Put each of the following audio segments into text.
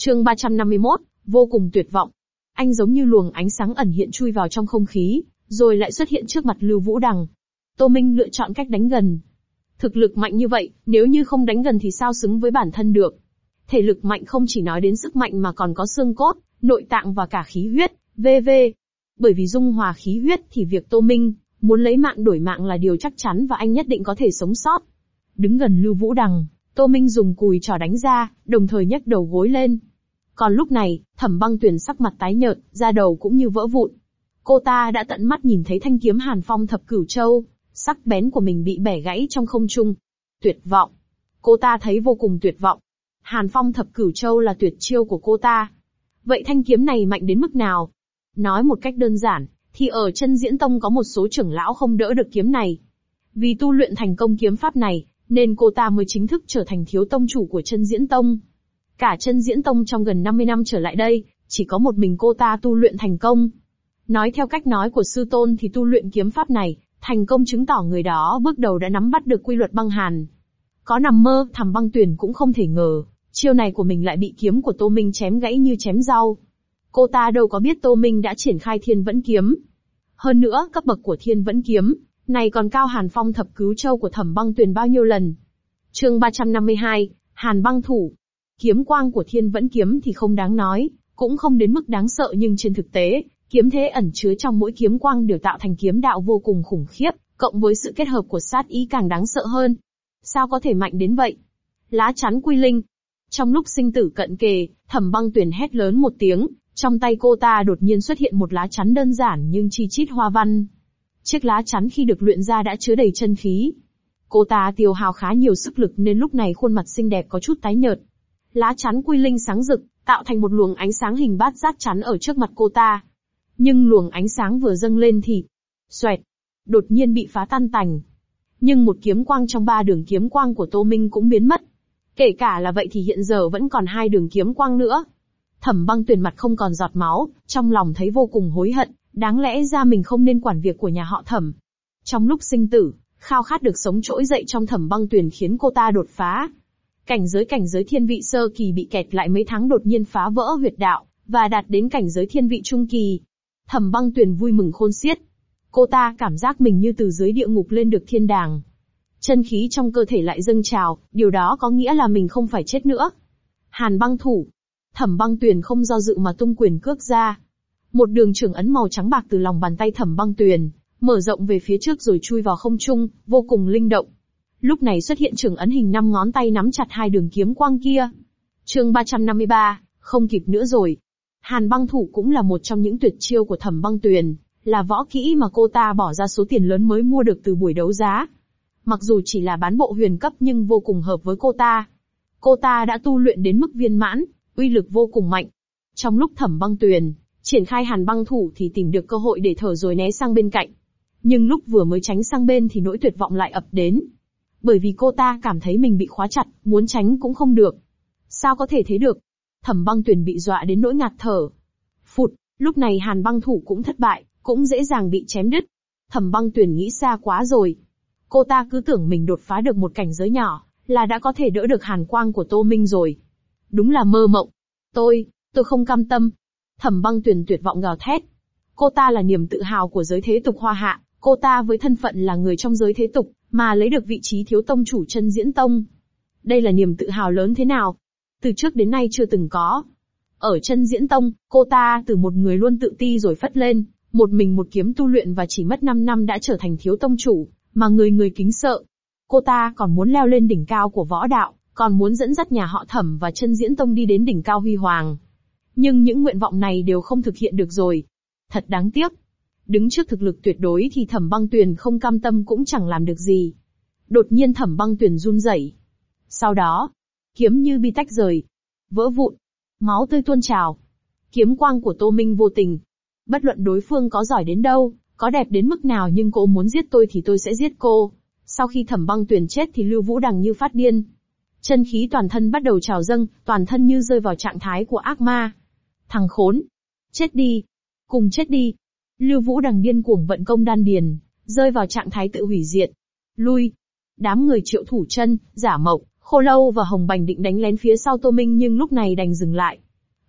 Chương 351, vô cùng tuyệt vọng. Anh giống như luồng ánh sáng ẩn hiện chui vào trong không khí, rồi lại xuất hiện trước mặt Lưu Vũ Đằng. Tô Minh lựa chọn cách đánh gần. Thực lực mạnh như vậy, nếu như không đánh gần thì sao xứng với bản thân được. Thể lực mạnh không chỉ nói đến sức mạnh mà còn có xương cốt, nội tạng và cả khí huyết, v.v. Bởi vì dung hòa khí huyết thì việc Tô Minh muốn lấy mạng đổi mạng là điều chắc chắn và anh nhất định có thể sống sót. Đứng gần Lưu Vũ Đằng, Tô Minh dùng cùi trò đánh ra, đồng thời nhấc đầu gối lên. Còn lúc này, Thẩm Băng Tuyền sắc mặt tái nhợt, da đầu cũng như vỡ vụn. Cô ta đã tận mắt nhìn thấy thanh kiếm Hàn Phong Thập Cửu Châu, sắc bén của mình bị bẻ gãy trong không trung. Tuyệt vọng. Cô ta thấy vô cùng tuyệt vọng. Hàn Phong Thập Cửu Châu là tuyệt chiêu của cô ta. Vậy thanh kiếm này mạnh đến mức nào? Nói một cách đơn giản, thì ở Chân Diễn Tông có một số trưởng lão không đỡ được kiếm này. Vì tu luyện thành công kiếm pháp này, nên cô ta mới chính thức trở thành thiếu tông chủ của Chân Diễn Tông. Cả Chân Diễn Tông trong gần 50 năm trở lại đây, chỉ có một mình cô ta tu luyện thành công. Nói theo cách nói của sư tôn thì tu luyện kiếm pháp này, thành công chứng tỏ người đó bước đầu đã nắm bắt được quy luật băng hàn. Có nằm mơ, Thẩm Băng Tuyền cũng không thể ngờ, chiêu này của mình lại bị kiếm của Tô Minh chém gãy như chém rau. Cô ta đâu có biết Tô Minh đã triển khai Thiên Vẫn Kiếm. Hơn nữa, cấp bậc của Thiên Vẫn Kiếm này còn cao Hàn Phong Thập Cửu Châu của Thẩm Băng Tuyền bao nhiêu lần. Chương 352, Hàn Băng Thủ. Kiếm quang của Thiên Vẫn Kiếm thì không đáng nói, cũng không đến mức đáng sợ, nhưng trên thực tế, kiếm thế ẩn chứa trong mỗi kiếm quang đều tạo thành kiếm đạo vô cùng khủng khiếp, cộng với sự kết hợp của sát ý càng đáng sợ hơn. Sao có thể mạnh đến vậy? Lá chắn quy linh. Trong lúc sinh tử cận kề, Thẩm Băng Tuyền hét lớn một tiếng, trong tay cô ta đột nhiên xuất hiện một lá chắn đơn giản nhưng chi chít hoa văn. Chiếc lá chắn khi được luyện ra đã chứa đầy chân khí. Cô ta tiêu hao khá nhiều sức lực nên lúc này khuôn mặt xinh đẹp có chút tái nhợt. Lá chắn quy linh sáng rực, tạo thành một luồng ánh sáng hình bát giác chắn ở trước mặt cô ta. Nhưng luồng ánh sáng vừa dâng lên thì, xoẹt, đột nhiên bị phá tan tành. Nhưng một kiếm quang trong 3 đường kiếm quang của Tô Minh cũng biến mất. Kể cả là vậy thì hiện giờ vẫn còn 2 đường kiếm quang nữa. Thẩm Băng Tuyền mặt không còn giọt máu, trong lòng thấy vô cùng hối hận, đáng lẽ ra mình không nên quản việc của nhà họ Thẩm. Trong lúc sinh tử, khao khát được sống trỗi dậy trong Thẩm Băng Tuyền khiến cô ta đột phá. Cảnh giới thiên vị sơ kỳ bị kẹt lại mấy tháng đột nhiên phá vỡ huyệt đạo, và đạt đến cảnh giới thiên vị trung kỳ. Thẩm Băng Tuyền vui mừng khôn xiết. Cô ta cảm giác mình như từ dưới địa ngục lên được thiên đàng. Chân khí trong cơ thể lại dâng trào, điều đó có nghĩa là mình không phải chết nữa. Hàn Băng Thủ. Thẩm Băng Tuyền không do dự mà tung quyền cước ra. Một đường trưởng ấn màu trắng bạc từ lòng bàn tay Thẩm Băng Tuyền mở rộng về phía trước rồi chui vào không trung, vô cùng linh động. Lúc này xuất hiện trưởng ấn hình 5 ngón tay nắm chặt 2 đường kiếm quang kia. Chương 353, không kịp nữa rồi. Hàn Băng Thủ cũng là một trong những tuyệt chiêu của Thẩm Băng Tuyền, là võ kỹ mà cô ta bỏ ra số tiền lớn mới mua được từ buổi đấu giá. Mặc dù chỉ là bán bộ huyền cấp nhưng vô cùng hợp với cô ta. Cô ta đã tu luyện đến mức viên mãn, uy lực vô cùng mạnh. Trong lúc Thẩm Băng Tuyền triển khai Hàn Băng Thủ thì tìm được cơ hội để thở rồi né sang bên cạnh. Nhưng lúc vừa mới tránh sang bên thì nỗi tuyệt vọng lại ập đến. Bởi vì cô ta cảm thấy mình bị khóa chặt, muốn tránh cũng không được. Sao có thể thế được? Thẩm Băng Tuyền bị dọa đến nỗi ngạt thở. Phụt, lúc này Hàn Băng Thủ cũng thất bại, cũng dễ dàng bị chém đứt. Thẩm Băng Tuyền nghĩ xa quá rồi. Cô ta cứ tưởng mình đột phá được một cảnh giới nhỏ, là đã có thể đỡ được hàn quang của Tô Minh rồi. Đúng là mơ mộng. Tôi không cam tâm. Thẩm Băng Tuyền tuyệt vọng gào thét. Cô ta là niềm tự hào của giới thế tục Hoa Hạ, cô ta với thân phận là người trong giới thế tục, mà lấy được vị trí thiếu tông chủ Chân Diễn Tông. Đây là niềm tự hào lớn thế nào? Từ trước đến nay chưa từng có. Ở Chân Diễn Tông, cô ta từ một người luôn tự ti rồi phất lên, một mình một kiếm tu luyện và chỉ mất 5 năm đã trở thành thiếu tông chủ, mà người người kính sợ. Cô ta còn muốn leo lên đỉnh cao của võ đạo, còn muốn dẫn dắt nhà họ Thẩm và Chân Diễn Tông đi đến đỉnh cao huy hoàng. Nhưng những nguyện vọng này đều không thực hiện được rồi. Thật đáng tiếc. Đứng trước thực lực tuyệt đối thì Thẩm Băng Tuyền không cam tâm cũng chẳng làm được gì. Đột nhiên Thẩm Băng Tuyền run rẩy. Sau đó, kiếm như bi tách rời, vỡ vụn, máu tươi tuôn trào. Kiếm quang của Tô Minh vô tình. Bất luận đối phương có giỏi đến đâu, có đẹp đến mức nào nhưng cô muốn giết tôi thì tôi sẽ giết cô. Sau khi Thẩm Băng Tuyền chết thì Lưu Vũ Đằng như phát điên. Chân khí toàn thân bắt đầu trào dâng, toàn thân như rơi vào trạng thái của ác ma. Thằng khốn! Chết đi! Cùng chết đi! Lưu Vũ Đằng điên cuồng vận công đan điền, rơi vào trạng thái tự hủy diệt. Lui! Đám người Triệu Thủ Chân, Giả Mộc, Khô Lâu và Hồng Bành định đánh lén phía sau Tô Minh nhưng lúc này đành dừng lại.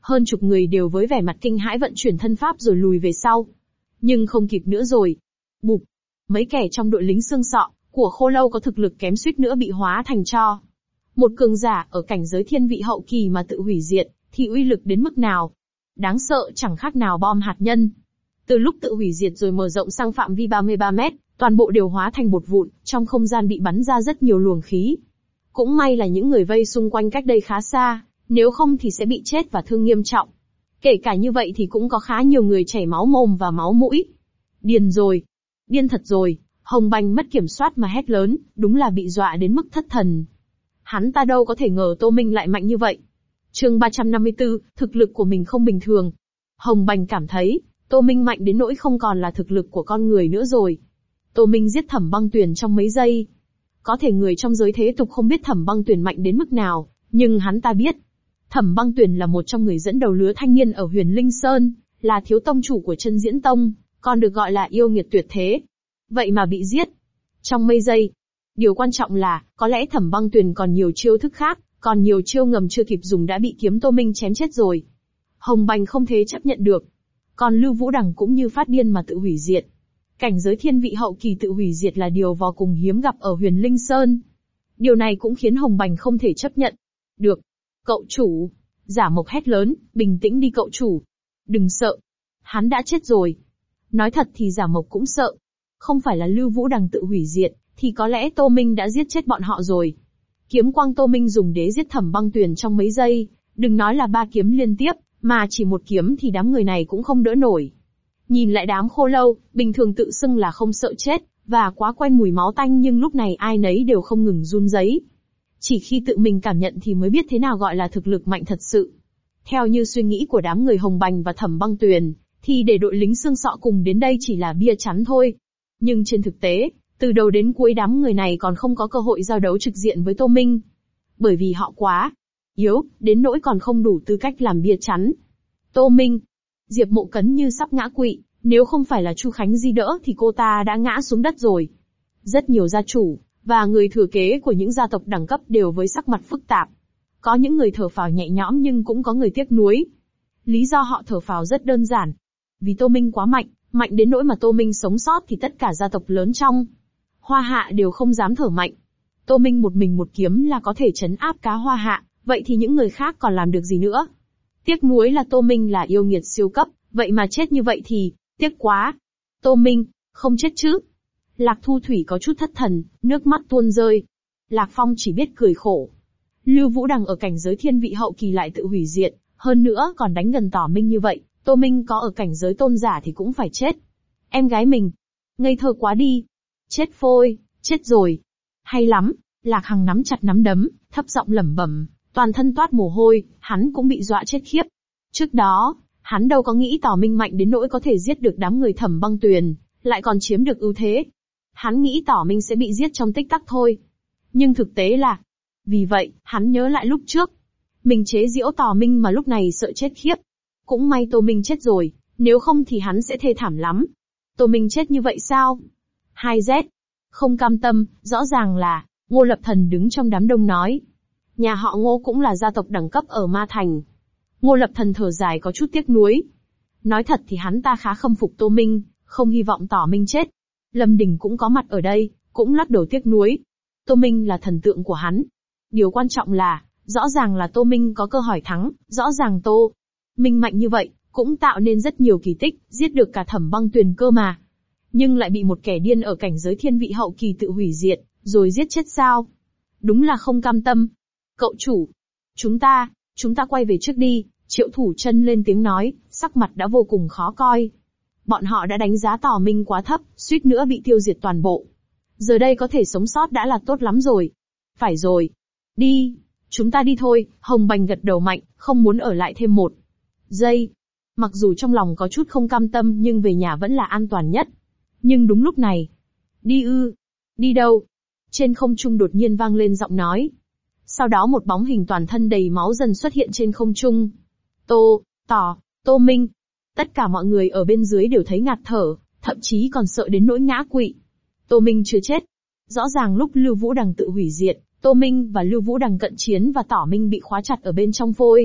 Hơn chục người đều với vẻ mặt kinh hãi vận chuyển thân pháp rồi lùi về sau. Nhưng không kịp nữa rồi. Bụp. Mấy kẻ trong đội lính xương sọ của Khô Lâu có thực lực kém suýt nữa bị hóa thành tro. Một cường giả ở cảnh giới thiên vị hậu kỳ mà tự hủy diệt, thì uy lực đến mức nào? Đáng sợ chẳng khác nào bom hạt nhân. Từ lúc tự hủy diệt rồi mở rộng sang phạm vi 33 mét, toàn bộ đều hóa thành bột vụn, trong không gian bị bắn ra rất nhiều luồng khí. Cũng may là những người vây xung quanh cách đây khá xa, nếu không thì sẽ bị chết và thương nghiêm trọng. Kể cả như vậy thì cũng có khá nhiều người chảy máu mồm và máu mũi. Điên rồi. Điên thật rồi. Hồng Bành mất kiểm soát mà hét lớn, đúng là bị dọa đến mức thất thần. Hắn ta đâu có thể ngờ Tô Minh lại mạnh như vậy. Chương 354, thực lực của mình không bình thường. Hồng Bành cảm thấy, Tô Minh mạnh đến nỗi không còn là thực lực của con người nữa rồi. Tô Minh giết Thẩm Băng Tuyền trong mấy giây. Có thể người trong giới thế tục không biết Thẩm Băng Tuyền mạnh đến mức nào, nhưng hắn ta biết. Thẩm Băng Tuyền là một trong người dẫn đầu lứa thanh niên ở Huyền Linh Sơn, là thiếu tông chủ của Chân Diễn Tông, còn được gọi là yêu nghiệt tuyệt thế. Vậy mà bị giết. Trong mấy giây. Điều quan trọng là, có lẽ Thẩm Băng Tuyền còn nhiều chiêu thức khác, còn nhiều chiêu ngầm chưa kịp dùng đã bị kiếm Tô Minh chém chết rồi. Hồng Bành không thể chấp nhận được. Còn Lưu Vũ Đằng cũng như phát điên mà tự hủy diệt. Cảnh giới thiên vị hậu kỳ tự hủy diệt là điều vô cùng hiếm gặp ở Huyền Linh Sơn. Điều này cũng khiến Hồng Bành không thể chấp nhận. Được. Cậu chủ. Giả Mộc hét lớn, bình tĩnh đi cậu chủ. Đừng sợ. Hắn đã chết rồi. Nói thật thì Giả Mộc cũng sợ. Không phải là Lưu Vũ Đằng tự hủy diệt, thì có lẽ Tô Minh đã giết chết bọn họ rồi. Kiếm quang Tô Minh dùng để giết Thẩm Băng Tuyền trong mấy giây, đừng nói là 3 kiếm liên tiếp, mà chỉ một kiếm thì đám người này cũng không đỡ nổi. Nhìn lại đám Khô Lâu, bình thường tự xưng là không sợ chết, và quá quen mùi máu tanh nhưng lúc này ai nấy đều không ngừng run rẩy. Chỉ khi tự mình cảm nhận thì mới biết thế nào gọi là thực lực mạnh thật sự. Theo như suy nghĩ của đám người Hồng Bành và Thẩm Băng Tuyền, thì để đội lính xương sọ cùng đến đây chỉ là bia chắn thôi. Nhưng trên thực tế, từ đầu đến cuối đám người này còn không có cơ hội giao đấu trực diện với Tô Minh. Bởi vì họ quá yếu, đến nỗi còn không đủ tư cách làm bia chắn. Tô Minh. Diệp Mộ Cấn như sắp ngã quỵ, nếu không phải là Chu Khánh Di đỡ thì cô ta đã ngã xuống đất rồi. Rất nhiều gia chủ, và người thừa kế của những gia tộc đẳng cấp đều với sắc mặt phức tạp. Có những người thở phào nhẹ nhõm nhưng cũng có người tiếc nuối. Lý do họ thở phào rất đơn giản. Vì Tô Minh quá mạnh, mạnh đến nỗi mà Tô Minh sống sót thì tất cả gia tộc lớn trong Hoa Hạ đều không dám thở mạnh. Tô Minh một mình một kiếm là có thể trấn áp cá Hoa Hạ, vậy thì những người khác còn làm được gì nữa? Tiếc nuối là Tô Minh là yêu nghiệt siêu cấp, vậy mà chết như vậy thì, tiếc quá. Tô Minh, không chết chứ? Lạc Thu Thủy có chút thất thần, nước mắt tuôn rơi. Lạc Phong chỉ biết cười khổ. Lưu Vũ Đằng ở cảnh giới thiên vị hậu kỳ lại tự hủy diệt, hơn nữa còn đánh gần Tỏ Minh như vậy, Tô Minh có ở cảnh giới tôn giả thì cũng phải chết. Em gái mình, ngây thơ quá đi. Chết phôi, chết rồi. Hay lắm, Lạc Hằng nắm chặt nắm đấm, thấp giọng lẩm bẩm, toàn thân toát mồ hôi, hắn cũng bị dọa chết khiếp. Trước đó, hắn đâu có nghĩ Tỏ Minh mạnh đến nỗi có thể giết được đám người Thẩm Băng Tuyền, lại còn chiếm được ưu thế. Hắn nghĩ Tỏ Minh sẽ bị giết trong tích tắc thôi. Nhưng thực tế là... Vì vậy, hắn nhớ lại lúc trước. Mình chế giễu Tỏ Minh mà lúc này sợ chết khiếp. Cũng may Tô Minh chết rồi, nếu không thì hắn sẽ thê thảm lắm. Tô Minh chết như vậy sao? 2Z. Không cam tâm, rõ ràng là, Ngô Lập Thần đứng trong đám đông nói. Nhà họ Ngô cũng là gia tộc đẳng cấp ở Ma Thành. Ngô Lập Thần thở dài có chút tiếc nuối. Nói thật thì hắn ta khá khâm phục Tô Minh, không hy vọng Tỏ Minh chết. Lâm Đình cũng có mặt ở đây, cũng lắc đầu tiếc nuối. Tô Minh là thần tượng của hắn. Điều quan trọng là, rõ ràng là Tô Minh có cơ hội thắng, rõ ràng Tô Minh mạnh như vậy, cũng tạo nên rất nhiều kỳ tích, giết được cả Thẩm Băng Tuyền cơ mà. Nhưng lại bị một kẻ điên ở cảnh giới thiên vị hậu kỳ tự hủy diệt, rồi giết chết sao? Đúng là không cam tâm. Cậu chủ, chúng ta quay về trước đi, Triệu Thủ Chân lên tiếng nói, sắc mặt đã vô cùng khó coi. Bọn họ đã đánh giá Tỏ Minh quá thấp, suýt nữa bị tiêu diệt toàn bộ. Giờ đây có thể sống sót đã là tốt lắm rồi. Phải rồi. Đi, chúng ta đi thôi, Hồng Bành gật đầu mạnh, không muốn ở lại thêm một giây. Mặc dù trong lòng có chút không cam tâm nhưng về nhà vẫn là an toàn nhất. Nhưng đúng lúc này. Đi ư? Đi đâu? Trên không trung đột nhiên vang lên giọng nói. Sau đó một bóng hình toàn thân đầy máu dần xuất hiện trên không trung. Tô Minh. Tất cả mọi người ở bên dưới đều thấy ngạt thở, thậm chí còn sợ đến nỗi ngã quỵ. Tô Minh chưa chết. Rõ ràng lúc Lưu Vũ Đằng tự hủy diệt, Tô Minh và Lưu Vũ Đằng cận chiến và Tỏ Minh bị khóa chặt ở bên trong vôi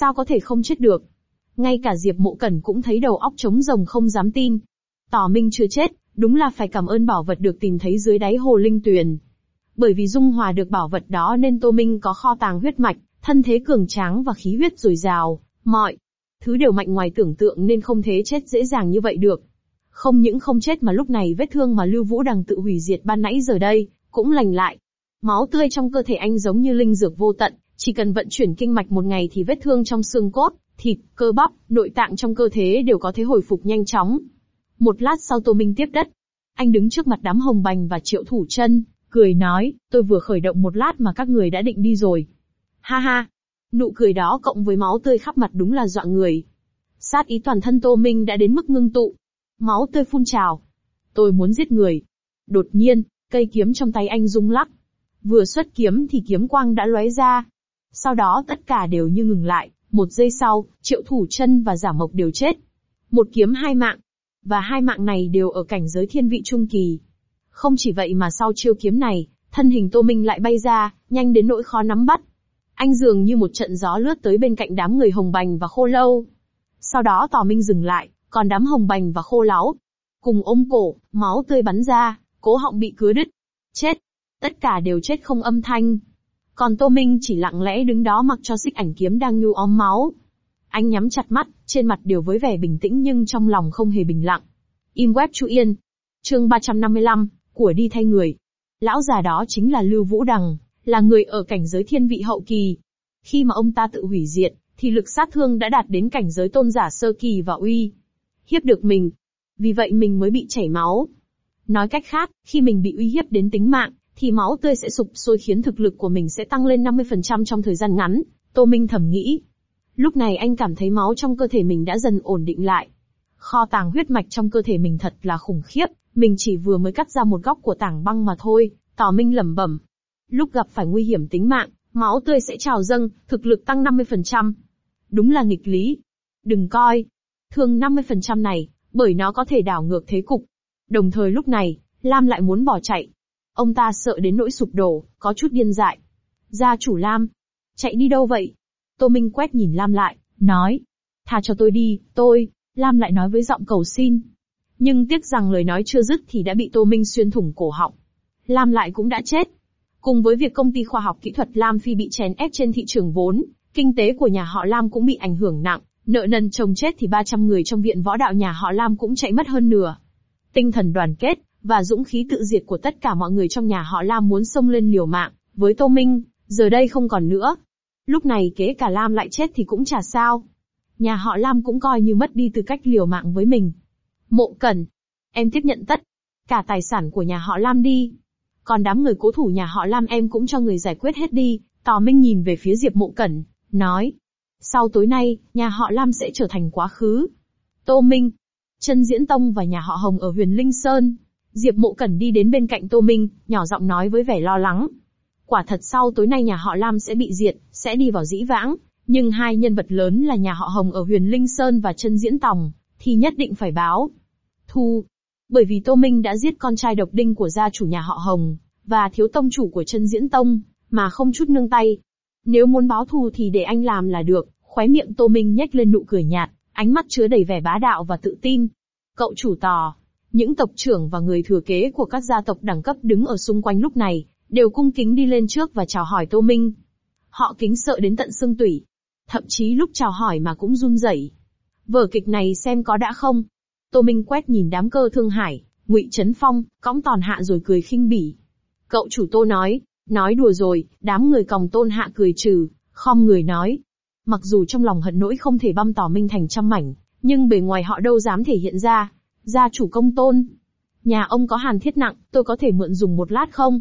sao có thể không chết được? Ngay cả Diệp Mộ Cẩn cũng thấy đầu óc trống rỗng không dám tin. Tỏ Minh chưa chết, đúng là phải cảm ơn bảo vật được tìm thấy dưới đáy hồ linh tuyền. Bởi vì dung hòa được bảo vật đó nên Tô Minh có kho tàng huyết mạch, thân thế cường tráng và khí huyết dồi dào, mọi thứ đều mạnh ngoài tưởng tượng nên không thể chết dễ dàng như vậy được. Không những không chết mà lúc này vết thương mà Lưu Vũ Đằng tự hủy diệt ban nãy giờ đây, cũng lành lại. Máu tươi trong cơ thể anh giống như linh dược vô tận, chỉ cần vận chuyển kinh mạch một ngày thì vết thương trong xương cốt, thịt, cơ bắp, nội tạng trong cơ thể đều có thể hồi phục nhanh chóng. Một lát sau Tô Minh tiếp đất. Anh đứng trước mặt đám Hồng Bành và Triệu Thủ Chân, cười nói, tôi vừa khởi động một lát mà các người đã định đi rồi. Ha ha. Nụ cười đó cộng với máu tươi khắp mặt đúng là dọa người. Sát ý toàn thân Tô Minh đã đến mức ngưng tụ. Máu tươi phun trào. Tôi muốn giết người. Đột nhiên, cây kiếm trong tay anh rung lắc. Vừa xuất kiếm thì kiếm quang đã lóe ra. Sau đó tất cả đều như ngừng lại, một giây sau, Triệu Thủ Chân và Giả Mộc đều chết. Một kiếm hai mạng. Và hai mạng này đều ở cảnh giới thiên vị trung kỳ. Không chỉ vậy mà sau chiêu kiếm này, thân hình Tô Minh lại bay ra, nhanh đến nỗi khó nắm bắt. Anh dường như một trận gió lướt tới bên cạnh đám người Hồng Bành và Khô Lâu. Sau đó Tỏ Minh dừng lại, còn đám Hồng Bành và Khô Láo cùng ôm cổ, máu tươi bắn ra, cố họng bị cứa đứt. Chết! Tất cả đều chết không âm thanh. Còn Tô Minh chỉ lặng lẽ đứng đó mặc cho xích ảnh kiếm đang nhu óm máu. Anh nhắm chặt mắt, trên mặt đều với vẻ bình tĩnh nhưng trong lòng không hề bình lặng. Im web Chu Yên. Chương 355, của đi thay người. Lão già đó chính là Lưu Vũ Đằng, là người ở cảnh giới thiên vị hậu kỳ. Khi mà ông ta tự hủy diệt, thì lực sát thương đã đạt đến cảnh giới tôn giả sơ kỳ và uy hiếp được mình. Vì vậy mình mới bị chảy máu. Nói cách khác, khi mình bị uy hiếp đến tính mạng, thì máu tươi sẽ sụp sôi khiến thực lực của mình sẽ tăng lên 50% trong thời gian ngắn, Tô Minh thầm nghĩ. Lúc này anh cảm thấy máu trong cơ thể mình đã dần ổn định lại. Kho tàng huyết mạch trong cơ thể mình thật là khủng khiếp, mình chỉ vừa mới cắt ra một góc của tảng băng mà thôi, Tỏ Minh lẩm bẩm. Lúc gặp phải nguy hiểm tính mạng, máu tươi sẽ trào dâng, thực lực tăng 50%. Đúng là nghịch lý. Đừng coi thường 50% này, bởi nó có thể đảo ngược thế cục. Đồng thời lúc này, Lam lại muốn bỏ chạy. Ông ta sợ đến nỗi sụp đổ, có chút điên dại. Gia chủ Lam, chạy đi đâu vậy? Tô Minh quét nhìn Lam lại, nói. Tha cho tôi đi, tôi. Lam lại nói với giọng cầu xin. Nhưng tiếc rằng lời nói chưa dứt thì đã bị Tô Minh xuyên thủng cổ họng. Lam lại cũng đã chết. Cùng với việc công ty khoa học kỹ thuật Lam Phi bị chèn ép trên thị trường vốn, kinh tế của nhà họ Lam cũng bị ảnh hưởng nặng, nợ nần chồng chết thì 300 người trong viện võ đạo nhà họ Lam cũng chạy mất hơn nửa. Tinh thần đoàn kết và dũng khí tự diệt của tất cả mọi người trong nhà họ Lam muốn xông lên liều mạng với Tô Minh, giờ đây không còn nữa. Lúc này kể cả Lam lại chết thì cũng chả sao. Nhà họ Lam cũng coi như mất đi tư cách liều mạng với mình. Mộ Cẩn, em tiếp nhận tất cả tài sản của nhà họ Lam đi. Còn đám người cố thủ nhà họ Lam em cũng cho người giải quyết hết đi. Tỏ Minh nhìn về phía Diệp Mộ Cẩn, nói. Sau tối nay, nhà họ Lam sẽ trở thành quá khứ. Tô Minh, Chân Diễn Tông và nhà họ Hồng ở Huyền Linh Sơn. Diệp Mộ Cẩn đi đến bên cạnh Tô Minh, nhỏ giọng nói với vẻ lo lắng. Quả thật sau tối nay nhà họ Lam sẽ bị diệt, sẽ đi vào dĩ vãng. Nhưng hai nhân vật lớn là nhà họ Hồng ở Huyền Linh Sơn và Chân Diễn Tông, thì nhất định phải báo thù. Bởi vì Tô Minh đã giết con trai độc đinh của gia chủ nhà họ Hồng, và thiếu tông chủ của Chân Diễn Tông, mà không chút nương tay. Nếu muốn báo thù thì để anh làm là được, khóe miệng Tô Minh nhếch lên nụ cười nhạt, ánh mắt chứa đầy vẻ bá đạo và tự tin. Cậu chủ Tỏ, những tộc trưởng và người thừa kế của các gia tộc đẳng cấp đứng ở xung quanh lúc này, đều cung kính đi lên trước và chào hỏi Tô Minh. Họ kính sợ đến tận xương tủy. Thậm chí lúc chào hỏi mà cũng run rẩy. Vở kịch này xem có đã không? Tô Minh quét nhìn đám Cơ Thương Hải, Ngụy Trấn Phong, cõng Tòn Hạ rồi cười khinh bỉ. Cậu chủ Tô nói đùa rồi, đám người còng Tôn Hạ cười trừ, khom người nói. Mặc dù trong lòng hận nỗi không thể băm Tỏ Minh thành trăm mảnh, nhưng bề ngoài họ đâu dám thể hiện ra. Gia chủ Công Tôn, nhà ông có hàn thiết nặng, tôi có thể mượn dùng một lát không?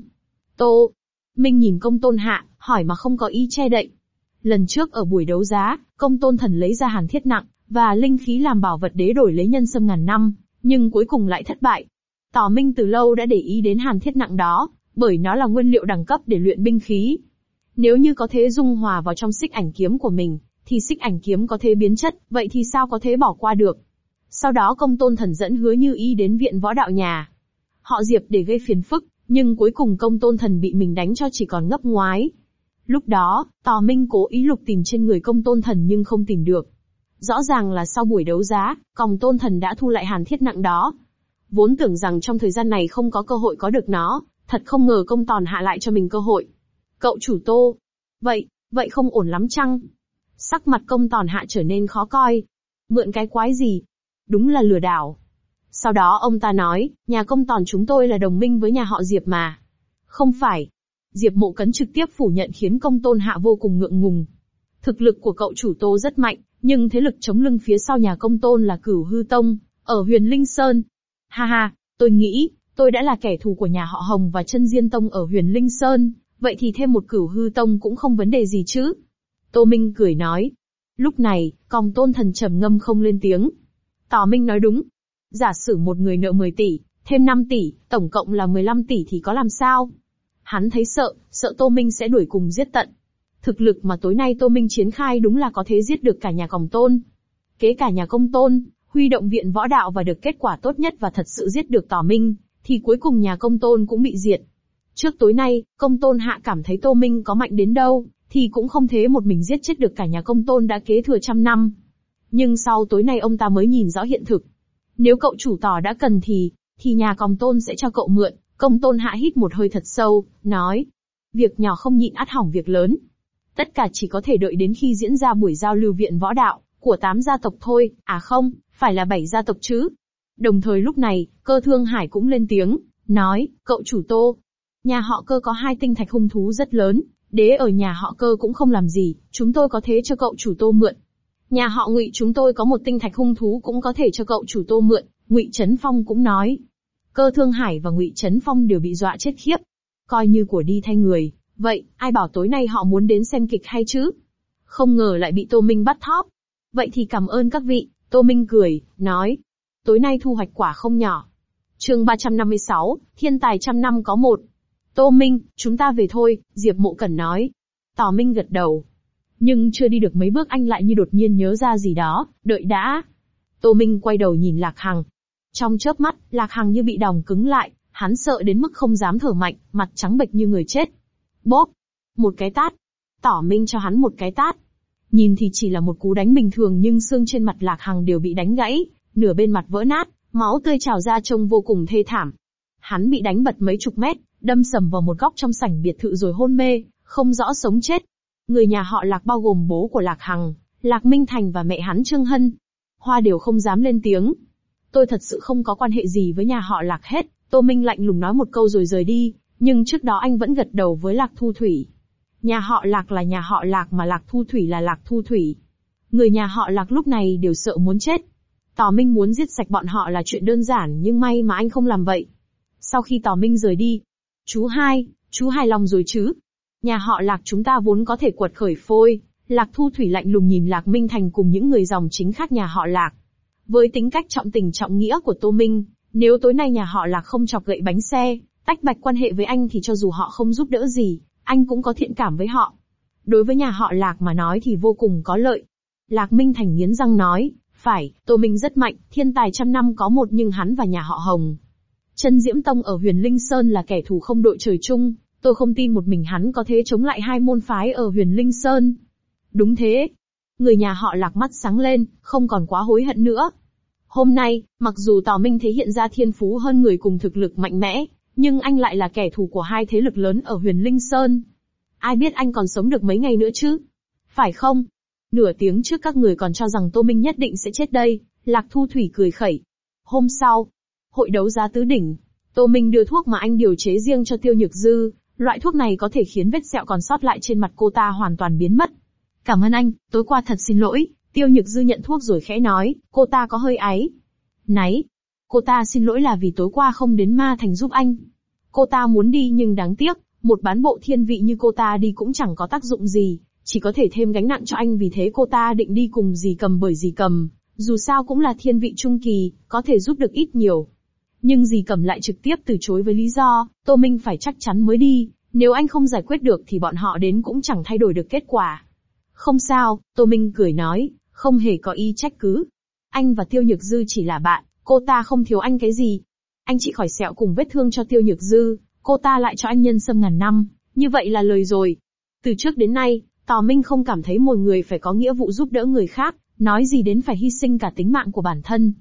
Tô Minh nhìn Công Tôn Hạ, hỏi mà không có ý che đậy. Lần trước ở buổi đấu giá, Công Tôn Thần lấy ra hàn thiết nặng và linh khí làm bảo vật đế đổi lấy nhân sâm ngàn năm, nhưng cuối cùng lại thất bại. Tỏ Minh từ lâu đã để ý đến hàn thiết nặng đó, bởi nó là nguyên liệu đẳng cấp để luyện binh khí. Nếu như có thể dung hòa vào trong xích ảnh kiếm của mình, thì xích ảnh kiếm có thể biến chất, vậy thì sao có thể bỏ qua được? Sau đó Công Tôn Thần dẫn Hứa Như Y đến viện võ đạo nhà họ Diệp để gây phiền phức, nhưng cuối cùng Công Tôn Thần bị mình đánh cho chỉ còn ngấp ngoái. Lúc đó, Tò Minh cố ý lục tìm trên người Công Tôn Thần nhưng không tìm được. Rõ ràng là sau buổi đấu giá, Công Tôn Thần đã thu lại hàn thiết nặng đó. Vốn tưởng rằng trong thời gian này không có cơ hội có được nó, thật không ngờ Công Tòn Hạ lại cho mình cơ hội. Cậu chủ Tô. Vậy không ổn lắm chăng? Sắc mặt Công Tòn Hạ trở nên khó coi. Mượn cái quái gì? Đúng là lừa đảo. Sau đó ông ta nói, nhà Công Tòn chúng tôi là đồng minh với nhà họ Diệp mà. Không phải. Diệp Mộ Cấn trực tiếp phủ nhận khiến Công Tôn Hạ vô cùng ngượng ngùng. Thực lực của cậu chủ Tô rất mạnh, nhưng thế lực chống lưng phía sau nhà Công Tôn là Cửu Hư Tông, ở Huyền Linh Sơn. Ha ha, tôi nghĩ, tôi đã là kẻ thù của nhà họ Hồng và Chân Diên Tông ở Huyền Linh Sơn, vậy thì thêm một Cửu Hư Tông cũng không vấn đề gì chứ. Tô Minh cười nói. Lúc này, Công Tôn Thần trầm ngâm không lên tiếng. Tò Minh nói đúng. Giả sử một người nợ 10 tỷ, thêm 5 tỷ, tổng cộng là 15 tỷ thì có làm sao? Hắn thấy sợ Tô Minh sẽ đuổi cùng giết tận. Thực lực mà tối nay Tô Minh triển khai đúng là có thể giết được cả nhà Công Tôn. Kế cả nhà Công Tôn, huy động viện võ đạo và được kết quả tốt nhất và thật sự giết được Tò Minh, thì cuối cùng nhà Công Tôn cũng bị diệt. Trước tối nay, Công Tôn Hạ cảm thấy Tô Minh có mạnh đến đâu, thì cũng không thế một mình giết chết được cả nhà Công Tôn đã kế thừa trăm năm. Nhưng sau tối nay ông ta mới nhìn rõ hiện thực. Nếu cậu chủ Tò đã cần thì nhà Công Tôn sẽ cho cậu mượn. Công Tôn Hạ hít một hơi thật sâu, nói. Việc nhỏ không nhịn ắt hỏng việc lớn. Tất cả chỉ có thể đợi đến khi diễn ra buổi giao lưu viện võ đạo, của 8 gia tộc thôi, à không, phải là 7 gia tộc chứ. Đồng thời lúc này, Cơ Thương Hải cũng lên tiếng, nói, cậu chủ Tô. Nhà họ Cơ có 2 tinh thạch hung thú rất lớn, đế ở nhà họ Cơ cũng không làm gì, chúng tôi có thế cho cậu chủ Tô mượn. Nhà họ Ngụy chúng tôi có một tinh thạch hung thú cũng có thể cho cậu chủ Tô mượn, Ngụy Chấn Phong cũng nói. Cơ Thương Hải và Ngụy Chấn Phong đều bị dọa chết khiếp. Coi như của đi thay người, vậy, ai bảo tối nay họ muốn đến xem kịch hay chứ? Không ngờ lại bị Tô Minh bắt thóp. Vậy thì cảm ơn các vị, Tô Minh cười, nói. Tối nay thu hoạch quả không nhỏ. Chương 356, thiên tài trăm năm có một. Tô Minh, chúng ta về thôi, Diệp Mộ Cẩn nói. Tò Minh gật đầu. Nhưng chưa đi được mấy bước anh lại như đột nhiên nhớ ra gì đó, đợi đã. Tô Minh quay đầu nhìn Lạc Hằng. Trong chớp mắt, Lạc Hằng như bị đóng cứng lại, hắn sợ đến mức không dám thở mạnh, mặt trắng bệch như người chết. Bốp! Một cái tát. Tỏ Minh cho hắn một cái tát. Nhìn thì chỉ là một cú đánh bình thường nhưng xương trên mặt Lạc Hằng đều bị đánh gãy, nửa bên mặt vỡ nát, máu tươi trào ra trông vô cùng thê thảm. Hắn bị đánh bật mấy chục mét, đâm sầm vào một góc trong sảnh biệt thự rồi hôn mê, không rõ sống chết. Người nhà họ Lạc bao gồm bố của Lạc Hằng, Lạc Minh Thành và mẹ hắn Trương Hân. Hoa đều không dám lên tiếng. Tôi thật sự không có quan hệ gì với nhà họ Lạc hết, Tô Minh lạnh lùng nói một câu rồi rời đi, nhưng trước đó anh vẫn gật đầu với Lạc Thu Thủy. Nhà họ Lạc là nhà họ Lạc mà Lạc Thu Thủy là Lạc Thu Thủy. Người nhà họ Lạc lúc này đều sợ muốn chết. Tò Minh muốn giết sạch bọn họ là chuyện đơn giản nhưng may mà anh không làm vậy. Sau khi Tò Minh rời đi, chú hài lòng rồi chứ? Nhà họ Lạc chúng ta vốn có thể quật khởi phôi. Lạc Thu Thủy lạnh lùng nhìn Lạc Minh Thành cùng những người dòng chính khác nhà họ Lạc. Với tính cách trọng tình trọng nghĩa của Tô Minh, nếu tối nay nhà họ Lạc không chọc gậy bánh xe, tách bạch quan hệ với anh thì cho dù họ không giúp đỡ gì, anh cũng có thiện cảm với họ. Đối với nhà họ Lạc mà nói thì vô cùng có lợi. Lạc Minh Thành nghiến răng nói, phải, Tô Minh rất mạnh, thiên tài trăm năm có một nhưng hắn và nhà họ Hồng. Chân Diễm Tông ở Huyền Linh Sơn là kẻ thù không đội trời chung, tôi không tin một mình hắn có thể chống lại 2 môn phái ở Huyền Linh Sơn. Đúng thế. Người nhà họ Lạc mắt sáng lên, không còn quá hối hận nữa. Hôm nay, mặc dù Tào Minh thể hiện ra thiên phú hơn người cùng thực lực mạnh mẽ, nhưng anh lại là kẻ thù của 2 thế lực lớn ở Huyền Linh Sơn. Ai biết anh còn sống được mấy ngày nữa chứ? Phải không? Nửa tiếng trước các người còn cho rằng Tô Minh nhất định sẽ chết đây, Lạc Thu Thủy cười khẩy. Hôm sau, hội đấu giá tứ đỉnh, Tô Minh đưa thuốc mà anh điều chế riêng cho Tiêu Nhược Dư, loại thuốc này có thể khiến vết sẹo còn sót lại trên mặt cô ta hoàn toàn biến mất. Cảm ơn anh, tối qua thật xin lỗi, Tiêu Nhược Dư nhận thuốc rồi khẽ nói, cô ta có hơi áy náy. Cô ta xin lỗi là vì tối qua không đến Ma Thành giúp anh. Cô ta muốn đi nhưng đáng tiếc, một bán bộ thiên vị như cô ta đi cũng chẳng có tác dụng gì, chỉ có thể thêm gánh nặng cho anh vì thế cô ta định đi cùng dì Cầm bởi dì Cầm, dù sao cũng là thiên vị trung kỳ, có thể giúp được ít nhiều. Nhưng dì Cầm lại trực tiếp từ chối với lý do, Tô Minh phải chắc chắn mới đi, nếu anh không giải quyết được thì bọn họ đến cũng chẳng thay đổi được kết quả. Không sao, Tô Minh cười nói, không hề có ý trách cứ. Anh và Tiêu Nhược Dư chỉ là bạn, cô ta không thiếu anh cái gì. Anh trị khỏi sẹo cùng vết thương cho Tiêu Nhược Dư, cô ta lại cho anh nhân sâm ngàn năm, như vậy là lời rồi. Từ trước đến nay, Tào Minh không cảm thấy một người phải có nghĩa vụ giúp đỡ người khác, nói gì đến phải hy sinh cả tính mạng của bản thân.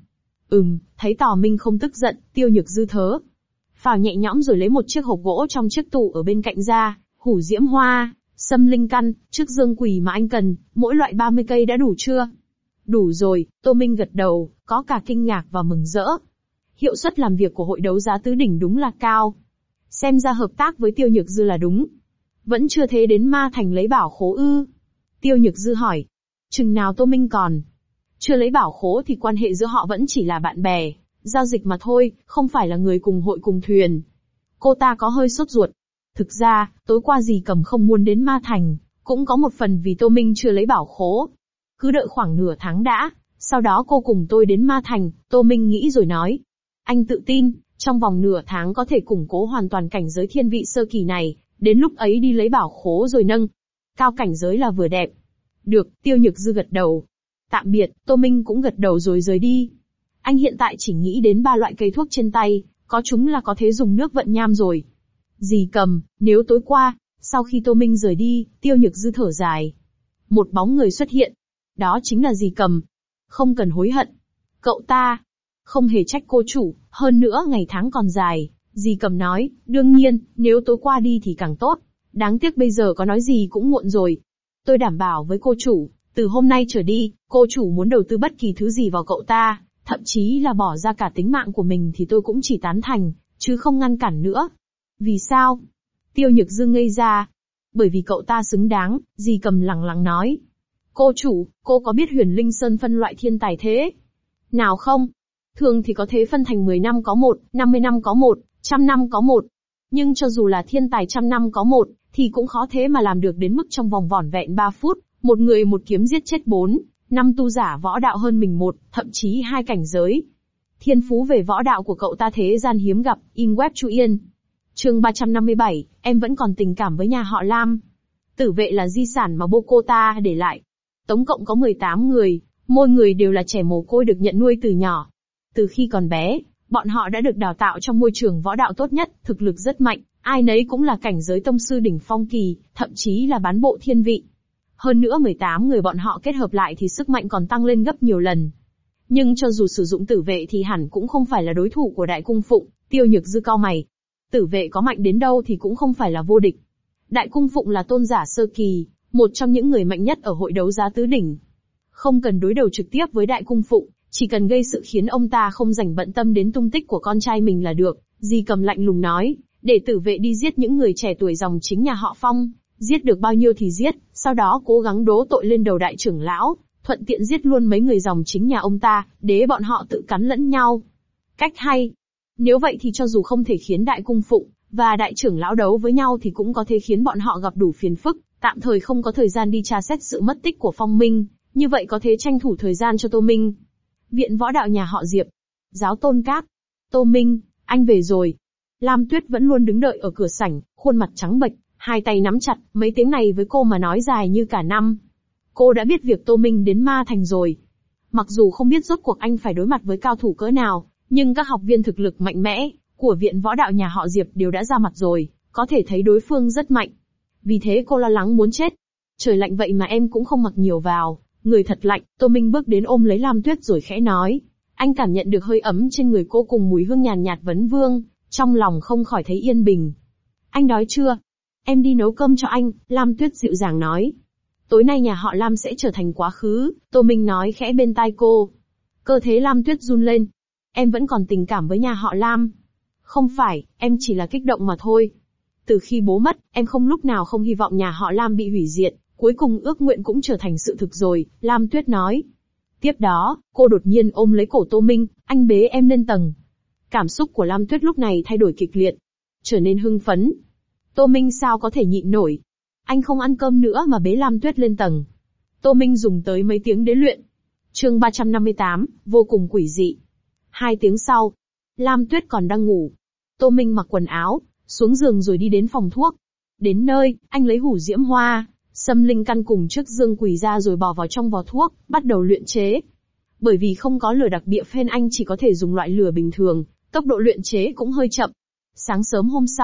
Thấy Tào Minh không tức giận, Tiêu Nhược Dư thở phào nhẹ nhõm rồi lấy một chiếc hộp gỗ trong chiếc tủ ở bên cạnh ra, hủ diễm hoa, sâm linh căn, trước dương quỳ mà anh cần, mỗi loại 30 cây đã đủ chưa? Đủ rồi, Tô Minh gật đầu, có cả kinh ngạc và mừng rỡ. Hiệu suất làm việc của hội đấu giá tứ đỉnh đúng là cao. Xem ra hợp tác với Tiêu Nhược Dư là đúng. Vẫn chưa thế đến Ma Thành lấy bảo khố ư? Tiêu Nhược Dư hỏi. Chừng nào Tô Minh còn chưa lấy bảo khố thì quan hệ giữa họ vẫn chỉ là bạn bè, giao dịch mà thôi, không phải là người cùng hội cùng thuyền. Cô ta có hơi sốt ruột. Thực ra, tối qua dì Cầm không muốn đến Ma Thành, cũng có một phần vì Tô Minh chưa lấy bảo khố. Cứ đợi khoảng nửa tháng đã, sau đó cô cùng tôi đến Ma Thành, Tô Minh nghĩ rồi nói. Anh tự tin, trong vòng nửa tháng có thể củng cố hoàn toàn cảnh giới thiên vị sơ kỳ này, đến lúc ấy đi lấy bảo khố rồi nâng cao cảnh giới là vừa đẹp. Được, Tiêu Nhược Dư gật đầu. Tạm biệt, Tô Minh cũng gật đầu rồi rời đi. Anh hiện tại chỉ nghĩ đến 3 loại cây thuốc trên tay, có chúng là có thể dùng nước vận nham rồi. Dì Cầm, nếu tối qua, sau khi Tô Minh rời đi, Tiêu Nhược Dư thở dài. Một bóng người xuất hiện. Đó chính là dì Cầm. Không cần hối hận. Cậu ta không hề trách cô chủ, hơn nữa ngày tháng còn dài. Dì Cầm nói, đương nhiên, nếu tối qua đi thì càng tốt. Đáng tiếc bây giờ có nói gì cũng muộn rồi. Tôi đảm bảo với cô chủ, từ hôm nay trở đi, cô chủ muốn đầu tư bất kỳ thứ gì vào cậu ta, thậm chí là bỏ ra cả tính mạng của mình thì tôi cũng chỉ tán thành, chứ không ngăn cản nữa. Vì sao? Tiêu Nhược Dư ngây ra. Bởi vì cậu ta xứng đáng, dì Cầm lẳng lặng nói. Cô chủ, cô có biết Huyền Linh Sơn phân loại thiên tài thế nào không? Thường thì có thế phân thành 10 năm có một, 50 năm có một, 100 năm có một. Nhưng cho dù là thiên tài 100 năm có một, thì cũng khó thế mà làm được đến mức trong vòng vỏn vẹn 3 phút, một người một kiếm giết chết 4, 5 tu giả võ đạo hơn mình một, thậm chí 2 cảnh giới. Thiên phú về võ đạo của cậu ta thế gian hiếm gặp, in web Chu Yên. Chương 357, em vẫn còn tình cảm với nhà họ Lam. Tử vệ là di sản mà bố cô ta để lại. Tổng cộng có 18 người, mỗi người đều là trẻ mồ côi được nhận nuôi từ nhỏ. Từ khi còn bé, bọn họ đã được đào tạo trong môi trường võ đạo tốt nhất, thực lực rất mạnh, ai nấy cũng là cảnh giới tông sư đỉnh phong kỳ, thậm chí là bán bộ thiên vị. Hơn nữa 18 người bọn họ kết hợp lại thì sức mạnh còn tăng lên gấp nhiều lần. Nhưng cho dù sử dụng tử vệ thì hẳn cũng không phải là đối thủ của Đại Cung Phụng, Tiêu Nhược Dư cau mày. Tử vệ có mạnh đến đâu thì cũng không phải là vô địch. Đại Cung Phụng là tôn giả sơ kỳ, một trong những người mạnh nhất ở hội đấu giá tứ đỉnh. Không cần đối đầu trực tiếp với Đại Cung Phụng, chỉ cần gây sự khiến ông ta không rảnh bận tâm đến tung tích của con trai mình là được. Dì Cầm lạnh lùng nói, để tử vệ đi giết những người trẻ tuổi dòng chính nhà họ Phong, giết được bao nhiêu thì giết, sau đó cố gắng đố tội lên đầu đại trưởng lão, thuận tiện giết luôn mấy người dòng chính nhà ông ta, để bọn họ tự cắn lẫn nhau. Cách hay. Nếu vậy thì cho dù không thể khiến Đại Cung Phụng và đại trưởng lão đấu với nhau thì cũng có thể khiến bọn họ gặp đủ phiền phức, tạm thời không có thời gian đi tra xét sự mất tích của Phong Minh, như vậy có thể tranh thủ thời gian cho Tô Minh. Viện võ đạo nhà họ Diệp. Giáo tôn Cát. Tô Minh, anh về rồi. Lam Tuyết vẫn luôn đứng đợi ở cửa sảnh, khuôn mặt trắng bệch, hai tay nắm chặt, mấy tiếng này với cô mà nói dài như cả năm. Cô đã biết việc Tô Minh đến Ma Thành rồi. Mặc dù không biết rốt cuộc anh phải đối mặt với cao thủ cỡ nào, nhưng các học viên thực lực mạnh mẽ của viện võ đạo nhà họ Diệp đều đã ra mặt rồi, có thể thấy đối phương rất mạnh. Vì thế cô lo lắng muốn chết. Trời lạnh vậy mà em cũng không mặc nhiều vào, người thật lạnh. Tô Minh bước đến ôm lấy Lam Tuyết rồi khẽ nói. Anh cảm nhận được hơi ấm trên người cô cùng mùi hương nhàn nhạt vấn vương, trong lòng không khỏi thấy yên bình. Anh đói chưa? Em đi nấu cơm cho anh, Lam Tuyết dịu dàng nói. Tối nay nhà họ Lam sẽ trở thành quá khứ, Tô Minh nói khẽ bên tai cô. Cơ thể Lam Tuyết run lên. Em vẫn còn tình cảm với nhà họ Lam. Không phải, em chỉ là kích động mà thôi. Từ khi bố mất, em không lúc nào không hy vọng nhà họ Lam bị hủy diệt, cuối cùng ước nguyện cũng trở thành sự thực rồi, Lam Tuyết nói. Tiếp đó, cô đột nhiên ôm lấy cổ Tô Minh, anh bế em lên tầng. Cảm xúc của Lam Tuyết lúc này thay đổi kịch liệt, trở nên hưng phấn. Tô Minh sao có thể nhịn nổi. Anh không ăn cơm nữa mà bế Lam Tuyết lên tầng. Tô Minh dùng tới mấy tiếng để luyện. Chương 358, vô cùng quỷ dị. 2 tiếng sau, Lam Tuyết còn đang ngủ. Tô Minh mặc quần áo, xuống giường rồi đi đến phòng thuốc. Đến nơi, anh lấy hủ diễm hoa, sâm linh căn cùng trước dương quỳ ra rồi bỏ vào trong vò thuốc, bắt đầu luyện chế. Bởi vì không có lửa đặc địa phen anh chỉ có thể dùng loại lửa bình thường, tốc độ luyện chế cũng hơi chậm. Sáng sớm hôm sau,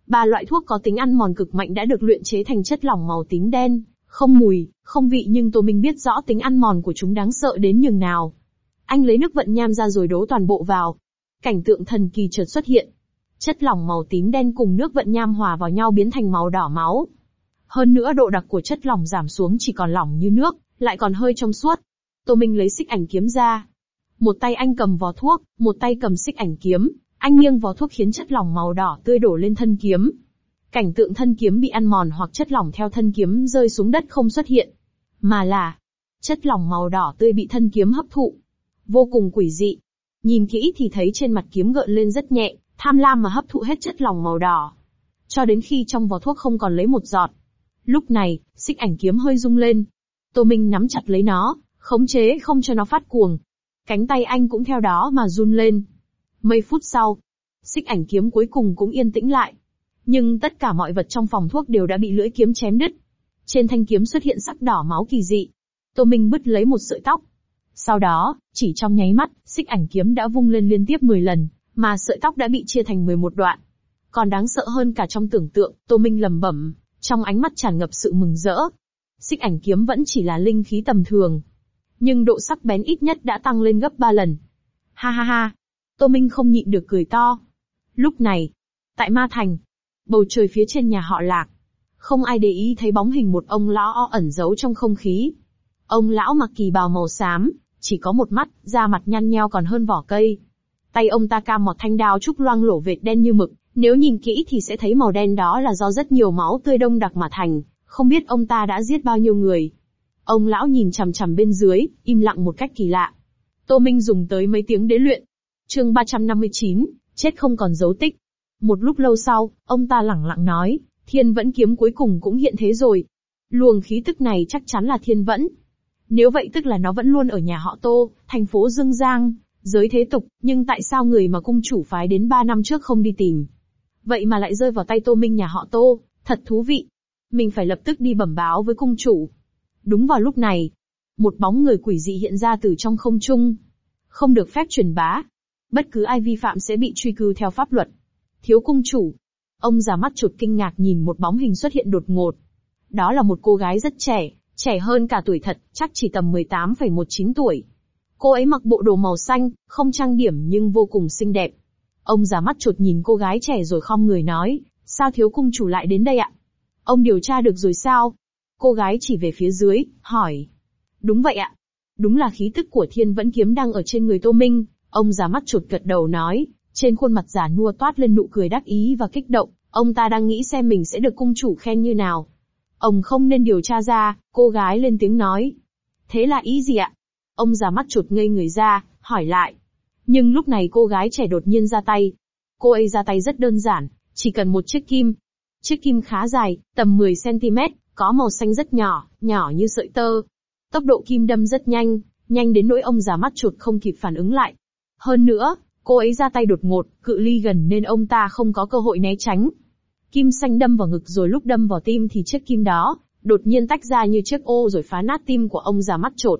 Ba loại thuốc có tính ăn mòn cực mạnh đã được luyện chế thành chất lỏng màu tím đen, không mùi, không vị, nhưng Tô Minh biết rõ tính ăn mòn của chúng đáng sợ đến nhường nào. Anh lấy nước vận nham ra rồi đổ toàn bộ vào. Cảnh tượng thần kỳ chợt xuất hiện. Chất lỏng màu tím đen cùng nước vận nham hòa vào nhau biến thành màu đỏ máu. Hơn nữa độ đặc của chất lỏng giảm xuống chỉ còn lỏng như nước, lại còn hơi trong suốt. Tô Minh lấy xích ảnh kiếm ra. Một tay anh cầm vỏ thuốc, một tay cầm xích ảnh kiếm, anh nghiêng vỏ thuốc khiến chất lỏng màu đỏ tươi đổ lên thân kiếm. Cảnh tượng thân kiếm bị ăn mòn hoặc chất lỏng theo thân kiếm rơi xuống đất không xuất hiện, mà là chất lỏng màu đỏ tươi bị thân kiếm hấp thụ. Vô cùng quỷ dị. Nhìn kỹ thì thấy trên mặt kiếm gợn lên rất nhẹ, tham lam mà hấp thụ hết chất lỏng màu đỏ. Cho đến khi trong vỏ thuốc không còn lấy một giọt. Lúc này, xích ảnh kiếm hơi rung lên. Tô Minh nắm chặt lấy nó, khống chế không cho nó phát cuồng. Cánh tay anh cũng theo đó mà run lên. Mấy phút sau, xích ảnh kiếm cuối cùng cũng yên tĩnh lại. Nhưng tất cả mọi vật trong phòng thuốc đều đã bị lưỡi kiếm chém đứt. Trên thanh kiếm xuất hiện sắc đỏ máu kỳ dị. Tô Minh bứt lấy một sợi tóc. Sau đó, chỉ trong nháy mắt, xích ảnh kiếm đã vung lên liên tiếp 10 lần, mà sợi tóc đã bị chia thành 11 đoạn. Còn đáng sợ hơn cả trong tưởng tượng, Tô Minh lẩm bẩm, trong ánh mắt tràn ngập sự mừng rỡ. Xích ảnh kiếm vẫn chỉ là linh khí tầm thường, nhưng độ sắc bén ít nhất đã tăng lên gấp 3 lần. Ha ha ha! Tô Minh không nhịn được cười to. Lúc này, tại Ma Thành, bầu trời phía trên nhà họ Lạc, không ai để ý thấy bóng hình một ông lão ẩn giấu trong không khí. Ông lão mặc kỳ bào màu xám, chỉ có một mắt, da mặt nhăn nheo còn hơn vỏ cây. Tay ông ta cam một thanh đao trúc loang lổ vệt đen như mực, nếu nhìn kỹ thì sẽ thấy màu đen đó là do rất nhiều máu tươi đông đặc mà thành, không biết ông ta đã giết bao nhiêu người. Ông lão nhìn chằm chằm bên dưới, im lặng một cách kỳ lạ. Tô Minh dùng tới mấy tiếng để luyện. Chương 359, chết không còn dấu tích. Một lúc lâu sau, ông ta lẳng lặng nói, Thiên Vẫn kiếm cuối cùng cũng hiện thế rồi. Luồng khí tức này chắc chắn là Thiên Vẫn. Nếu vậy tức là nó vẫn luôn ở nhà họ Tô, thành phố Dương Giang, giới thế tục, nhưng tại sao người mà cung chủ phái đến 3 năm trước không đi tìm? Vậy mà lại rơi vào tay Tô Minh nhà họ Tô, thật thú vị. Mình phải lập tức đi bẩm báo với cung chủ. Đúng vào lúc này, một bóng người quỷ dị hiện ra từ trong không trung. Không được phép truyền bá. Bất cứ ai vi phạm sẽ bị truy cứu theo pháp luật. Thiếu cung chủ. Ông già mắt chột kinh ngạc nhìn một bóng hình xuất hiện đột ngột. Đó là một cô gái rất trẻ, trẻ hơn cả tuổi thật, chắc chỉ tầm 18,19 tuổi. Cô ấy mặc bộ đồ màu xanh, không trang điểm nhưng vô cùng xinh đẹp. Ông già mắt chột nhìn cô gái trẻ rồi khom người nói, sao thiếu cung chủ lại đến đây ạ? Ông điều tra được rồi sao? Cô gái chỉ về phía dưới, hỏi. Đúng vậy ạ. Đúng là khí tức của Thiên Vẫn kiếm đang ở trên người Tô Minh. Ông già mắt chột gật đầu nói, trên khuôn mặt già nua toát lên nụ cười đắc ý và kích động, ông ta đang nghĩ xem mình sẽ được cung chủ khen như nào. Ông không nên điều tra ra, cô gái lên tiếng nói. Thế là ý gì ạ? Ông già mắt chột ngây người ra, hỏi lại. Nhưng lúc này cô gái trẻ đột nhiên ra tay. Cô ấy ra tay rất đơn giản, chỉ cần một chiếc kim. Chiếc kim khá dài, tầm 10 cm, có màu xanh rất nhỏ, nhỏ như sợi tơ. Tốc độ kim đâm rất nhanh, nhanh đến nỗi ông già mắt chột không kịp phản ứng lại. Hơn nữa, cô ấy ra tay đột ngột, cự ly gần nên ông ta không có cơ hội né tránh. Kim xanh đâm vào ngực rồi lúc đâm vào tim thì chiếc kim đó đột nhiên tách ra như chiếc ô rồi phá nát tim của ông già mắt chột.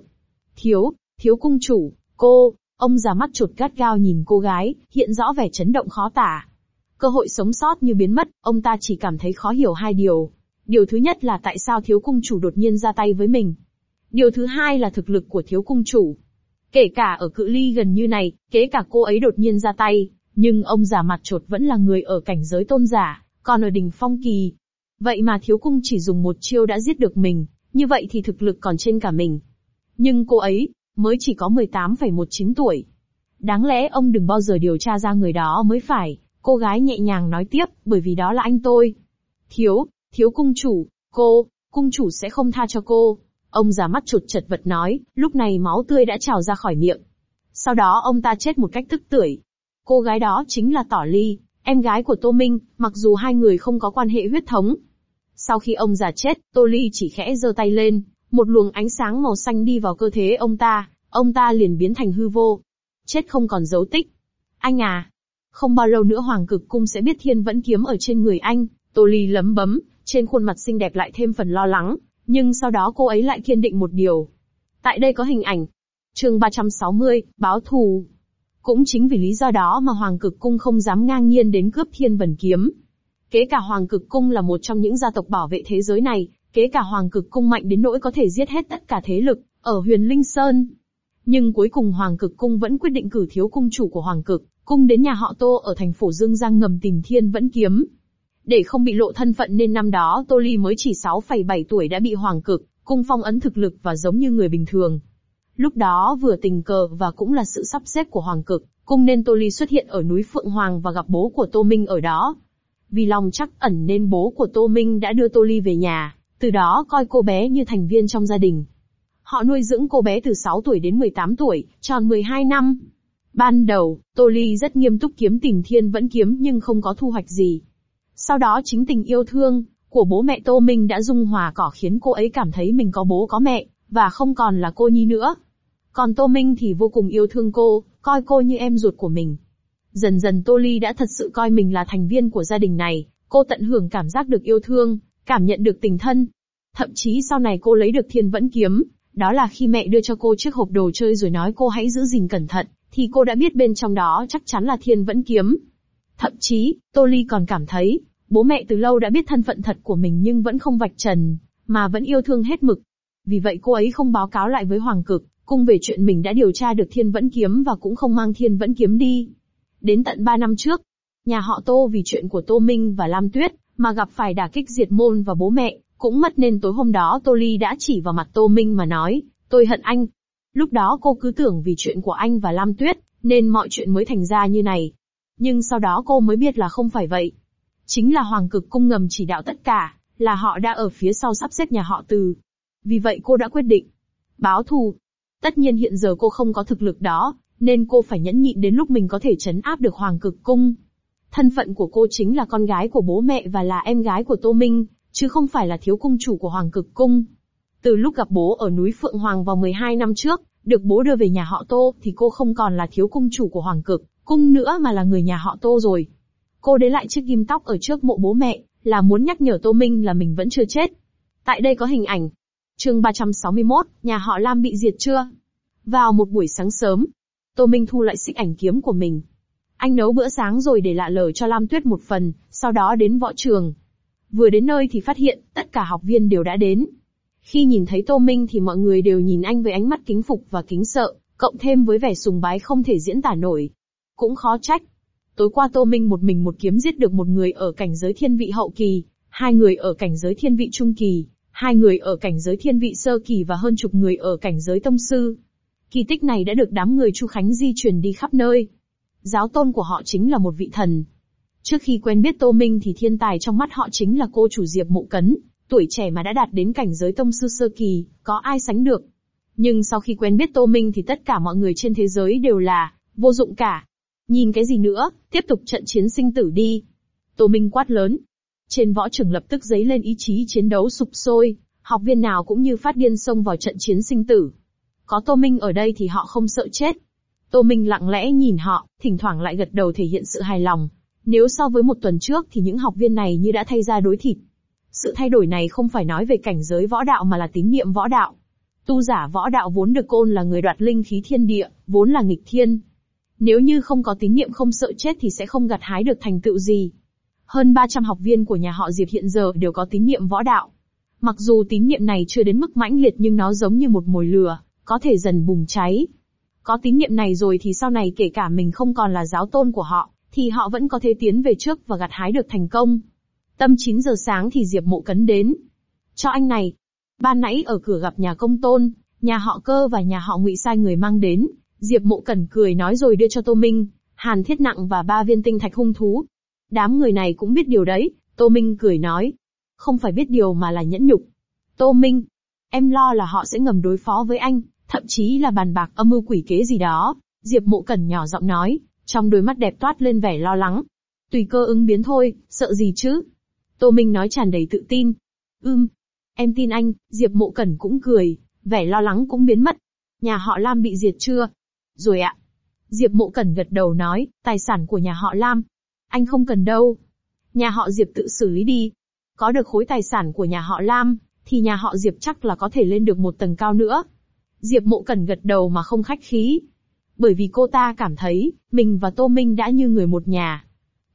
Thiếu cung chủ, ông già mắt chột gắt gao nhìn cô gái, hiện rõ vẻ chấn động khó tả. Cơ hội sống sót như biến mất, ông ta chỉ cảm thấy khó hiểu hai điều. Điều thứ nhất là tại sao thiếu cung chủ đột nhiên ra tay với mình. Điều thứ hai là thực lực của thiếu cung chủ. Kể cả ở cự ly gần như này, kể cả cô ấy đột nhiên ra tay, nhưng ông già mặt chột vẫn là người ở cảnh giới tôn giả, còn ở đỉnh phong kỳ. Vậy mà thiếu cung chỉ dùng một chiêu đã giết được mình, như vậy thì thực lực còn trên cả mình. Nhưng cô ấy, mới chỉ có 18,19 tuổi. Đáng lẽ ông đừng bao giờ điều tra ra người đó mới phải, cô gái nhẹ nhàng nói tiếp, bởi vì đó là anh tôi. Thiếu cung chủ, cung chủ sẽ không tha cho cô. Ông già mắt chột chật vật nói, lúc này máu tươi đã trào ra khỏi miệng. Sau đó ông ta chết một cách tức tưởi. Cô gái đó chính là Tỏ Ly, em gái của Tô Minh, mặc dù hai người không có quan hệ huyết thống. Sau khi ông già chết, Tô Ly chỉ khẽ giơ tay lên, một luồng ánh sáng màu xanh đi vào cơ thể ông ta liền biến thành hư vô. Chết không còn dấu tích. Anh à, không bao lâu nữa Hoàng Cực Cung sẽ biết Thiên Vẫn kiếm ở trên người anh. Tô Ly lấm bấm, trên khuôn mặt xinh đẹp lại thêm phần lo lắng, nhưng sau đó cô ấy lại kiên định một điều. Tại đây có hình ảnh. Chương 360, báo thù. Cũng chính vì lý do đó mà Hoàng Cực Cung không dám ngang nhiên đến cướp Thiên Vẫn kiếm. Kế cả Hoàng Cực Cung là một trong những gia tộc bảo vệ thế giới này, kế cả Hoàng Cực Cung mạnh đến nỗi có thể giết hết tất cả thế lực ở Huyền Linh Sơn. Nhưng cuối cùng Hoàng Cực Cung vẫn quyết định cử thiếu cung chủ của Hoàng Cực Cung đến nhà họ Tô ở thành phố Dương Giang ngầm tìm Thiên Vẫn Kiếm. Để không bị lộ thân phận nên năm đó Tô Ly mới chỉ 6,7 tuổi đã bị Hoàng Cực Cung phong ấn thực lực và giống như người bình thường. Lúc đó vừa tình cờ và cũng là sự sắp xếp của Hoàng Cực Cung nên Tô Ly xuất hiện ở núi Phượng Hoàng và gặp bố của Tô Minh ở đó. Vì lòng trắc ẩn nên bố của Tô Minh đã đưa Tô Ly về nhà, từ đó coi cô bé như thành viên trong gia đình. Họ nuôi dưỡng cô bé từ 6 tuổi đến 18 tuổi, tròn 12 năm. Ban đầu, Tô Ly rất nghiêm túc kiếm tìm Thiên Vẫn Kiếm nhưng không có thu hoạch gì. Sau đó chính tình yêu thương của bố mẹ Tô Minh đã dung hòa cỏ khiến cô ấy cảm thấy mình có bố có mẹ, và không còn là cô nhi nữa. Còn Tô Minh thì vô cùng yêu thương cô, coi cô như em ruột của mình. Dần dần Tô Ly đã thật sự coi mình là thành viên của gia đình này, cô tận hưởng cảm giác được yêu thương, cảm nhận được tình thân. Thậm chí sau này cô lấy được Thiên Vẫn Kiếm, đó là khi mẹ đưa cho cô chiếc hộp đồ chơi rồi nói cô hãy giữ gìn cẩn thận, thì cô đã biết bên trong đó chắc chắn là Thiên Vẫn Kiếm. Thậm chí, Tô Ly còn cảm thấy, bố mẹ từ lâu đã biết thân phận thật của mình nhưng vẫn không vạch trần, mà vẫn yêu thương hết mực. Vì vậy cô ấy không báo cáo lại với Hoàng Cực Cung về chuyện mình đã điều tra được Thiên Vẫn Kiếm và cũng không mang Thiên Vẫn Kiếm đi. Đến tận 3 năm trước, nhà họ Tô vì chuyện của Tô Minh và Lam Tuyết mà gặp phải đả kích diệt môn và bố mẹ cũng mất nên tối hôm đó Tô Ly đã chỉ vào mặt Tô Minh mà nói, tôi hận anh. Lúc đó cô cứ tưởng vì chuyện của anh và Lam Tuyết nên mọi chuyện mới thành ra như này. Nhưng sau đó cô mới biết là không phải vậy. Chính là Hoàng Cực Cung ngầm chỉ đạo tất cả, là họ đã ở phía sau sắp xếp nhà họ Từ. Vì vậy cô đã quyết định báo thù. Tất nhiên hiện giờ cô không có thực lực đó, nên cô phải nhẫn nhịn đến lúc mình có thể trấn áp được Hoàng Cực Cung. Thân phận của cô chính là con gái của bố mẹ và là em gái của Tô Minh, chứ không phải là thiếu cung chủ của Hoàng Cực Cung. Từ lúc gặp bố ở núi Phượng Hoàng vào 12 năm trước, được bố đưa về nhà họ Tô thì cô không còn là thiếu cung chủ của Hoàng Cực Cung nữa mà là người nhà họ Tô rồi. Cô để lại chiếc ghim tóc ở trước mộ bố mẹ, là muốn nhắc nhở Tô Minh là mình vẫn chưa chết. Tại đây có hình ảnh. Chương 361, nhà họ Lam bị diệt chưa? Vào một buổi sáng sớm, Tô Minh thu lại xích ảnh kiếm của mình. Anh nấu bữa sáng rồi để lạ lờ cho Lam Tuyết một phần, sau đó đến võ trường. Vừa đến nơi thì phát hiện, tất cả học viên đều đã đến. Khi nhìn thấy Tô Minh thì mọi người đều nhìn anh với ánh mắt kính phục và kính sợ, cộng thêm với vẻ sùng bái không thể diễn tả nổi. Cũng khó trách. Tối qua Tô Minh một mình một kiếm giết được một người ở cảnh giới thiên vị hậu kỳ, 2 người ở cảnh giới thiên vị trung kỳ, 2 người ở cảnh giới thiên vị sơ kỳ và hơn chục người ở cảnh giới tông sư. Kỳ tích này đã được đám người Chu Khánh di truyền đi khắp nơi. Giáo tôn của họ chính là một vị thần. Trước khi quen biết Tô Minh thì thiên tài trong mắt họ chính là cô chủ Diệp Mộ Cấn, tuổi trẻ mà đã đạt đến cảnh giới tông sư sơ kỳ, có ai sánh được. Nhưng sau khi quen biết Tô Minh thì tất cả mọi người trên thế giới đều là vô dụng cả. Nhìn cái gì nữa, tiếp tục trận chiến sinh tử đi. Tô Minh quát lớn. Trên võ trường lập tức dấy lên ý chí chiến đấu sục sôi, học viên nào cũng như phát điên xông vào trận chiến sinh tử. Có Tô Minh ở đây thì họ không sợ chết. Tô Minh lặng lẽ nhìn họ, thỉnh thoảng lại gật đầu thể hiện sự hài lòng. Nếu so với một tuần trước thì những học viên này như đã thay ra đối thịt. Sự thay đổi này không phải nói về cảnh giới võ đạo mà là tín niệm võ đạo. Tu giả võ đạo vốn được côn là người đoạt linh khí thiên địa, vốn là nghịch thiên. Nếu như không có tín niệm không sợ chết thì sẽ không gặt hái được thành tựu gì. Hơn 300 học viên của nhà họ Diệp hiện giờ đều có tín niệm võ đạo. Mặc dù tín niệm này chưa đến mức mãnh liệt nhưng nó giống như một mồi lửa, có thể dần bùng cháy. Có tín niệm này rồi thì sau này kể cả mình không còn là giáo tôn của họ, thì họ vẫn có thể tiến về trước và gặt hái được thành công. Tầm 9 giờ sáng thì Diệp Mộ Cấn đến. Cho anh này. Ban nãy ở cửa gặp nhà Công Tôn, nhà họ Cơ và nhà họ Ngụy sai người mang đến. Diệp Mộ Cẩn cười nói rồi đưa cho Tô Minh, Hàn Thiết Nặng và 3 viên tinh thạch hung thú. Đám người này cũng biết điều đấy, Tô Minh cười nói. Không phải biết điều mà là nhẫn nhục. Tô Minh, em lo là họ sẽ ngầm đối phó với anh, thậm chí là bàn bạc âm mưu quỷ kế gì đó. Diệp Mộ Cẩn nhỏ giọng nói, trong đôi mắt đẹp toát lên vẻ lo lắng. Tùy cơ ứng biến thôi, sợ gì chứ? Tô Minh nói tràn đầy tự tin. Em tin anh, Diệp Mộ Cẩn cũng cười, vẻ lo lắng cũng biến mất. Nhà họ Lam bị diệt chưa? Rồi ạ. Diệp Mộ Cẩn gật đầu nói, tài sản của nhà họ Lam. Anh không cần đâu. Nhà họ Diệp tự xử lý đi. Có được khối tài sản của nhà họ Lam, thì nhà họ Diệp chắc là có thể lên được một tầng cao nữa. Diệp Mộ Cẩn gật đầu mà không khách khí. Bởi vì cô ta cảm thấy, mình và Tô Minh đã như người một nhà.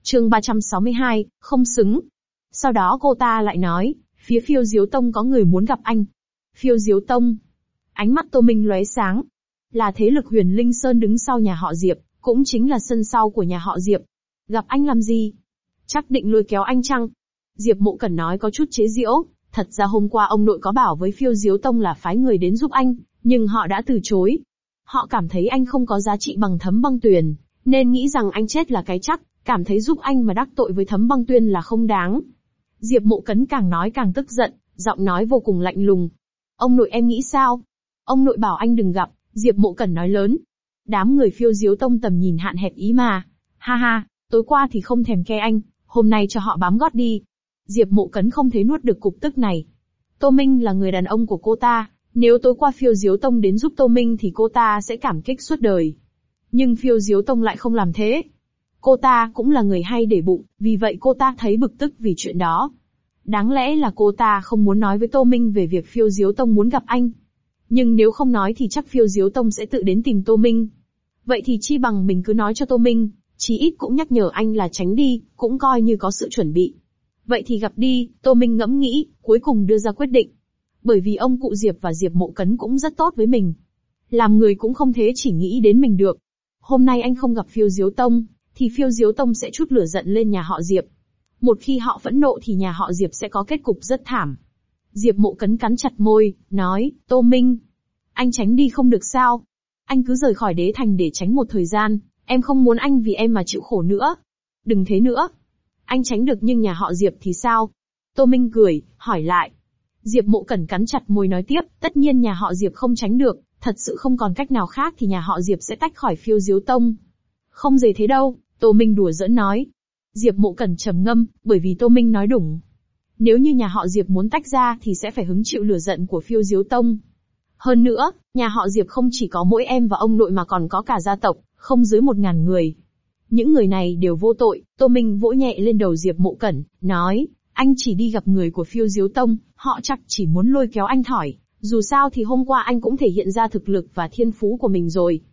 Chương 362, không xứng. Sau đó cô ta lại nói, phía Phiêu Diếu Tông có người muốn gặp anh. Phiêu Diếu Tông. Ánh mắt Tô Minh lóe sáng. Là thế lực Huyền Linh Sơn đứng sau nhà họ Diệp, cũng chính là sân sau của nhà họ Diệp. Gặp anh làm gì? Chắc định lôi kéo anh chăng? Diệp Mộ Cẩn nói có chút chế giễu, thật ra hôm qua ông nội có bảo với Phiêu Diếu Tông là phái người đến giúp anh, nhưng họ đã từ chối. Họ cảm thấy anh không có giá trị bằng Thấm Băng Tuyền, nên nghĩ rằng anh chết là cái chắc, cảm thấy giúp anh mà đắc tội với Thấm Băng Tuyền là không đáng. Diệp Mộ Cẩn càng nói càng tức giận, giọng nói vô cùng lạnh lùng. Ông nội em nghĩ sao? Ông nội bảo anh đừng gặp, Diệp Mộ Cẩn nói lớn. Đám người Phiêu Diếu Tông tầm nhìn hạn hẹp ý mà. Ha ha, tối qua thì không thèm ke anh, hôm nay cho họ bám gót đi. Diệp Mộ Cẩn không thể nuốt được cục tức này. Tô Minh là người đàn ông của cô ta, nếu tối qua Phiêu Diếu Tông đến giúp Tô Minh thì cô ta sẽ cảm kích suốt đời. Nhưng Phiêu Diếu Tông lại không làm thế. Cô ta cũng là người hay để bụng, vì vậy cô ta thấy bực tức vì chuyện đó. Đáng lẽ là cô ta không muốn nói với Tô Minh về việc Phiêu Diếu Tông muốn gặp anh. Nhưng nếu không nói thì chắc Phiêu Diếu Tông sẽ tự đến tìm Tô Minh. Vậy thì chi bằng mình cứ nói cho Tô Minh, chí ít cũng nhắc nhở anh là tránh đi, cũng coi như có sự chuẩn bị. Vậy thì gặp đi, Tô Minh ngẫm nghĩ, cuối cùng đưa ra quyết định. Bởi vì ông cụ Diệp và Diệp Mộ Cẩn cũng rất tốt với mình. Làm người cũng không thế chỉ nghĩ đến mình được. Hôm nay anh không gặp Phiêu Diếu Tông, thì Phiêu Diếu Tông sẽ trút lửa giận lên nhà họ Diệp. Một khi họ phẫn nộ thì nhà họ Diệp sẽ có kết cục rất thảm. Diệp Mộ Cẩn cắn chặt môi, nói, Tô Minh, anh tránh đi không được sao? Anh cứ rời khỏi đế thành để tránh một thời gian, em không muốn anh vì em mà chịu khổ nữa. Đừng thế nữa. Anh tránh được nhưng nhà họ Diệp thì sao? Tô Minh cười, hỏi lại. Diệp Mộ Cẩn cắn chặt môi nói tiếp, tất nhiên nhà họ Diệp không tránh được, thật sự không còn cách nào khác thì nhà họ Diệp sẽ tách khỏi Phiêu Diếu Tông. Không dễ thế đâu, Tô Minh đùa giỡn nói. Diệp Mộ Cẩn trầm ngâm, bởi vì Tô Minh nói đúng. Nếu như nhà họ Diệp muốn tách ra thì sẽ phải hứng chịu lửa giận của Phiêu Diếu Tông. Hơn nữa, nhà họ Diệp không chỉ có mỗi em và ông nội mà còn có cả gia tộc, không dưới 1000 người. Những người này đều vô tội. Tô Minh vỗ nhẹ lên đầu Diệp Mộ Cẩn, nói, anh chỉ đi gặp người của Phiêu Diếu Tông, họ chắc chỉ muốn lôi kéo anh thỏi, dù sao thì hôm qua anh cũng thể hiện ra thực lực và thiên phú của mình rồi.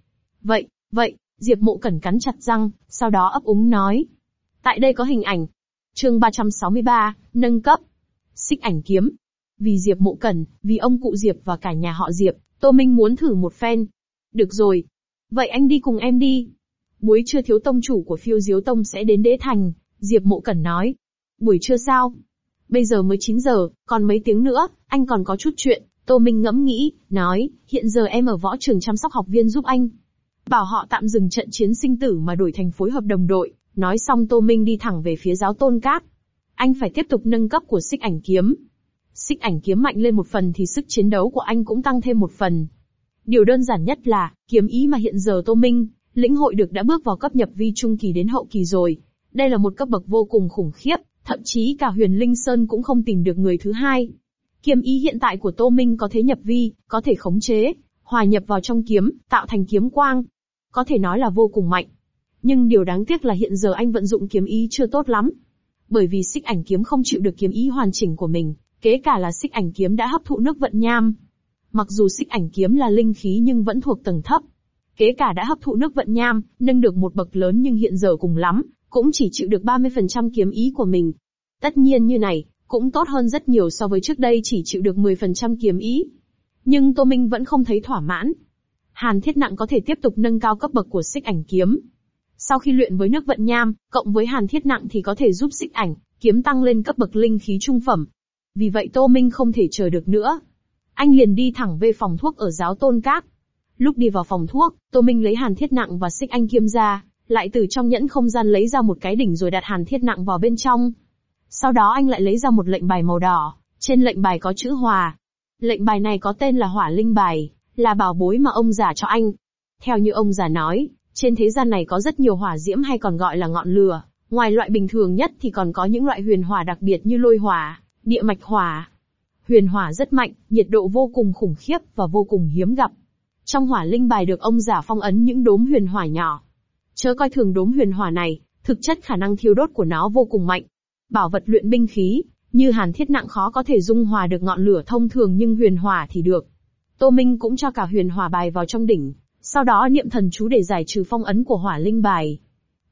Vậy, Diệp Mộ Cẩn cắn chặt răng, sau đó ấp úng nói. Tại đây có hình ảnh. Chương 363, nâng cấp. Xích ảnh kiếm. Vì Diệp Mộ Cẩn, vì ông cụ Diệp và cả nhà họ Diệp, Tô Minh muốn thử một phen. Được rồi. Vậy anh đi cùng em đi. Buổi trưa thiếu tông chủ của Phiêu Diếu Tông sẽ đến đế thành, Diệp Mộ Cẩn nói. Buổi trưa sao? Bây giờ mới 9 giờ, còn mấy tiếng nữa, anh còn có chút chuyện. Tô Minh ngẫm nghĩ, nói, hiện giờ em ở võ trường chăm sóc học viên giúp anh. Bảo họ tạm dừng trận chiến sinh tử mà đổi thành phối hợp đồng đội. Nói xong Tô Minh đi thẳng về phía giáo tôn cát. Anh phải tiếp tục nâng cấp của xích ảnh kiếm. Xích ảnh kiếm mạnh lên một phần thì sức chiến đấu của anh cũng tăng thêm một phần. Điều đơn giản nhất là, kiếm ý mà hiện giờ Tô Minh lĩnh hội được đã bước vào cấp nhập vi trung kỳ đến hậu kỳ rồi. Đây là một cấp bậc vô cùng khủng khiếp, thậm chí cả Huyền Linh Sơn cũng không tìm được người thứ hai. Kiếm ý hiện tại của Tô Minh có thể nhập vi, có thể khống chế, hòa nhập vào trong kiếm, tạo thành kiếm quang. Có thể nói là vô cùng mạnh. Nhưng điều đáng tiếc là hiện giờ anh vận dụng kiếm ý chưa tốt lắm. Bởi vì xích ảnh kiếm không chịu được kiếm ý hoàn chỉnh của mình, kế cả là xích ảnh kiếm đã hấp thụ nước vận nham. Mặc dù xích ảnh kiếm là linh khí nhưng vẫn thuộc tầng thấp. Kế cả đã hấp thụ nước vận nham, nâng được một bậc lớn nhưng hiện giờ cùng lắm, cũng chỉ chịu được 30% kiếm ý của mình. Tất nhiên như này, cũng tốt hơn rất nhiều so với trước đây chỉ chịu được 10% kiếm ý. Nhưng Tô Minh vẫn không thấy thỏa mãn. Hàn Thiết Nặng có thể tiếp tục nâng cao cấp bậc của xích ảnh kiếm. Sau khi luyện với nước vận nham, cộng với Hàn Thiết Nặng thì có thể giúp xích ảnh kiếm tăng lên cấp bậc linh khí trung phẩm. Vì vậy Tô Minh không thể chờ được nữa. Anh liền đi thẳng về phòng thuốc ở giáo tôn cát. Lúc đi vào phòng thuốc, Tô Minh lấy Hàn Thiết Nặng và xích anh kiếm ra, lại từ trong nhẫn không gian lấy ra một cái đỉnh rồi đặt Hàn Thiết Nặng vào bên trong. Sau đó anh lại lấy ra một lệnh bài màu đỏ, trên lệnh bài có chữ Hòa. Lệnh bài này có tên là Hỏa Linh Bài, là bảo bối mà ông già cho anh. Theo như ông già nói, trên thế gian này có rất nhiều hỏa diễm hay còn gọi là ngọn lửa, ngoài loại bình thường nhất thì còn có những loại huyền hỏa đặc biệt như lôi hỏa, địa mạch hỏa. Huyền hỏa rất mạnh, nhiệt độ vô cùng khủng khiếp và vô cùng hiếm gặp. Trong Hỏa Linh Bài được ông già phong ấn những đốm huyền hỏa nhỏ. Chớ coi thường đốm huyền hỏa này, thực chất khả năng thiêu đốt của nó vô cùng mạnh. Bảo vật luyện binh khí, như Hàn Thiết Nặng khó có thể dung hòa được ngọn lửa thông thường nhưng huyền hỏa thì được. Tô Minh cũng cho cả huyền hỏa bài vào trong đỉnh, sau đó niệm thần chú để giải trừ phong ấn của Hỏa Linh Bài.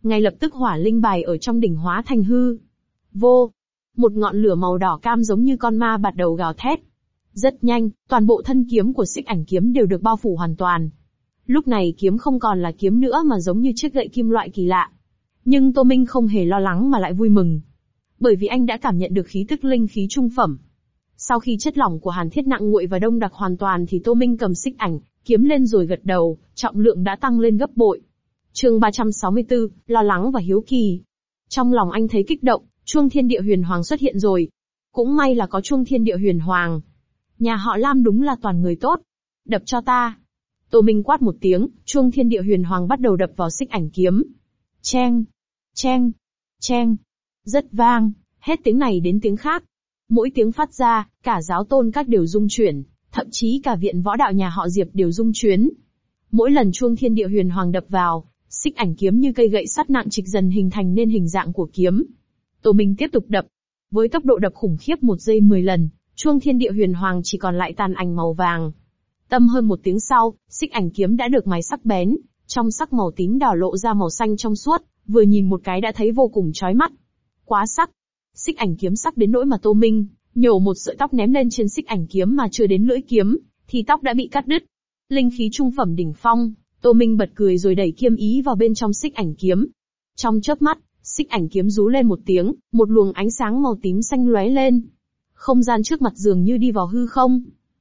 ngay lập tức hỏa linh bài ở trong đỉnh hóa thành hư vô. Một ngọn lửa màu đỏ cam giống như con ma bắt đầu gào thét. Rất nhanh, toàn bộ thân kiếm của Xích Ảnh kiếm đều được bao phủ hoàn toàn. Lúc này kiếm không còn là kiếm nữa mà giống như chiếc gậy kim loại kỳ lạ. Nhưng Tô Minh không hề lo lắng mà lại vui mừng. Bởi vì anh đã cảm nhận được khí tức linh khí trung phẩm. Sau khi chất lỏng của Hàn Thiết nặng nguội và đông đặc hoàn toàn thì Tô Minh cầm Xích Ảnh kiếm lên rồi gật đầu, trọng lượng đã tăng lên gấp bội. Chương 364, lo lắng và hiếu kỳ. Trong lòng anh thấy kích động, chuông Thiên Địa Huyền Hoàng xuất hiện rồi. Cũng may là có chuông Thiên Địa Huyền Hoàng. Nhà họ Lam đúng là toàn người tốt. Đập cho ta. Tô Minh quát một tiếng, chuông Thiên Địa Huyền Hoàng bắt đầu đập vào Xích Ảnh kiếm. Cheng, cheng, cheng. Rất vang, hết tiếng này đến tiếng khác. Mỗi tiếng phát ra, cả giáo tôn các đều rung chuyển, thậm chí cả viện võ đạo nhà họ Diệp đều rung chuyến. Mỗi lần chuông Thiên Địa Huyền Hoàng đập vào, Xích Ảnh kiếm như cây gậy sắt nặng trịch dần hình thành nên hình dạng của kiếm. Tô Minh tiếp tục đập. Với tốc độ đập khủng khiếp 1 giây 10 lần, chuông Thiên Địa Huyền Hoàng chỉ còn lại tàn ảnh màu vàng. Tầm hơn 1 tiếng sau, Xích Ảnh kiếm đã được mài sắc bén, trong sắc màu tím đỏ lộ ra màu xanh trong suốt, vừa nhìn một cái đã thấy vô cùng chói mắt. Quá sắc. Xích Ảnh kiếm sắc đến nỗi mà Tô Minh nhổ một sợi tóc ném lên trên Xích Ảnh kiếm mà chưa đến lưỡi kiếm, thì tóc đã bị cắt đứt. Linh khí trung phẩm đỉnh phong, Tô Minh bật cười rồi đẩy kiếm ý vào bên trong Xích Ảnh kiếm. Trong chớp mắt, Xích Ảnh kiếm rú lên một tiếng, một luồng ánh sáng màu tím xanh lóe lên. Không gian trước mặt dường như đi vào hư không.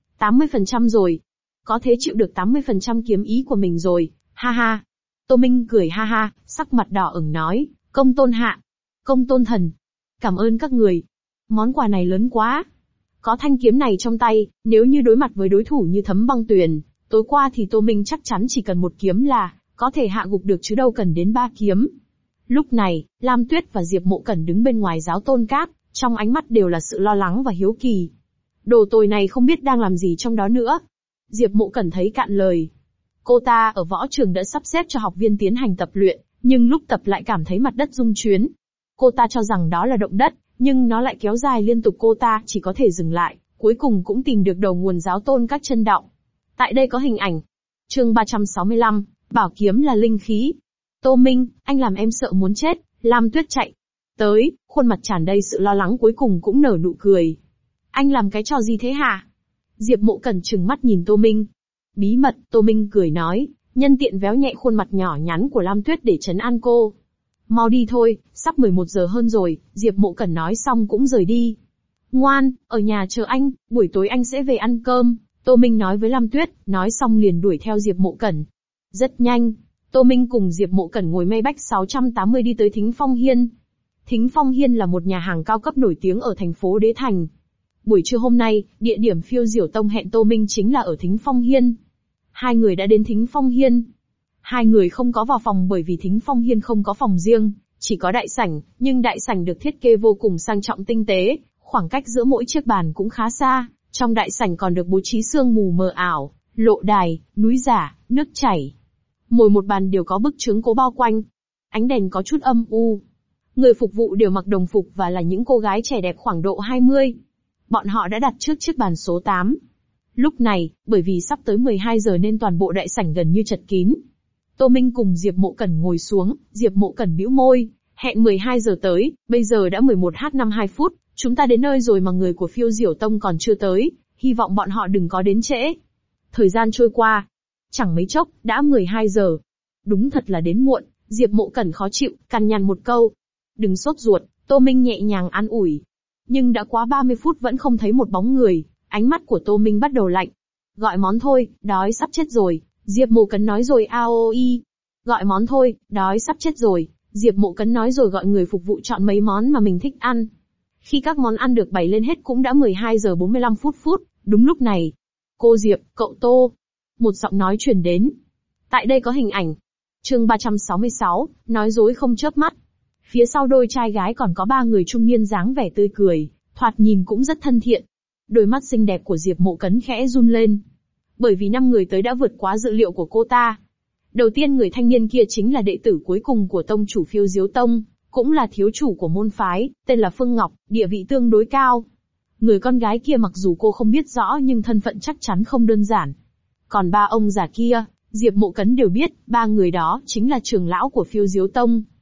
80% rồi. Có thể chịu được 80% kiếm ý của mình rồi, ha ha. Tô Minh cười ha ha, sắc mặt đỏ ửng nói, công tôn hạ, công tôn thần. Cảm ơn các người. Món quà này lớn quá. Có thanh kiếm này trong tay, nếu như đối mặt với đối thủ như Thấm Băng Tuyền, tối qua thì Tô Minh chắc chắn chỉ cần một kiếm là có thể hạ gục được chứ đâu cần đến 3 kiếm. Lúc này, Lam Tuyết và Diệp Mộ Cẩn đứng bên ngoài giáo tôn các, trong ánh mắt đều là sự lo lắng và hiếu kỳ. Đồ tồi này không biết đang làm gì trong đó nữa. Diệp Mộ Cẩn thấy cạn lời. Cô ta ở võ trường đã sắp xếp cho học viên tiến hành tập luyện, nhưng lúc tập lại cảm thấy mặt đất rung chuyến. Cô ta cho rằng đó là động đất, nhưng nó lại kéo dài liên tục, cô ta chỉ có thể dừng lại, cuối cùng cũng tìm được đầu nguồn giáo tôn các chân đạo. Tại đây có hình ảnh. Chương 365, bảo kiếm là linh khí. Tô Minh, anh làm em sợ muốn chết. Lam Tuyết chạy tới, khuôn mặt tràn đầy sự lo lắng cuối cùng cũng nở nụ cười. Anh làm cái trò gì thế hả? Diệp Mộ Cẩn trừng mắt nhìn Tô Minh. Bí mật, Tô Minh cười nói, nhân tiện véo nhẹ khuôn mặt nhỏ nhắn của Lam Tuyết để trấn an cô. Mau đi thôi, sắp 11 giờ hơn rồi, Diệp Mộ Cẩn nói xong cũng rời đi. Ngoan, ở nhà chờ anh, buổi tối anh sẽ về ăn cơm, Tô Minh nói với Lam Tuyết, nói xong liền đuổi theo Diệp Mộ Cẩn. Rất nhanh, Tô Minh cùng Diệp Mộ Cẩn ngồi Maybach 680 đi tới Thính Phong Hiên. Thính Phong Hiên là một nhà hàng cao cấp nổi tiếng ở thành phố Đế Thành. Buổi trưa hôm nay, địa điểm Phiêu Diểu Tông hẹn Tô Minh chính là ở Thính Phong Hiên. Hai người đã đến Thính Phong Hiên. Hai người không có vào phòng bởi vì Thính Phong Hiên không có phòng riêng, chỉ có đại sảnh, nhưng đại sảnh được thiết kế vô cùng sang trọng tinh tế, khoảng cách giữa mỗi chiếc bàn cũng khá xa, trong đại sảnh còn được bố trí sương mù mờ ảo, lộ đài, núi giả, nước chảy. Mỗi một bàn đều có bức chướng cố bao quanh. Ánh đèn có chút âm u. Người phục vụ đều mặc đồng phục và là những cô gái trẻ đẹp khoảng độ 20. Bọn họ đã đặt trước chiếc bàn số 8. Lúc này, bởi vì sắp tới 12 giờ nên toàn bộ đại sảnh gần như chật kín. Tô Minh cùng Diệp Mộ Cẩn ngồi xuống, Diệp Mộ Cẩn bĩu môi, hẹn 12 giờ tới, bây giờ đã 11h52, chúng ta đến nơi rồi mà người của Phiêu Diểu Tông còn chưa tới, hy vọng bọn họ đừng có đến trễ. Thời gian trôi qua, chẳng mấy chốc, đã 12 giờ. Đúng thật là đến muộn, Diệp Mộ Cẩn khó chịu, cằn nhằn một câu. Đừng sốt ruột, Tô Minh nhẹ nhàng an ủi. Nhưng đã quá 30 phút vẫn không thấy một bóng người, ánh mắt của Tô Minh bắt đầu lạnh. Gọi món thôi, đói sắp chết rồi, Diệp Mộ Cẩn nói rồi AOI. Gọi món thôi, đói sắp chết rồi, Diệp Mộ Cẩn nói rồi gọi người phục vụ chọn mấy món mà mình thích ăn. Khi các món ăn được bày lên hết cũng đã 12 giờ 45 phút, đúng lúc này. Cô Diệp, cậu Tô. Một giọng nói truyền đến. Tại đây có hình ảnh. Chương 366, nói dối không chớp mắt. Phía sau đôi trai gái còn có 3 người trung niên dáng vẻ tươi cười, thoạt nhìn cũng rất thân thiện. Đôi mắt xinh đẹp của Diệp Mộ Cẩn khẽ run lên. Bởi vì 5 người tới đã vượt quá dự liệu của cô ta. Đầu tiên người thanh niên kia chính là đệ tử cuối cùng của tông chủ Phiêu Diếu Tông, cũng là thiếu chủ của môn phái, tên là Phương Ngọc, địa vị tương đối cao. Người con gái kia mặc dù cô không biết rõ nhưng thân phận chắc chắn không đơn giản. Còn 3 ông già kia, Diệp Mộ Cẩn đều biết, 3 người đó chính là trưởng lão của Phiêu Diếu Tông.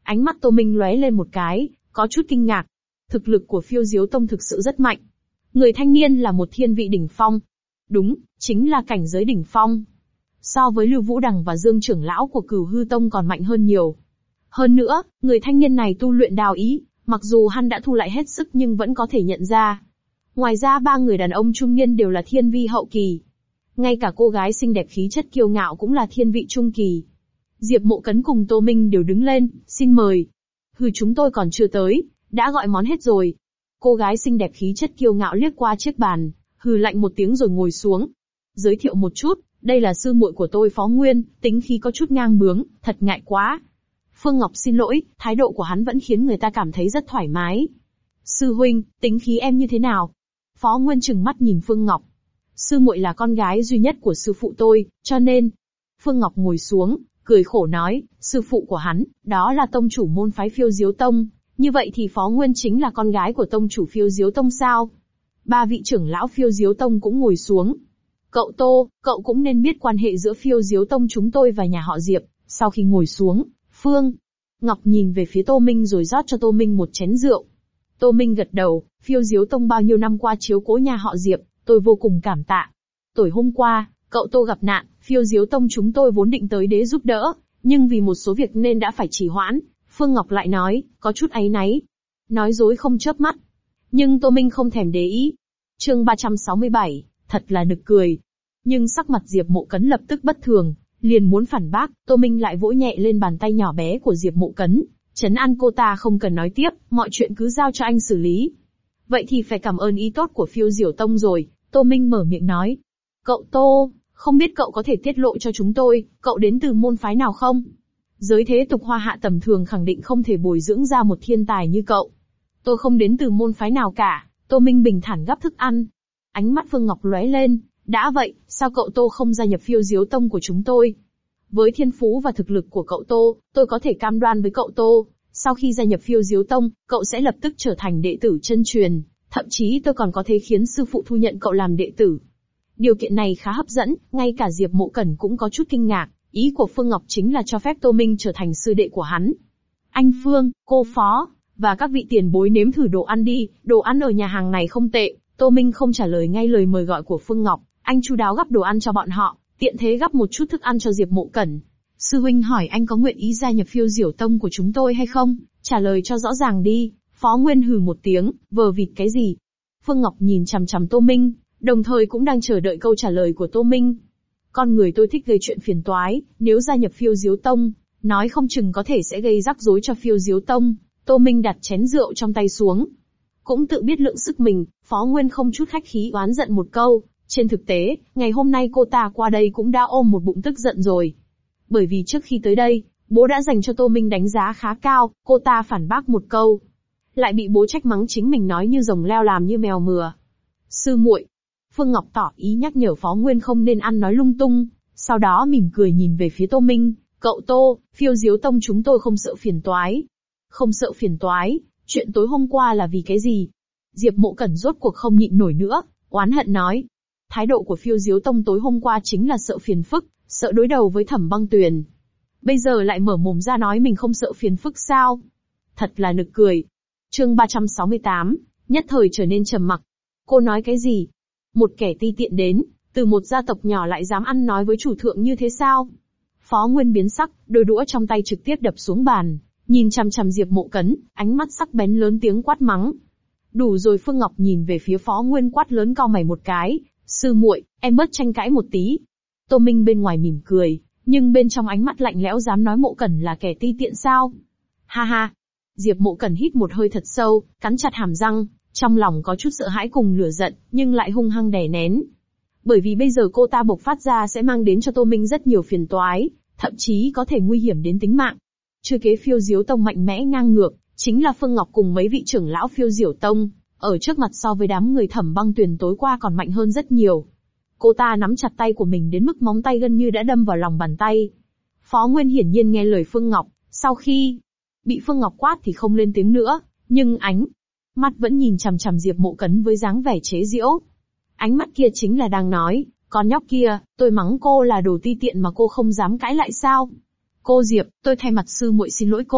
Ánh mắt Tô Minh lóe lên một cái, có chút kinh ngạc. Thực lực của Phiêu Diếu Tông thực sự rất mạnh. Người thanh niên là một thiên vị đỉnh phong. Đúng, chính là cảnh giới đỉnh phong. So với Lưu Vũ Đằng và Dương trưởng lão của Cửu Hư Tông còn mạnh hơn nhiều. Hơn nữa, người thanh niên này tu luyện đao ý, mặc dù hắn đã thu lại hết sức nhưng vẫn có thể nhận ra. Ngoài ra ba người đàn ông trung niên đều là thiên vi hậu kỳ. Ngay cả cô gái xinh đẹp khí chất kiêu ngạo cũng là thiên vị trung kỳ. Diệp Mộ Cấn cùng Tô Minh đều đứng lên, xin mời. Hừ, chúng tôi còn chưa tới, đã gọi món hết rồi. Cô gái xinh đẹp khí chất kiêu ngạo liếc qua chiếc bàn, hừ lạnh một tiếng rồi ngồi xuống. Giới thiệu một chút, đây là sư muội của tôi Phó Nguyên, tính khí có chút ngang bướng, thật ngại quá. Phương Ngọc xin lỗi, thái độ của hắn vẫn khiến người ta cảm thấy rất thoải mái. Sư huynh, tính khí em như thế nào? Phó Nguyên trừng mắt nhìn Phương Ngọc. Sư muội là con gái duy nhất của sư phụ tôi, cho nên. Phương Ngọc ngồi xuống, cười khổ nói, sư phụ của hắn, đó là tông chủ môn phái Phiêu Diếu Tông, như vậy thì Phó Nguyên chính là con gái của tông chủ Phiêu Diếu Tông sao? Ba vị trưởng lão Phiêu Diếu Tông cũng ngồi xuống. Cậu Tô, cậu cũng nên biết quan hệ giữa Phiêu Diếu Tông chúng tôi và nhà họ Diệp. Sau khi ngồi xuống, Phương Ngọc nhìn về phía Tô Minh rồi rót cho Tô Minh một chén rượu. Tô Minh gật đầu, Phiêu Diếu Tông bao nhiêu năm qua chiếu cố nhà họ Diệp, tôi vô cùng cảm tạ. Tối hôm qua, cậu Tô gặp nạn, Phiêu Diếu Tông chúng tôi vốn định tới để giúp đỡ, nhưng vì một số việc nên đã phải trì hoãn. Phương Ngọc lại nói, có chút áy náy. Nói dối không chớp mắt. Nhưng Tô Minh không thèm để ý. Chương 367, thật là nực cười. Nhưng sắc mặt Diệp Mộ Cấn lập tức bất thường, liền muốn phản bác, Tô Minh lại vỗ nhẹ lên bàn tay nhỏ bé của Diệp Mộ Cấn, trấn an cô ta không cần nói tiếp, mọi chuyện cứ giao cho anh xử lý. Vậy thì phải cảm ơn ý tốt của Phiêu Diểu Tông rồi, Tô Minh mở miệng nói. Cậu Tô, không biết cậu có thể tiết lộ cho chúng tôi, cậu đến từ môn phái nào không? Giới thế tục Hoa Hạ tầm thường khẳng định không thể bồi dưỡng ra một thiên tài như cậu. Tôi không đến từ môn phái nào cả, Tô Minh bình thản gắp thức ăn. Ánh mắt Phương Ngọc lóe lên, đã vậy, sao cậu Tô không gia nhập Phiêu Diếu Tông của chúng tôi? Với thiên phú và thực lực của cậu Tô, tôi có thể cam đoan với cậu Tô, sau khi gia nhập Phiêu Diếu Tông, cậu sẽ lập tức trở thành đệ tử chân truyền, thậm chí tôi còn có thể khiến sư phụ thu nhận cậu làm đệ tử. Điều kiện này khá hấp dẫn, ngay cả Diệp Mộ Cẩn cũng có chút kinh ngạc, ý của Phương Ngọc chính là cho phép Tô Minh trở thành sư đệ của hắn. Anh Phương, cô Phó, và các vị tiền bối nếm thử đồ ăn đi, đồ ăn ở nhà hàng này không tệ. Tô Minh không trả lời ngay lời mời gọi của Phương Ngọc, anh chu đáo gắp đồ ăn cho bọn họ, tiện thế gắp một chút thức ăn cho Diệp Mộ Cẩn. Sư huynh hỏi anh có nguyện ý gia nhập Phiêu Diểu Tông của chúng tôi hay không? Trả lời cho rõ ràng đi. Phó Nguyên hừ một tiếng, vờ vịt cái gì? Phương Ngọc nhìn chằm chằm Tô Minh, đồng thời cũng đang chờ đợi câu trả lời của Tô Minh. Con người tôi thích gây chuyện phiền toái, nếu gia nhập Phiêu Diếu Tông, nói không chừng có thể sẽ gây rắc rối cho Phiêu Diếu Tông. Tô Minh đặt chén rượu trong tay xuống. Cũng tự biết lượng sức mình, Phó Nguyên không chút khách khí oán giận một câu. Trên thực tế, ngày hôm nay cô ta qua đây cũng đã ôm một bụng tức giận rồi. Bởi vì trước khi tới đây, bố đã dành cho Tô Minh đánh giá khá cao, cô ta phản bác một câu. Lại bị bố trách mắng chính mình nói như rồng leo làm như mèo mừa. Sư muội, Phương Ngọc tỏ ý nhắc nhở Phó Nguyên không nên ăn nói lung tung, sau đó mỉm cười nhìn về phía Tô Minh, cậu Tô, Phiêu Diếu Tông chúng tôi không sợ phiền toái. Không sợ phiền toái, chuyện tối hôm qua là vì cái gì? Diệp Mộ Cẩn rốt cuộc không nhịn nổi nữa, oán hận nói. Thái độ của Phiêu Diếu Tông tối hôm qua chính là sợ phiền phức, sợ đối đầu với Thẩm Băng Tuyền. Bây giờ lại mở mồm ra nói mình không sợ phiền phức sao? Thật là nực cười. Chương 368, nhất thời trở nên trầm mặc. Cô nói cái gì? Một kẻ ti tiện đến, từ một gia tộc nhỏ lại dám ăn nói với chủ thượng như thế sao? Phó Nguyên biến sắc, đôi đũa trong tay trực tiếp đập xuống bàn, nhìn chằm chằm Diệp Mộ Cấn, ánh mắt sắc bén lớn tiếng quát mắng. Đủ rồi. Phương Ngọc nhìn về phía Phó Nguyên quát lớn cau mày một cái, sư muội, em bớt tranh cãi một tí. Tô Minh bên ngoài mỉm cười, nhưng bên trong ánh mắt lạnh lẽo dám nói Mộ Cẩn là kẻ ti tiện sao? Ha ha. Diệp Mộ Cẩn hít một hơi thật sâu, cắn chặt hàm răng, trong lòng có chút sợ hãi cùng lửa giận, nhưng lại hung hăng đè nén. Bởi vì bây giờ cô ta bộc phát ra sẽ mang đến cho Tô Minh rất nhiều phiền toái, thậm chí có thể nguy hiểm đến tính mạng. Chưa kế Phiêu Diếu Tông mạnh mẽ ngang ngược, chính là Phương Ngọc cùng mấy vị trưởng lão Phiêu Diểu Tông, ở trước mặt so với đám người Thẩm Băng Tuyền tối qua còn mạnh hơn rất nhiều. Cô ta nắm chặt tay của mình đến mức móng tay gần như đã đâm vào lòng bàn tay. Phó Nguyên hiển nhiên nghe lời Phương Ngọc, sau khi bị Phương Ngọc quát thì không lên tiếng nữa, nhưng ánh mắt vẫn nhìn chằm chằm Diệp Mộ Cấn với dáng vẻ chế giễu. Ánh mắt kia chính là đang nói, con nhóc kia, tôi mắng cô là đồ ti tiện mà cô không dám cãi lại sao? Cô Diệp, tôi thay mặt sư muội xin lỗi cô.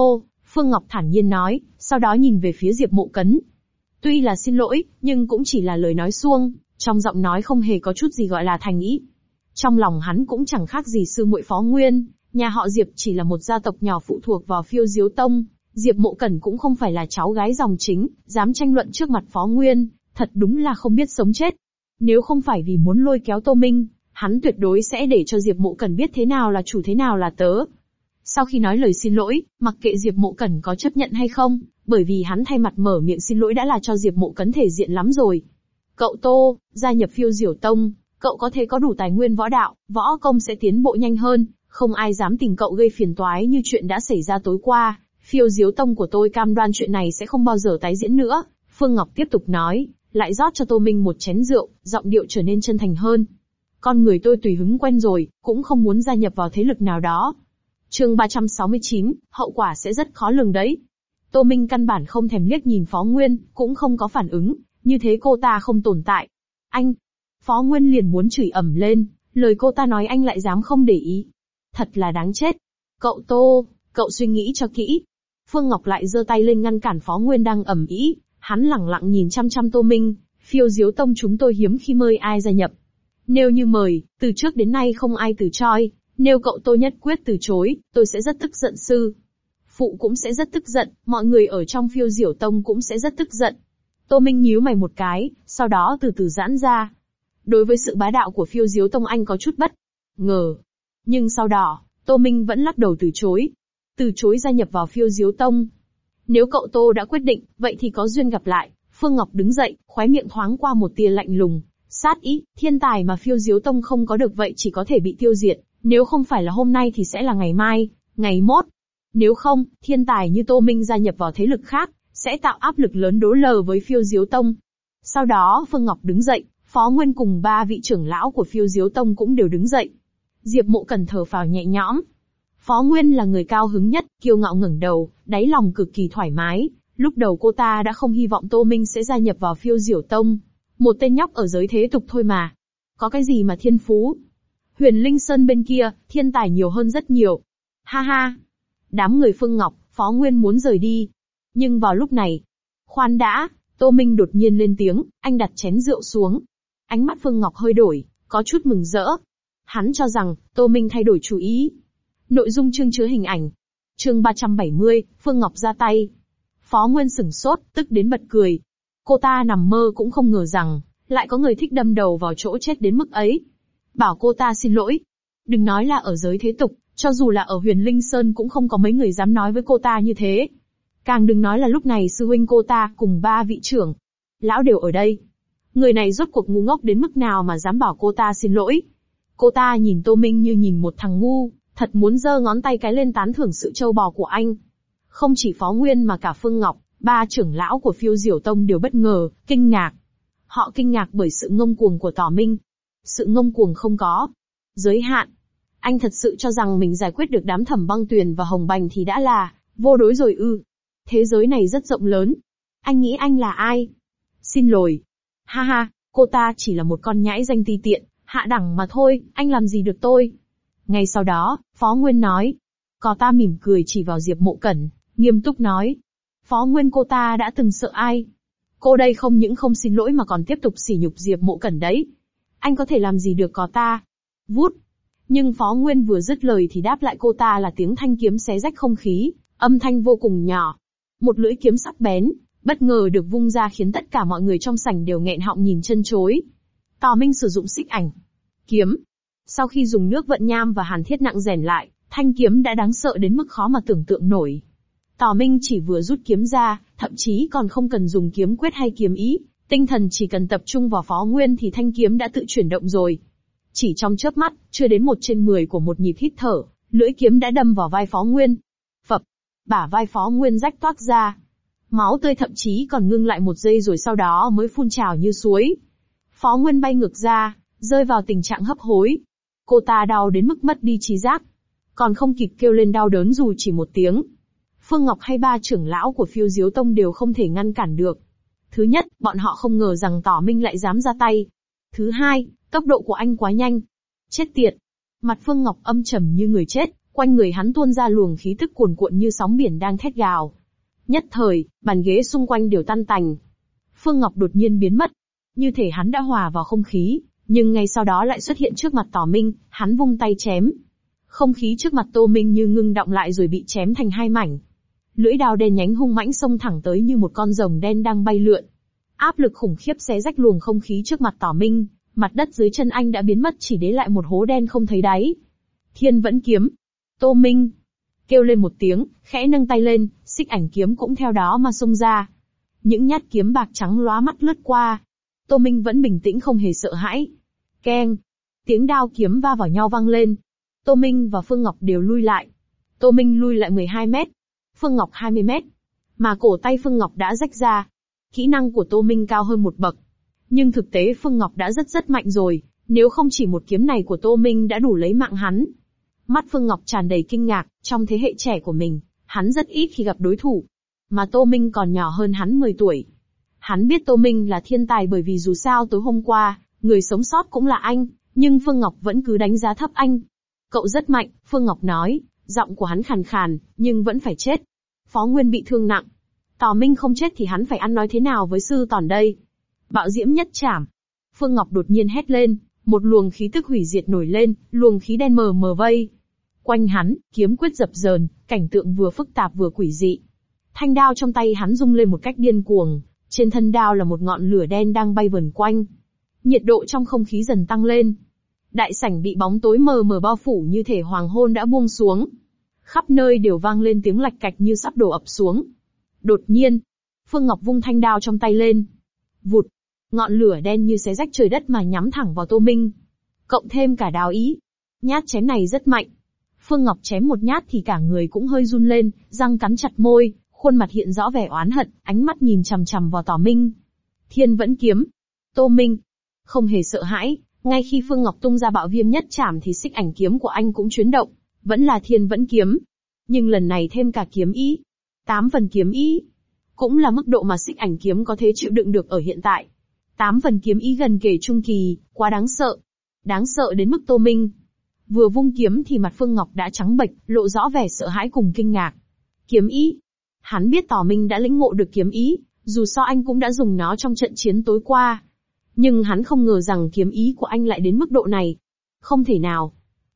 Phương Ngọc thản nhiên nói, sau đó nhìn về phía Diệp Mộ Cấn. Tuy là xin lỗi, nhưng cũng chỉ là lời nói suông, trong giọng nói không hề có chút gì gọi là thành ý. Trong lòng hắn cũng chẳng khác gì sư muội Phó Nguyên, nhà họ Diệp chỉ là một gia tộc nhỏ phụ thuộc vào Phiêu Diếu Tông, Diệp Mộ Cẩn cũng không phải là cháu gái dòng chính, dám tranh luận trước mặt Phó Nguyên, thật đúng là không biết sống chết. Nếu không phải vì muốn lôi kéo Tô Minh, hắn tuyệt đối sẽ để cho Diệp Mộ Cẩn biết thế nào là chủ thế nào là tớ. Sau khi nói lời xin lỗi, mặc kệ Diệp Mộ Cẩn có chấp nhận hay không, bởi vì hắn thay mặt mở miệng xin lỗi đã là cho Diệp Mộ Cẩn thể diện lắm rồi. Cậu Tô, gia nhập Phiêu Diểu Tông, cậu có thể có đủ tài nguyên võ đạo, võ công sẽ tiến bộ nhanh hơn, không ai dám tìm cậu gây phiền toái như chuyện đã xảy ra tối qua. Phiêu Diếu Tông của tôi cam đoan chuyện này sẽ không bao giờ tái diễn nữa. Phương Ngọc tiếp tục nói, lại rót cho Tô Minh một chén rượu, giọng điệu trở nên chân thành hơn. Con người tôi tùy hứng quen rồi, cũng không muốn gia nhập vào thế lực nào đó. Chương 369, hậu quả sẽ rất khó lường đấy. Tô Minh căn bản không thèm liếc nhìn Phó Nguyên, cũng không có phản ứng, như thế cô ta không tồn tại. Anh! Phó Nguyên liền muốn chửi ầm lên, lời cô ta nói anh lại dám không để ý. Thật là đáng chết. Cậu Tô, cậu suy nghĩ cho kỹ. Phương Ngọc lại giơ tay lên ngăn cản Phó Nguyên đang ầm ĩ, hắn lẳng lặng nhìn chăm chăm Tô Minh, Phiêu Diếu Tông chúng tôi hiếm khi mời ai gia nhập. Nếu như mời, từ trước đến nay không ai từ chối, nếu cậu Tô nhất quyết từ chối, tôi sẽ rất tức giận sư. Phụ cũng sẽ rất tức giận, mọi người ở trong Phiêu Diểu Tông cũng sẽ rất tức giận. Tô Minh nhíu mày một cái, sau đó từ từ giãn ra. Đối với sự bá đạo của Phiêu Diếu Tông anh có chút bất ngờ. Nhưng sau đó, Tô Minh vẫn lắc đầu từ chối. Từ chối gia nhập vào Phiêu Diếu Tông. Nếu cậu Tô đã quyết định, vậy thì có duyên gặp lại. Phương Ngọc đứng dậy, khóe miệng thoáng qua một tia lạnh lùng, sát ý, thiên tài mà Phiêu Diếu Tông không có được vậy chỉ có thể bị tiêu diệt. Nếu không phải là hôm nay thì sẽ là ngày mai, ngày mốt. Nếu không, thiên tài như Tô Minh gia nhập vào thế lực khác, sẽ tạo áp lực lớn đối lờ với Phiêu Diếu Tông. Sau đó Phương Ngọc đứng dậy, Phó Nguyên cùng 3 vị trưởng lão của Phiêu Diếu Tông cũng đều đứng dậy. Diệp Mộ Cẩn thở phào nhẹ nhõm. Phó Nguyên là người cao hứng nhất, kiêu ngạo ngẩng đầu, đáy lòng cực kỳ thoải mái. Lúc đầu cô ta đã không hy vọng Tô Minh sẽ gia nhập vào Phiêu Diểu Tông. Một tên nhóc ở giới thế tục thôi mà. Có cái gì mà thiên phú? Huyền Linh Sơn bên kia, thiên tài nhiều hơn rất nhiều. Ha ha! Đám người Phương Ngọc, Phó Nguyên muốn rời đi. Nhưng vào lúc này, khoan đã, Tô Minh đột nhiên lên tiếng, anh đặt chén rượu xuống. Ánh mắt Phương Ngọc hơi đổi, có chút mừng rỡ. Hắn cho rằng, Tô Minh thay đổi chủ ý. Nội dung chương chứa hình ảnh. Chương 370, Phương Ngọc ra tay. Phó Nguyên sửng sốt, tức đến bật cười. Cô ta nằm mơ cũng không ngờ rằng, lại có người thích đâm đầu vào chỗ chết đến mức ấy. Bảo cô ta xin lỗi. Đừng nói là ở giới thế tục, cho dù là ở Huyền Linh Sơn cũng không có mấy người dám nói với cô ta như thế. Càng đừng nói là lúc này sư huynh cô ta cùng 3 vị trưởng lão đều ở đây. Người này rốt cuộc ngu ngốc đến mức nào mà dám bảo cô ta xin lỗi. Cô ta nhìn Tô Minh như nhìn một thằng ngu, thật muốn giơ ngón tay cái lên tán thưởng sự trâu bò của anh. Không chỉ Phó Nguyên mà cả Phương Ngọc, 3 trưởng lão của Phiêu Diểu Tông đều bất ngờ, kinh ngạc. Họ kinh ngạc bởi sự ngông cuồng của Tỏ Minh. Sự ngông cuồng không có giới hạn. Anh thật sự cho rằng mình giải quyết được đám Thẩm Băng Tuyền và Hồng Bành thì đã là vô đối rồi ư? Thế giới này rất rộng lớn. Anh nghĩ anh là ai? Xin lỗi. Ha ha, cô ta chỉ là một con nhãi danh ti tiện, hạ đẳng mà thôi, anh làm gì được tôi? Ngay sau đó, Phó Nguyên nói. Có ta mỉm cười chỉ vào Diệp Mộ Cẩn, nghiêm túc nói. Phó Nguyên cô ta đã từng sợ ai? Cô đây không những không xin lỗi mà còn tiếp tục sỉ nhục Diệp Mộ Cẩn đấy. Anh có thể làm gì được có ta? Vút. Nhưng Phó Nguyên vừa dứt lời thì đáp lại cô ta là tiếng thanh kiếm xé rách không khí, âm thanh vô cùng nhỏ. Một lưỡi kiếm sắc bén, bất ngờ được vung ra khiến tất cả mọi người trong sảnh đều nghẹn họng nhìn chân chối. Tào Minh sử dụng xích ảnh kiếm. Sau khi dùng nước vận nham và hàn thiết nặng rèn lại, thanh kiếm đã đáng sợ đến mức khó mà tưởng tượng nổi. Tào Minh chỉ vừa rút kiếm ra, thậm chí còn không cần dùng kiếm quyết hay kiếm ý, tinh thần chỉ cần tập trung vào Phó Nguyên thì thanh kiếm đã tự chuyển động rồi. Chỉ trong chớp mắt, chưa đến 1/10 của một nhịp hít thở, lưỡi kiếm đã đâm vào vai Phó Nguyên. Phập, bả vai Phó Nguyên rách toác ra. Máu tươi thậm chí còn ngưng lại 1 giây rồi sau đó mới phun trào như suối. Phó Nguyên bay ngược ra, rơi vào tình trạng hấp hối. Cô ta đau đến mức mất đi trí giác. Còn không kịp kêu lên đau đớn dù chỉ một tiếng. Phương Ngọc hay 3 trưởng lão của Phiêu Diếu Tông đều không thể ngăn cản được. Thứ nhất, bọn họ không ngờ rằng Tỏ Minh lại dám ra tay. Thứ hai, tốc độ của anh quá nhanh. Chết tiệt. Mặt Phương Ngọc âm trầm như người chết, Quanh người hắn tuôn ra luồng khí tức cuồn cuộn như sóng biển đang thét gào. Nhất thời, bàn ghế xung quanh đều tan tành. Phương Ngọc đột nhiên biến mất. Như thể hắn đã hòa vào không khí, nhưng ngay sau đó lại xuất hiện trước mặt Tỏ Minh, hắn vung tay chém. Không khí trước mặt Tô Minh như ngưng đọng lại rồi bị chém thành hai mảnh. Lưỡi đao đen nhánh hung mãnh xông thẳng tới như một con rồng đen đang bay lượn. Áp lực khủng khiếp xé rách luồng không khí trước mặt Tỏ Minh, mặt đất dưới chân anh đã biến mất chỉ để lại một hố đen không thấy đáy. Thiên Vẫn Kiếm. Tô Minh kêu lên một tiếng, khẽ nâng tay lên, xích ảnh kiếm cũng theo đó mà xông ra. Những nhát kiếm bạc trắng lóa mắt lướt qua. Tô Minh vẫn bình tĩnh không hề sợ hãi. Keng. Tiếng đao kiếm va vào nhau vang lên. Tô Minh và Phương Ngọc đều lui lại. Tô Minh lui lại 12 mét. Phương Ngọc 20 mét. Mà cổ tay Phương Ngọc đã rách ra. Kỹ năng của Tô Minh cao hơn một bậc. Nhưng thực tế Phương Ngọc đã rất mạnh rồi, nếu không chỉ một kiếm này của Tô Minh đã đủ lấy mạng hắn. Mắt Phương Ngọc tràn đầy kinh ngạc, trong thế hệ trẻ của mình, hắn rất ít khi gặp đối thủ. Mà Tô Minh còn nhỏ hơn hắn 10 tuổi. Hắn biết Tô Minh là thiên tài bởi vì dù sao tối hôm qua, người sống sót cũng là anh, nhưng Phương Ngọc vẫn cứ đánh giá thấp anh. Cậu rất mạnh, Phương Ngọc nói, giọng của hắn khàn khàn, nhưng vẫn phải chết. Phó Nguyên bị thương nặng. Tỏ Minh không chết thì hắn phải ăn nói thế nào với sư tòn đây? Bạo diễm nhất trảm. Phương Ngọc đột nhiên hét lên, một luồng khí tức hủy diệt nổi lên, luồng khí đen mờ mờ vây. Quanh hắn, kiếm quyết dập dờn, cảnh tượng vừa phức tạp vừa quỷ dị. Thanh đao trong tay hắn rung lên một cách điên cuồng, trên thân đao là một ngọn lửa đen đang bay vần quanh. Nhiệt độ trong không khí dần tăng lên. Đại sảnh bị bóng tối mờ mờ bao phủ như thể hoàng hôn đã buông xuống. Khắp nơi đều vang lên tiếng lạch cạch như sắp đổ ập xuống. Đột nhiên, Phương Ngọc vung thanh đao trong tay lên. Vụt, ngọn lửa đen như xé rách trời đất mà nhắm thẳng vào Tô Minh. Cộng thêm cả đao ý. Nhát chém này rất mạnh. Phương Ngọc chém một nhát thì cả người cũng hơi run lên, răng cắn chặt môi, khuôn mặt hiện rõ vẻ oán hận, ánh mắt nhìn chằm chằm vào Tỏ Minh. Thiên Vẫn Kiếm. Tô Minh không hề sợ hãi, ngay khi Phương Ngọc tung ra bạo viêm nhất trảm thì xích ảnh kiếm của anh cũng chuyển động, vẫn là Thiên Vẫn Kiếm. Nhưng lần này thêm cả kiếm ý. 8 phần kiếm ý. Cũng là mức độ mà xích ảnh kiếm có thể chịu đựng được ở hiện tại. 8 phần kiếm ý gần kề trung kỳ, quá đáng sợ. Đáng sợ đến mức Tô Minh vừa vung kiếm thì mặt Phương Ngọc đã trắng bệch, lộ rõ vẻ sợ hãi cùng kinh ngạc. Kiếm ý. Hắn biết Tỏ Minh đã lĩnh ngộ được kiếm ý, dù sao anh cũng đã dùng nó trong trận chiến tối qua. Nhưng hắn không ngờ rằng kiếm ý của anh lại đến mức độ này. Không thể nào.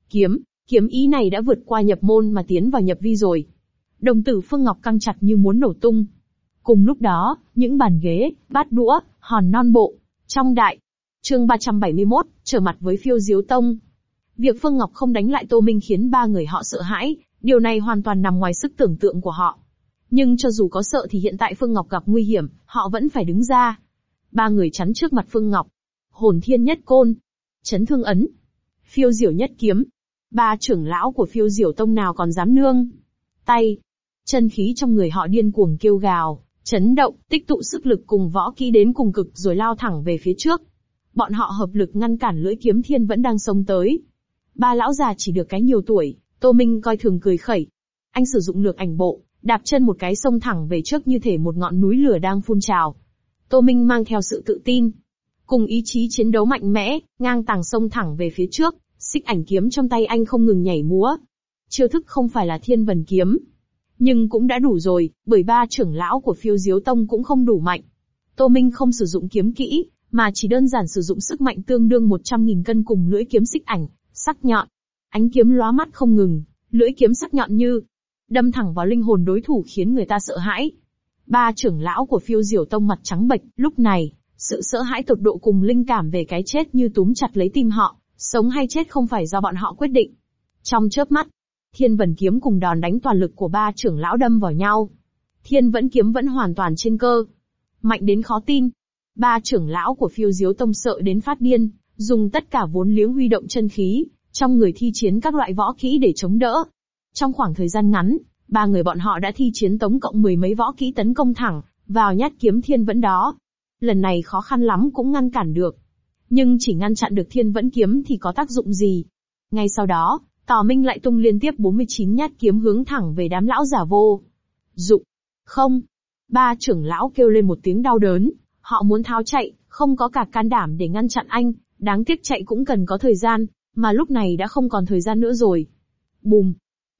Kiếm ý này đã vượt qua nhập môn mà tiến vào nhập vi rồi. Đồng tử Phương Ngọc căng chặt như muốn nổ tung. Cùng lúc đó, những bàn ghế, bát đũa, hòn non bộ, trong đại. Chương 371, trở mặt với Phiêu Diếu Tông. Việc Phương Ngọc không đánh lại Tô Minh khiến ba người họ sợ hãi, điều này hoàn toàn nằm ngoài sức tưởng tượng của họ. Nhưng cho dù có sợ thì hiện tại Phương Ngọc gặp nguy hiểm, họ vẫn phải đứng ra. Ba người chắn trước mặt Phương Ngọc. Hồn Thiên Nhất Côn, Chấn Thương Ấn, Phiêu Diểu Nhất Kiếm. Ba trưởng lão của Phiêu Diểu Tông nào còn dám nương tay. Chân khí trong người họ điên cuồng kêu gào, chấn động, tích tụ sức lực cùng võ kỹ đến cùng cực rồi lao thẳng về phía trước. Bọn họ hợp lực ngăn cản lưỡi kiếm thiên vẫn đang xông tới. Ba lão già chỉ được cái nhiều tuổi, Tô Minh coi thường cười khẩy. Anh sử dụng lược ảnh bộ, đạp chân một cái xông thẳng về trước như thể một ngọn núi lửa đang phun trào. Tô Minh mang theo sự tự tin, cùng ý chí chiến đấu mạnh mẽ, ngang tàng xông thẳng về phía trước, xích ảnh kiếm trong tay anh không ngừng nhảy múa. Chiêu thức không phải là Thiên Vần Kiếm, nhưng cũng đã đủ rồi, bởi ba trưởng lão của Phiêu Diếu Tông cũng không đủ mạnh. Tô Minh không sử dụng kiếm kỹ, mà chỉ đơn giản sử dụng sức mạnh tương đương 100.000 cân cùng lưỡi kiếm xích ảnh, sắc nhọn. Ánh kiếm lóa mắt không ngừng, lưỡi kiếm sắc nhọn như đâm thẳng vào linh hồn đối thủ khiến người ta sợ hãi. Ba trưởng lão của Phiêu Diểu Tông mặt trắng bệch, lúc này, sự sợ hãi tột độ cùng linh cảm về cái chết như túm chặt lấy tim họ, sống hay chết không phải do bọn họ quyết định. Trong chớp mắt, Thiên Vần Kiếm cùng đòn đánh toàn lực của ba trưởng lão đâm vào nhau. Thiên Vẫn Kiếm vẫn hoàn toàn trên cơ, mạnh đến khó tin. Ba trưởng lão của Phiêu Diếu Tông sợ đến phát điên, dùng tất cả vốn liếng huy động chân khí, trong người thi chiến các loại võ kỹ để chống đỡ. Trong khoảng thời gian ngắn, ba người bọn họ đã thi chiến tổng cộng 10 mấy võ kỹ tấn công thẳng vào nhát kiếm Thiên Vẫn đó. Lần này khó khăn lắm cũng ngăn cản được. Nhưng chỉ ngăn chặn được Thiên Vẫn Kiếm thì có tác dụng gì? Ngay sau đó, Tỏ Minh lại tung liên tiếp 49 nhát kiếm hướng thẳng về đám lão giả vô dụng. Không! Ba trưởng lão kêu lên một tiếng đau đớn, họ muốn tháo chạy, không có cả can đảm để ngăn chặn anh, đáng tiếc chạy cũng cần có thời gian, mà lúc này đã không còn thời gian nữa rồi. Bùm!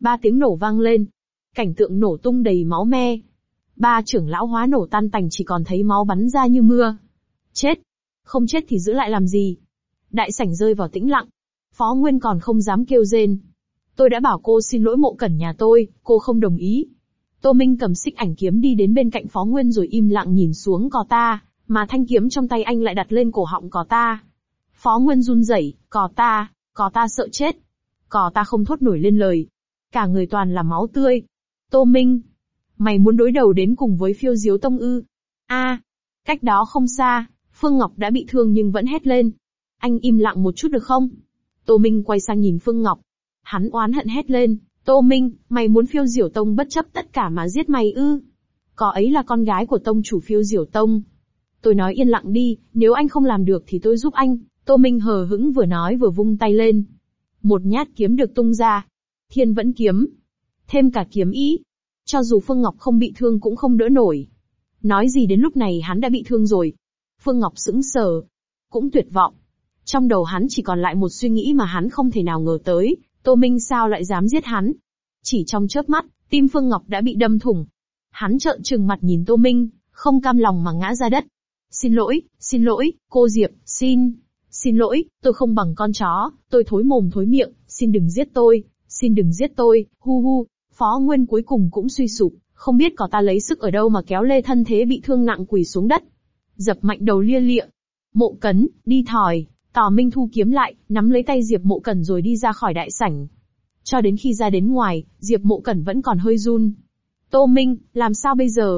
3 tiếng nổ vang lên. Cảnh tượng nổ tung đầy máu me. 3 trưởng lão hóa nổ tan tành, chỉ còn thấy máu bắn ra như mưa. Chết! Không chết thì giữ lại làm gì? Đại sảnh rơi vào tĩnh lặng. Phó Nguyên còn không dám kêu rên. Tôi đã bảo cô xin lỗi Mộ Cẩn nhà tôi, cô không đồng ý. Tô Minh cầm xích ảnh kiếm đi đến bên cạnh Phó Nguyên rồi im lặng nhìn xuống cò ta, mà thanh kiếm trong tay anh lại đặt lên cổ họng cò ta. Phó Nguyên run rẩy, cò ta sợ chết. Cò ta không thốt nổi lên lời. Cả người toàn là máu tươi. Tô Minh, mày muốn đối đầu đến cùng với Phiêu Diếu Tông ư? Cách đó không xa, Phương Ngọc đã bị thương nhưng vẫn hét lên. Anh im lặng một chút được không? Tô Minh quay sang nhìn Phương Ngọc. Hắn oán hận hét lên, Tô Minh, mày muốn Phiêu Diểu Tông bất chấp tất cả mà giết mày ư? Có ấy là con gái của tông chủ Phiêu Diểu Tông. Tôi nói yên lặng đi, nếu anh không làm được thì tôi giúp anh. Tô Minh hờ hững vừa nói vừa vung tay lên. Một nhát kiếm được tung ra. Thiên Vẫn kiếm. Thêm cả kiếm ý. Cho dù Phương Ngọc không bị thương cũng không đỡ nổi. Nói gì đến lúc này hắn đã bị thương rồi. Phương Ngọc sững sờ. Cũng tuyệt vọng. Trong đầu hắn chỉ còn lại một suy nghĩ mà hắn không thể nào ngờ tới. Tô Minh sao lại dám giết hắn? Chỉ trong chớp mắt, tim Phương Ngọc đã bị đâm thủng. Hắn trợn trừng mặt nhìn Tô Minh, không cam lòng mà ngã ra đất. Xin lỗi, cô Diệp, xin lỗi, tôi không bằng con chó, tôi thối mồm thối miệng, xin đừng giết tôi, hu hu. Phó Nguyên cuối cùng cũng suy sụp, không biết cỏ ta lấy sức ở đâu mà kéo lê thân thế bị thương nặng quỳ xuống đất. Dập mạnh đầu lia lịa. Mộ Cẩn, đi thỏi. Tào Minh thu kiếm lại, nắm lấy tay Diệp Mộ Cẩn rồi đi ra khỏi đại sảnh. Cho đến khi ra đến ngoài, Diệp Mộ Cẩn vẫn còn hơi run. Tô Minh, làm sao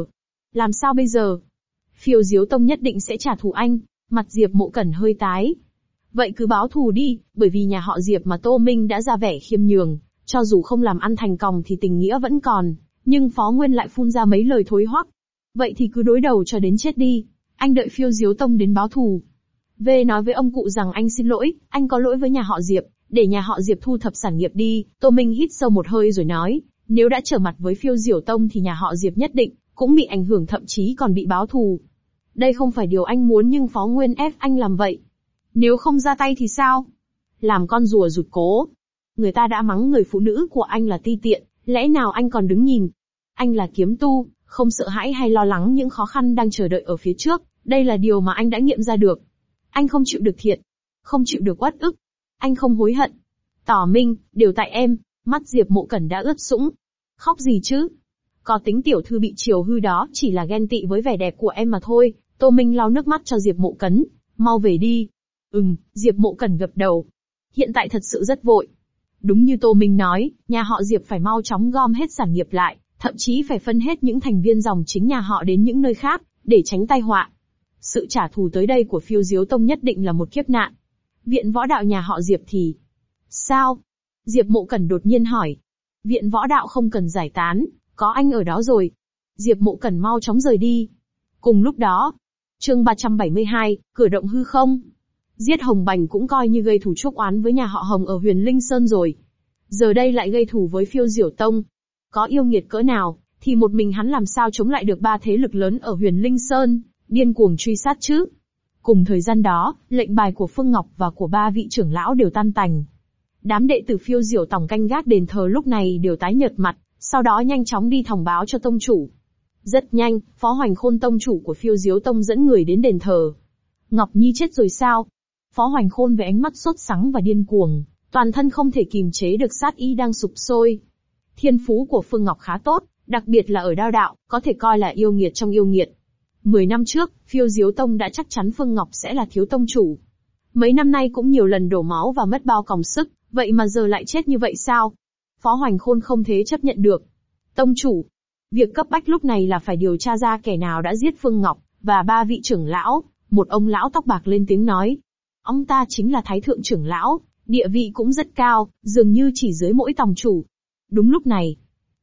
bây giờ? Phiêu Diếu Tông nhất định sẽ trả thù anh. Mặt Diệp Mộ Cẩn hơi tái. Vậy cứ báo thù đi, bởi vì nhà họ Diệp mà Tô Minh đã ra vẻ khiêm nhường, cho dù không làm ăn thành còng thì tình nghĩa vẫn còn. Nhưng Phó Nguyên lại phun ra mấy lời thối hoắc. Vậy thì cứ đối đầu cho đến chết đi. Anh đợi Phiêu Diếu Tông đến báo thù. Về nói với ông cụ rằng anh xin lỗi, anh có lỗi với nhà họ Diệp, để nhà họ Diệp thu thập sản nghiệp đi. Tô Minh hít sâu một hơi rồi nói, nếu đã trở mặt với Phiêu Diểu Tông thì nhà họ Diệp nhất định cũng bị ảnh hưởng, thậm chí còn bị báo thù. Đây không phải điều anh muốn nhưng Phó Nguyên ép anh làm vậy. Nếu không ra tay thì sao? Làm con rùa rụt cố. Người ta đã mắng người phụ nữ của anh là ti tiện, lẽ nào anh còn đứng nhìn? Anh là kiếm tu, không sợ hãi hay lo lắng những khó khăn đang chờ đợi ở phía trước, đây là điều mà anh đã nghiệm ra được. Anh không chịu được thiệt, không chịu được uất ức. Anh không hối hận. Tỏ Minh, đều tại em. Mắt Diệp Mộ Cẩn đã ướt sũng. Khóc gì chứ? Có tính tiểu thư bị chiều hư đó chỉ là ghen tị với vẻ đẹp của em mà thôi. Tô Minh lau nước mắt cho Diệp Mộ Cẩn. Mau về đi. Diệp Mộ Cẩn gật đầu. Hiện tại thật sự rất vội. Đúng như Tô Minh nói, nhà họ Diệp phải mau chóng gom hết sản nghiệp lại, thậm chí phải phân hết những thành viên dòng chính nhà họ đến những nơi khác, để tránh tai họa. Sự trả thù tới đây của Phiêu Diếu Tông nhất định là một kiếp nạn. Viện võ đạo nhà họ Diệp thì... Sao? Diệp Mộ Cẩn đột nhiên hỏi. Viện võ đạo không cần giải tán, có anh ở đó rồi. Diệp Mộ Cẩn mau chóng rời đi. Cùng lúc đó, chương 372, cửa động hư không. Giết Hồng Bành cũng coi như gây thù chuốc oán với nhà họ Hồng ở Huyền Linh Sơn rồi. Giờ đây lại gây thù với Phiêu Diểu Tông. Có yêu nghiệt cỡ nào, thì một mình hắn làm sao chống lại được 3 thế lực lớn ở Huyền Linh Sơn, điên cuồng truy sát chứ. Cùng thời gian đó, lệnh bài của Phương Ngọc và của 3 vị trưởng lão đều tan tành. Đám đệ tử Phiêu Diểu Tông canh gác đền thờ lúc này đều tái nhợt mặt, sau đó nhanh chóng đi thông báo cho tông chủ. Rất nhanh, Phó Hoành Khôn tông chủ của Phiêu Diếu Tông dẫn người đến đền thờ. Ngọc Nhi chết rồi sao? Phó Hoành Khôn với ánh mắt sốt sắng và điên cuồng, toàn thân không thể kìm chế được sát ý đang sục sôi. Thiên phú của Phương Ngọc khá tốt, đặc biệt là ở đao đạo, có thể coi là yêu nghiệt trong yêu nghiệt. 10 năm trước, Phiêu Diếu Tông đã chắc chắn Phương Ngọc sẽ là thiếu tông chủ. Mấy năm nay cũng nhiều lần đổ máu và mất bao còng sức, vậy mà giờ lại chết như vậy sao? Phó Hoành Khôn không thể chấp nhận được. Tông chủ, việc cấp bách lúc này là phải điều tra ra kẻ nào đã giết Phương Ngọc, và 3 vị trưởng lão. Một ông lão tóc bạc lên tiếng nói. Ông ta chính là Thái Thượng trưởng lão, địa vị cũng rất cao, dường như chỉ dưới mỗi tòng chủ. Đúng lúc này,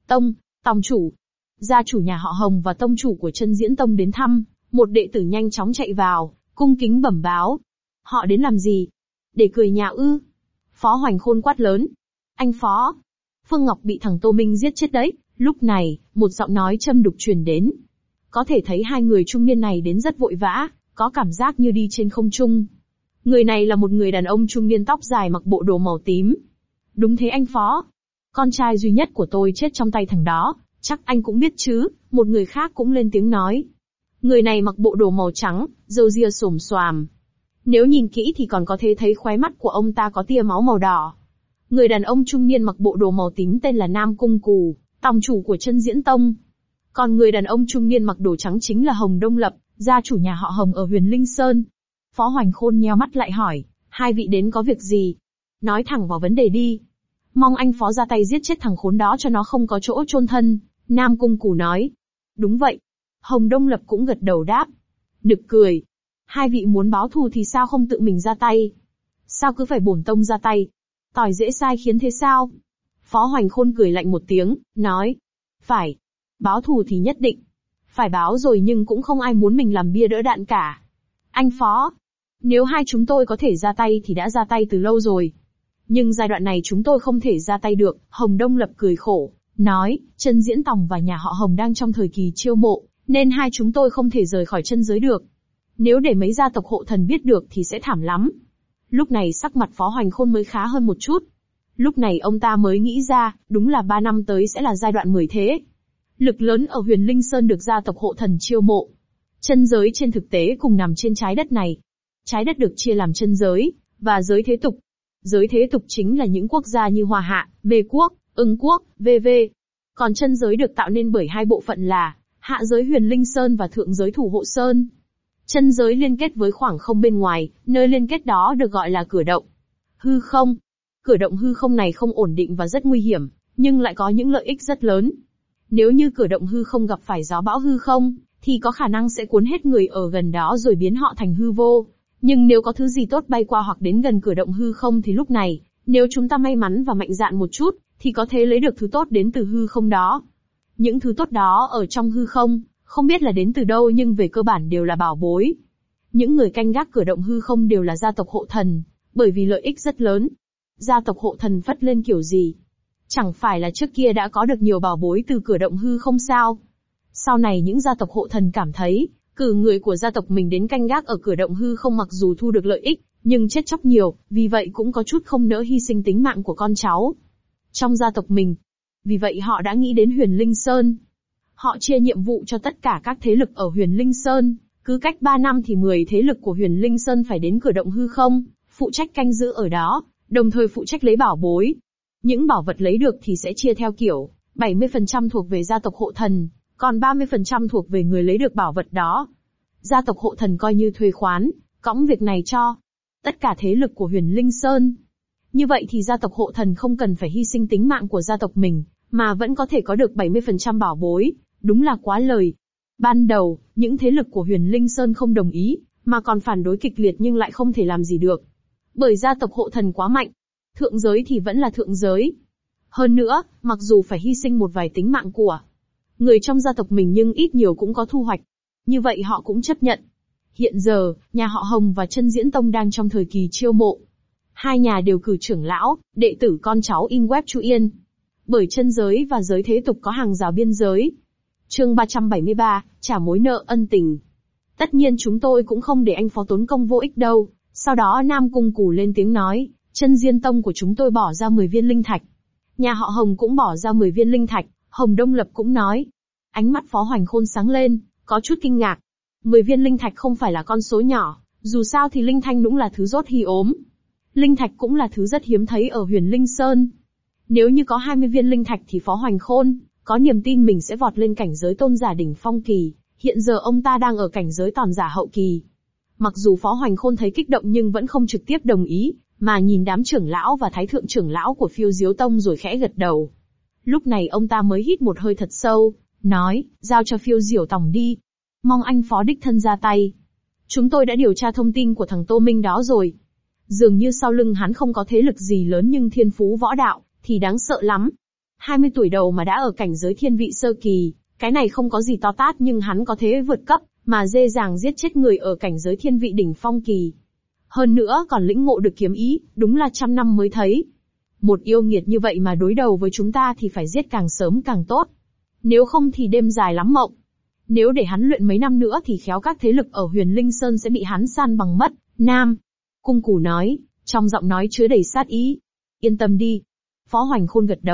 tòng chủ, gia chủ nhà họ Hồng và tông chủ của Chân Diễn Tông đến thăm, một đệ tử nhanh chóng chạy vào, cung kính bẩm báo. Họ đến làm gì? Để cười nhạo ư? Phó Hoành Khôn quát lớn. Anh Phó, Phương Ngọc bị thằng Tô Minh giết chết đấy. Lúc này, một giọng nói châm đục truyền đến. Có thể thấy hai người trung niên này đến rất vội vã, có cảm giác như đi trên không trung. Người này là một người đàn ông trung niên tóc dài mặc bộ đồ màu tím. Đúng thế anh Phó. Con trai duy nhất của tôi chết trong tay thằng đó, chắc anh cũng biết chứ, một người khác cũng lên tiếng nói. Người này mặc bộ đồ màu trắng, râu ria xồm xoàm. Nếu nhìn kỹ thì còn có thể thấy khóe mắt của ông ta có tia máu màu đỏ. Người đàn ông trung niên mặc bộ đồ màu tím tên là Nam Cung Cù, tòng chủ của Chân Diễn Tông. Còn người đàn ông trung niên mặc đồ trắng chính là Hồng Đông Lập, gia chủ nhà họ Hồng ở Huyền Linh Sơn. Phó Hoành Khôn nheo mắt lại hỏi, hai vị đến có việc gì? Nói thẳng vào vấn đề đi. Mong anh Phó ra tay giết chết thằng khốn đó cho nó không có chỗ chôn thân, Nam Cung Cù nói. Đúng vậy. Hồng Đông Lập cũng gật đầu đáp. Nực cười. Hai vị muốn báo thù thì sao không tự mình ra tay? Sao cứ phải bổn tông ra tay? Tỏi dễ sai khiến thế sao? Phó Hoành Khôn cười lạnh một tiếng, nói. Phải. Báo thù thì nhất định. Phải báo rồi nhưng cũng không ai muốn mình làm bia đỡ đạn cả. Anh Phó. Nếu hai chúng tôi có thể ra tay thì đã ra tay từ lâu rồi. Nhưng giai đoạn này chúng tôi không thể ra tay được, Hồng Đông Lập cười khổ, nói, Chân Diễn Tòng và nhà họ Hồng đang trong thời kỳ chiêu mộ, nên hai chúng tôi không thể rời khỏi chân giới được. Nếu để mấy gia tộc hộ thần biết được thì sẽ thảm lắm. Lúc này sắc mặt Phó Hoành Khôn mới khá hơn một chút. Lúc này ông ta mới nghĩ ra, đúng là 3 năm tới sẽ là giai đoạn 10 thế. Lực lớn ở Huyền Linh Sơn được gia tộc hộ thần chiêu mộ. Chân giới trên thực tế cùng nằm trên trái đất này. Trái đất được chia làm chân giới, và giới thế tục. Giới thế tục chính là những quốc gia như Hoa Hạ, Bê Quốc, Ưng Quốc, v.v. Còn chân giới được tạo nên bởi hai bộ phận là hạ giới Huyền Linh Sơn và thượng giới Thủ Hộ Sơn. Chân giới liên kết với khoảng không bên ngoài, nơi liên kết đó được gọi là cửa động. Hư không. Cửa động hư không này không ổn định và rất nguy hiểm, nhưng lại có những lợi ích rất lớn. Nếu như cửa động hư không gặp phải gió bão hư không, thì có khả năng sẽ cuốn hết người ở gần đó rồi biến họ thành hư vô. Nhưng nếu có thứ gì tốt bay qua hoặc đến gần cửa động hư không thì lúc này, nếu chúng ta may mắn và mạnh dạn một chút, thì có thể lấy được thứ tốt đến từ hư không đó. Những thứ tốt đó ở trong hư không, không biết là đến từ đâu nhưng về cơ bản đều là bảo bối. Những người canh gác cửa động hư không đều là gia tộc hộ thần, bởi vì lợi ích rất lớn. Gia tộc hộ thần phất lên kiểu gì? Chẳng phải là trước kia đã có được nhiều bảo bối từ cửa động hư không sao? Sau này những gia tộc hộ thần cảm thấy, cử người của gia tộc mình đến canh gác ở cửa động hư không mặc dù thu được lợi ích, nhưng chết chóc nhiều, vì vậy cũng có chút không nỡ hy sinh tính mạng của con cháu trong gia tộc mình. Vì vậy họ đã nghĩ đến Huyền Linh Sơn. Họ chia nhiệm vụ cho tất cả các thế lực ở Huyền Linh Sơn, cứ cách 3 năm thì 10 thế lực của Huyền Linh Sơn phải đến cửa động hư không, phụ trách canh giữ ở đó, đồng thời phụ trách lấy bảo bối. Những bảo vật lấy được thì sẽ chia theo kiểu, 70% thuộc về gia tộc hộ thần, còn 30% thuộc về người lấy được bảo vật đó. Gia tộc hộ thần coi như thuê khoán, cõng việc này cho tất cả thế lực của Huyền Linh Sơn. Như vậy thì gia tộc hộ thần không cần phải hy sinh tính mạng của gia tộc mình, mà vẫn có thể có được 70% bảo bối, đúng là quá lời. Ban đầu, những thế lực của Huyền Linh Sơn không đồng ý, mà còn phản đối kịch liệt nhưng lại không thể làm gì được. Bởi gia tộc hộ thần quá mạnh. Thượng giới thì vẫn là thượng giới. Hơn nữa, mặc dù phải hy sinh một vài tính mạng của người trong gia tộc mình nhưng ít nhiều cũng có thu hoạch. Như vậy họ cũng chấp nhận. Hiện giờ, nhà họ Hồng và Chân Diễn Tông đang trong thời kỳ chiêu mộ. Hai nhà đều cử trưởng lão, đệ tử con cháu in web Chu Yên. Bởi chân giới và giới thế tục có hàng rào biên giới. Chương 373, trả mối nợ ân tình. Tất nhiên chúng tôi cũng không để anh Phó tốn công vô ích đâu. Sau đó Nam Cung Cù lên tiếng nói, Chân Diên Tông của chúng tôi bỏ ra 10 viên linh thạch. Nhà họ Hồng cũng bỏ ra 10 viên linh thạch, Hồng Đông Lập cũng nói. Ánh mắt Phó Hoành Khôn sáng lên, có chút kinh ngạc. 10 viên linh thạch không phải là con số nhỏ, dù sao thì linh thanh cũng là thứ rốt hi ốm. Linh thạch cũng là thứ rất hiếm thấy ở Huyền Linh Sơn. Nếu như có 20 viên linh thạch thì Phó Hoành Khôn có niềm tin mình sẽ vọt lên cảnh giới tôn giả đỉnh phong kỳ, hiện giờ ông ta đang ở cảnh giới tòn giả hậu kỳ. Mặc dù Phó Hoành Khôn thấy kích động nhưng vẫn không trực tiếp đồng ý, mà nhìn đám trưởng lão và thái thượng trưởng lão của Phiêu Diếu Tông rồi khẽ gật đầu. Lúc này ông ta mới hít một hơi thật sâu, nói, giao cho Phiêu Diểu Tòng đi. Mong anh Phó đích thân ra tay. Chúng tôi đã điều tra thông tin của thằng Tô Minh đó rồi. Dường như sau lưng hắn không có thế lực gì lớn nhưng thiên phú võ đạo thì đáng sợ lắm. 20 tuổi đầu mà đã ở cảnh giới thiên vị sơ kỳ, cái này không có gì to tát nhưng hắn có thế vượt cấp, mà dễ dàng giết chết người ở cảnh giới thiên vị đỉnh phong kỳ. Hơn nữa còn lĩnh ngộ được kiếm ý, đúng là 100 năm mới thấy. Một yêu nghiệt như vậy mà đối đầu với chúng ta thì phải giết càng sớm càng tốt. Nếu không thì đêm dài lắm mộng. Nếu để hắn luyện mấy năm nữa thì khéo các thế lực ở Huyền Linh Sơn sẽ bị hắn san bằng mất. Nam Cung Cù nói, trong giọng nói chứa đầy sát ý. Yên tâm đi. Phó Hoành Khôn gật đầu,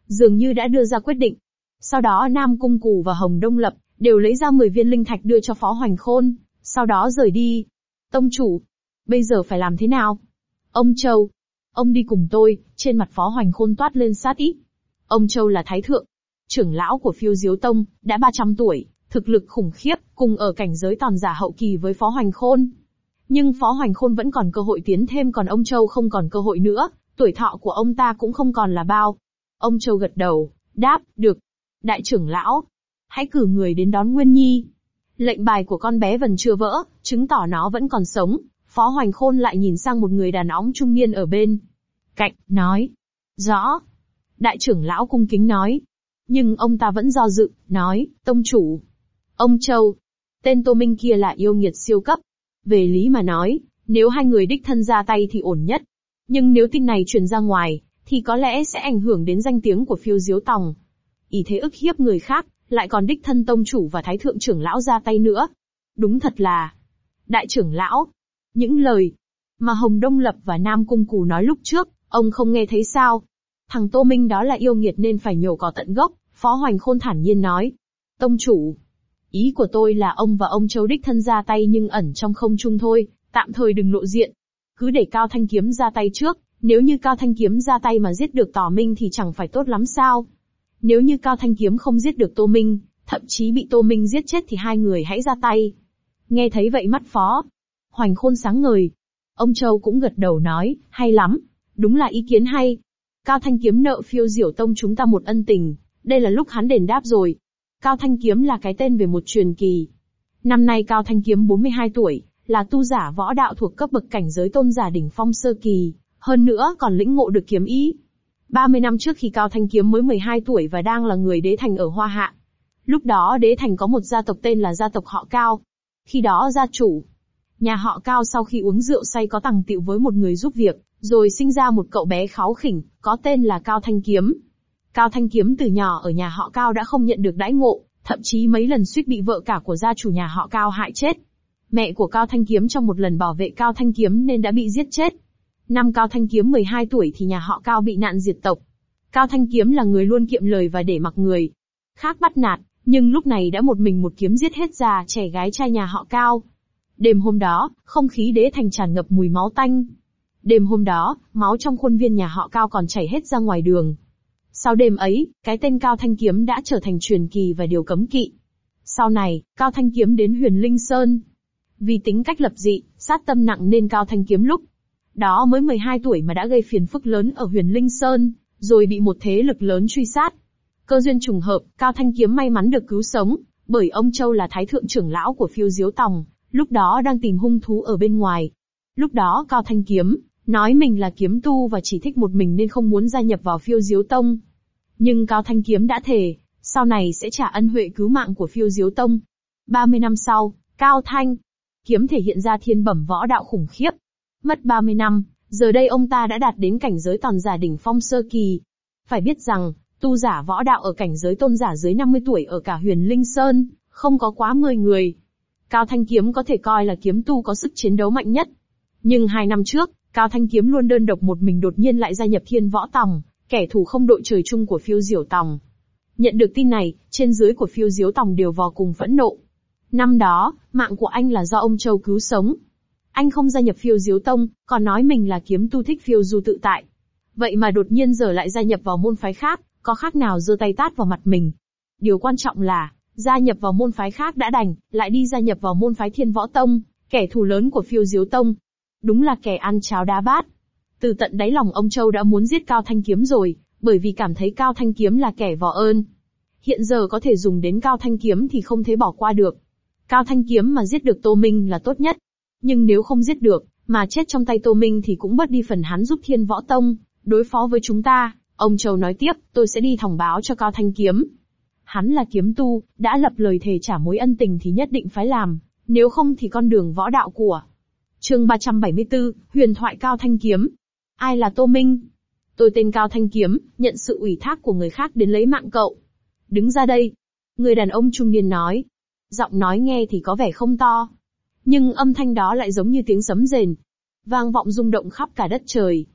dường như đã đưa ra quyết định. Sau đó Nam Cung Cù và Hồng Đông Lập đều lấy ra 10 viên linh thạch đưa cho Phó Hoành Khôn, sau đó rời đi. Tông chủ, bây giờ phải làm thế nào? Ông Châu, ông đi cùng tôi. Trên mặt Phó Hoành Khôn toát lên sát ý. Ông Châu là thái thượng, trưởng lão của Phiêu Diếu Tông, đã 300 tuổi, thực lực khủng khiếp, cùng ở cảnh giới tòn giả hậu kỳ với Phó Hoành Khôn. Nhưng Phó Hoành Khôn vẫn còn cơ hội tiến thêm, còn ông Châu không còn cơ hội nữa, tuổi thọ của ông ta cũng không còn là bao. Ông Châu gật đầu, đáp, được. Đại trưởng lão, hãy cử người đến đón Nguyên Nhi. Lệnh bài của con bé vẫn chưa vỡ, chứng tỏ nó vẫn còn sống. Phó Hoành Khôn lại nhìn sang một người đàn ông trung niên ở bên cạnh, nói. Rõ. Đại trưởng lão cung kính nói. Nhưng ông ta vẫn do dự, nói, tông chủ. Ông Châu, tên Tô Minh kia là yêu nghiệt siêu cấp. Về lý mà nói, nếu hai người đích thân ra tay thì ổn nhất. Nhưng nếu tin này truyền ra ngoài, thì có lẽ sẽ ảnh hưởng đến danh tiếng của Phiêu Diếu Tòng. Ý thế ức hiếp người khác, lại còn đích thân tông chủ và thái thượng trưởng lão ra tay nữa. Đúng thật là... Đại trưởng lão, những lời mà Hồng Đông Lập và Nam Cung Cù nói lúc trước, ông không nghe thấy sao? Thằng Tô Minh đó là yêu nghiệt nên phải nhổ cỏ tận gốc. Phó Hoành Khôn thản nhiên nói. Tông chủ, ý của tôi là ông và ông Châu đích thân ra tay nhưng ẩn trong không trung thôi, tạm thời đừng lộ diện. Cứ để Cao Thanh Kiếm ra tay trước, nếu như Cao Thanh Kiếm ra tay mà giết được Tỏ Minh thì chẳng phải tốt lắm sao? Nếu như Cao Thanh Kiếm không giết được Tô Minh, thậm chí bị Tô Minh giết chết thì hai người hãy ra tay. Nghe thấy vậy mắt Phó Hoành Khôn sáng ngời. Ông Châu cũng gật đầu nói, hay lắm, đúng là ý kiến hay. Cao Thanh Kiếm nợ Phiêu Diểu Tông chúng ta một ân tình, đây là lúc hắn đền đáp rồi. Cao Thanh Kiếm là cái tên về một truyền kỳ. Năm nay Cao Thanh Kiếm 42 tuổi, là tu giả võ đạo thuộc cấp bậc cảnh giới tôn giả đỉnh phong sơ kỳ, hơn nữa còn lĩnh ngộ được kiếm ý. 30 năm trước khi Cao Thanh Kiếm mới 12 tuổi và đang là người đế thành ở Hoa Hạ. Lúc đó đế thành có một gia tộc tên là gia tộc họ Cao. Khi đó gia chủ nhà họ Cao sau khi uống rượu say có tằng tựu với một người giúp việc, rồi sinh ra một cậu bé kháu khỉnh, có tên là Cao Thanh Kiếm. Cao Thanh Kiếm từ nhỏ ở nhà họ Cao đã không nhận được đãi ngộ, thậm chí mấy lần suýt bị vợ cả của gia chủ nhà họ Cao hại chết. Mẹ của Cao Thanh Kiếm trong một lần bảo vệ Cao Thanh Kiếm nên đã bị giết chết. Năm Cao Thanh Kiếm 12 tuổi thì nhà họ Cao bị nạn diệt tộc. Cao Thanh Kiếm là người luôn kiệm lời và để mặc người khác bắt nạt, nhưng lúc này đã một mình một kiếm giết hết già trẻ gái trai nhà họ Cao. Đêm hôm đó, không khí đế thành tràn ngập mùi máu tanh. Đêm hôm đó, máu trong khuôn viên nhà họ Cao còn chảy hết ra ngoài đường. Sau đêm ấy, cái tên Cao Thanh Kiếm đã trở thành truyền kỳ và điều cấm kỵ. Sau này, Cao Thanh Kiếm đến Huyền Linh Sơn. Vì tính cách lập dị, sát tâm nặng nên Cao Thanh Kiếm lúc đó mới 12 tuổi mà đã gây phiền phức lớn ở Huyền Linh Sơn, rồi bị một thế lực lớn truy sát. Cơ duyên trùng hợp, Cao Thanh Kiếm may mắn được cứu sống, bởi ông Châu là thái thượng trưởng lão của Phiêu Diếu Tòng, lúc đó đang tìm hung thú ở bên ngoài. Lúc đó Cao Thanh Kiếm nói mình là kiếm tu và chỉ thích một mình nên không muốn gia nhập vào Phiêu Diếu Tông. Nhưng Cao Thanh Kiếm đã thề, sau này sẽ trả ân huệ cứu mạng của Phiêu Diếu Tông. 30 năm sau, Cao Thanh Kiếm thể hiện ra thiên bẩm võ đạo khủng khiếp. Mất 30 năm, giờ đây ông ta đã đạt đến cảnh giới tòn giả đỉnh phong sơ kỳ. Phải biết rằng, tu giả võ đạo ở cảnh giới tôn giả dưới 50 tuổi ở cả Huyền Linh Sơn, không có quá 10 người. Cao Thanh Kiếm có thể coi là kiếm tu có sức chiến đấu mạnh nhất. Nhưng 2 năm trước, Cao Thanh Kiếm luôn đơn độc một mình đột nhiên lại gia nhập Thiên Võ Tòng, kẻ thù không đội trời chung của Phiêu Diểu Tòng. Nhận được tin này, trên dưới của Phiêu Diếu Tòng đều vô cùng phẫn nộ. Năm đó, mạng của anh là do ông Châu cứu sống. Anh không gia nhập Phiêu Diếu Tông, còn nói mình là kiếm tu thích phiêu du tự tại. Vậy mà đột nhiên giờ lại gia nhập vào môn phái khác, có khác nào giơ tay tát vào mặt mình. Điều quan trọng là, gia nhập vào môn phái khác đã đành, lại đi gia nhập vào môn phái Thiên Võ Tông, kẻ thù lớn của Phiêu Diếu Tông. Đúng là kẻ ăn cháo đá bát. Từ tận đáy lòng ông Châu đã muốn giết Cao Thanh Kiếm rồi, bởi vì cảm thấy Cao Thanh Kiếm là kẻ vò ơn. Hiện giờ có thể dùng đến Cao Thanh Kiếm thì không thể bỏ qua được. Cao Thanh Kiếm mà giết được Tô Minh là tốt nhất. Nhưng nếu không giết được, mà chết trong tay Tô Minh thì cũng bớt đi phần hắn giúp Thiên Võ Tông đối phó với chúng ta. Ông Châu nói tiếp, tôi sẽ đi thông báo cho Cao Thanh Kiếm. Hắn là kiếm tu, đã lập lời thề trả mối ân tình thì nhất định phải làm, nếu không thì con đường võ đạo của. Chương 374, Huyền thoại Cao Thanh Kiếm. Ai là Tô Minh? Tôi tên Cao Thanh Kiếm, nhận sự ủy thác của người khác đến lấy mạng cậu. Đứng ra đây. Người đàn ông trung niên nói. Giọng nói nghe thì có vẻ không to, nhưng âm thanh đó lại giống như tiếng sấm rền, vang vọng rung động khắp cả đất trời.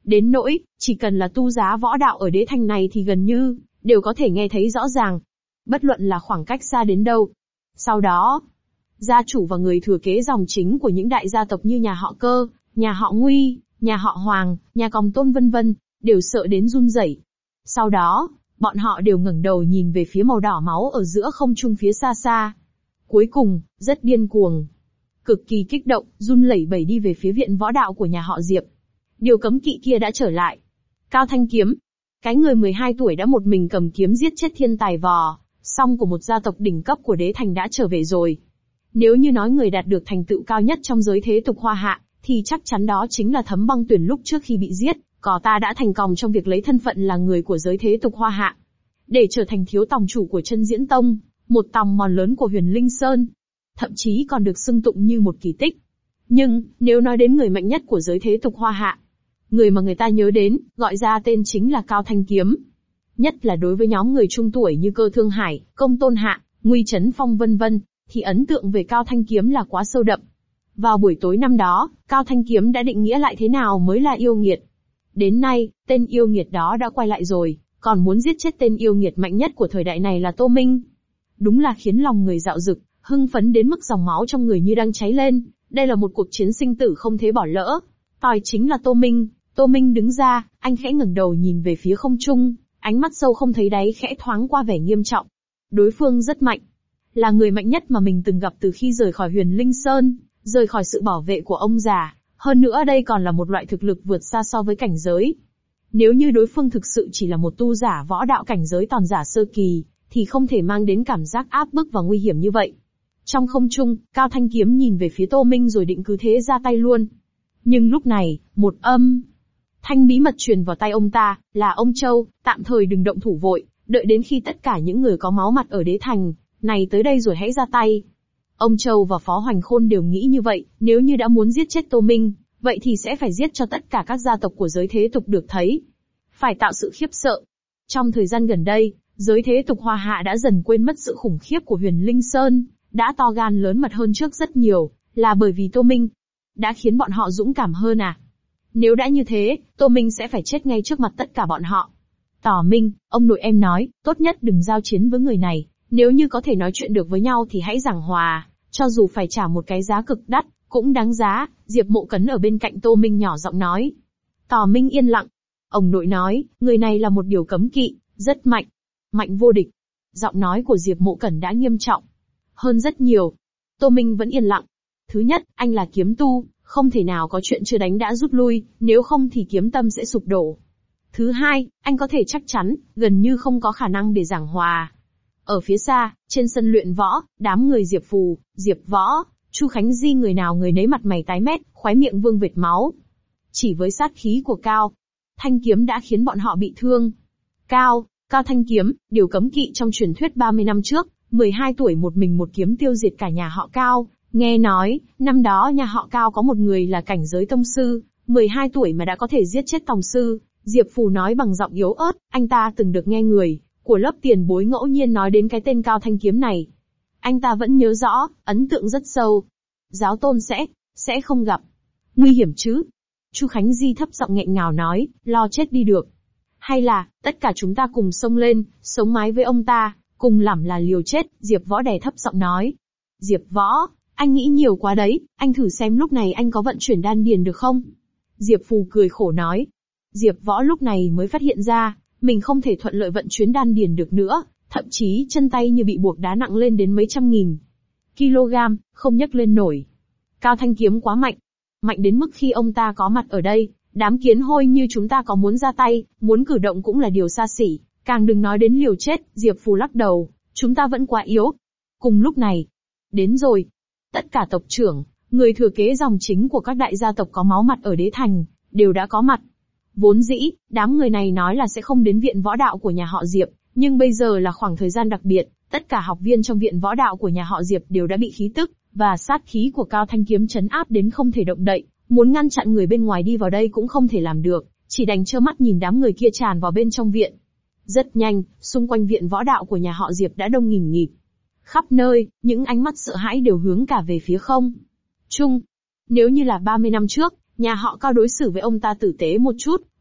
Đến nỗi, chỉ cần là tu giá võ đạo ở đế thành này thì gần như đều có thể nghe thấy rõ ràng. Bất luận là khoảng cách xa đến đâu. Sau đó, gia chủ và người thừa kế dòng chính của những đại gia tộc như nhà họ Cơ, nhà họ Nguy, nhà họ Hoàng, nhà Còng Tôn vân vân, đều sợ đến run rẩy. Sau đó, bọn họ đều ngẩng đầu nhìn về phía màu đỏ máu ở giữa không trung phía xa xa. Cuối cùng, rất điên cuồng, cực kỳ kích động, run lẩy bẩy đi về phía viện võ đạo của nhà họ Diệp. Điều cấm kỵ kia đã trở lại. Cao Thanh Kiếm, cái người 12 tuổi đã một mình cầm kiếm giết chết thiên tài vò song của một gia tộc đỉnh cấp của đế thành đã trở về rồi. Nếu như nói người đạt được thành tựu cao nhất trong giới thế tục Hoa Hạ, thì chắc chắn đó chính là Thấm Băng Tuyển lúc trước khi bị giết, cỏ ta đã thành công trong việc lấy thân phận là người của giới thế tục Hoa Hạ. Để trở thành thiếu tòng chủ của Chân Diễn Tông, một tòng mòn lớn của Huyền Linh Sơn. Thậm chí còn được xưng tụng như một kỳ tích. Nhưng, nếu nói đến người mạnh nhất của giới thế tục Hoa Hạ, người mà người ta nhớ đến, gọi ra tên chính là Cao Thanh Kiếm. Nhất là đối với nhóm người trung tuổi như Cơ Thương Hải, Công Tôn Hạ, Nguy Trấn Phong vân vân, thì ấn tượng về Cao Thanh Kiếm là quá sâu đậm. Vào buổi tối năm đó, Cao Thanh Kiếm đã định nghĩa lại thế nào mới là yêu nghiệt. Đến nay, tên yêu nghiệt đó đã quay lại rồi, còn muốn giết chết tên yêu nghiệt mạnh nhất của thời đại này là Tô Minh. Đúng là khiến lòng người dạo dực, hưng phấn đến mức dòng máu trong người như đang cháy lên, đây là một cuộc chiến sinh tử không thể bỏ lỡ. Tòi chính là Tô Minh. Tô Minh đứng ra, anh khẽ ngẩng đầu nhìn về phía không trung, ánh mắt sâu không thấy đáy khẽ thoáng qua vẻ nghiêm trọng. Đối phương rất mạnh, là người mạnh nhất mà mình từng gặp từ khi rời khỏi Huyền Linh Sơn, rời khỏi sự bảo vệ của ông già. Hơn nữa đây còn là một loại thực lực vượt xa so với cảnh giới. Nếu như đối phương thực sự chỉ là một tu giả võ đạo cảnh giới tòn giả sơ kỳ, thì không thể mang đến cảm giác áp bức và nguy hiểm như vậy. Trong không trung, Cao Thanh Kiếm nhìn về phía Tô Minh rồi định cứ thế ra tay luôn. Nhưng lúc này, một âm thanh bí mật truyền vào tai ông ta, là ông Châu, tạm thời đừng động thủ vội, đợi đến khi tất cả những người có máu mặt ở đế thành này tới đây rồi hãy ra tay. Ông Châu và Phó Hoành Khôn đều nghĩ như vậy, nếu như đã muốn giết chết Tô Minh, vậy thì sẽ phải giết cho tất cả các gia tộc của giới thế tục được thấy. Phải tạo sự khiếp sợ. Trong thời gian gần đây, giới thế tục Hoa Hạ đã dần quên mất sự khủng khiếp của Huyền Linh Sơn, đã to gan lớn mật hơn trước rất nhiều, là bởi vì Tô Minh đã khiến bọn họ dũng cảm hơn à. Nếu đã như thế, Tô Minh sẽ phải chết ngay trước mặt tất cả bọn họ. Tỏ Minh, ông nội em nói, tốt nhất đừng giao chiến với người này, nếu như có thể nói chuyện được với nhau thì hãy giảng hòa, cho dù phải trả một cái giá cực đắt, cũng đáng giá. Diệp Mộ Cấn ở bên cạnh Tô Minh nhỏ giọng nói. Tỏ Minh yên lặng. Ông nội nói, người này là một điều cấm kỵ, rất mạnh, mạnh vô địch. Giọng nói của Diệp Mộ Cẩn đã nghiêm trọng hơn rất nhiều. Tô Minh vẫn yên lặng. Thứ nhất, anh là kiếm tu, không thể nào có chuyện chưa đánh đã rút lui, nếu không thì kiếm tâm sẽ sụp đổ. Thứ hai, anh có thể chắc chắn, gần như không có khả năng để giảng hòa. Ở phía xa, trên sân luyện võ, đám người Diệp Phù, Diệp Võ, Chu Khánh Di người nào người nấy mặt mày tái mét, khóe miệng vương vệt máu. Chỉ với sát khí của Cao Thanh Kiếm đã khiến bọn họ bị thương. Cao Thanh Kiếm, điều cấm kỵ trong truyền thuyết 30 năm trước, 12 tuổi một mình một kiếm tiêu diệt cả nhà họ Cao. Nghe nói, năm đó nhà họ Cao có một người là cảnh giới tông sư, 12 tuổi mà đã có thể giết chết tông sư. Diệp Phù nói bằng giọng yếu ớt, anh ta từng được nghe người của lớp tiền bối ngẫu nhiên nói đến cái tên Cao Thanh Kiếm này. Anh ta vẫn nhớ rõ, ấn tượng rất sâu. Giáo tôn sẽ không gặp nguy hiểm chứ? Chu Khánh Di thấp giọng nghẹn ngào nói, lo chết đi được. Hay là, tất cả chúng ta cùng xông lên, sống mái với ông ta, cùng lắm là liều chết, Diệp Võ đè thấp giọng nói. Diệp Võ, anh nghĩ nhiều quá đấy, anh thử xem lúc này anh có vận chuyển đan điền được không? Diệp Phù cười khổ nói. Diệp Võ lúc này mới phát hiện ra, mình không thể thuận lợi vận chuyển đan điền được nữa, thậm chí chân tay như bị buộc đá nặng lên đến mấy trăm nghìn kg, không nhấc lên nổi. Cao Thanh Kiếm quá mạnh, mạnh đến mức khi ông ta có mặt ở đây, đám kiến hôi như chúng ta có muốn ra tay, muốn cử động cũng là điều xa xỉ, càng đừng nói đến liều chết. Diệp Phù lắc đầu, chúng ta vẫn quá yếu. Cùng lúc này, đến rồi. Tất cả tộc trưởng, người thừa kế dòng chính của các đại gia tộc có máu mặt ở đế thành, đều đã có mặt. Vốn dĩ, đám người này nói là sẽ không đến viện võ đạo của nhà họ Diệp, nhưng bây giờ là khoảng thời gian đặc biệt, tất cả học viên trong viện võ đạo của nhà họ Diệp đều đã bị khí tức và sát khí của Cao Thanh Kiếm trấn áp đến không thể động đậy, muốn ngăn chặn người bên ngoài đi vào đây cũng không thể làm được, chỉ đành trơ mắt nhìn đám người kia tràn vào bên trong viện. Rất nhanh, xung quanh viện võ đạo của nhà họ Diệp đã đông nghìn nghịt. Khắp nơi, những ánh mắt sợ hãi đều hướng cả về phía không trung. Nếu như là 30 năm trước, nhà họ Cao đối xử với ông ta tử tế một chút,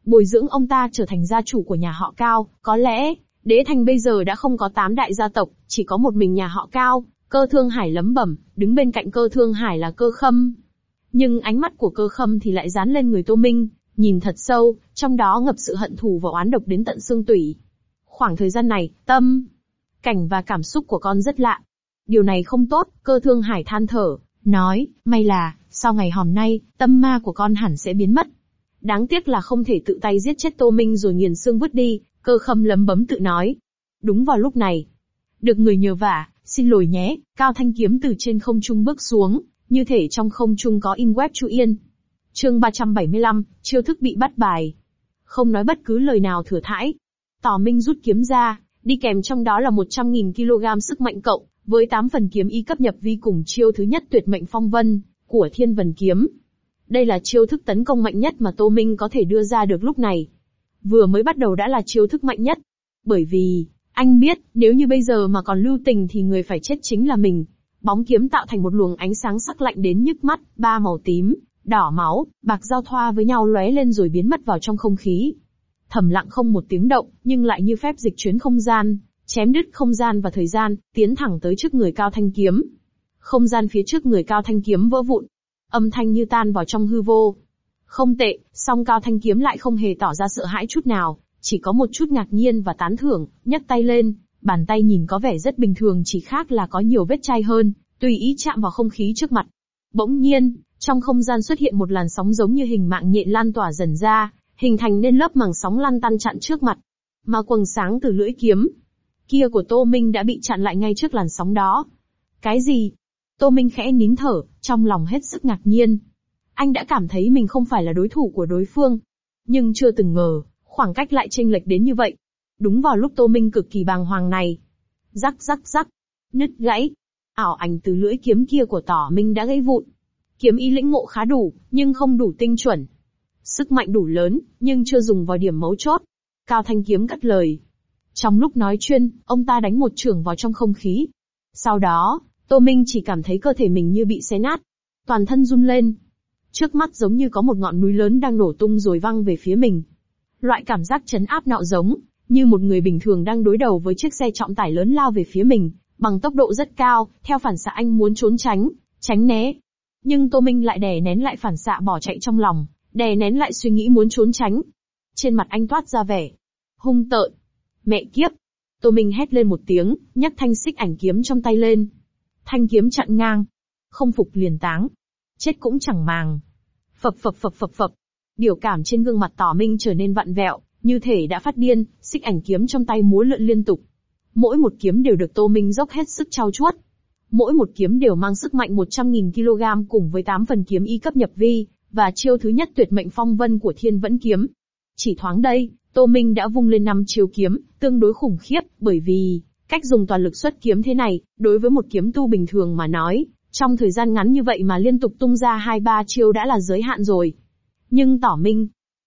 bồi dưỡng ông ta trở thành gia chủ của nhà họ Cao. Có lẽ, Đế Thành bây giờ đã không có 8 đại gia tộc, chỉ có một mình nhà họ Cao. Cơ Thương Hải lẩm bẩm, đứng bên cạnh Cơ Thương Hải là Cơ Khâm. Nhưng ánh mắt của Cơ Khâm thì lại dán lên người Tô Minh, nhìn thật sâu, trong đó ngập sự hận thù và oán độc đến tận xương tủy. Khoảng thời gian này, tâm, cảnh và cảm xúc của con rất lạ. Điều này không tốt, Cơ Thương Hải than thở, nói, may là, sau ngày hôm nay, tâm ma của con hẳn sẽ biến mất. Đáng tiếc là không thể tự tay giết chết Tô Minh rồi nghiền xương vứt đi, Cơ Khâm lấm bấm tự nói. Đúng vào lúc này, được người nhờ vả, xin lỗi nhé, Cao Thanh Kiếm từ trên không trung bước xuống, như thể trong không trung có in web Chu Yên. Chương 375, chiêu thức bị bắt bài. Không nói bất cứ lời nào thừa thãi. Tỏ Minh rút kiếm ra, đi kèm trong đó là 100.000 kg sức mạnh cộng, với 8 phần kiếm y cấp nhập vi cùng chiêu thứ nhất tuyệt mệnh phong vân, của Thiên Vân Kiếm. Đây là chiêu thức tấn công mạnh nhất mà Tô Minh có thể đưa ra được lúc này. Vừa mới bắt đầu đã là chiêu thức mạnh nhất. Bởi vì, anh biết, nếu như bây giờ mà còn lưu tình thì người phải chết chính là mình. Bóng kiếm tạo thành một luồng ánh sáng sắc lạnh đến nhức mắt, 3 màu tím, đỏ máu, bạc giao thoa với nhau lóe lên rồi biến mất vào trong không khí. Thầm lặng không một tiếng động, nhưng lại như phép dịch chuyển không gian, chém đứt không gian và thời gian, tiến thẳng tới trước người Cao Thanh Kiếm. Không gian phía trước người Cao Thanh Kiếm vỡ vụn, âm thanh như tan vào trong hư vô. Không tệ, song Cao Thanh Kiếm lại không hề tỏ ra sợ hãi chút nào, chỉ có một chút ngạc nhiên và tán thưởng, nhấc tay lên, bàn tay nhìn có vẻ rất bình thường chỉ khác là có nhiều vết chai hơn, tùy ý chạm vào không khí trước mặt. Bỗng nhiên, trong không gian xuất hiện một làn sóng giống như hình mạng nhện lan tỏa dần ra, hình thành nên lớp màng sóng lăn tăn chặn trước mặt. Mà quầng sáng từ lưỡi kiếm kia của Tô Minh đã bị chặn lại ngay trước làn sóng đó. Cái gì? Tô Minh khẽ nín thở, trong lòng hết sức ngạc nhiên. Anh đã cảm thấy mình không phải là đối thủ của đối phương, nhưng chưa từng ngờ, khoảng cách lại chênh lệch đến như vậy. Đúng vào lúc Tô Minh cực kỳ bàng hoàng này. Rắc rắc rắc, nứt gãy. Ảo ảnh từ lưỡi kiếm kia của Tỏ Minh đã gãy vụn. Kiếm ý lĩnh ngộ khá đủ, nhưng không đủ tinh chuẩn. Sức mạnh đủ lớn, nhưng chưa dùng vào điểm mấu chốt. Cao Thanh Kiếm cất lời. Trong lúc nói chuyện, ông ta đánh một chưởng vào trong không khí. Sau đó, Tô Minh chỉ cảm thấy cơ thể mình như bị xé nát. Toàn thân run lên. Trước mắt giống như có một ngọn núi lớn đang nổ tung rồi văng về phía mình. Loại cảm giác chấn áp nọ giống như một người bình thường đang đối đầu với chiếc xe trọng tải lớn lao về phía mình, bằng tốc độ rất cao, theo phản xạ anh muốn trốn tránh, tránh né. Nhưng Tô Minh lại đè nén lại phản xạ bỏ chạy trong lòng, đè nén lại suy nghĩ muốn trốn tránh. Trên mặt anh toát ra vẻ hung tợn. Mẹ kiếp! Tô Minh hét lên một tiếng, nhấc thanh xích ảnh kiếm trong tay lên. Thanh kiếm chặn ngang. Không phục liền táng. Chết cũng chẳng màng. Phập phập phập phập phập. Biểu cảm trên gương mặt Tỏ Minh trở nên vặn vẹo, như thể đã phát điên, xích ảnh kiếm trong tay múa lượn liên tục. Mỗi một kiếm đều được Tô Minh dốc hết sức trau chuốt. Mỗi một kiếm đều mang sức mạnh 100.000 kg cùng với 8 phần kiếm y cấp nhập vi, và chiêu thứ nhất tuyệt mệnh phong vân của Thiên Vẫn Kiếm. Chỉ thoáng đây, Tô Minh đã vung lên 5 chiêu kiếm, tương đối khủng khiếp, bởi vì, cách dùng toàn lực xuất kiếm thế này, đối với một kiếm tu bình thường mà nói, trong thời gian ngắn như vậy mà liên tục tung ra 2-3 chiêu đã là giới hạn rồi. Nhưng Tỏ Minh,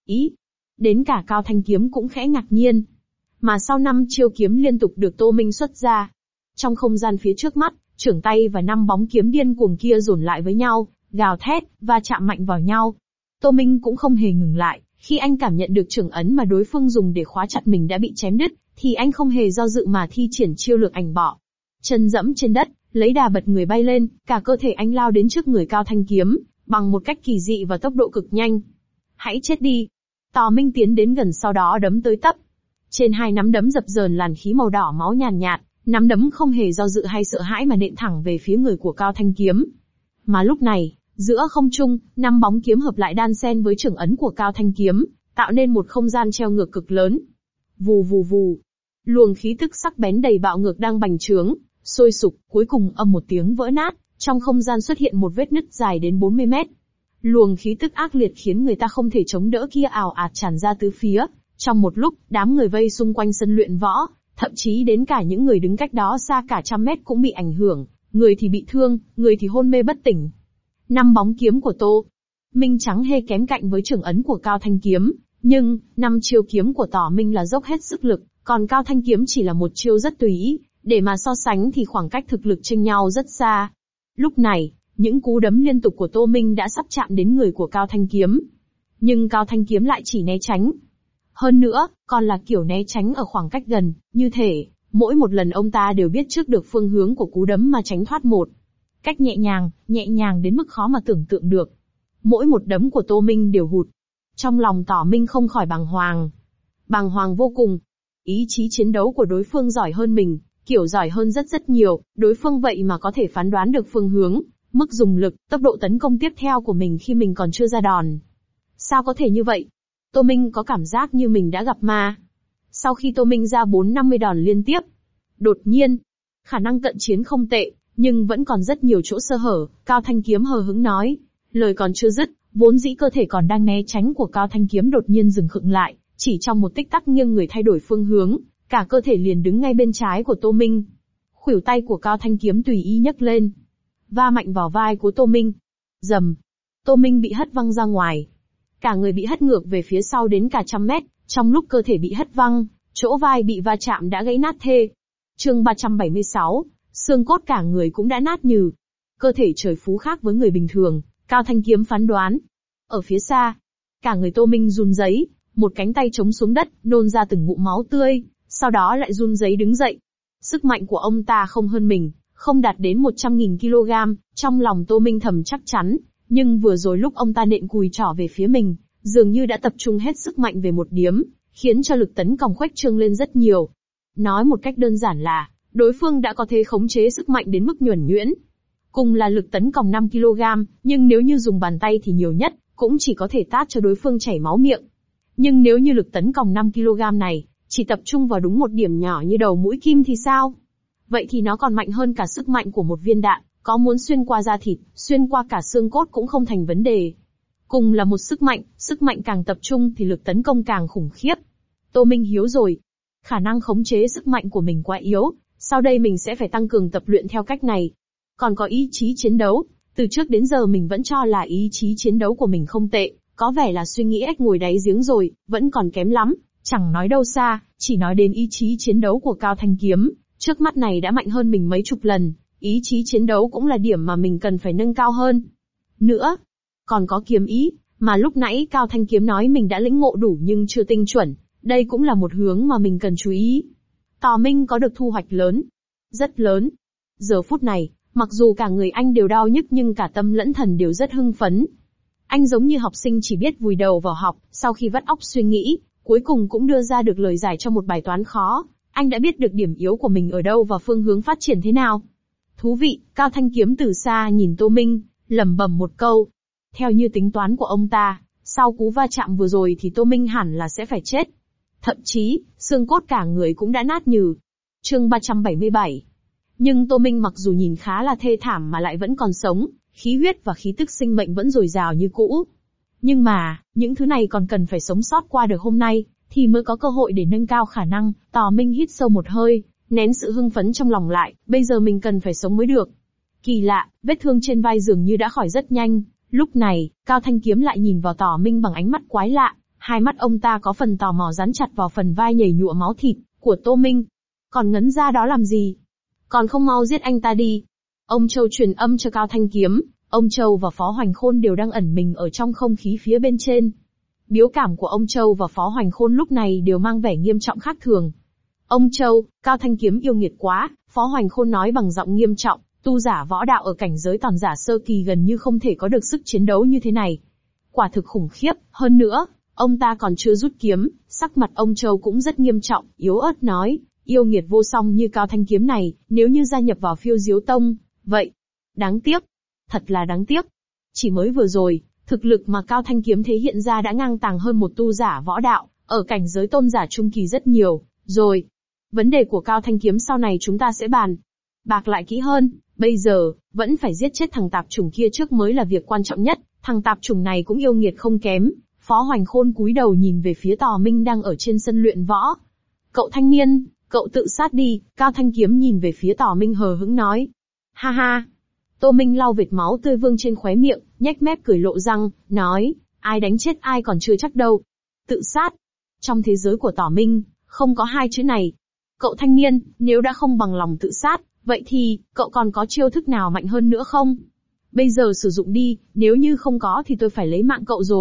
đến cả Cao Thanh Kiếm cũng khẽ ngạc nhiên. Mà sau 5 chiêu kiếm liên tục được Tô Minh xuất ra, trong không gian phía trước mắt, chưởng tay và 5 bóng kiếm điên cuồng kia dồn lại với nhau, gào thét, và chạm mạnh vào nhau. Tô Minh cũng không hề ngừng lại, khi anh cảm nhận được chưởng ấn mà đối phương dùng để khóa chặt mình đã bị chém đứt, thì anh không hề do dự mà thi triển chiêu lược ảnh bọ. Chân dẫm trên đất, lấy đà bật người bay lên, cả cơ thể anh lao đến trước người Cao Thanh Kiếm, bằng một cách kỳ dị và tốc độ cực nhanh. Hãy chết đi! Tỏ Minh tiến đến gần sau đó đấm tới tấp. Trên hai nắm đấm dập dờn làn khí màu đỏ máu nhàn nhạt, nắm đấm không hề do dự hay sợ hãi mà nện thẳng về phía người của Cao Thanh Kiếm. Mà lúc này, giữa không trung, 5 bóng kiếm hợp lại đan xen với chưởng ấn của Cao Thanh Kiếm, tạo nên một không gian treo ngược cực lớn. Vù vù vù. Luồng khí tức sắc bén đầy bạo ngược đang bành trướng, sôi sục, cuối cùng ầm một tiếng vỡ nát, trong không gian xuất hiện một vết nứt dài đến 40 mét. Luồng khí tức ác liệt khiến người ta không thể chống đỡ kia ào ạt tràn ra tứ phía. Trong một lúc, đám người vây xung quanh sân luyện võ, thậm chí đến cả những người đứng cách đó xa cả trăm mét cũng bị ảnh hưởng, người thì bị thương, người thì hôn mê bất tỉnh. 5 bóng kiếm của Tô Minh chẳng hề kém cạnh với chưởng ấn của Cao Thanh Kiếm, nhưng 5 chiêu kiếm của Tỏ Minh là dốc hết sức lực, còn Cao Thanh Kiếm chỉ là một chiêu rất tùy ý, để mà so sánh thì khoảng cách thực lực chênh nhau rất xa. Lúc này, những cú đấm liên tục của Tô Minh đã sắp chạm đến người của Cao Thanh Kiếm, nhưng Cao Thanh Kiếm lại chỉ né tránh. Hơn nữa, còn là kiểu né tránh ở khoảng cách gần, như thể, mỗi một lần ông ta đều biết trước được phương hướng của cú đấm mà tránh thoát một cách nhẹ nhàng đến mức khó mà tưởng tượng được. Mỗi một đấm của Tô Minh đều hụt. Trong lòng Tỏ Minh không khỏi bàng hoàng vô cùng. Ý chí chiến đấu của đối phương giỏi hơn mình, kiểu giỏi hơn rất nhiều, đối phương vậy mà có thể phán đoán được phương hướng, mức dùng lực, tốc độ tấn công tiếp theo của mình khi mình còn chưa ra đòn. Sao có thể như vậy? Tô Minh có cảm giác như mình đã gặp ma. Sau khi Tô Minh ra 4-50 đòn liên tiếp, đột nhiên, khả năng cận chiến không tệ, nhưng vẫn còn rất nhiều chỗ sơ hở, Cao Thanh Kiếm hờ hững nói. Lời còn chưa dứt, vốn dĩ cơ thể còn đang né tránh của Cao Thanh Kiếm đột nhiên dừng khựng lại, chỉ trong một tích tắc nghiêng người thay đổi phương hướng, cả cơ thể liền đứng ngay bên trái của Tô Minh. Khuỷu tay của Cao Thanh Kiếm tùy ý nhấc lên, va mạnh vào vai của Tô Minh. Rầm, Tô Minh bị hất văng ra ngoài. Cả người bị hất ngược về phía sau đến cả 100 mét, trong lúc cơ thể bị hất văng, chỗ vai bị va chạm đã gãy nát thê. Chương 376, xương cốt cả người cũng đã nát nhừ. Cơ thể trời phú khác với người bình thường, Cao Thanh Kiếm phán đoán. Ở phía xa, cả người Tô Minh run rẩy, một cánh tay chống xuống đất, nôn ra từng ngụm máu tươi, sau đó lại run rẩy đứng dậy. Sức mạnh của ông ta không hơn mình, không đạt đến 100.000 kg, trong lòng Tô Minh thầm chắc chắn, nhưng vừa rồi lúc ông ta nện cùi trỏ về phía mình, dường như đã tập trung hết sức mạnh về một điểm, khiến cho lực tấn công khuếch trương lên rất nhiều. Nói một cách đơn giản là, đối phương đã có thể khống chế sức mạnh đến mức nhuần nhuyễn. Cùng là lực tấn công 5 kg, nhưng nếu như dùng bàn tay thì nhiều nhất, cũng chỉ có thể tát cho đối phương chảy máu miệng. Nhưng nếu như lực tấn công 5 kg này, chỉ tập trung vào đúng một điểm nhỏ như đầu mũi kim thì sao? Vậy thì nó còn mạnh hơn cả sức mạnh của một viên đạn, có muốn xuyên qua da thịt, xuyên qua cả xương cốt cũng không thành vấn đề. Cùng là một sức mạnh càng tập trung thì lực tấn công càng khủng khiếp. Tô Minh hiếu rồi. Khả năng khống chế sức mạnh của mình quá yếu, sau đây mình sẽ phải tăng cường tập luyện theo cách này. Còn có ý chí chiến đấu, từ trước đến giờ mình vẫn cho là ý chí chiến đấu của mình không tệ, có vẻ là suy nghĩ ếch ngồi đáy giếng rồi, vẫn còn kém lắm, chẳng nói đâu xa, chỉ nói đến ý chí chiến đấu của Cao Thanh Kiếm, trước mắt này đã mạnh hơn mình mấy chục lần, ý chí chiến đấu cũng là điểm mà mình cần phải nâng cao hơn. Nữa, còn có kiếm ý, mà lúc nãy Cao Thanh Kiếm nói mình đã lĩnh ngộ đủ nhưng chưa tinh chuẩn, đây cũng là một hướng mà mình cần chú ý. Tò Minh có được thu hoạch lớn, rất lớn. Giờ phút này, mặc dù cả người anh đều đau nhức nhưng cả tâm lẫn thần đều rất hưng phấn. Anh giống như học sinh chỉ biết vùi đầu vào học, sau khi vắt óc suy nghĩ, cuối cùng cũng đưa ra được lời giải cho một bài toán khó. Anh đã biết được điểm yếu của mình ở đâu và phương hướng phát triển thế nào. Thú vị, Cao Thanh Kiếm từ xa nhìn Tô Minh, lẩm bẩm một câu. Theo như tính toán của ông ta, sau cú va chạm vừa rồi thì Tô Minh hẳn là sẽ phải chết. Thậm chí, xương cốt cả người cũng đã nát nhừ. Chương 377. Nhưng Tô Minh mặc dù nhìn khá là thê thảm mà lại vẫn còn sống, khí huyết và khí tức sinh mệnh vẫn dồi dào như cũ. Nhưng mà, những thứ này còn cần phải sống sót qua được hôm nay, thì mới có cơ hội để nâng cao khả năng. Tò Minh hít sâu một hơi, nén sự hưng phấn trong lòng lại, bây giờ mình cần phải sống mới được. Kỳ lạ, vết thương trên vai dường như đã khỏi rất nhanh. Lúc này, Cao Thanh Kiếm lại nhìn vào Tò Minh bằng ánh mắt quái lạ, hai mắt ông ta có phần tò mò dán chặt vào phần vai nhầy nhụa máu thịt của Tô Minh. Còn ngấn ra đó làm gì? Còn không mau giết anh ta đi. Ông Châu truyền âm cho Cao Thanh Kiếm, ông Châu và Phó Hoành Khôn đều đang ẩn mình ở trong không khí phía bên trên. Biểu cảm của ông Châu và Phó Hoành Khôn lúc này đều mang vẻ nghiêm trọng khác thường. Ông Châu, Cao Thanh Kiếm yêu nghiệt quá, Phó Hoành Khôn nói bằng giọng nghiêm trọng, tu giả võ đạo ở cảnh giới tòn giả sơ kỳ gần như không thể có được sức chiến đấu như thế này. Quả thực khủng khiếp, hơn nữa, ông ta còn chưa rút kiếm, sắc mặt ông Châu cũng rất nghiêm trọng, yếu ớt nói, yêu nghiệt vô song như Cao Thanh Kiếm này, nếu như gia nhập vào Phiêu Diếu Tông, vậy, đáng tiếc, thật là đáng tiếc. Chỉ mới vừa rồi, thực lực mà Cao Thanh Kiếm thể hiện ra đã ngang tàng hơn một tu giả võ đạo, ở cảnh giới tôn giả trung kỳ rất nhiều, rồi. Vấn đề của Cao Thanh Kiếm sau này chúng ta sẽ bàn bạc lại kỹ hơn, bây giờ, vẫn phải giết chết thằng tạp chủng kia trước mới là việc quan trọng nhất, thằng tạp chủng này cũng yêu nghiệt không kém. Phó Hoành Khôn cúi đầu nhìn về phía Tò Minh đang ở trên sân luyện võ. Cậu thanh niên, cậu tự sát đi, Cao Thanh Kiếm nhìn về phía Tò Minh hờ hững nói. Ha ha. Tô Minh lau vệt máu tươi vương trên khóe miệng, nhếch mép cười lộ răng, nói, ai đánh chết ai còn chưa chắc đâu. Tự sát. Trong thế giới của Tò Minh, không có hai chữ này. Cậu thanh niên, nếu đã không bằng lòng tự sát, vậy thì, cậu còn có chiêu thức nào mạnh hơn nữa không? Bây giờ sử dụng đi, nếu như không có thì tôi phải lấy mạng cậu rồi.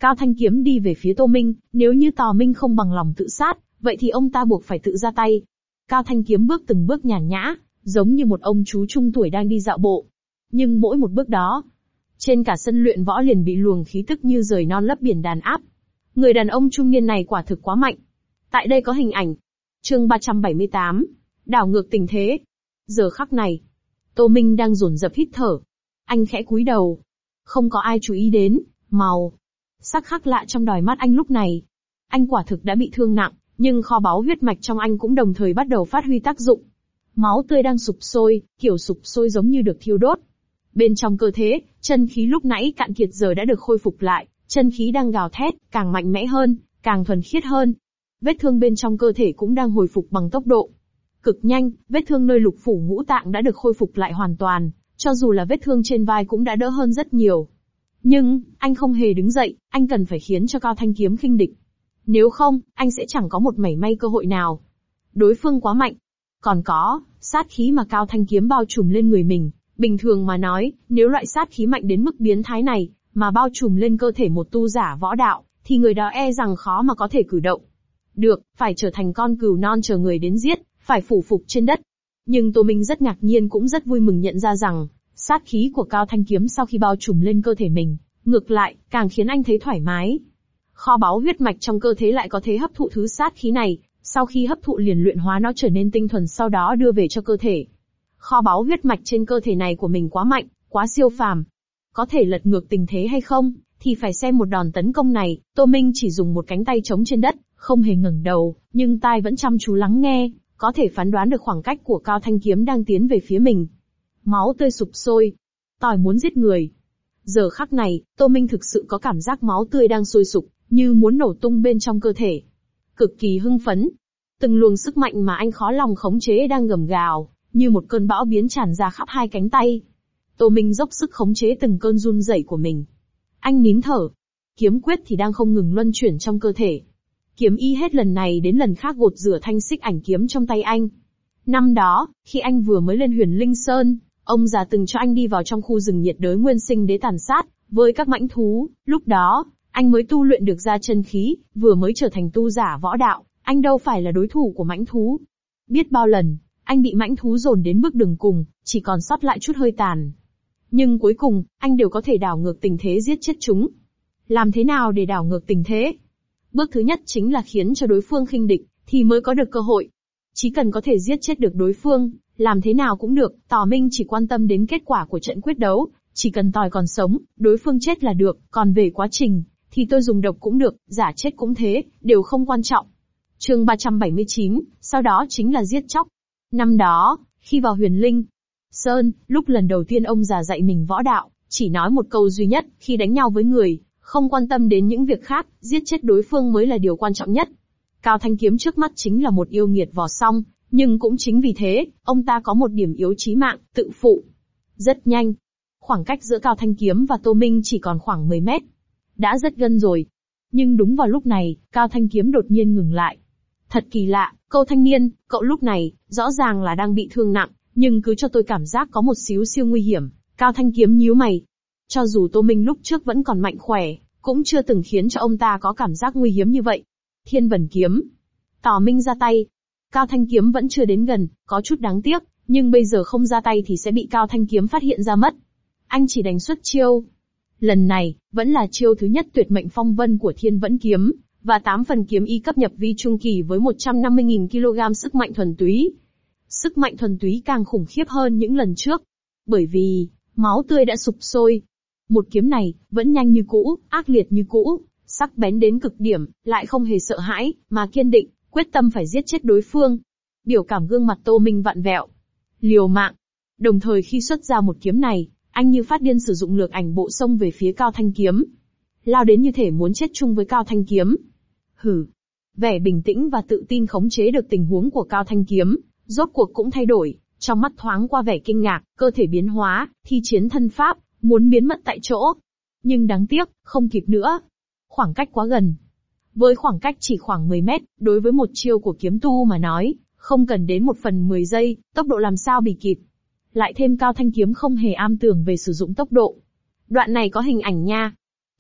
Cao Thanh Kiếm đi về phía Tô Minh, nếu như Tào Minh không bằng lòng tự sát, vậy thì ông ta buộc phải tự ra tay. Cao Thanh Kiếm bước từng bước nhàn nhã, giống như một ông chú trung tuổi đang đi dạo bộ. Nhưng mỗi một bước đó, trên cả sân luyện võ liền bị luồng khí tức như rời non lấp biển đàn áp. Người đàn ông trung niên này quả thực quá mạnh. Tại đây có hình ảnh. Chương 378. Đảo ngược tình thế. Giờ khắc này, Tô Minh đang dồn dập hít thở. Anh khẽ cúi đầu. Không có ai chú ý đến, màu sắc khác lạ trong đôi mắt anh lúc này. Anh quả thực đã bị thương nặng, nhưng kho báu huyết mạch trong anh cũng đồng thời bắt đầu phát huy tác dụng. Máu tươi đang sục sôi, kiểu sục sôi giống như được thiêu đốt. Bên trong cơ thể, chân khí lúc nãy cạn kiệt giờ đã được khôi phục lại, chân khí đang gào thét, càng mạnh mẽ hơn, càng thuần khiết hơn. Vết thương bên trong cơ thể cũng đang hồi phục bằng tốc độ cực nhanh, vết thương nơi lục phủ ngũ tạng đã được khôi phục lại hoàn toàn, cho dù là vết thương trên vai cũng đã đỡ hơn rất nhiều. Nhưng, anh không hề đứng dậy, anh cần phải khiến cho Cao Thanh Kiếm khinh địch. Nếu không, anh sẽ chẳng có một mảy may cơ hội nào. Đối phương quá mạnh. Còn có, sát khí mà Cao Thanh Kiếm bao trùm lên người mình. Bình thường mà nói, nếu loại sát khí mạnh đến mức biến thái này, mà bao trùm lên cơ thể một tu giả võ đạo, thì người đó e rằng khó mà có thể cử động. Được, phải trở thành con cừu non chờ người đến giết, phải phủ phục trên đất. Nhưng Tô Minh rất ngạc nhiên cũng rất vui mừng nhận ra rằng, sát khí của Cao Thanh Kiếm sau khi bao trùm lên cơ thể mình, ngược lại, càng khiến anh thấy thoải mái. Kho báu huyết mạch trong cơ thể lại có thể hấp thụ thứ sát khí này, sau khi hấp thụ liền luyện hóa nó trở nên tinh thuần sau đó đưa về cho cơ thể. Kho báu huyết mạch trên cơ thể này của mình quá mạnh, quá siêu phàm. Có thể lật ngược tình thế hay không, thì phải xem một đòn tấn công này. Tô Minh chỉ dùng một cánh tay chống trên đất, không hề ngẩng đầu, nhưng tai vẫn chăm chú lắng nghe, có thể phán đoán được khoảng cách của Cao Thanh Kiếm đang tiến về phía mình. Máu tươi sục sôi, tỏi muốn giết người. Giờ khắc này, Tô Minh thực sự có cảm giác máu tươi đang sôi sục, như muốn nổ tung bên trong cơ thể. Cực kỳ hưng phấn. Từng luồng sức mạnh mà anh khó lòng khống chế đang gầm gào, như một cơn bão biến tràn ra khắp hai cánh tay. Tô Minh dốc sức khống chế từng cơn run rẩy của mình. Anh nín thở. Kiếm quyết thì đang không ngừng luân chuyển trong cơ thể. Kiếm ý hết lần này đến lần khác gột rửa thanh xích ảnh kiếm trong tay anh. Năm đó, khi anh vừa mới lên Huyền Linh Sơn, ông già từng cho anh đi vào trong khu rừng nhiệt đới nguyên sinh để tàn sát với các mãnh thú. Lúc đó, anh mới tu luyện được ra chân khí, vừa mới trở thành tu giả võ đạo, anh đâu phải là đối thủ của mãnh thú. Biết bao lần, anh bị mãnh thú dồn đến bước đường cùng, chỉ còn sót lại chút hơi tàn. Nhưng cuối cùng, anh đều có thể đảo ngược tình thế giết chết chúng. Làm thế nào để đảo ngược tình thế? Bước thứ nhất chính là khiến cho đối phương khinh địch, thì mới có được cơ hội. Chỉ cần có thể giết chết được đối phương, làm thế nào cũng được, Tào Minh chỉ quan tâm đến kết quả của trận quyết đấu, chỉ cần Tòi còn sống, đối phương chết là được, còn về quá trình, thì tôi dùng độc cũng được, giả chết cũng thế, đều không quan trọng. Chương 379, sau đó chính là giết chóc. Năm đó, khi vào Huyền Linh Sơn, lúc lần đầu tiên ông già dạy mình võ đạo, chỉ nói một câu duy nhất, khi đánh nhau với người, không quan tâm đến những việc khác, giết chết đối phương mới là điều quan trọng nhất. Cao Thanh Kiếm trước mắt chính là một yêu nghiệt vò song, nhưng cũng chính vì thế, ông ta có một điểm yếu chí mạng, tự phụ. Rất nhanh, khoảng cách giữa Cao Thanh Kiếm và Tô Minh chỉ còn khoảng 10 mét. Đã rất gần rồi. Nhưng đúng vào lúc này, Cao Thanh Kiếm đột nhiên ngừng lại. Thật kỳ lạ, câu thanh niên, cậu lúc này, rõ ràng là đang bị thương nặng, nhưng cứ cho tôi cảm giác có một xíu siêu nguy hiểm. Cao Thanh Kiếm nhíu mày. Cho dù Tô Minh lúc trước vẫn còn mạnh khỏe, cũng chưa từng khiến cho ông ta có cảm giác nguy hiểm như vậy. Thiên Vân Kiếm. Tào Minh ra tay. Cao Thanh Kiếm vẫn chưa đến gần, có chút đáng tiếc, nhưng bây giờ không ra tay thì sẽ bị Cao Thanh Kiếm phát hiện ra mất. Anh chỉ đánh xuất chiêu. Lần này, vẫn là chiêu thứ nhất tuyệt mệnh phong vân của Thiên Vẫn Kiếm, và 8 phần kiếm y cấp nhập vi trung kỳ với 150.000 kg sức mạnh thuần túy. Sức mạnh thuần túy càng khủng khiếp hơn những lần trước. Bởi vì, máu tươi đã sục sôi. Một kiếm này, vẫn nhanh như cũ, ác liệt như cũ, sắc bén đến cực điểm, lại không hề sợ hãi, mà kiên định, quyết tâm phải giết chết đối phương. Biểu cảm gương mặt Tô Minh vặn vẹo. Liều mạng. Đồng thời khi xuất ra một kiếm này, anh như phát điên sử dụng lược ảnh bộ xông về phía Cao Thanh Kiếm. Lao đến như thể muốn chết chung với Cao Thanh Kiếm. Hừ. Vẻ bình tĩnh và tự tin khống chế được tình huống của Cao Thanh Kiếm, rốt cuộc cũng thay đổi, trong mắt thoáng qua vẻ kinh ngạc, cơ thể biến hóa, thi chiến thân pháp, muốn biến mất tại chỗ. Nhưng đáng tiếc, không kịp nữa. Khoảng cách quá gần. Với khoảng cách chỉ khoảng 10 mét, đối với một chiêu của kiếm tu mà nói, không cần đến 1/10 giây, tốc độ làm sao bị kịp. Lại thêm Cao Thanh Kiếm không hề am tường về sử dụng tốc độ. Đoạn này có hình ảnh nha.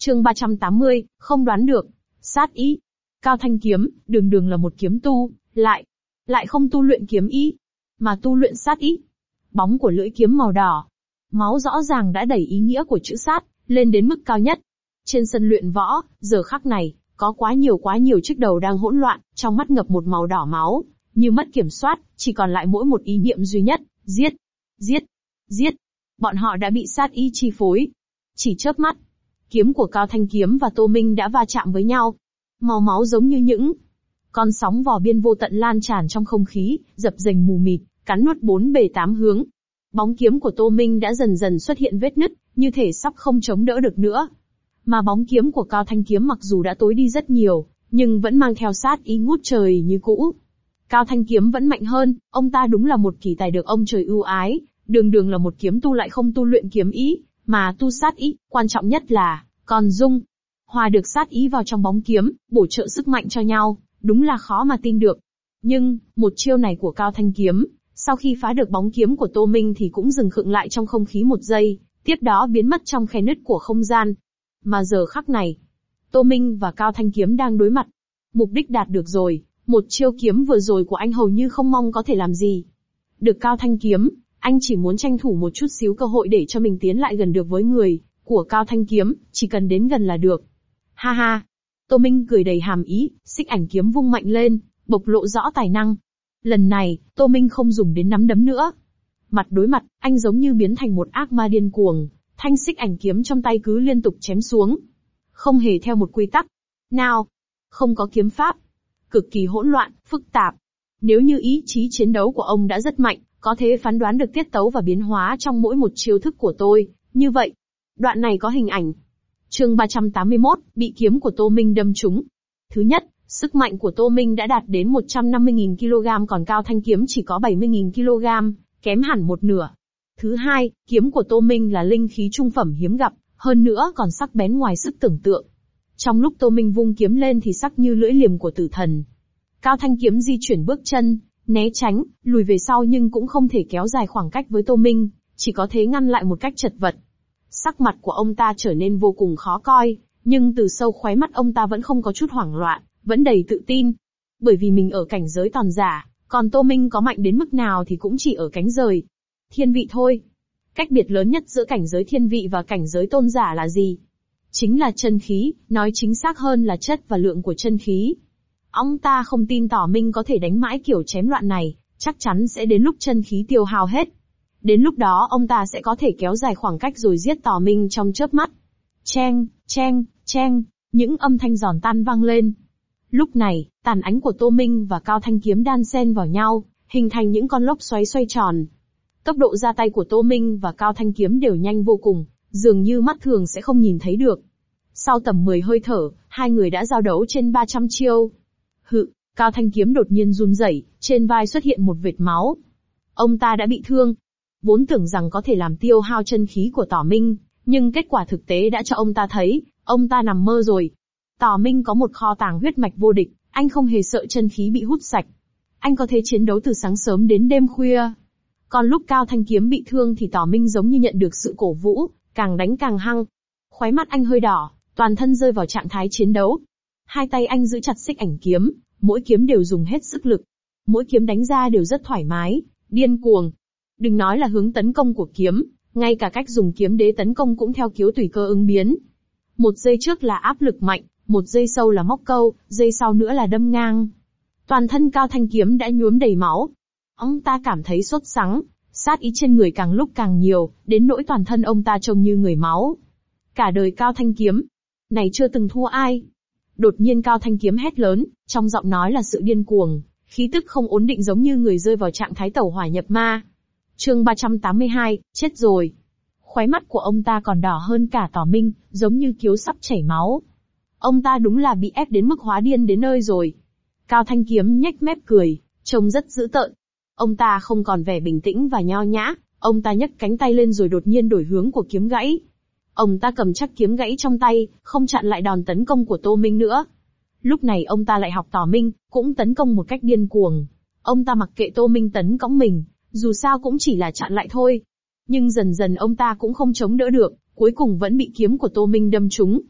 Chương 380, không đoán được. Sát ý. Cao Thanh Kiếm, đường đường là một kiếm tu, lại không tu luyện kiếm ý, mà tu luyện sát ý. Bóng của lưỡi kiếm màu đỏ, máu rõ ràng đã đẩy ý nghĩa của chữ sát lên đến mức cao nhất. Trên sân luyện võ, giờ khắc này, có quá nhiều chiếc đầu đang hỗn loạn, trong mắt ngập một màu đỏ máu, như mất kiểm soát, chỉ còn lại mỗi một ý niệm duy nhất, giết, giết, giết. Bọn họ đã bị sát ý chi phối. Chỉ chớp mắt, kiếm của Cao Thanh Kiếm và Tô Minh đã va chạm với nhau. Màu máu giống như những con sóng vò biên vô tận lan tràn trong không khí, dập dềnh mù mịt, cắn nuốt bốn bề tám hướng. Bóng kiếm của Tô Minh đã dần dần xuất hiện vết nứt, như thể sắp không chống đỡ được nữa. Mà bóng kiếm của Cao Thanh Kiếm mặc dù đã tối đi rất nhiều, nhưng vẫn mang theo sát ý ngút trời như cũ. Cao Thanh Kiếm vẫn mạnh hơn, ông ta đúng là một kỳ tài được ông trời ưu ái, đường đường là một kiếm tu lại không tu luyện kiếm ý, mà tu sát ý, quan trọng nhất là còn dung hòa được sát ý vào trong bóng kiếm, bổ trợ sức mạnh cho nhau, đúng là khó mà tin được. Nhưng, một chiêu này của Cao Thanh Kiếm, sau khi phá được bóng kiếm của Tô Minh thì cũng dừng khựng lại trong không khí một giây, tiếp đó biến mất trong khe nứt của không gian. Mà giờ khắc này, Tô Minh và Cao Thanh Kiếm đang đối mặt. Mục đích đạt được rồi, một chiêu kiếm vừa rồi của anh hầu như không mong có thể làm gì được Cao Thanh Kiếm, anh chỉ muốn tranh thủ một chút xíu cơ hội để cho mình tiến lại gần được với người của Cao Thanh Kiếm, chỉ cần đến gần là được. Ha ha. Tô Minh cười đầy hàm ý, xích ảnh kiếm vung mạnh lên, bộc lộ rõ tài năng. Lần này, Tô Minh không dùng đến nắm đấm nữa. Mặt đối mặt, anh giống như biến thành một ác ma điên cuồng, thanh xích ảnh kiếm trong tay cứ liên tục chém xuống. Không hề theo một quy tắc nào, không có kiếm pháp, cực kỳ hỗn loạn, phức tạp. Nếu như ý chí chiến đấu của ông đã rất mạnh, có thể phán đoán được tiết tấu và biến hóa trong mỗi một chiêu thức của tôi, như vậy, đoạn này có hình ảnh. Chương 381, bị kiếm của Tô Minh đâm trúng. Thứ nhất, sức mạnh của Tô Minh đã đạt đến 150.000 kg còn Cao Thanh Kiếm chỉ có 70.000 kg, kém hẳn một nửa. Thứ hai, kiếm của Tô Minh là linh khí trung phẩm hiếm gặp, hơn nữa còn sắc bén ngoài sức tưởng tượng. Trong lúc Tô Minh vung kiếm lên thì sắc như lưỡi liềm của tử thần. Cao Thanh Kiếm di chuyển bước chân, né tránh, lùi về sau nhưng cũng không thể kéo dài khoảng cách với Tô Minh, chỉ có thể ngăn lại một cách chật vật. Sắc mặt của ông ta trở nên vô cùng khó coi, nhưng từ sâu khóe mắt ông ta vẫn không có chút hoảng loạn, vẫn đầy tự tin. Bởi vì mình ở cảnh giới tòn giả, còn Tô Minh có mạnh đến mức nào thì cũng chỉ ở cánh rời thiên vị thôi. Cách biệt lớn nhất giữa cảnh giới thiên vị và cảnh giới tôn giả là gì? Chính là chân khí, nói chính xác hơn là chất và lượng của chân khí. Ông ta không tin Tỏ Minh có thể đánh mãi kiểu chém loạn này, chắc chắn sẽ đến lúc chân khí tiêu hao hết. Đến lúc đó ông ta sẽ có thể kéo dài khoảng cách rồi giết Tỏ Minh trong chớp mắt. Cheng, cheng, cheng, những âm thanh giòn tan vang lên. Lúc này, tàn ánh của Tô Minh và Cao Thanh Kiếm đan xen vào nhau, hình thành những con lốc xoáy xoay tròn. Tốc độ ra tay của Tô Minh và Cao Thanh Kiếm đều nhanh vô cùng, dường như mắt thường sẽ không nhìn thấy được. Sau tầm 10 hơi thở, hai người đã giao đấu trên 300 chiêu. Cao Thanh Kiếm đột nhiên run rẩy, trên vai xuất hiện một vệt máu. Ông ta đã bị thương. Vốn tưởng rằng có thể làm tiêu hao chân khí của Tỏ Minh, nhưng kết quả thực tế đã cho ông ta thấy, ông ta nằm mơ rồi. Tỏ Minh có một kho tàng huyết mạch vô địch, anh không hề sợ chân khí bị hút sạch. Anh có thể chiến đấu từ sáng sớm đến đêm khuya. Còn lúc Cao Thanh Kiếm bị thương thì Tỏ Minh giống như nhận được sự cổ vũ, càng đánh càng hăng. Khóe mắt anh hơi đỏ, toàn thân rơi vào trạng thái chiến đấu. Hai tay anh giữ chặt xích ảnh kiếm, mỗi kiếm đều dùng hết sức lực. Mỗi kiếm đánh ra đều rất thoải mái, điên cuồng. Đừng nói là hướng tấn công của kiếm, ngay cả cách dùng kiếm đế tấn công cũng theo kiểu tùy cơ ứng biến. Một giây trước là áp lực mạnh, một giây sau là móc câu, giây sau nữa là đâm ngang. Toàn thân Cao Thanh Kiếm đã nhuốm đầy máu. Ông ta cảm thấy sốt sắng, sát ý trên người càng lúc càng nhiều, đến nỗi toàn thân ông ta trông như người máu. Cả đời Cao Thanh Kiếm này chưa từng thua ai. Đột nhiên Cao Thanh Kiếm hét lớn, trong giọng nói là sự điên cuồng, khí tức không ổn định giống như người rơi vào trạng thái tẩu hỏa nhập ma. Chương 382, chết rồi. Khóe mắt của ông ta còn đỏ hơn cả Tỏ Minh, giống như kiếu sắp chảy máu. Ông ta đúng là bị ép đến mức hóa điên đến nơi rồi. Cao Thanh Kiếm nhếch mép cười, trông rất dữ tợn. Ông ta không còn vẻ bình tĩnh và nho nhã, ông ta nhấc cánh tay lên rồi đột nhiên đổi hướng của kiếm gãy. Ông ta cầm chắc kiếm gãy trong tay, không chặn lại đòn tấn công của Tô Minh nữa. Lúc này ông ta lại học Tỏ Minh, cũng tấn công một cách điên cuồng. Ông ta mặc kệ Tô Minh tấn cõng mình, dù sao cũng chỉ là chặn lại thôi. Nhưng dần dần ông ta cũng không chống đỡ được, cuối cùng vẫn bị kiếm của Tô Minh đâm trúng.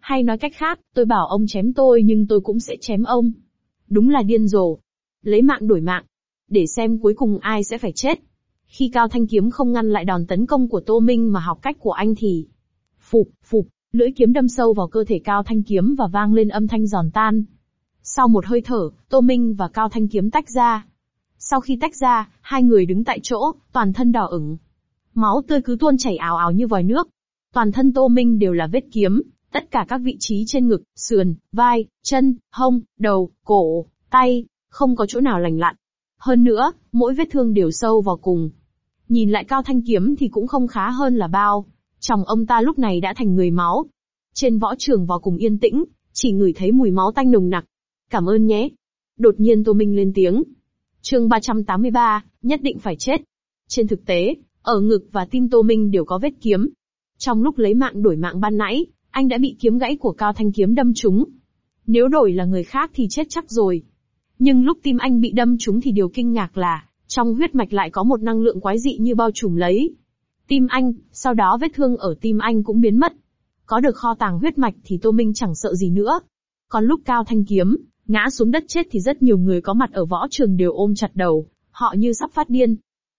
Hay nói cách khác, tôi bảo ông chém tôi nhưng tôi cũng sẽ chém ông. Đúng là điên rồ. Lấy mạng đổi mạng. Để xem cuối cùng ai sẽ phải chết. Khi Cao Thanh Kiếm không ngăn lại đòn tấn công của Tô Minh mà học cách của anh thì... Phụp, phụp, lưỡi kiếm đâm sâu vào cơ thể Cao Thanh Kiếm và vang lên âm thanh giòn tan. Sau một hơi thở, Tô Minh và Cao Thanh Kiếm tách ra. Sau khi tách ra, hai người đứng tại chỗ, toàn thân đỏ ửng. Máu tươi cứ tuôn chảy ào ào như vòi nước. Toàn thân Tô Minh đều là vết kiếm, tất cả các vị trí trên ngực, sườn, vai, chân, hông, đầu, cổ, tay, không có chỗ nào lành lặn. Hơn nữa, mỗi vết thương đều sâu vào cùng. Nhìn lại Cao Thanh Kiếm thì cũng không khá hơn là bao. Chồng ông ta lúc này đã thành người máu. Trên võ trường vào cùng yên tĩnh, chỉ ngửi thấy mùi máu tanh nồng nặc. Cảm ơn nhé. Đột nhiên Tô Minh lên tiếng. Chương 383, nhất định phải chết. Trên thực tế, ở ngực và tim Tô Minh đều có vết kiếm. Trong lúc lấy mạng đổi mạng ban nãy, anh đã bị kiếm gãy của Cao Thanh Kiếm đâm trúng. Nếu đổi là người khác thì chết chắc rồi. Nhưng lúc tim anh bị đâm trúng thì điều kinh ngạc là, trong huyết mạch lại có một năng lượng quái dị như bao trùm lấy tim anh, sau đó vết thương ở tim anh cũng biến mất. Có được kho tàng huyết mạch thì Tô Minh chẳng sợ gì nữa. Còn lúc Cao Thanh Kiếm ngã xuống đất chết thì rất nhiều người có mặt ở võ trường đều ôm chặt đầu, họ như sắp phát điên.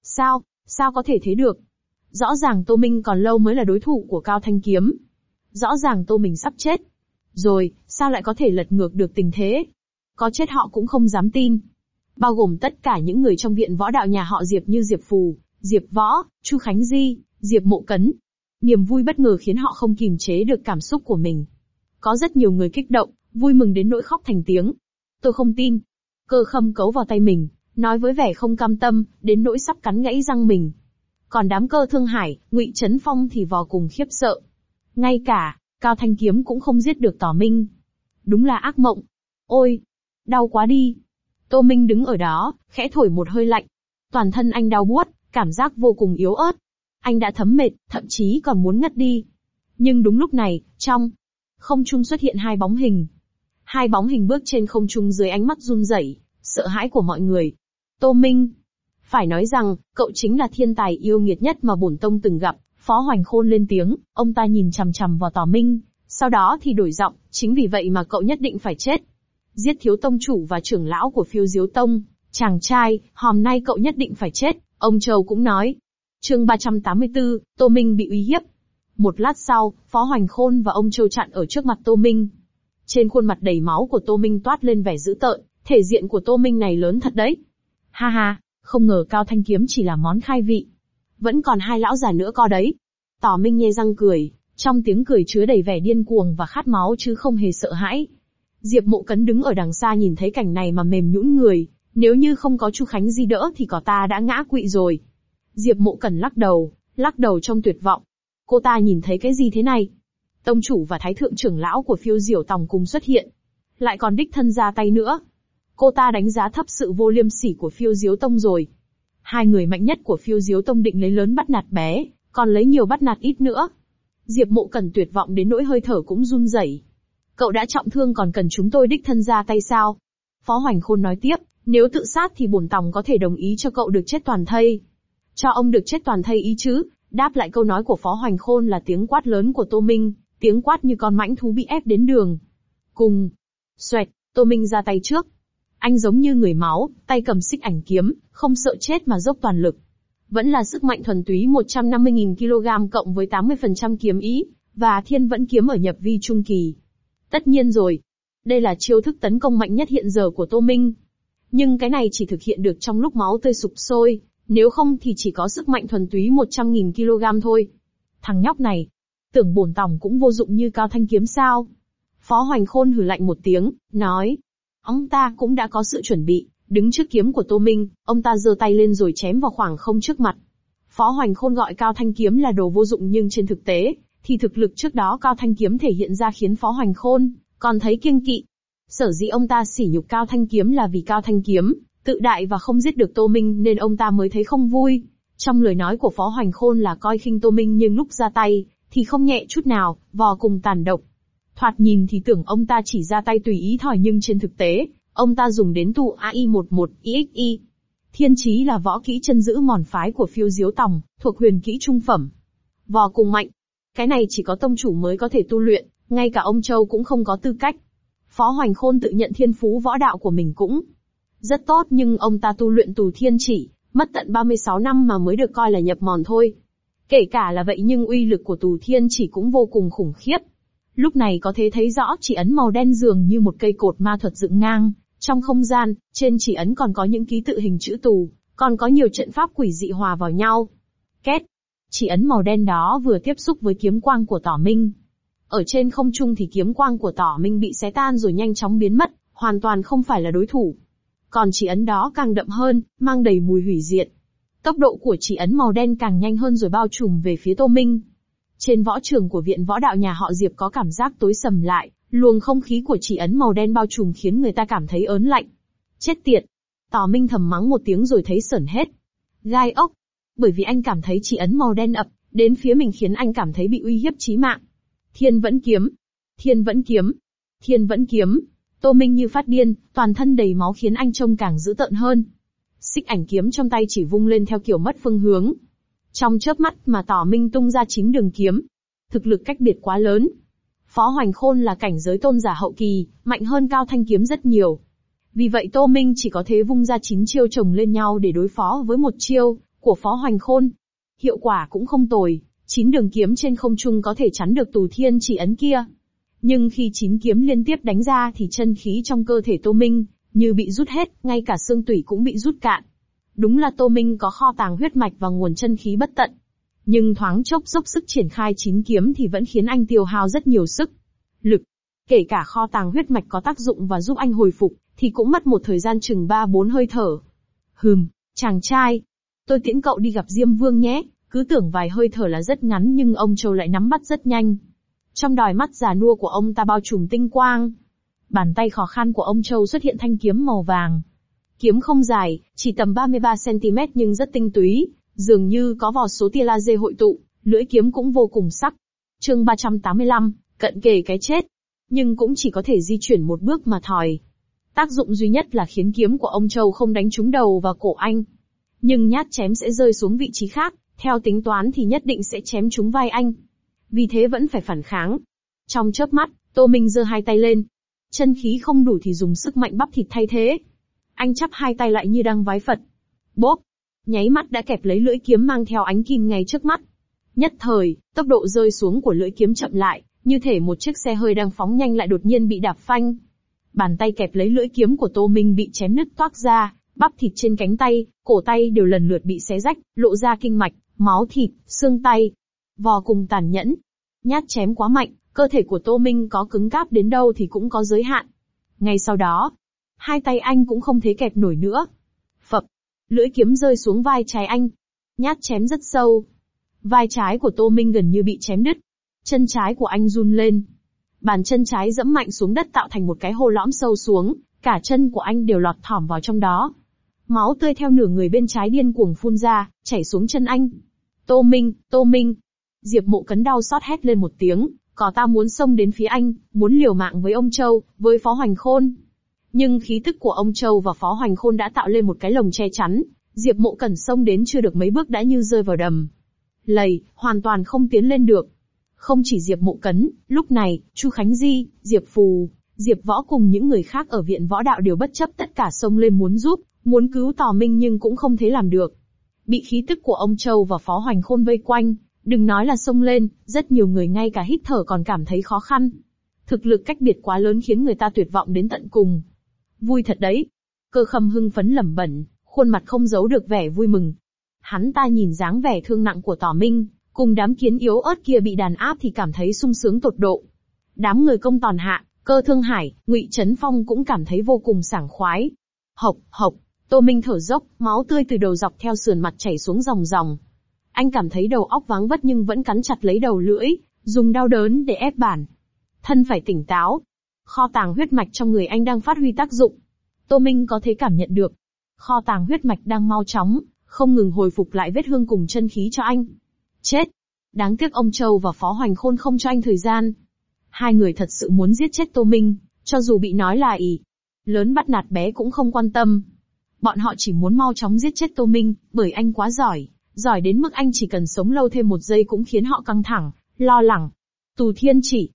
Sao có thể thế được? Rõ ràng Tô Minh còn lâu mới là đối thủ của Cao Thanh Kiếm. Rõ ràng Tô Minh sắp chết. Rồi, sao lại có thể lật ngược được tình thế? Có chết họ cũng không dám tin. Bao gồm tất cả những người trong viện võ đạo nhà họ Diệp như Diệp Phù, Diệp Võ, Chu Khánh Di, Diệp Mộ Cấn. Niềm vui bất ngờ khiến họ không kìm chế được cảm xúc của mình. Có rất nhiều người kích động, vui mừng đến nỗi khóc thành tiếng. Tôi không tin. Cơ Khâm cấu vào tay mình, nói với vẻ không cam tâm, đến nỗi sắp cắn gãy răng mình. Còn đám Cơ Thương Hải, Ngụy Trấn Phong thì vô cùng khiếp sợ. Ngay cả Cao Thanh Kiếm cũng không giết được Tỏ Minh. Đúng là ác mộng. Ôi, đau quá đi. Tô Minh đứng ở đó, khẽ thổi một hơi lạnh. Toàn thân anh đau buốt, cảm giác vô cùng yếu ớt. Anh đã thấm mệt, thậm chí còn muốn ngất đi. Nhưng đúng lúc này, trong không trung xuất hiện hai bóng hình. Hai bóng hình bước trên không trung dưới ánh mắt run rẩy, sợ hãi của mọi người. Tô Minh. Phải nói rằng, cậu chính là thiên tài yêu nghiệt nhất mà bổn tông từng gặp. Phó Hoành Khôn lên tiếng, ông ta nhìn chằm chằm vào Tỏ Minh, sau đó thì đổi giọng, chính vì vậy mà cậu nhất định phải chết. Giết thiếu tông chủ và trưởng lão của Phiêu Diếu Tông, chàng trai, hôm nay cậu nhất định phải chết, ông Châu cũng nói. Chương 384, Tô Minh bị uy hiếp. Một lát sau, Phó Hoành Khôn và ông Châu chặn ở trước mặt Tô Minh. Trên khuôn mặt đầy máu của Tô Minh toát lên vẻ dữ tợn, thể diện của Tô Minh này lớn thật đấy. Ha ha, không ngờ Cao Thanh Kiếm chỉ là món khai vị. Vẫn còn hai lão già nữa co đấy. Tỏ Minh nhe răng cười, trong tiếng cười chứa đầy vẻ điên cuồng và khát máu chứ không hề sợ hãi. Diệp Mộ Cấn đứng ở đằng xa nhìn thấy cảnh này mà mềm nhũn người, nếu như không có Chu Khánh Di đỡ thì có ta đã ngã quỵ rồi. Diệp Mộ Cẩn lắc đầu trong tuyệt vọng. Cô ta nhìn thấy cái gì thế này? Tông chủ và thái thượng trưởng lão của Phiêu Diểu Tòng cùng xuất hiện, lại còn đích thân ra tay nữa. Cô ta đánh giá thấp sự vô liêm sỉ của Phiêu Diếu Tông rồi. Hai người mạnh nhất của Phiêu Diếu Tông định lấy lớn bắt nạt bé, còn lấy nhiều bắt nạt ít nữa. Diệp Mộ Cẩn tuyệt vọng đến nỗi hơi thở cũng run rẩy. Cậu đã trọng thương còn cần chúng tôi đích thân ra tay sao? Phó Hoành Khôn nói tiếp, nếu tự sát thì bổn tòng có thể đồng ý cho cậu được chết toàn thây. Cho ông được chết toàn thây ý chứ? Đáp lại câu nói của Phó Hoành Khôn là tiếng quát lớn của Tô Minh, tiếng quát như con mãnh thú bị ép đến đường. Cùng. Xoẹt, Tô Minh ra tay trước. Anh giống như người máu, tay cầm xích ảnh kiếm, không sợ chết mà dốc toàn lực. Vẫn là sức mạnh thuần túy 150.000 kg cộng với 80% kiếm ý, và thiên vẫn kiếm ở nhập vi trung kỳ. Tất nhiên rồi. Đây là chiêu thức tấn công mạnh nhất hiện giờ của Tô Minh. Nhưng cái này chỉ thực hiện được trong lúc máu tươi sục sôi, nếu không thì chỉ có sức mạnh thuần túy 100.000 kg thôi. Thằng nhóc này, tưởng bổn tòng cũng vô dụng như Cao Thanh Kiếm sao? Phó Hoành Khôn hừ lạnh một tiếng, nói. Ông ta cũng đã có sự chuẩn bị, đứng trước kiếm của Tô Minh, ông ta giơ tay lên rồi chém vào khoảng không trước mặt. Phó Hoành Khôn gọi Cao Thanh Kiếm là đồ vô dụng nhưng trên thực tế, thì thực lực trước đó Cao Thanh Kiếm thể hiện ra khiến Phó Hoành Khôn còn thấy kiêng kỵ. Sở dĩ ông ta sỉ nhục Cao Thanh Kiếm là vì Cao Thanh Kiếm tự đại và không giết được Tô Minh nên ông ta mới thấy không vui. Trong lời nói của Phó Hoành Khôn là coi khinh Tô Minh nhưng lúc ra tay thì không nhẹ chút nào, vô cùng tàn độc. Thoạt nhìn thì tưởng ông ta chỉ ra tay tùy ý thỏi nhưng trên thực tế, ông ta dùng đến tu AI11EXI. Thiên chí là võ kỹ chân giữ mòn phái của Phiêu Diếu Tòng, thuộc huyền kỹ trung phẩm. Vô cùng mạnh. Cái này chỉ có tông chủ mới có thể tu luyện, Ngay cả ông Châu cũng không có tư cách. Phó Hoành Khôn tự nhận thiên phú võ đạo của mình cũng rất tốt, nhưng ông ta tu luyện Tù Thiên Chỉ, mất tận 36 năm mà mới được coi là nhập mòn thôi. Kể cả là vậy nhưng uy lực của Tù Thiên Chỉ cũng vô cùng khủng khiếp. Lúc này có thể thấy rõ chỉ ấn màu đen dường như một cây cột ma thuật dựng ngang trong không gian, trên chỉ ấn còn có những ký tự hình chữ tù, còn có nhiều trận pháp quỷ dị hòa vào nhau. Két. Chỉ ấn màu đen đó vừa tiếp xúc với kiếm quang của Tỏ Minh. Ở trên không trung thì kiếm quang của Tỏ Minh bị xé tan rồi nhanh chóng biến mất, hoàn toàn không phải là đối thủ. Còn chỉ ấn đó càng đậm hơn, mang đầy mùi hủy diệt. Tốc độ của chỉ ấn màu đen càng nhanh hơn rồi bao trùm về phía Tô Minh. Trên võ trường của viện võ đạo nhà họ Diệp có cảm giác tối sầm lại, luồng không khí của chỉ ấn màu đen bao trùm khiến người ta cảm thấy ớn lạnh. Chết tiệt! Tỏ Minh thầm mắng một tiếng rồi thấy sởn hết gai ốc. Bởi vì anh cảm thấy chỉ ấn màu đen ập đến phía mình khiến anh cảm thấy bị uy hiếp chí mạng. Thiên Vẫn Kiếm! Thiên Vẫn Kiếm! Thiên Vẫn Kiếm! Tô Minh như phát điên, toàn thân đầy máu khiến anh trông càng dữ tợn hơn. Xích ảnh kiếm trong tay chỉ vung lên theo kiểu mất phương hướng. Trong chớp mắt mà Tỏ Minh tung ra 9 đường kiếm. Thực lực cách biệt quá lớn. Phó Hoành Khôn là cảnh giới tôn giả hậu kỳ, mạnh hơn Cao Thanh Kiếm rất nhiều. Vì vậy Tô Minh chỉ có thể vung ra 9 chiêu chồng lên nhau để đối phó với một chiêu của Phó Hoành Khôn. Hiệu quả cũng không tồi, 9 đường kiếm trên không trung có thể chắn được Tù Thiên Chỉ ấn kia. Nhưng khi 9 kiếm liên tiếp đánh ra thì chân khí trong cơ thể Tô Minh như bị rút hết, ngay cả xương tủy cũng bị rút cạn. Đúng là Tô Minh có kho tàng huyết mạch và nguồn chân khí bất tận. Nhưng thoáng chốc dốc sức triển khai 9 kiếm thì vẫn khiến anh tiêu hao rất nhiều sức lực. Kể cả kho tàng huyết mạch có tác dụng và giúp anh hồi phục, thì cũng mất một thời gian chừng 3-4 hơi thở. Chàng trai, tôi tiễn cậu đi gặp Diêm Vương nhé, cứ tưởng vài hơi thở là rất ngắn nhưng ông Châu lại nắm bắt rất nhanh. Trong đôi mắt già nua của ông ta bao trùm tinh quang. Bàn tay khó khăn của ông Châu xuất hiện thanh kiếm màu vàng. Kiếm không dài, chỉ tầm 33cm nhưng rất tinh túy, dường như có vô số tia laser hội tụ, lưỡi kiếm cũng vô cùng sắc. Chương 385, cận kề cái chết. Nhưng cũng chỉ có thể di chuyển một bước mà thôi. Tác dụng duy nhất là khiến kiếm của ông Châu không đánh trúng đầu và cổ anh. Nhưng nhát chém sẽ rơi xuống vị trí khác, theo tính toán thì nhất định sẽ chém trúng vai anh. Vì thế vẫn phải phản kháng. Trong chớp mắt, Tô Minh giơ hai tay lên. Chân khí không đủ thì dùng sức mạnh bắp thịt thay thế. Anh chắp hai tay lại như đang vái Phật. Bốp! Nháy mắt đã kẹp lấy lưỡi kiếm mang theo ánh kim ngay trước mắt. Nhất thời, tốc độ rơi xuống của lưỡi kiếm chậm lại, như thể một chiếc xe hơi đang phóng nhanh lại đột nhiên bị đạp phanh. Bàn tay kẹp lấy lưỡi kiếm của Tô Minh bị chém nứt toác ra, bắp thịt trên cánh tay, cổ tay đều lần lượt bị xé rách, lộ ra kinh mạch, máu thịt, xương tay. Vô cùng tàn nhẫn. Nhát chém quá mạnh, cơ thể của Tô Minh có cứng cáp đến đâu thì cũng có giới hạn. Ngay sau đó, hai tay anh cũng không thể kẹp nổi nữa. Phập, lưỡi kiếm rơi xuống vai trái anh. Nhát chém rất sâu. Vai trái của Tô Minh gần như bị chém đứt. Chân trái của anh run lên. Bàn chân trái giẫm mạnh xuống đất tạo thành một cái hố lõm sâu xuống, cả chân của anh đều lọt thỏm vào trong đó. Máu tươi theo nửa người bên trái điên cuồng phun ra, chảy xuống chân anh. Tô Minh, Tô Minh. Diệp Mộ Cấn đau xót hét lên một tiếng, có ta muốn xông đến phía anh, muốn liều mạng với ông Châu, với Phó Hoành Khôn. Nhưng khí tức của ông Châu và Phó Hoành Khôn đã tạo lên một cái lồng che chắn, Diệp Mộ Cẩn xông đến chưa được mấy bước đã như rơi vào đầm lầy, hoàn toàn không tiến lên được. Không chỉ Diệp Mộ Cấn, lúc này, Chu Khánh Di, Diệp Phù, Diệp Võ cùng những người khác ở viện võ đạo đều bất chấp tất cả xông lên muốn giúp, muốn cứu Tỏ Minh nhưng cũng không thể làm được. Bị khí tức của ông Châu và Phó Hoành Khôn vây quanh, đừng nói là xông lên, rất nhiều người ngay cả hít thở còn cảm thấy khó khăn. Thực lực cách biệt quá lớn khiến người ta tuyệt vọng đến tận cùng. Vui thật đấy. Cơ Khâm hưng phấn lẩm bẩm, khuôn mặt không giấu được vẻ vui mừng. Hắn ta nhìn dáng vẻ thương nặng của Tỏ Minh, cùng đám kiến yếu ớt kia bị đàn áp thì cảm thấy sung sướng tột độ. Đám người Công Tòn Hạ, Cơ Thương Hải, Ngụy Trấn Phong cũng cảm thấy vô cùng sảng khoái. Hộc, hộc, Tô Minh thở dốc, máu tươi từ đầu dọc theo sườn mặt chảy xuống ròng ròng. Anh cảm thấy đầu óc váng vất nhưng vẫn cắn chặt lấy đầu lưỡi, dùng đau đớn để ép bản thân phải tỉnh táo. Kho tàng huyết mạch trong người anh đang phát huy tác dụng. Tô Minh có thể cảm nhận được. Kho tàng huyết mạch đang mau chóng, không ngừng hồi phục lại vết thương cùng chân khí cho anh. Chết! Đáng tiếc ông Châu và Phó Hoành Khôn không cho anh thời gian. Hai người thật sự muốn giết chết Tô Minh, cho dù bị nói là lớn bắt nạt bé cũng không quan tâm. Bọn họ chỉ muốn mau chóng giết chết Tô Minh, bởi anh quá giỏi, giỏi đến mức anh chỉ cần sống lâu thêm một giây cũng khiến họ căng thẳng, lo lắng. Tù Thiên Chỉ.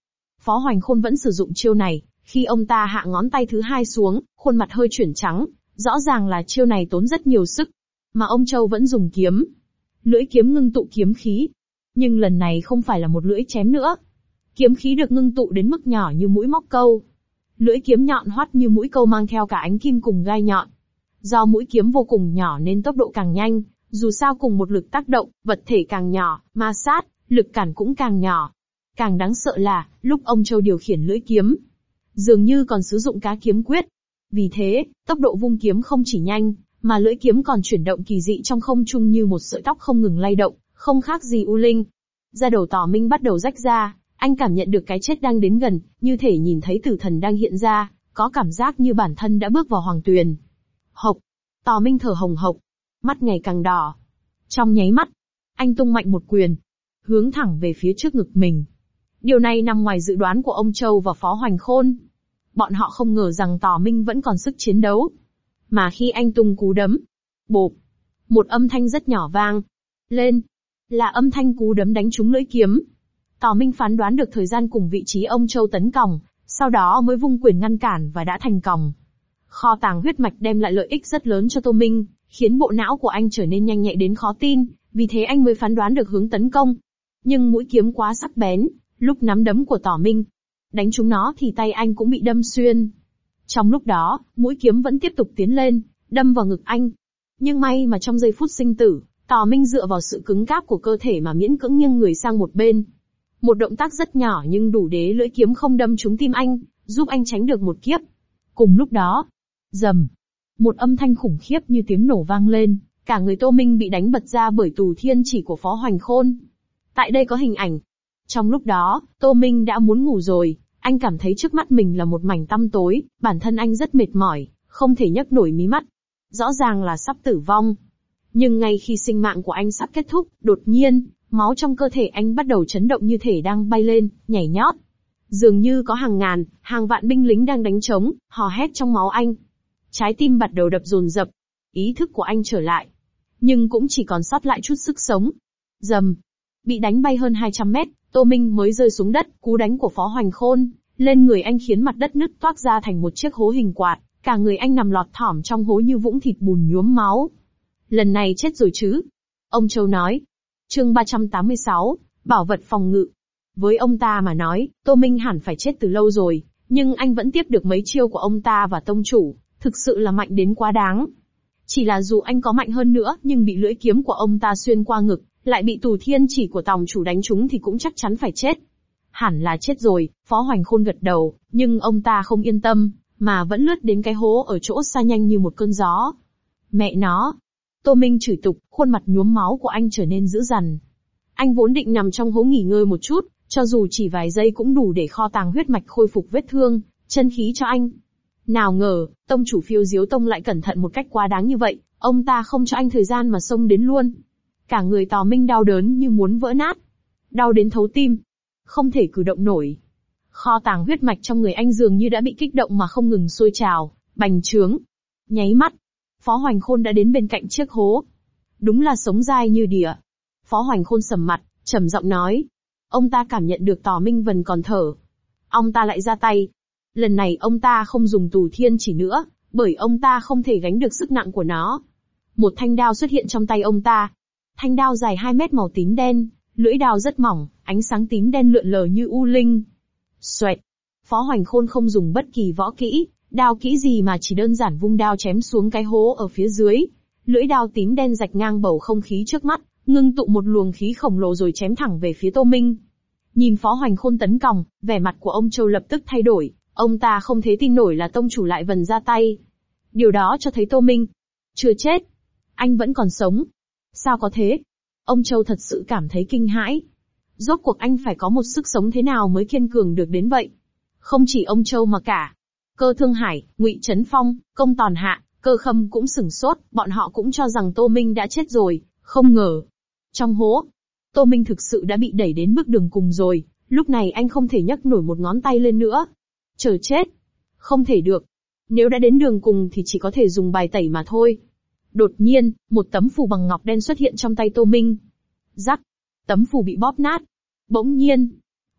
Phó Hoành Khôn vẫn sử dụng chiêu này, khi ông ta hạ ngón tay thứ hai xuống, khuôn mặt hơi chuyển trắng, rõ ràng là chiêu này tốn rất nhiều sức. Mà ông Châu vẫn dùng kiếm. Lưỡi kiếm ngưng tụ kiếm khí. Nhưng lần này không phải là một lưỡi chém nữa. Kiếm khí được ngưng tụ đến mức nhỏ như mũi móc câu. Lưỡi kiếm nhọn hoắt như mũi câu mang theo cả ánh kim cùng gai nhọn. Do mũi kiếm vô cùng nhỏ nên tốc độ càng nhanh, dù sao cùng một lực tác động, vật thể càng nhỏ, ma sát, lực cản cũng càng nhỏ. Càng đáng sợ là, lúc ông Châu điều khiển lưỡi kiếm, dường như còn sử dụng cá kiếm quyết. Vì thế, tốc độ vung kiếm không chỉ nhanh, mà lưỡi kiếm còn chuyển động kỳ dị trong không trung như một sợi tóc không ngừng lay động, không khác gì u linh. Da đầu Tỏ Minh bắt đầu rách ra, anh cảm nhận được cái chết đang đến gần, như thể nhìn thấy tử thần đang hiện ra, có cảm giác như bản thân đã bước vào hoàng tuyền. Hộc! Tỏ Minh thở hồng hộc, mắt ngày càng đỏ. Trong nháy mắt, anh tung mạnh một quyền, hướng thẳng về phía trước ngực mình. Điều này nằm ngoài dự đoán của ông Châu và Phó Hoành Khôn. Bọn họ không ngờ rằng Tỏ Minh vẫn còn sức chiến đấu. Mà khi anh tung cú đấm, bộp, một âm thanh rất nhỏ vang lên, là âm thanh cú đấm đánh trúng lưỡi kiếm. Tỏ Minh phán đoán được thời gian cùng vị trí ông Châu tấn công, sau đó mới vung quyền ngăn cản và đã thành công. Kho tàng huyết mạch đem lại lợi ích rất lớn cho Tô Minh, khiến bộ não của anh trở nên nhanh nhạy đến khó tin, vì thế anh mới phán đoán được hướng tấn công. Nhưng mũi kiếm quá sắc bén, lúc nắm đấm của Tỏ Minh đánh trúng nó thì tay anh cũng bị đâm xuyên. Trong lúc đó, mũi kiếm vẫn tiếp tục tiến lên, đâm vào ngực anh. Nhưng may mà trong giây phút sinh tử, Tỏ Minh dựa vào sự cứng cáp của cơ thể mà miễn cưỡng nghiêng người sang một bên. Một động tác rất nhỏ nhưng đủ để lưỡi kiếm không đâm trúng tim anh, giúp anh tránh được một kiếp. Cùng lúc đó, rầm, một âm thanh khủng khiếp như tiếng nổ vang lên, cả người Tô Minh bị đánh bật ra bởi tù thiên chỉ của Phó Hoành Khôn. Tại đây có hình ảnh. Trong lúc đó, Tô Minh đã muốn ngủ rồi, anh cảm thấy trước mắt mình là một mảnh tăm tối, bản thân anh rất mệt mỏi, không thể nhấc nổi mí mắt. Rõ ràng là sắp tử vong. Nhưng ngay khi sinh mạng của anh sắp kết thúc, đột nhiên, máu trong cơ thể anh bắt đầu chấn động như thể đang bay lên, nhảy nhót. Dường như có hàng ngàn, hàng vạn binh lính đang đánh trống, hò hét trong máu anh. Trái tim bắt đầu đập dồn dập, ý thức của anh trở lại. Nhưng cũng chỉ còn sót lại chút sức sống. Rầm, bị đánh bay hơn 200 mét, Tô Minh mới rơi xuống đất, cú đánh của Phó Hoành Khôn lên người anh khiến mặt đất nứt toác ra thành một chiếc hố hình quạt, cả người anh nằm lọt thỏm trong hố như vũng thịt bùn nhuốm máu. Lần này chết rồi chứ? Ông Châu nói. Chương 386, bảo vật phòng ngự. Với ông ta mà nói, Tô Minh hẳn phải chết từ lâu rồi, nhưng anh vẫn tiếp được mấy chiêu của ông ta và tông chủ, thực sự là mạnh đến quá đáng. Chỉ là dù anh có mạnh hơn nữa nhưng bị lưỡi kiếm của ông ta xuyên qua ngực, lại bị tù thiên chỉ của tòng chủ đánh trúng thì cũng chắc chắn phải chết. Hẳn là chết rồi, Phó Hoành Khôn gật đầu, nhưng ông ta không yên tâm, mà vẫn lướt đến cái hố ở chỗ xa nhanh như một cơn gió. Mẹ nó! Tô Minh chửi tục, khuôn mặt nhuốm máu của anh trở nên dữ dằn. Anh vốn định nằm trong hố nghỉ ngơi một chút, cho dù chỉ vài giây cũng đủ để kho tàng huyết mạch khôi phục vết thương, chân khí cho anh. Nào ngờ, tông chủ Phiêu Diếu Tông lại cẩn thận một cách quá đáng như vậy, ông ta không cho anh thời gian mà xông đến luôn. Cả người Tò Minh đau đớn như muốn vỡ nát. Đau đến thấu tim. Không thể cử động nổi. Kho tàng huyết mạch trong người anh dường như đã bị kích động mà không ngừng sôi trào, bành trướng. Nháy mắt, Phó Hoành Khôn đã đến bên cạnh chiếc hố. Đúng là sống dai như đỉa. Phó Hoành Khôn sầm mặt, trầm giọng nói. Ông ta cảm nhận được Tò Minh vẫn còn thở. Ông ta lại ra tay. Lần này ông ta không dùng tù thiên chỉ nữa, bởi ông ta không thể gánh được sức nặng của nó. Một thanh đao xuất hiện trong tay ông ta. Thanh đao dài 2 mét màu tím đen, lưỡi đao rất mỏng, ánh sáng tím đen lượn lờ như u linh. Xoẹt. Phó Hoành Khôn không dùng bất kỳ võ kỹ, đao kỹ gì mà chỉ đơn giản vung đao chém xuống cái hố ở phía dưới. Lưỡi đao tím đen rạch ngang bầu không khí trước mắt, ngưng tụ một luồng khí khổng lồ rồi chém thẳng về phía Tô Minh. Nhìn Phó Hoành Khôn tấn công, vẻ mặt của ông Châu lập tức thay đổi, ông ta không thể tin nổi là tông chủ lại vần ra tay. Điều đó cho thấy Tô Minh chưa chết, anh vẫn còn sống. Sao có thế? Ông Châu thật sự cảm thấy kinh hãi. Rốt cuộc anh phải có một sức sống thế nào mới kiên cường được đến vậy? Không chỉ ông Châu mà cả Cơ Thương Hải, Ngụy Trấn Phong, Công Tòn Hạ, Cơ Khâm cũng sửng sốt, bọn họ cũng cho rằng Tô Minh đã chết rồi, không ngờ. Trong hố, Tô Minh thực sự đã bị đẩy đến bước đường cùng rồi, lúc này anh không thể nhấc nổi một ngón tay lên nữa. Chờ chết. Không thể được. Nếu đã đến đường cùng thì chỉ có thể dùng bài tẩy mà thôi. Đột nhiên, một tấm phù bằng ngọc đen xuất hiện trong tay Tô Minh. Rắc. Tấm phù bị bóp nát. Bỗng nhiên,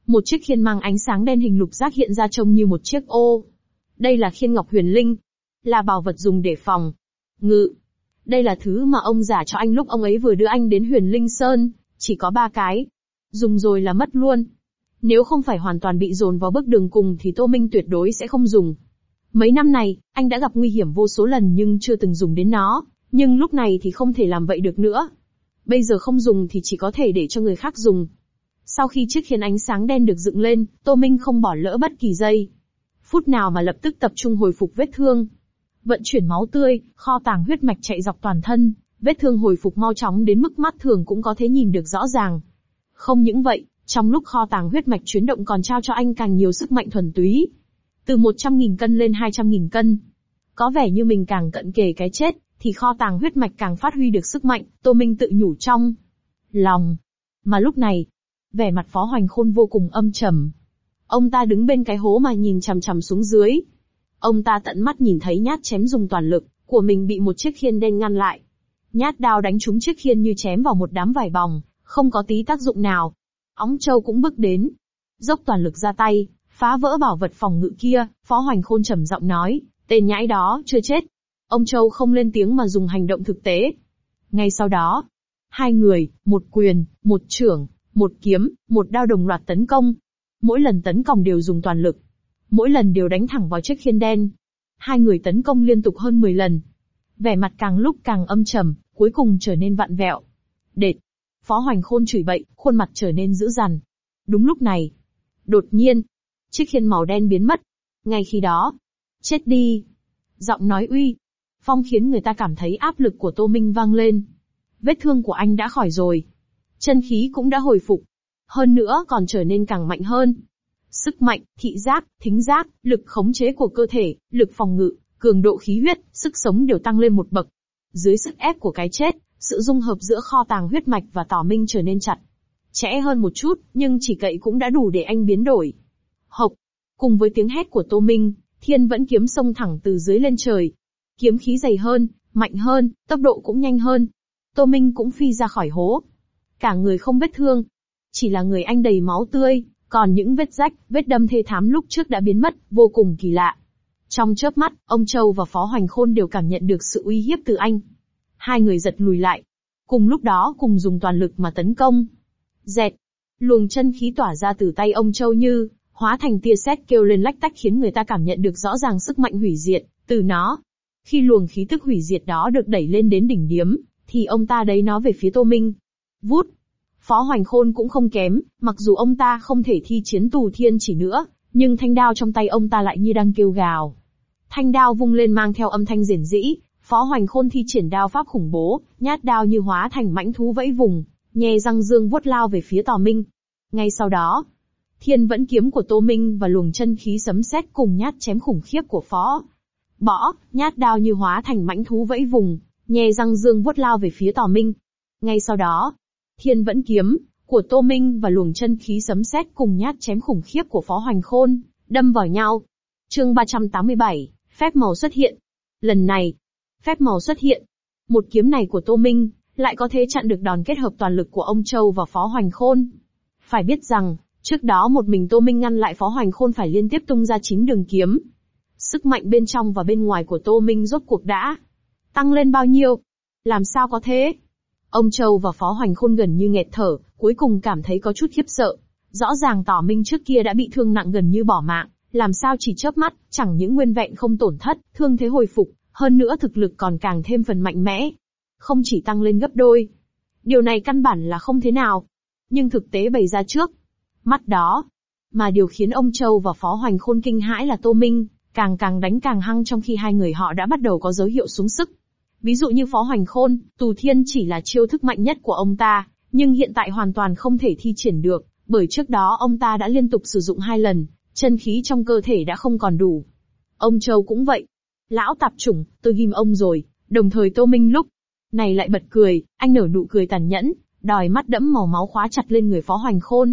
Một chiếc khiên mang ánh sáng đen hình lục giác hiện ra trông như một chiếc ô. Đây là khiên ngọc huyền linh, là bảo vật dùng để phòng ngự. Đây là thứ mà ông giả cho anh lúc ông ấy vừa đưa anh đến Huyền Linh Sơn, chỉ có 3 cái. Dùng rồi là mất luôn. Nếu không phải hoàn toàn bị dồn vào bước đường cùng thì Tô Minh tuyệt đối sẽ không dùng. Mấy năm này, anh đã gặp nguy hiểm vô số lần nhưng chưa từng dùng đến nó, nhưng lúc này thì không thể làm vậy được nữa. Bây giờ không dùng thì chỉ có thể để cho người khác dùng. Sau khi chiếc khiên ánh sáng đen được dựng lên, Tô Minh không bỏ lỡ bất kỳ giây phút nào mà lập tức tập trung hồi phục vết thương. Vận chuyển máu tươi, kho tàng huyết mạch chạy dọc toàn thân, vết thương hồi phục mau chóng đến mức mắt thường cũng có thể nhìn được rõ ràng. Không những vậy, trong lúc kho tàng huyết mạch chuyển động còn trao cho anh càng nhiều sức mạnh thuần túy. Từ 100.000 cân lên 200.000 cân. Có vẻ như mình càng cận kề cái chết, thì kho tàng huyết mạch càng phát huy được sức mạnh, Tô Minh tự nhủ trong lòng. Mà lúc này, vẻ mặt Phó Hoành Khôn vô cùng âm trầm. Ông ta đứng bên cái hố mà nhìn chằm chằm xuống dưới. Ông ta tận mắt nhìn thấy nhát chém dùng toàn lực của mình bị một chiếc khiên đen ngăn lại. Nhát đao đánh trúng chiếc khiên như chém vào một đám vải bòng, không có tí tác dụng nào. Óng Châu cũng bước đến, dốc toàn lực ra tay, phá vỡ bảo vật phòng ngự kia. Phó Hoành Khôn trầm giọng nói, tên nhãi đó chưa chết. Ông Châu không lên tiếng mà dùng hành động thực tế. Ngay sau đó, hai người, một quyền, một chưởng, một kiếm, một đao đồng loạt tấn công. Mỗi lần tấn công đều dùng toàn lực. Mỗi lần đều đánh thẳng vào chiếc khiên đen. Hai người tấn công liên tục hơn 10 lần. Vẻ mặt càng lúc càng âm trầm, cuối cùng trở nên vặn vẹo. Đệt! Phó Hoành Khôn chửi bậy, khuôn mặt trở nên dữ dằn. Đúng lúc này, đột nhiên, chiếc khiên màu đen biến mất. Ngay khi đó, chết đi! Giọng nói uy phong khiến người ta cảm thấy áp lực của Tô Minh vang lên. Vết thương của anh đã khỏi rồi. Chân khí cũng đã hồi phục. Hơn nữa còn trở nên càng mạnh hơn. Sức mạnh, thị giác, thính giác, lực khống chế của cơ thể, lực phòng ngự, cường độ khí huyết, sức sống đều tăng lên một bậc. Dưới sức ép của cái chết, sự dung hợp giữa kho tàng huyết mạch và tỏ minh trở nên chặt chẽ hơn một chút, nhưng chỉ cậy cũng đã đủ để anh biến đổi. Hộc! Cùng với tiếng hét của Tô Minh, Thiên Vẫn kiếm xông thẳng từ dưới lên trời. Kiếm khí dày hơn, mạnh hơn, tốc độ cũng nhanh hơn. Tô Minh cũng phi ra khỏi hố. Cả người không vết thương. Chỉ là người anh đầy máu tươi, còn những vết rách, vết đâm thê thảm lúc trước đã biến mất, vô cùng kỳ lạ. Trong chớp mắt, ông Châu và Phó Hoành Khôn đều cảm nhận được sự uy hiếp từ anh. Hai người giật lùi lại. Cùng lúc đó cùng dùng toàn lực mà tấn công. Dẹt! Luồng chân khí tỏa ra từ tay ông Châu như hóa thành tia sét kêu lên lách tách khiến người ta cảm nhận được rõ ràng sức mạnh hủy diệt từ nó. Khi luồng khí tức hủy diệt đó được đẩy lên đến đỉnh điếm, thì ông ta đẩy nó về phía Tô Minh. Vút! Phó Hoành Khôn cũng không kém, mặc dù ông ta không thể thi chiến tù thiên chỉ nữa, nhưng thanh đao trong tay ông ta lại như đang kêu gào. Thanh đao vung lên mang theo âm thanh rền rĩ, Phó Hoành Khôn thi triển đao pháp khủng bố, nhát đao như hóa thành mãnh thú vẫy vùng, nhe răng dương vuốt lao về phía Tò Minh. Ngay sau đó, Thiên Vẫn kiếm của Tô Minh và luồng chân khí sấm sét cùng nhát chém khủng khiếp của Phó Bõ, nhát đao như hóa thành mãnh thú vẫy vùng, nhe răng dương vuốt lao về phía Tò Minh. Ngay sau đó, Thiên Vẫn kiếm của Tô Minh và luồng chân khí sấm sét cùng nhát chém khủng khiếp của Phó Hoành Khôn đâm vào nhau. Chương 387, phép màu xuất hiện. Lần này, phép màu xuất hiện. Một kiếm này của Tô Minh lại có thể chặn được đòn kết hợp toàn lực của ông Châu và Phó Hoành Khôn. Phải biết rằng, trước đó một mình Tô Minh ngăn lại Phó Hoành Khôn phải liên tiếp tung ra 9 đường kiếm. Sức mạnh bên trong và bên ngoài của Tô Minh rốt cuộc đã tăng lên bao nhiêu? Làm sao có thế? Ông Châu và Phó Hoành Khôn gần như nghẹt thở, cuối cùng cảm thấy có chút khiếp sợ. Rõ ràng Tỏ Minh trước kia đã bị thương nặng gần như bỏ mạng, làm sao chỉ chớp mắt, chẳng những nguyên vẹn không tổn thất, thương thế hồi phục, hơn nữa thực lực còn càng thêm phần mạnh mẽ. Không chỉ tăng lên gấp đôi. Điều này căn bản là không thế nào. Nhưng thực tế bày ra trước mắt đó. Mà điều khiến ông Châu và Phó Hoành Khôn kinh hãi là Tô Minh càng đánh càng hăng trong khi hai người họ đã bắt đầu có dấu hiệu xuống sức. Ví dụ như Phó Hoành Khôn, Tù Thiên chỉ là chiêu thức mạnh nhất của ông ta, nhưng hiện tại hoàn toàn không thể thi triển được, bởi trước đó ông ta đã liên tục sử dụng 2 lần, chân khí trong cơ thể đã không còn đủ. Ông Châu cũng vậy. Lão tạp chủng, tôi ghim ông rồi. Đồng thời Tô Minh lúc này lại bật cười, anh nở nụ cười tàn nhẫn, đòi mắt đẫm màu máu khóa chặt lên người Phó Hoành Khôn.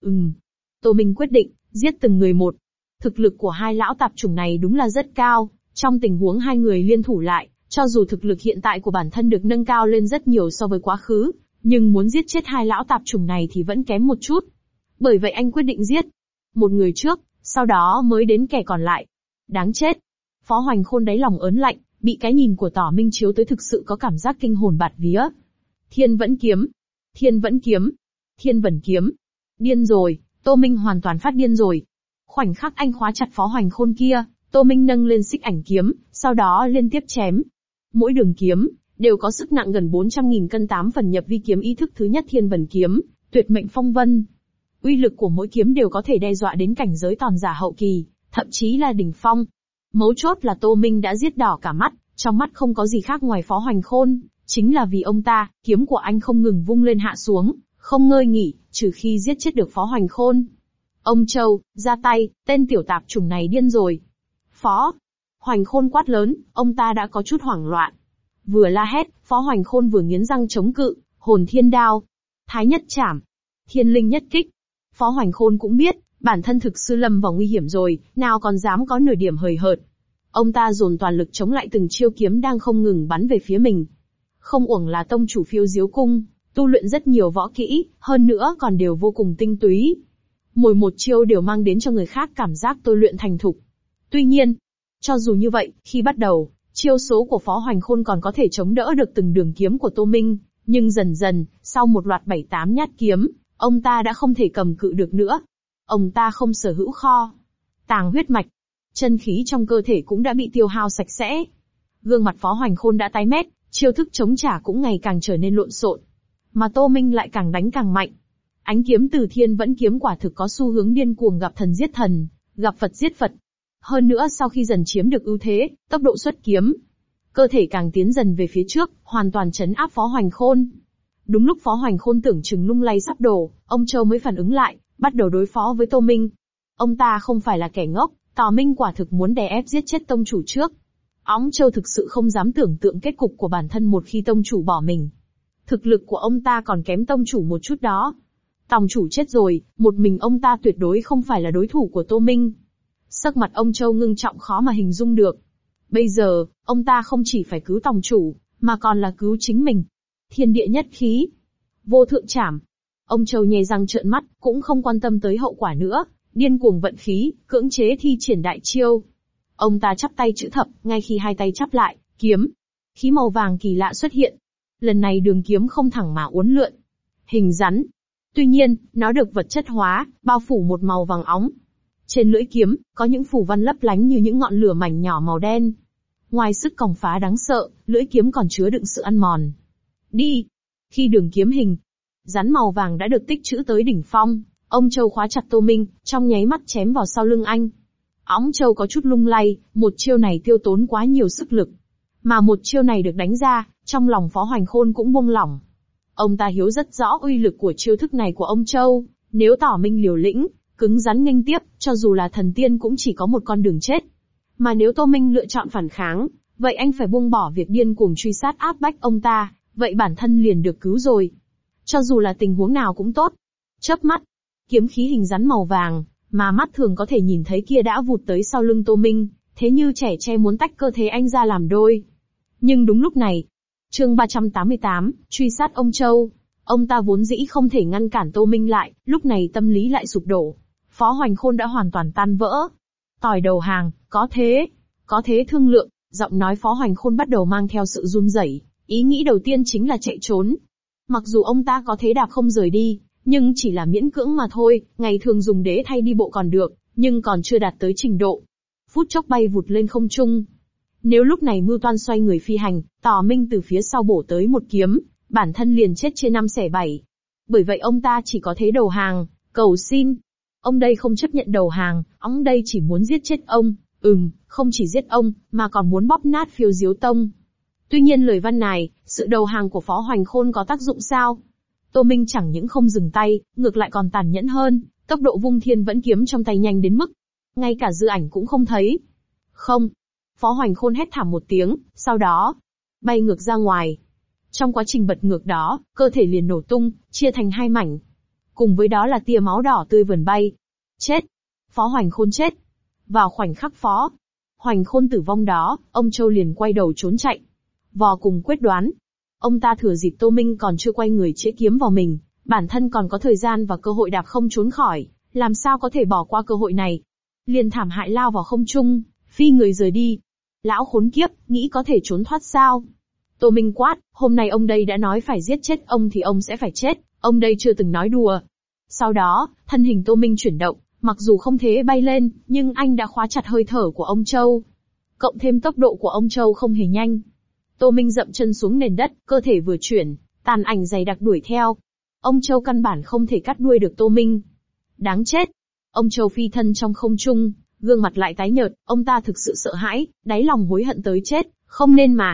Tô Minh quyết định, giết từng người một. Thực lực của hai lão tạp chủng này đúng là rất cao, trong tình huống hai người liên thủ lại, cho dù thực lực hiện tại của bản thân được nâng cao lên rất nhiều so với quá khứ, nhưng muốn giết chết hai lão tạp chủng này thì vẫn kém một chút. Bởi vậy anh quyết định giết một người trước, sau đó mới đến kẻ còn lại. Đáng chết. Phó Hoành Khôn đáy lòng ớn lạnh, bị cái nhìn của Tỏ Minh chiếu tới thực sự có cảm giác kinh hồn bạt vía. Thiên Vẫn Kiếm, Thiên Vẫn Kiếm, Thiên Vẩn Kiếm. Điên rồi, Tô Minh hoàn toàn phát điên rồi. Khoảnh khắc anh khóa chặt Phó Hoành Khôn kia, Tô Minh nâng lên xích ảnh kiếm, sau đó liên tiếp chém. Mỗi đường kiếm đều có sức nặng gần 400.000 cân, 8 phần nhập vi kiếm ý thức thứ nhất Thiên Vẩn Kiếm, tuyệt mệnh phong vân. Uy lực của mỗi kiếm đều có thể đe dọa đến cảnh giới tòn giả hậu kỳ, thậm chí là đỉnh phong. Mấu chốt là Tô Minh đã giết đỏ cả mắt, trong mắt không có gì khác ngoài Phó Hoành Khôn, chính là vì ông ta, kiếm của anh không ngừng vung lên hạ xuống, không ngơi nghỉ, trừ khi giết chết được Phó Hoành Khôn. Ông Châu, ra tay, tên tiểu tạp chủng này điên rồi. Phó Hoành Khôn quát lớn, ông ta đã có chút hoảng loạn. Vừa la hét, Phó Hoành Khôn vừa nghiến răng chống cự, hồn thiên đao, thái nhất trảm, thiên linh nhất kích. Phó Hoành Khôn cũng biết, bản thân thực sự lâm vào nguy hiểm rồi, nào còn dám có nửa điểm hời hợt. Ông ta dồn toàn lực chống lại từng chiêu kiếm đang không ngừng bắn về phía mình. Không uổng là tông chủ Phiêu Diếu Cung, tu luyện rất nhiều võ kỹ, hơn nữa còn đều vô cùng tinh túy. Mỗi một chiêu đều mang đến cho người khác cảm giác tôi luyện thành thục. Tuy nhiên, cho dù như vậy, khi bắt đầu, chiêu số của Phó Hoành Khôn còn có thể chống đỡ được từng đường kiếm của Tô Minh, nhưng dần dần, sau một loạt 7-8 nhát kiếm, ông ta đã không thể cầm cự được nữa. Ông ta không sở hữu kho tàng huyết mạch, chân khí trong cơ thể cũng đã bị tiêu hao sạch sẽ. Gương mặt Phó Hoành Khôn đã tái mét, chiêu thức chống trả cũng ngày càng trở nên lộn xộn. Mà Tô Minh lại càng đánh càng mạnh. Ánh kiếm từ Thiên Vẫn Kiếm quả thực có xu hướng điên cuồng, gặp thần giết thần, gặp Phật giết Phật. Hơn nữa sau khi dần chiếm được ưu thế, tốc độ xuất kiếm, cơ thể càng tiến dần về phía trước, hoàn toàn trấn áp Phó Hoành Khôn. Đúng lúc Phó Hoành Khôn tưởng chừng lung lay sắp đổ, ông Châu mới phản ứng lại, bắt đầu đối phó với Tô Minh. Ông ta không phải là kẻ ngốc, Tỏ Minh quả thực muốn đè ép giết chết tông chủ trước. Ông Châu thực sự không dám tưởng tượng kết cục của bản thân một khi tông chủ bỏ mình. Thực lực của ông ta còn kém tông chủ một chút đó. Tông chủ chết rồi, một mình ông ta tuyệt đối không phải là đối thủ của Tô Minh. Sắc mặt ông Châu ngưng trọng khó mà hình dung được. Bây giờ, ông ta không chỉ phải cứu tông chủ, mà còn là cứu chính mình. Thiên địa nhất khí, vô thượng trảm. Ông Châu nhè răng trợn mắt, cũng không quan tâm tới hậu quả nữa, điên cuồng vận khí, cưỡng chế thi triển đại chiêu. Ông ta chắp tay chữ thập, ngay khi hai tay chắp lại, kiếm khí màu vàng kỳ lạ xuất hiện. Lần này đường kiếm không thẳng mà uốn lượn, hình rắn. Tuy nhiên, nó được vật chất hóa, bao phủ một màu vàng óng. Trên lưỡi kiếm, có những phù văn lấp lánh như những ngọn lửa mảnh nhỏ màu đen. Ngoài sức còng phá đáng sợ, lưỡi kiếm còn chứa đựng sự ăn mòn. Đi! Khi đường kiếm hình rắn màu vàng đã được tích trữ tới đỉnh phong, ông Châu khóa chặt Tô Minh, trong nháy mắt chém vào sau lưng anh. Óng Châu có chút lung lay, một chiêu này tiêu tốn quá nhiều sức lực. Mà một chiêu này được đánh ra, trong lòng Phó Hoành Khôn cũng buông lỏng. Ông ta hiểu rất rõ uy lực của chiêu thức này của ông Châu, nếu Tỏ Minh liều lĩnh, cứng rắn nghênh tiếp, cho dù là thần tiên cũng chỉ có một con đường chết. Mà nếu Tô Minh lựa chọn phản kháng, vậy anh phải buông bỏ việc điên cuồng truy sát áp bách ông ta, vậy bản thân liền được cứu rồi. Cho dù là tình huống nào cũng tốt. Chớp mắt, kiếm khí hình rắn màu vàng, mà mắt thường có thể nhìn thấy kia đã vụt tới sau lưng Tô Minh, thế như trẻ tre muốn tách cơ thể anh ra làm đôi. Nhưng đúng lúc này, chương 388, truy sát ông Châu, ông ta vốn dĩ không thể ngăn cản Tô Minh lại, lúc này tâm lý lại sụp đổ. Phó Hoành Khôn đã hoàn toàn tan vỡ. Tỏi đầu hàng, có thế thương lượng, giọng nói Phó Hoành Khôn bắt đầu mang theo sự run rẩy, ý nghĩ đầu tiên chính là chạy trốn. Mặc dù ông ta có thế đạp không rời đi, nhưng chỉ là miễn cưỡng mà thôi, ngày thường dùng đế thay đi bộ còn được, nhưng còn chưa đạt tới trình độ. Phút chốc bay vụt lên không trung. Nếu lúc này mưu toan xoay người phi hành, Tỏ Minh từ phía sau bổ tới một kiếm, bản thân liền chết chia 5 xẻ 7. Bởi vậy ông ta chỉ có thế đầu hàng, cầu xin. Ông đây không chấp nhận đầu hàng, ông đây chỉ muốn giết chết ông, không chỉ giết ông, mà còn muốn bóp nát Phiêu Diếu Tông. Tuy nhiên lời văn này, sự đầu hàng của Phó Hoành Khôn có tác dụng sao? Tô Minh chẳng những không dừng tay, ngược lại còn tàn nhẫn hơn, tốc độ vung Thiên Vẫn Kiếm trong tay nhanh đến mức, ngay cả dư ảnh cũng không thấy. Không! Phó Hoành Khôn hét thảm một tiếng, sau đó, bay ngược ra ngoài. Trong quá trình bật ngược đó, cơ thể liền nổ tung, chia thành 2 mảnh. Cùng với đó là tia máu đỏ tươi vườn bay. Chết! Phó Hoành Khôn chết! Vào khoảnh khắc Phó Hoành Khôn tử vong đó, ông Châu liền quay đầu trốn chạy. Vò cùng quyết đoán. Ông ta thừa dịp Tô Minh còn chưa quay người chĩa kiếm vào mình, Bản thân còn có thời gian và cơ hội đạp không trốn khỏi, làm sao có thể bỏ qua cơ hội này. Liền thảm hại lao vào không trung, phi người rời đi. Lão khốn kiếp, nghĩ có thể trốn thoát sao? Tô Minh quát, hôm nay ông đây đã nói phải giết chết ông thì ông sẽ phải chết, ông đây chưa từng nói đùa. Sau đó, thân hình Tô Minh chuyển động, mặc dù không thế bay lên, nhưng anh đã khóa chặt hơi thở của ông Châu. Cộng thêm tốc độ của ông Châu không hề nhanh. Tô Minh dậm chân xuống nền đất, cơ thể vừa chuyển, tàn ảnh dày đặc đuổi theo. Ông Châu căn bản không thể cắt đuôi được Tô Minh. Đáng chết! Ông Châu phi thân trong không trung, gương mặt lại tái nhợt, ông ta thực sự sợ hãi, đáy lòng hối hận tới chết, không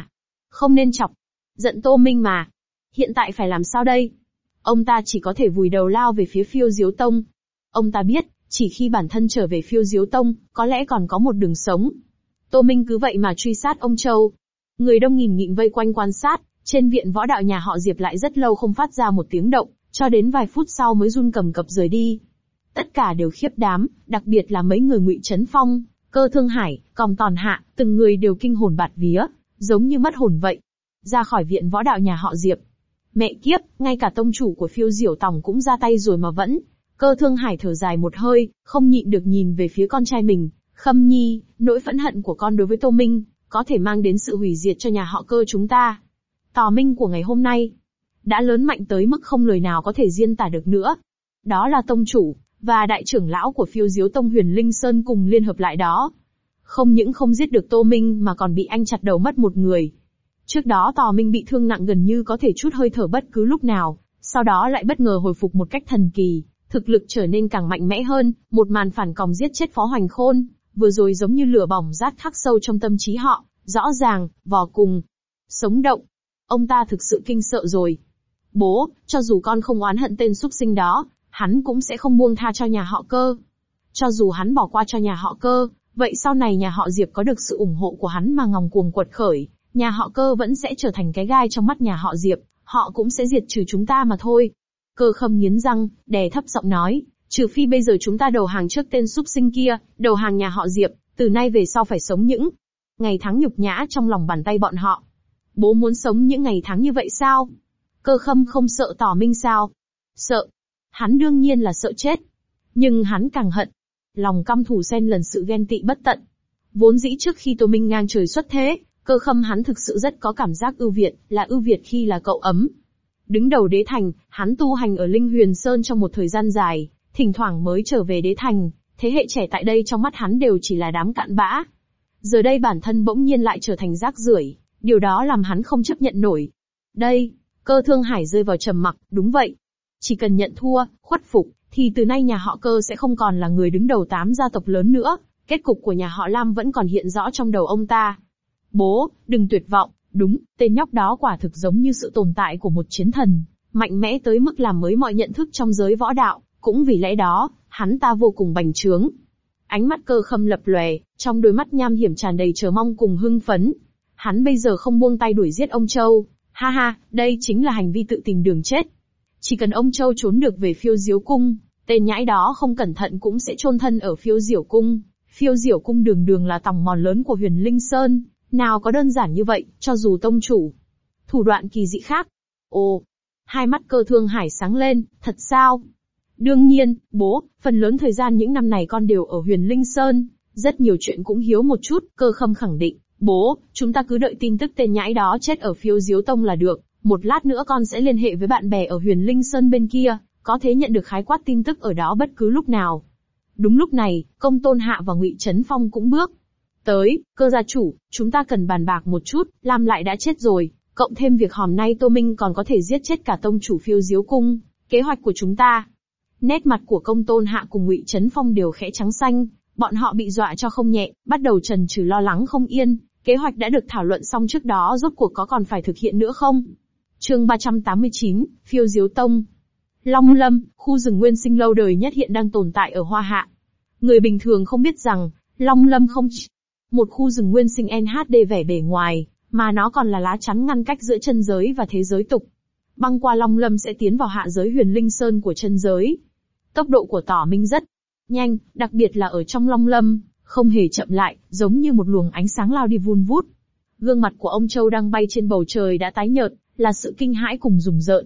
nên chọc. Giận Tô Minh mà. Hiện tại phải làm sao đây? Ông ta chỉ có thể vùi đầu lao về phía Phiêu Diếu Tông. Ông ta biết, chỉ khi bản thân trở về Phiêu Diếu Tông, có lẽ còn có một đường sống. Tô Minh cứ vậy mà truy sát ông Châu. Người đông nghìn nghịn vây quanh quan sát, trên viện võ đạo nhà họ Diệp lại rất lâu không phát ra một tiếng động, cho đến vài phút sau mới run cầm cập rời đi. Tất cả đều khiếp đám, đặc biệt là mấy người Ngụy Chấn Phong, Cơ Thương Hải, Còng Tòn Hạ, từng người đều kinh hồn bạt vía, giống như mất hồn vậy. Ra khỏi viện võ đạo nhà họ Diệp. Mẹ kiếp, ngay cả tông chủ của Phiêu Diểu Tòng cũng ra tay rồi mà vẫn. Cơ Thương Hải thở dài một hơi, không nhịn được nhìn về phía con trai mình. Khâm Nhi, nỗi phẫn hận của con đối với Tô Minh, có thể mang đến sự hủy diệt cho nhà họ Cơ chúng ta. Tò Minh của ngày hôm nay, đã lớn mạnh tới mức không lời nào có thể diễn tả được nữa. Đó là tông chủ, và đại trưởng lão của Phiêu Diếu Tông Huyền Linh Sơn cùng liên hợp lại đó. Không những không giết được Tô Minh mà còn bị anh chặt đầu mất một người. Trước đó Tò Minh bị thương nặng gần như có thể trút hơi thở bất cứ lúc nào, sau đó lại bất ngờ hồi phục một cách thần kỳ, thực lực trở nên càng mạnh mẽ hơn, một màn phản còng giết chết Phó Hoành Khôn, vừa rồi giống như lửa bỏng rát khắc sâu trong tâm trí họ, rõ ràng, vò cùng, sống động. Ông ta thực sự kinh sợ rồi. Bố, cho dù con không oán hận tên súc sinh đó, hắn cũng sẽ không buông tha cho nhà họ Cơ. Cho dù hắn bỏ qua cho nhà họ Cơ, vậy sau này nhà họ Diệp có được sự ủng hộ của hắn mà ngòng cuồng quật khởi, nhà họ Cơ vẫn sẽ trở thành cái gai trong mắt nhà họ Diệp, họ cũng sẽ diệt trừ chúng ta mà thôi. Cơ Khâm nghiến răng, đè thấp giọng nói, trừ phi bây giờ chúng ta đầu hàng trước tên súc sinh kia, đầu hàng nhà họ Diệp, từ nay về sau phải sống những ngày tháng nhục nhã trong lòng bàn tay bọn họ. Bố muốn sống những ngày tháng như vậy sao? Cơ Khâm không sợ Tỏ Minh sao? Sợ. Hắn đương nhiên là sợ chết. Nhưng hắn càng hận. Lòng căm thù xen lần sự ghen tị bất tận. Vốn dĩ trước khi Tô Minh ngang trời xuất thế, Cơ Khâm hắn thực sự rất có cảm giác ưu việt, là ưu việt khi là cậu ấm. Đứng đầu đế thành, hắn tu hành ở Linh Huyền Sơn trong một thời gian dài, thỉnh thoảng mới trở về đế thành, thế hệ trẻ tại đây trong mắt hắn đều chỉ là đám cặn bã. Giờ đây bản thân bỗng nhiên lại trở thành rác rưởi, điều đó làm hắn không chấp nhận nổi. Đây, Cơ Thương Hải rơi vào trầm mặc, đúng vậy. Chỉ cần nhận thua, khuất phục, thì từ nay nhà họ Cơ sẽ không còn là người đứng đầu 8 gia tộc lớn nữa, kết cục của nhà họ Lam vẫn còn hiện rõ trong đầu ông ta. Bố, đừng tuyệt vọng, đúng, tên nhóc đó quả thực giống như sự tồn tại của một chiến thần, mạnh mẽ tới mức làm mới mọi nhận thức trong giới võ đạo, cũng vì lẽ đó, hắn ta vô cùng bành trướng. Ánh mắt Cơ Khâm lập lòe, trong đôi mắt nham hiểm tràn đầy chờ mong cùng hưng phấn. Hắn bây giờ không buông tay đuổi giết ông Châu, ha ha, đây chính là hành vi tự tìm đường chết. Chỉ cần ông Châu trốn được về Phiêu Diếu Cung, tên nhãi đó không cẩn thận cũng sẽ chôn thân ở Phiêu Diểu Cung. Phiêu Diểu Cung đường đường là tòng mòn lớn của Huyền Linh Sơn, nào có đơn giản như vậy, cho dù tông chủ. Thủ đoạn kỳ dị khác. Ồ, hai mắt Cơ Thương Hải sáng lên, thật sao? Đương nhiên, bố, phần lớn thời gian những năm này con đều ở Huyền Linh Sơn, rất nhiều chuyện cũng hiếu một chút, Cơ Khâm khẳng định. Bố, chúng ta cứ đợi tin tức tên nhãi đó chết ở Phiêu Diếu Tông là được, một lát nữa con sẽ liên hệ với bạn bè ở Huyền Linh Sơn bên kia, có thể nhận được khái quát tin tức ở đó bất cứ lúc nào. Đúng lúc này, Công Tôn Hạ và Ngụy Chấn Phong cũng bước tới. Cơ gia chủ, chúng ta cần bàn bạc một chút, Lam lại đã chết rồi, cộng thêm việc hôm nay Tô Minh còn có thể giết chết cả tông chủ Phiêu Diếu Cung, kế hoạch của chúng ta. Nét mặt của Công Tôn Hạ cùng Ngụy Chấn Phong đều khẽ trắng xanh, bọn họ bị dọa cho không nhẹ, bắt đầu chần chừ lo lắng không yên, kế hoạch đã được thảo luận xong trước đó rốt cuộc có còn phải thực hiện nữa không? Chương 389, Phiêu Diếu Tông. Long Lâm, khu rừng nguyên sinh lâu đời nhất hiện đang tồn tại ở Hoa Hạ. Người bình thường không biết rằng, Long Lâm không chỉ một khu rừng nguyên sinh NHD vẻ bề ngoài, mà nó còn là lá chắn ngăn cách giữa chân giới và thế giới tục. Băng qua Long Lâm sẽ tiến vào hạ giới Huyền Linh Sơn của chân giới. Tốc độ của Tỏ Minh rất nhanh, đặc biệt là ở trong Long Lâm, không hề chậm lại, giống như một luồng ánh sáng lao đi vun vút. Gương mặt của ông Châu đang bay trên bầu trời đã tái nhợt, là sự kinh hãi cùng rùng rợn.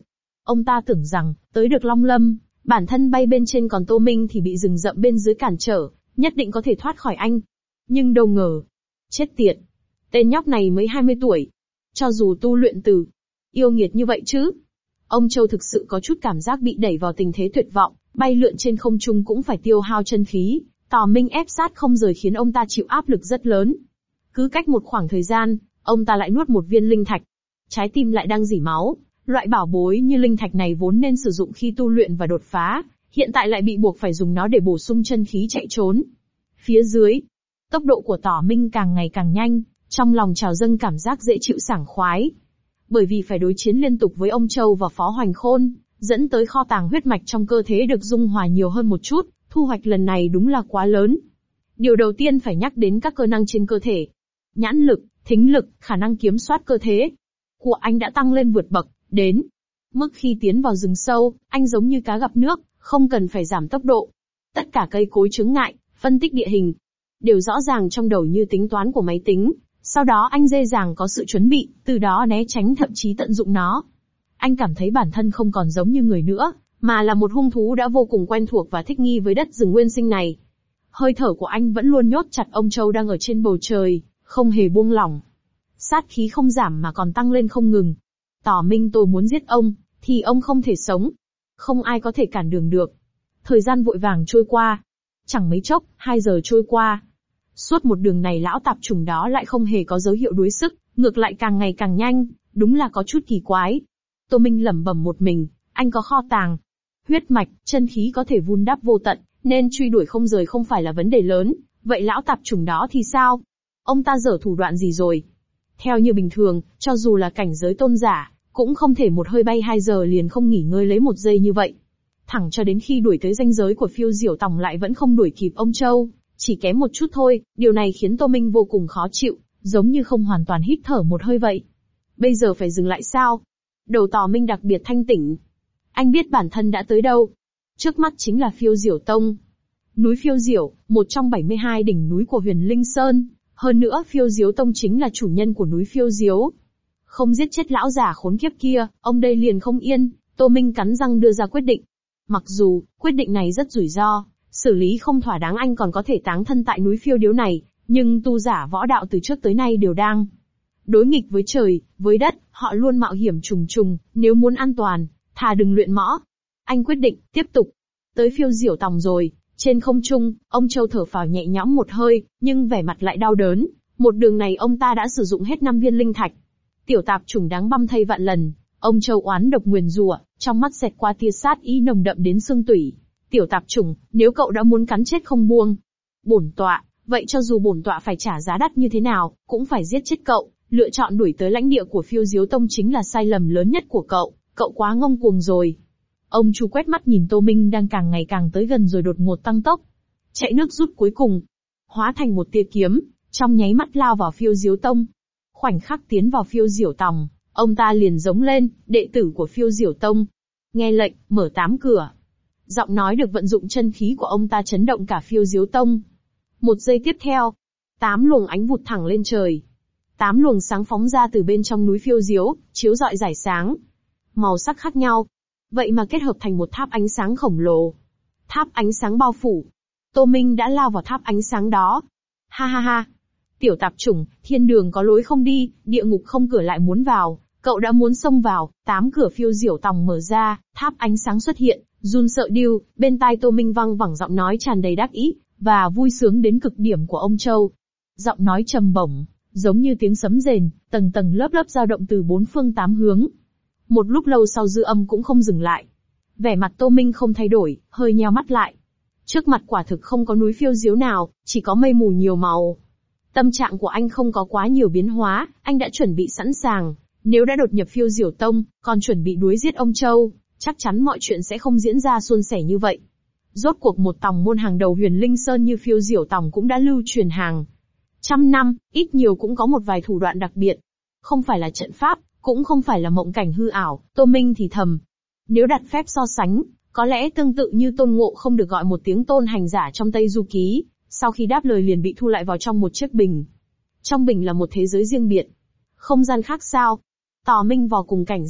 Ông ta tưởng rằng, tới được Long Lâm, bản thân bay bên trên còn Tô Minh thì bị rừng rậm bên dưới cản trở, nhất định có thể thoát khỏi anh. Nhưng đâu ngờ. Chết tiệt. Tên nhóc này mới 20 tuổi. Cho dù tu luyện từ yêu nghiệt như vậy chứ. Ông Châu thực sự có chút cảm giác bị đẩy vào tình thế tuyệt vọng, bay lượn trên không trung cũng phải tiêu hao chân khí. Tò Minh ép sát không rời khiến ông ta chịu áp lực rất lớn. Cứ cách một khoảng thời gian, ông ta lại nuốt một viên linh thạch. Trái tim lại đang rỉ máu. Loại bảo bối như linh thạch này vốn nên sử dụng khi tu luyện và đột phá, hiện tại lại bị buộc phải dùng nó để bổ sung chân khí chạy trốn. Phía dưới, tốc độ của Tỏ Minh càng ngày càng nhanh, trong lòng trào dâng cảm giác dễ chịu sảng khoái. Bởi vì phải đối chiến liên tục với ông Châu và Phó Hoành Khôn, dẫn tới kho tàng huyết mạch trong cơ thể được dung hòa nhiều hơn một chút, thu hoạch lần này đúng là quá lớn. Điều đầu tiên phải nhắc đến các cơ năng trên cơ thể. Nhãn lực, thính lực, khả năng kiểm soát cơ thể của anh đã tăng lên vượt bậc, đến mức khi tiến vào rừng sâu, anh giống như cá gặp nước, không cần phải giảm tốc độ. Tất cả cây cối chướng ngại, phân tích địa hình, đều rõ ràng trong đầu như tính toán của máy tính. Sau đó anh dễ dàng có sự chuẩn bị, từ đó né tránh thậm chí tận dụng nó. Anh cảm thấy bản thân không còn giống như người nữa, mà là một hung thú đã vô cùng quen thuộc và thích nghi với đất rừng nguyên sinh này. Hơi thở của anh vẫn luôn nhốt chặt ông Châu đang ở trên bầu trời, không hề buông lỏng. Sát khí không giảm mà còn tăng lên không ngừng. Tỏ Minh, tôi muốn giết ông, thì ông không thể sống. Không ai có thể cản đường được. Thời gian vội vàng trôi qua. Chẳng mấy chốc, 2 giờ trôi qua. Suốt một đường này lão tạp chủng đó lại không hề có dấu hiệu đuối sức, ngược lại càng ngày càng nhanh, đúng là có chút kỳ quái. Tô Minh lẩm bẩm một mình, anh có kho tàng. Huyết mạch, chân khí có thể vun đắp vô tận, nên truy đuổi không rời không phải là vấn đề lớn. Vậy lão tạp chủng đó thì sao? Ông ta dở thủ đoạn gì rồi? Theo như bình thường, cho dù là cảnh giới tôn giả, cũng không thể một hơi bay 2 giờ liền không nghỉ ngơi lấy 1 giây như vậy. Thẳng cho đến khi đuổi tới ranh giới của phiêu diểu tòng lại vẫn không đuổi kịp ông Châu, chỉ kém một chút thôi, điều này khiến Tô Minh vô cùng khó chịu, giống như không hoàn toàn hít thở một hơi vậy. Bây giờ phải dừng lại sao? Đầu Tò Minh đặc biệt thanh tỉnh. Anh biết bản thân đã tới đâu. Trước mắt chính là Phiêu Diểu Tông. Núi Phiêu Diểu, một trong 72 đỉnh núi của Huyền Linh Sơn. Hơn nữa Phiêu Diếu Tông chính là chủ nhân của núi Phiêu Diếu. Không giết chết lão già khốn kiếp kia, ông đây liền không yên. Tô Minh cắn răng đưa ra quyết định. Mặc dù, quyết định này rất rủi ro, xử lý không thỏa đáng anh còn có thể táng thân tại núi Phiêu Diếu này, nhưng tu giả võ đạo từ trước tới nay đều đang đối nghịch với trời, với đất, họ luôn mạo hiểm trùng trùng, nếu muốn an toàn, thà đừng luyện mõ. Anh quyết định, tiếp tục. Tới Phiêu Diểu Tòng rồi, trên không trung, ông Châu thở phào nhẹ nhõm một hơi, nhưng vẻ mặt lại đau đớn, một đường này ông ta đã sử dụng hết 5 viên linh thạch. Tiểu tạp chủng đáng băm thây vạn lần, ông Châu oán độc nguyền rủa, trong mắt xẹt qua tia sát ý nồng đậm đến xương tủy. Tiểu tạp chủng, nếu cậu đã muốn cắn chết không buông bổn tọa, vậy cho dù bổn tọa phải trả giá đắt như thế nào, cũng phải giết chết cậu. Lựa chọn đuổi tới lãnh địa của Phiêu Diếu Tông chính là sai lầm lớn nhất của cậu quá ngông cuồng rồi. Ông Chu quét mắt nhìn Tô Minh đang càng ngày càng tới gần rồi đột ngột tăng tốc. Chạy nước rút cuối cùng, hóa thành một tia kiếm, trong nháy mắt lao vào Phiêu Diếu Tông. Khoảnh khắc tiến vào Phiêu Diểu Tòng, ông ta liền giống lên, đệ tử của Phiêu Diểu Tông. Nghe lệnh, mở 8 cửa. Giọng nói được vận dụng chân khí của ông ta chấn động cả Phiêu Diếu Tông. Một giây tiếp theo, 8 luồng ánh vụt thẳng lên trời. 8 luồng sáng phóng ra từ bên trong núi Phiêu Diếu, chiếu rọi rải sáng. Màu sắc khác nhau. Vậy mà kết hợp thành một tháp ánh sáng khổng lồ. Tháp ánh sáng bao phủ. Tô Minh đã lao vào tháp ánh sáng đó. Ha ha ha. Tiểu tạp chủng, thiên đường có lối không đi, địa ngục không cửa lại muốn vào. Cậu đã muốn xông vào, 8 cửa Phiêu Diểu Tòng mở ra, tháp ánh sáng xuất hiện, run sợ điêu, bên tai Tô Minh vang vẳng giọng nói tràn đầy đắc ý, và vui sướng đến cực điểm của ông Châu. Giọng nói trầm bổng, giống như tiếng sấm rền, tầng tầng lớp lớp dao động từ 4 phương 8 hướng. Một lúc lâu sau dư âm cũng không dừng lại. Vẻ mặt Tô Minh không thay đổi, hơi nheo mắt lại. Trước mặt quả thực không có núi Phiêu Diếu nào, chỉ có mây mù nhiều màu. Tâm trạng của anh không có quá nhiều biến hóa, anh đã chuẩn bị sẵn sàng. Nếu đã đột nhập Phiêu Diểu Tông, còn chuẩn bị đuổi giết ông Châu, chắc chắn mọi chuyện sẽ không diễn ra suôn sẻ như vậy. Rốt cuộc một tòng môn hàng đầu Huyền Linh Sơn như Phiêu Diểu Tòng cũng đã lưu truyền hàng trăm năm, ít nhiều cũng có một vài thủ đoạn đặc biệt. Không phải là trận pháp, cũng không phải là mộng cảnh hư ảo, Tô Minh thì thầm. Nếu đặt phép so sánh, có lẽ tương tự như Tôn Ngộ không được gọi một tiếng tôn hành giả trong Tây Du Ký, sau khi đáp lời liền bị thu lại vào trong một chiếc bình. Trong bình là một thế giới riêng biệt. Không gian khác sao? Tò Minh vô cùng cảnh giác,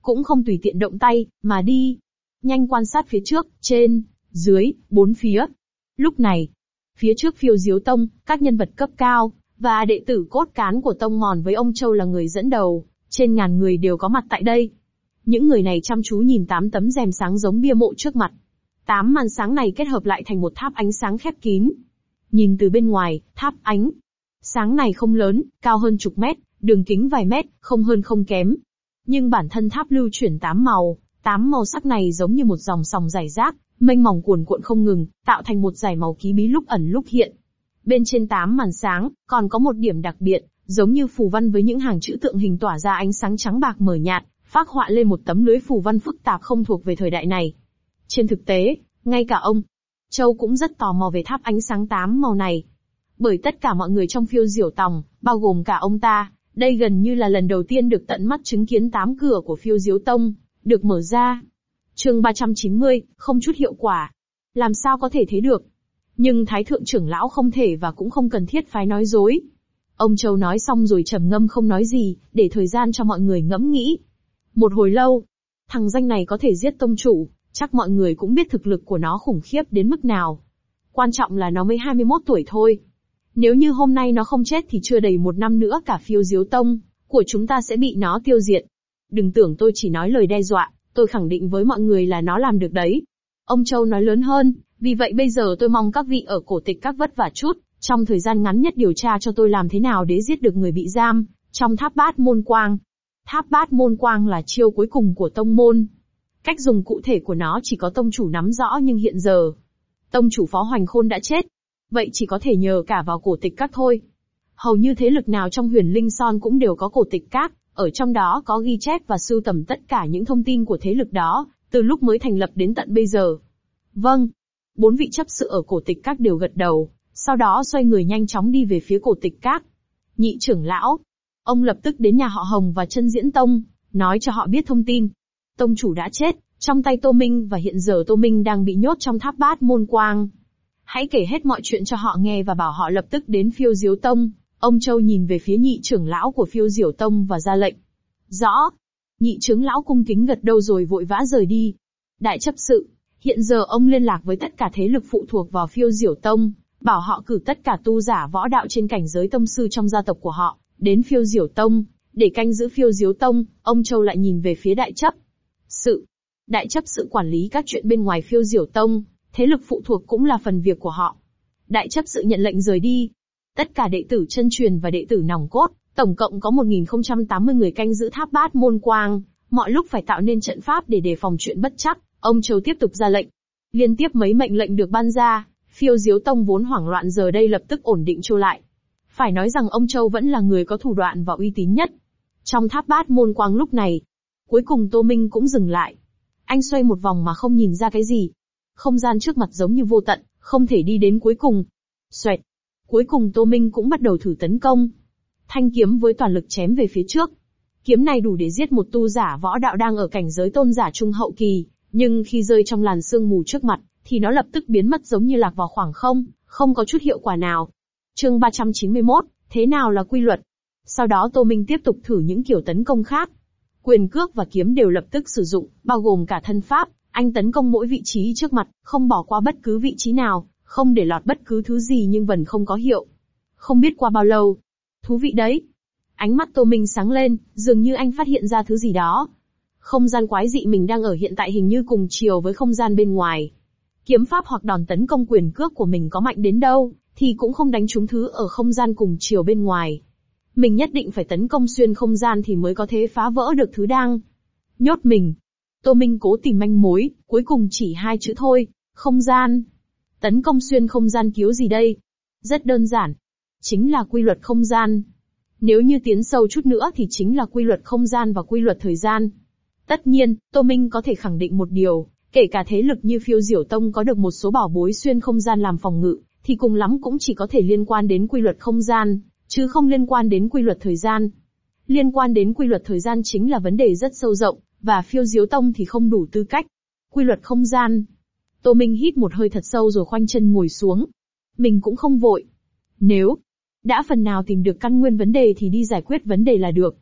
cũng không tùy tiện động tay, mà đi. Nhanh quan sát phía trước, trên, dưới, bốn phía. Lúc này, phía trước Phiêu Diếu Tông, các nhân vật cấp cao, và đệ tử cốt cán của tông mòn với ông Châu là người dẫn đầu, trên ngàn người đều có mặt tại đây. Những người này chăm chú nhìn 8 tấm rèm sáng giống bia mộ trước mặt. 8 màn sáng này kết hợp lại thành một tháp ánh sáng khép kín. Nhìn từ bên ngoài, tháp ánh sáng này không lớn, cao hơn chục mét, đường kính vài mét, không hơn không kém. Nhưng bản thân tháp lưu chuyển 8 màu sắc này giống như một dòng sòng rải rác, mênh mông cuồn cuộn không ngừng, tạo thành một dải màu kỳ bí lúc ẩn lúc hiện. Bên trên 8 màn sáng, còn có một điểm đặc biệt, giống như phù văn với những hàng chữ tượng hình tỏa ra ánh sáng trắng bạc mờ nhạt, phác họa lên một tấm lưới phù văn phức tạp không thuộc về thời đại này. Trên thực tế, ngay cả ông Châu cũng rất tò mò về tháp ánh sáng 8 màu này. Bởi tất cả mọi người trong Phiêu Diểu Tòng, bao gồm cả ông ta, đây gần như là lần đầu tiên được tận mắt chứng kiến 8 cửa của Phiêu Diếu Tông được mở ra. Chương 390, không chút hiệu quả. Làm sao có thể thế được? Nhưng Thái Thượng trưởng lão không thể và cũng không cần thiết phải nói dối. Ông Châu nói xong rồi trầm ngâm không nói gì, để thời gian cho mọi người ngẫm nghĩ. Một hồi lâu, thằng danh này có thể giết tông chủ, chắc mọi người cũng biết thực lực của nó khủng khiếp đến mức nào. Quan trọng là nó mới 21 tuổi thôi. Nếu như hôm nay nó không chết thì chưa đầy một năm nữa cả Phiêu Diếu Tông của chúng ta sẽ bị nó tiêu diệt. Đừng tưởng tôi chỉ nói lời đe dọa, tôi khẳng định với mọi người là nó làm được đấy. Ông Châu nói lớn hơn, vì vậy bây giờ tôi mong các vị ở cổ tịch các vất vả chút, trong thời gian ngắn nhất điều tra cho tôi làm thế nào để giết được người bị giam trong tháp Bát Môn Quang. Tháp Bát Môn Quang là chiêu cuối cùng của tông môn. Cách dùng cụ thể của nó chỉ có tông chủ nắm rõ, nhưng hiện giờ tông chủ Phó Hoành Khôn đã chết. Vậy chỉ có thể nhờ cả vào cổ tịch các thôi. Hầu như thế lực nào trong Huyền Linh Son cũng đều có cổ tịch các, ở trong đó có ghi chép và sưu tầm tất cả những thông tin của thế lực đó, từ lúc mới thành lập đến tận bây giờ. Vâng. 4 vị chấp sự ở cổ tịch các đều gật đầu, sau đó xoay người nhanh chóng đi về phía cổ tịch các. Nhị trưởng lão, ông lập tức đến nhà họ Hồng và Chân Diễn Tông, nói cho họ biết thông tin. Tông chủ đã chết, trong tay Tô Minh, và hiện giờ Tô Minh đang bị nhốt trong tháp Bát Môn Quang. Hãy kể hết mọi chuyện cho họ nghe và bảo họ lập tức đến Phiêu Diếu Tông. Ông Châu nhìn về phía nhị trưởng lão của Phiêu Diểu Tông và ra lệnh. Rõ. Nhị trưởng lão cung kính gật đầu rồi vội vã rời đi. Đại chấp sự, hiện giờ ông liên lạc với tất cả thế lực phụ thuộc vào Phiêu Diểu Tông, bảo họ cử tất cả tu giả võ đạo trên cảnh giới tông sư trong gia tộc của họ, đến Phiêu Diểu Tông, để canh giữ Phiêu Diếu Tông. Ông Châu lại nhìn về phía đại chấp sự. Đại chấp sự quản lý các chuyện bên ngoài Phiêu Diểu Tông, thế lực phụ thuộc cũng là phần việc của họ. Đại chấp sự nhận lệnh rời đi. Tất cả đệ tử chân truyền và đệ tử nòng cốt, tổng cộng có 1080 người canh giữ tháp Bát Môn Quang, mọi lúc phải tạo nên trận pháp để đề phòng chuyện bất trắc. Ông Châu tiếp tục ra lệnh. Liên tiếp mấy mệnh lệnh được ban ra, Phiêu Diếu Tông vốn hoảng loạn giờ đây lập tức ổn định trôi lại. Phải nói rằng ông Châu vẫn là người có thủ đoạn và uy tín nhất. Trong tháp Bát Môn Quang lúc này, cuối cùng Tô Minh cũng dừng lại. Anh xoay một vòng mà không nhìn ra cái gì. Không gian trước mặt giống như vô tận, không thể đi đến cuối cùng. Xoẹt. Cuối cùng Tô Minh cũng bắt đầu thử tấn công. Thanh kiếm với toàn lực chém về phía trước. Kiếm này đủ để giết một tu giả võ đạo đang ở cảnh giới tôn giả trung hậu kỳ, nhưng khi rơi trong làn sương mù trước mặt, thì nó lập tức biến mất giống như lạc vào khoảng không, không có chút hiệu quả nào. Chương 391, thế nào là quy luật? Sau đó Tô Minh tiếp tục thử những kiểu tấn công khác. Quyền cước và kiếm đều lập tức sử dụng, bao gồm cả thân pháp. Anh tấn công mỗi vị trí trước mặt, không bỏ qua bất cứ vị trí nào, không để lọt bất cứ thứ gì nhưng vẫn không có hiệu. Không biết qua bao lâu. Thú vị đấy. Ánh mắt Tô Minh sáng lên, dường như anh phát hiện ra thứ gì đó. Không gian quái dị mình đang ở hiện tại hình như cùng chiều với không gian bên ngoài. Kiếm pháp hoặc đòn tấn công quyền cước của mình có mạnh đến đâu, thì cũng không đánh trúng thứ ở không gian cùng chiều bên ngoài. Mình nhất định phải tấn công xuyên không gian thì mới có thể phá vỡ được thứ đang nhốt mình. Tô Minh cố tìm manh mối, cuối cùng chỉ 2 chữ thôi, không gian. Tấn công xuyên không gian cứu gì đây? Rất đơn giản. Chính là quy luật không gian. Nếu như tiến sâu chút nữa thì chính là quy luật không gian và quy luật thời gian. Tất nhiên, Tô Minh có thể khẳng định một điều, kể cả thế lực như Phiêu Diểu Tông có được một số bảo bối xuyên không gian làm phòng ngự, thì cùng lắm cũng chỉ có thể liên quan đến quy luật không gian, chứ không liên quan đến quy luật thời gian. Liên quan đến quy luật thời gian chính là vấn đề rất sâu rộng, và Phiêu Diếu Tông thì không đủ tư cách. Quy luật không gian. Tô Minh hít một hơi thật sâu rồi khoanh chân ngồi xuống. Mình cũng không vội. Nếu đã phần nào tìm được căn nguyên vấn đề thì đi giải quyết vấn đề là được.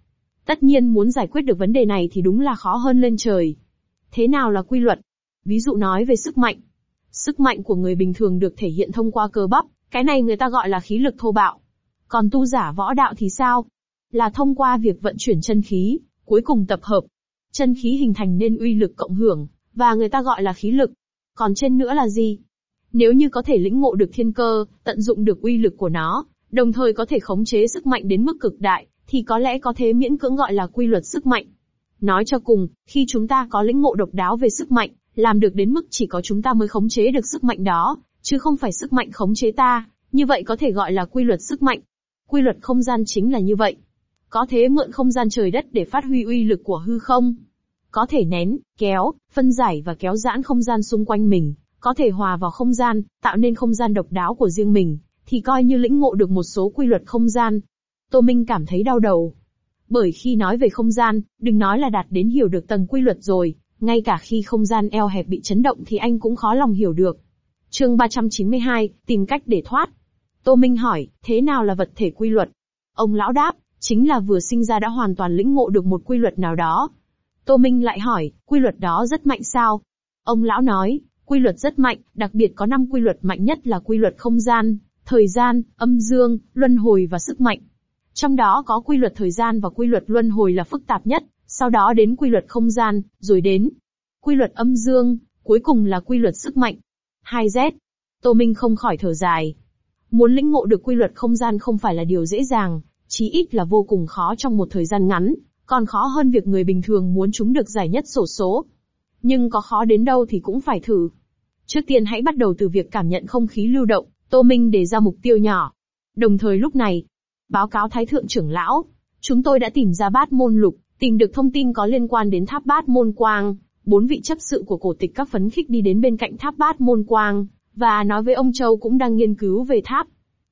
Tất nhiên muốn giải quyết được vấn đề này thì đúng là khó hơn lên trời. Thế nào là quy luật? Ví dụ nói về sức mạnh. Sức mạnh của người bình thường được thể hiện thông qua cơ bắp, cái này người ta gọi là khí lực thô bạo. Còn tu giả võ đạo thì sao? Là thông qua việc vận chuyển chân khí, cuối cùng tập hợp. Chân khí hình thành nên uy lực cộng hưởng, và người ta gọi là khí lực. Còn trên nữa là gì? Nếu như có thể lĩnh ngộ được thiên cơ, tận dụng được uy lực của nó, đồng thời có thể khống chế sức mạnh đến mức cực đại, thì có lẽ có thể miễn cưỡng gọi là quy luật sức mạnh. Nói cho cùng, khi chúng ta có lĩnh ngộ độc đáo về sức mạnh, làm được đến mức chỉ có chúng ta mới khống chế được sức mạnh đó, chứ không phải sức mạnh khống chế ta, như vậy có thể gọi là quy luật sức mạnh. Quy luật không gian chính là như vậy. Có thể mượn không gian trời đất để phát huy uy lực của hư không. Có thể nén, kéo, phân giải và kéo giãn không gian xung quanh mình, có thể hòa vào không gian, tạo nên không gian độc đáo của riêng mình, thì coi như lĩnh ngộ được một số quy luật không gian. Tô Minh cảm thấy đau đầu. Bởi khi nói về không gian, đừng nói là đạt đến hiểu được tầng quy luật rồi, ngay cả khi không gian eo hẹp bị chấn động thì anh cũng khó lòng hiểu được. Chương 392, tìm cách để thoát. Tô Minh hỏi, thế nào là vật thể quy luật? Ông lão đáp, chính là vừa sinh ra đã hoàn toàn lĩnh ngộ được một quy luật nào đó. Tô Minh lại hỏi, quy luật đó rất mạnh sao? Ông lão nói, quy luật rất mạnh, đặc biệt có 5 quy luật mạnh nhất là quy luật không gian, thời gian, âm dương, luân hồi và sức mạnh. Trong đó có quy luật thời gian và quy luật luân hồi là phức tạp nhất, sau đó đến quy luật không gian, rồi đến quy luật âm dương, cuối cùng là quy luật sức mạnh. 2Z. Tô Minh không khỏi thở dài. Muốn lĩnh ngộ được quy luật không gian không phải là điều dễ dàng, chí ít là vô cùng khó trong một thời gian ngắn, còn khó hơn việc người bình thường muốn trúng được giải nhất xổ số. Nhưng có khó đến đâu thì cũng phải thử. Trước tiên hãy bắt đầu từ việc cảm nhận không khí lưu động, Tô Minh đề ra mục tiêu nhỏ. Đồng thời lúc này, báo cáo Thái Thượng trưởng lão, chúng tôi đã tìm ra Bát Môn Lục, tìm được thông tin có liên quan đến tháp Bát Môn Quang. 4 vị chấp sự của cổ tịch các phấn khích đi đến bên cạnh tháp Bát Môn Quang, và nói với ông Châu cũng đang nghiên cứu về tháp.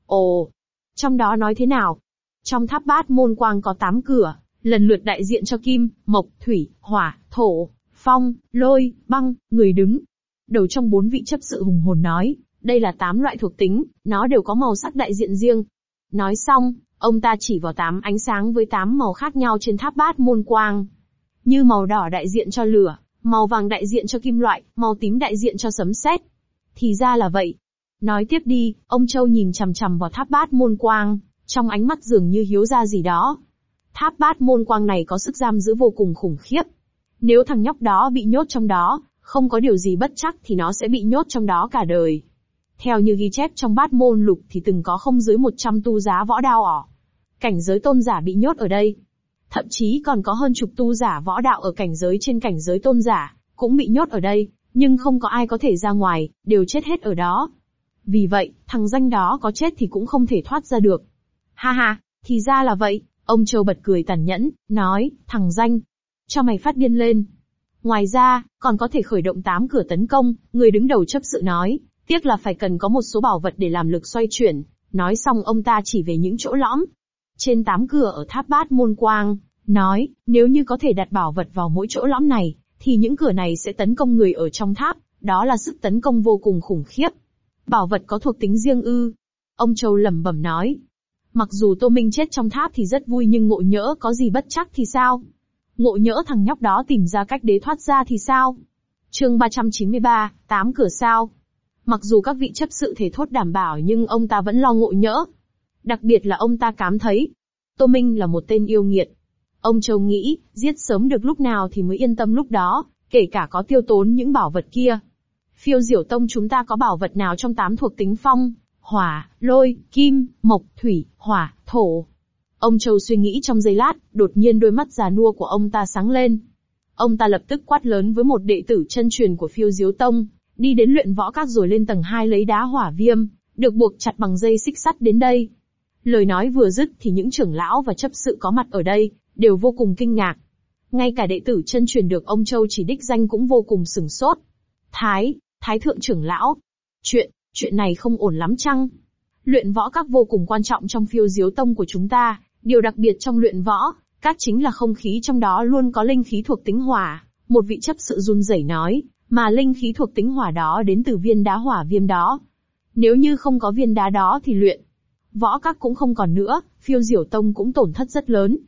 Ồ, trong đó nói thế nào? Trong tháp Bát Môn Quang có 8 cửa, lần lượt đại diện cho kim, mộc, thủy, hỏa, thổ, phong, lôi, băng, người đứng. Đầu trong 4 vị chấp sự hùng hồn nói, đây là 8 loại thuộc tính, nó đều có màu sắc đại diện riêng. Nói xong, ông ta chỉ vào 8 ánh sáng với 8 màu khác nhau trên tháp Bát Môn Quang. Như màu đỏ đại diện cho lửa, màu vàng đại diện cho kim loại, màu tím đại diện cho sấm sét. Thì ra là vậy. Nói tiếp đi, ông Châu nhìn chằm chằm vào tháp Bát Môn Quang, trong ánh mắt dường như hiếu ra gì đó. Tháp Bát Môn Quang này có sức giam giữ vô cùng khủng khiếp. Nếu thằng nhóc đó bị nhốt trong đó, không có điều gì bất trắc thì nó sẽ bị nhốt trong đó cả đời. Theo như ghi chép trong Bát Môn Lục thì từng có không dưới 100 tu giá võ đạo ỏ cảnh giới tôn giả bị nhốt ở đây. Thậm chí còn có hơn chục tu giả võ đạo ở cảnh giới trên cảnh giới tôn giả, cũng bị nhốt ở đây, nhưng không có ai có thể ra ngoài, đều chết hết ở đó. Vì vậy, thằng danh đó có chết thì cũng không thể thoát ra được. Ha ha, thì ra là vậy, ông Châu bật cười tàn nhẫn, nói, thằng danh, cho mày phát điên lên. Ngoài ra, còn có thể khởi động 8 cửa tấn công, người đứng đầu chấp sự nói, tiếc là phải cần có một số bảo vật để làm lực xoay chuyển. Nói xong ông ta chỉ về những chỗ lõm trên 8 cửa ở tháp Bát Môn Quang, nói, nếu như có thể đặt bảo vật vào mỗi chỗ lõm này, thì những cửa này sẽ tấn công người ở trong tháp, đó là sức tấn công vô cùng khủng khiếp. Bảo vật có thuộc tính riêng ư? Ông Châu lẩm bẩm nói. Mặc dù Tô Minh chết trong tháp thì rất vui nhưng ngộ nhỡ có gì bất trắc thì sao? Ngộ nhỡ thằng nhóc đó tìm ra cách để thoát ra thì sao? Chương 393, 8 cửa sao? Mặc dù các vị chấp sự thể thốt đảm bảo nhưng ông ta vẫn lo ngộ nhỡ. Đặc biệt là ông ta cảm thấy, Tô Minh là một tên yêu nghiệt. Ông Châu nghĩ, giết sớm được lúc nào thì mới yên tâm lúc đó, kể cả có tiêu tốn những bảo vật kia. Phiêu Diểu Tông chúng ta có bảo vật nào trong 8 thuộc tính phong, hỏa, lôi, kim, mộc, thủy, hỏa, thổ? Ông Châu suy nghĩ trong giây lát, đột nhiên đôi mắt già nua của ông ta sáng lên. Ông ta lập tức quát lớn với một đệ tử chân truyền của Phiêu Diếu Tông, đi đến luyện võ các rồi lên tầng 2 lấy đá hỏa viêm, được buộc chặt bằng dây xích sắt đến đây. Lời nói vừa dứt thì những trưởng lão và chấp sự có mặt ở đây, đều vô cùng kinh ngạc. Ngay cả đệ tử chân truyền được ông Châu chỉ đích danh cũng vô cùng sửng sốt. Thái thượng trưởng lão. Chuyện này không ổn lắm chăng? Luyện võ các vô cùng quan trọng trong Phiêu Diếu Tông của chúng ta, điều đặc biệt trong luyện võ các chính là không khí trong đó luôn có linh khí thuộc tính hỏa. Một vị chấp sự run rẩy nói, mà linh khí thuộc tính hỏa đó đến từ viên đá hỏa viêm đó. Nếu như không có viên đá đó thì luyện võ các cũng không còn nữa, Phiêu Diểu Tông cũng tổn thất rất lớn.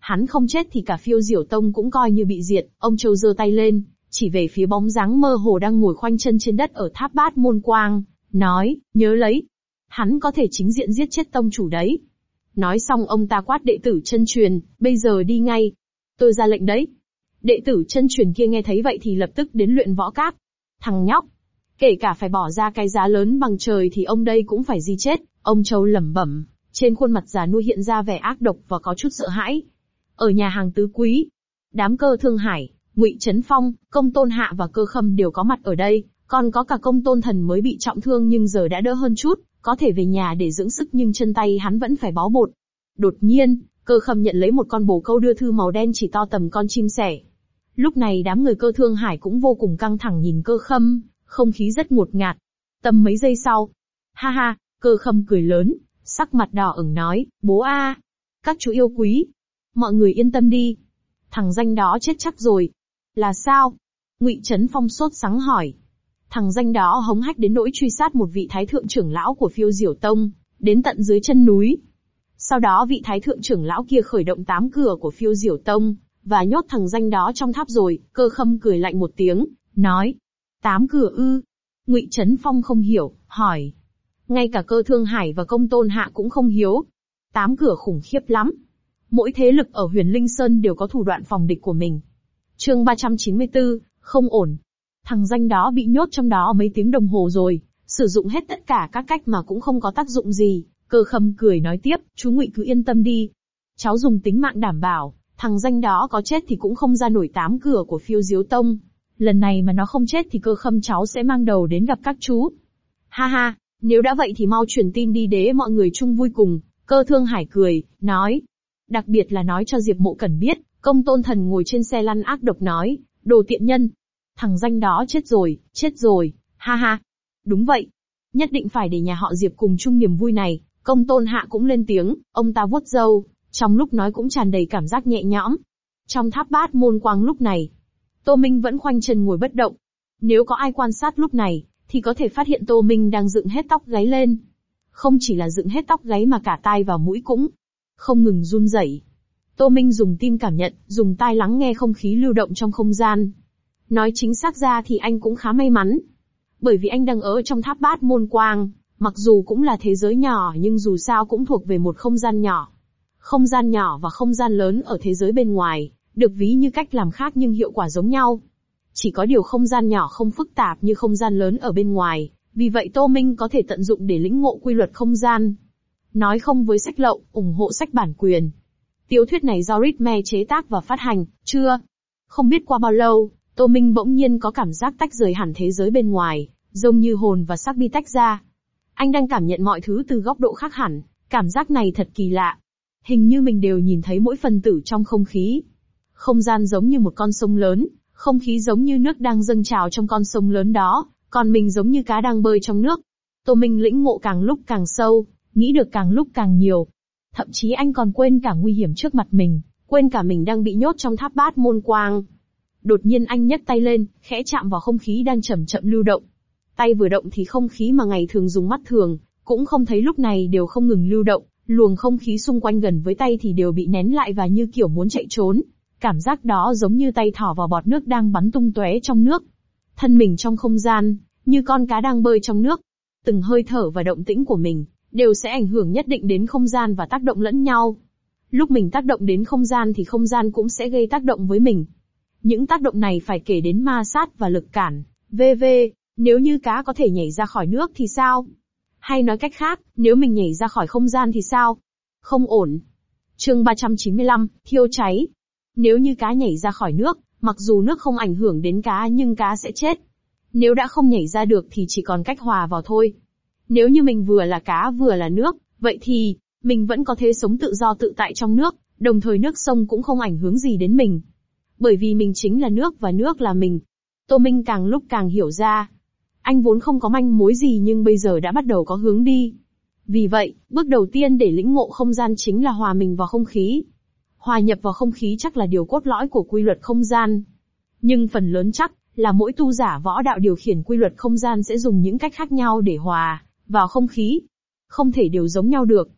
Hắn không chết thì cả Phiêu Diểu Tông cũng coi như bị diệt. Ông Châu giơ tay lên, chỉ về phía bóng dáng mơ hồ đang ngồi khoanh chân trên đất ở tháp Bát Môn Quang, nói, nhớ lấy. Hắn có thể chính diện giết chết tông chủ đấy. Nói xong ông ta quát đệ tử chân truyền, bây giờ đi ngay. Tôi ra lệnh đấy. Đệ tử chân truyền kia nghe thấy vậy thì lập tức đến luyện võ các. Thằng nhóc, kể cả phải bỏ ra cái giá lớn bằng trời thì ông đây cũng phải di chết. Ông Châu lẩm bẩm, trên khuôn mặt già nua hiện ra vẻ ác độc và có chút sợ hãi. Ở nhà hàng tứ quý, đám Cơ Thương Hải, Ngụy Trấn Phong, Công Tôn Hạ và Cơ Khâm đều có mặt ở đây, còn có cả Công Tôn Thần mới bị trọng thương nhưng giờ đã đỡ hơn chút, có thể về nhà để dưỡng sức nhưng chân tay hắn vẫn phải bó bột. Đột nhiên, Cơ Khâm nhận lấy một con bồ câu đưa thư màu đen chỉ to tầm con chim sẻ. Lúc này đám người Cơ Thương Hải cũng vô cùng căng thẳng nhìn Cơ Khâm, không khí rất ngột ngạt. Tầm mấy giây sau, ha ha, Cơ Khâm cười lớn, sắc mặt đỏ ửng nói, bố a, các chú yêu quý, mọi người yên tâm đi, thằng danh đó chết chắc rồi. Là sao? Ngụy Trấn Phong sốt sắng hỏi. Thằng danh đó hống hách đến nỗi truy sát một vị thái thượng trưởng lão của Phiêu Diểu Tông, đến tận dưới chân núi. Sau đó vị thái thượng trưởng lão kia khởi động 8 cửa của Phiêu Diểu Tông, và nhốt thằng danh đó trong tháp rồi. Cơ Khâm cười lạnh một tiếng, nói. 8 cửa ư? Ngụy Trấn Phong không hiểu, hỏi. Ngay cả Cơ Thương Hải và Công Tôn Hạ cũng không hiếu. 8 cửa khủng khiếp lắm. Mỗi thế lực ở Huyền Linh Sơn đều có thủ đoạn phòng địch của mình. Chương 394, không ổn. Thằng danh đó bị nhốt trong đó mấy tiếng đồng hồ rồi, sử dụng hết tất cả các cách mà cũng không có tác dụng gì. Cơ Khâm cười nói tiếp, chú Ngụy cứ yên tâm đi. Cháu dùng tính mạng đảm bảo, thằng danh đó có chết thì cũng không ra nổi 8 cửa của Phiêu Diếu Tông. Lần này mà nó không chết thì Cơ Khâm cháu sẽ mang đầu đến gặp các chú. Ha ha, nếu đã vậy thì mau truyền tin đi để mọi người chung vui cùng. Cơ Thương Hải cười, nói. Đặc biệt là nói cho Diệp Mộ Cẩn biết, Công Tôn Thần ngồi trên xe lăn ác độc nói, đồ tiện nhân. Thằng danh đó chết rồi, ha ha. Đúng vậy. Nhất định phải để nhà họ Diệp cùng chung niềm vui này. Công Tôn Hạ cũng lên tiếng, ông ta vuốt râu, trong lúc nói cũng tràn đầy cảm giác nhẹ nhõm. Trong tháp Bát Môn Quang lúc này, Tô Minh vẫn khoanh chân ngồi bất động. Nếu có ai quan sát lúc này, thì có thể phát hiện Tô Minh đang dựng hết tóc gáy lên. Không chỉ là dựng hết tóc gáy mà cả tai và mũi cũng không ngừng run rẩy. Tô Minh dùng tim cảm nhận, dùng tai lắng nghe không khí lưu động trong không gian. Nói chính xác ra thì anh cũng khá may mắn. Bởi vì anh đang ở trong tháp Bát Môn Quang, mặc dù cũng là thế giới nhỏ nhưng dù sao cũng thuộc về một không gian nhỏ. Không gian nhỏ và không gian lớn ở thế giới bên ngoài, được ví như cách làm khác nhưng hiệu quả giống nhau. Chỉ có điều không gian nhỏ không phức tạp như không gian lớn ở bên ngoài, vì vậy Tô Minh có thể tận dụng để lĩnh ngộ quy luật không gian. Nói không với sách lậu, ủng hộ sách bản quyền. Tiểu thuyết này do Ritme chế tác và phát hành, chưa? Không biết qua bao lâu, Tô Minh bỗng nhiên có cảm giác tách rời hẳn thế giới bên ngoài, giống như hồn và xác bị tách ra. Anh đang cảm nhận mọi thứ từ góc độ khác hẳn, cảm giác này thật kỳ lạ. Hình như mình đều nhìn thấy mỗi phần tử trong không khí. Không gian giống như một con sông lớn, không khí giống như nước đang dâng trào trong con sông lớn đó, còn mình giống như cá đang bơi trong nước. Tô Minh lĩnh ngộ càng lúc càng sâu, nghĩ được càng lúc càng nhiều. Thậm chí anh còn quên cả nguy hiểm trước mặt mình, quên cả mình đang bị nhốt trong tháp Bát Môn Quang. Đột nhiên anh nhấc tay lên, khẽ chạm vào không khí đang chậm chậm lưu động. Tay vừa động thì không khí mà ngày thường dùng mắt thường, cũng không thấy lúc này đều không ngừng lưu động, luồng không khí xung quanh gần với tay thì đều bị nén lại và như kiểu muốn chạy trốn. Cảm giác đó giống như tay thỏ vào bọt nước đang bắn tung tóe trong nước. Thân mình trong không gian, như con cá đang bơi trong nước. Từng hơi thở và động tĩnh của mình, đều sẽ ảnh hưởng nhất định đến không gian và tác động lẫn nhau. Lúc mình tác động đến không gian thì không gian cũng sẽ gây tác động với mình. Những tác động này phải kể đến ma sát và lực cản, v.v. Nếu như cá có thể nhảy ra khỏi nước thì sao? Hay nói cách khác, nếu mình nhảy ra khỏi không gian thì sao? Không ổn. Chương 395, thiêu cháy. Nếu như cá nhảy ra khỏi nước, mặc dù nước không ảnh hưởng đến cá nhưng cá sẽ chết. Nếu đã không nhảy ra được thì chỉ còn cách hòa vào thôi. Nếu như mình vừa là cá vừa là nước, vậy thì, mình vẫn có thể sống tự do tự tại trong nước, đồng thời nước sông cũng không ảnh hưởng gì đến mình. Bởi vì mình chính là nước và nước là mình. Tô Minh càng lúc càng hiểu ra. Anh vốn không có manh mối gì nhưng bây giờ đã bắt đầu có hướng đi. Vì vậy, bước đầu tiên để lĩnh ngộ không gian chính là hòa mình vào không khí. Hòa nhập vào không khí chắc là điều cốt lõi của quy luật không gian. Nhưng phần lớn chắc là mỗi tu giả võ đạo điều khiển quy luật không gian sẽ dùng những cách khác nhau để hòa vào không khí. Không thể đều giống nhau được.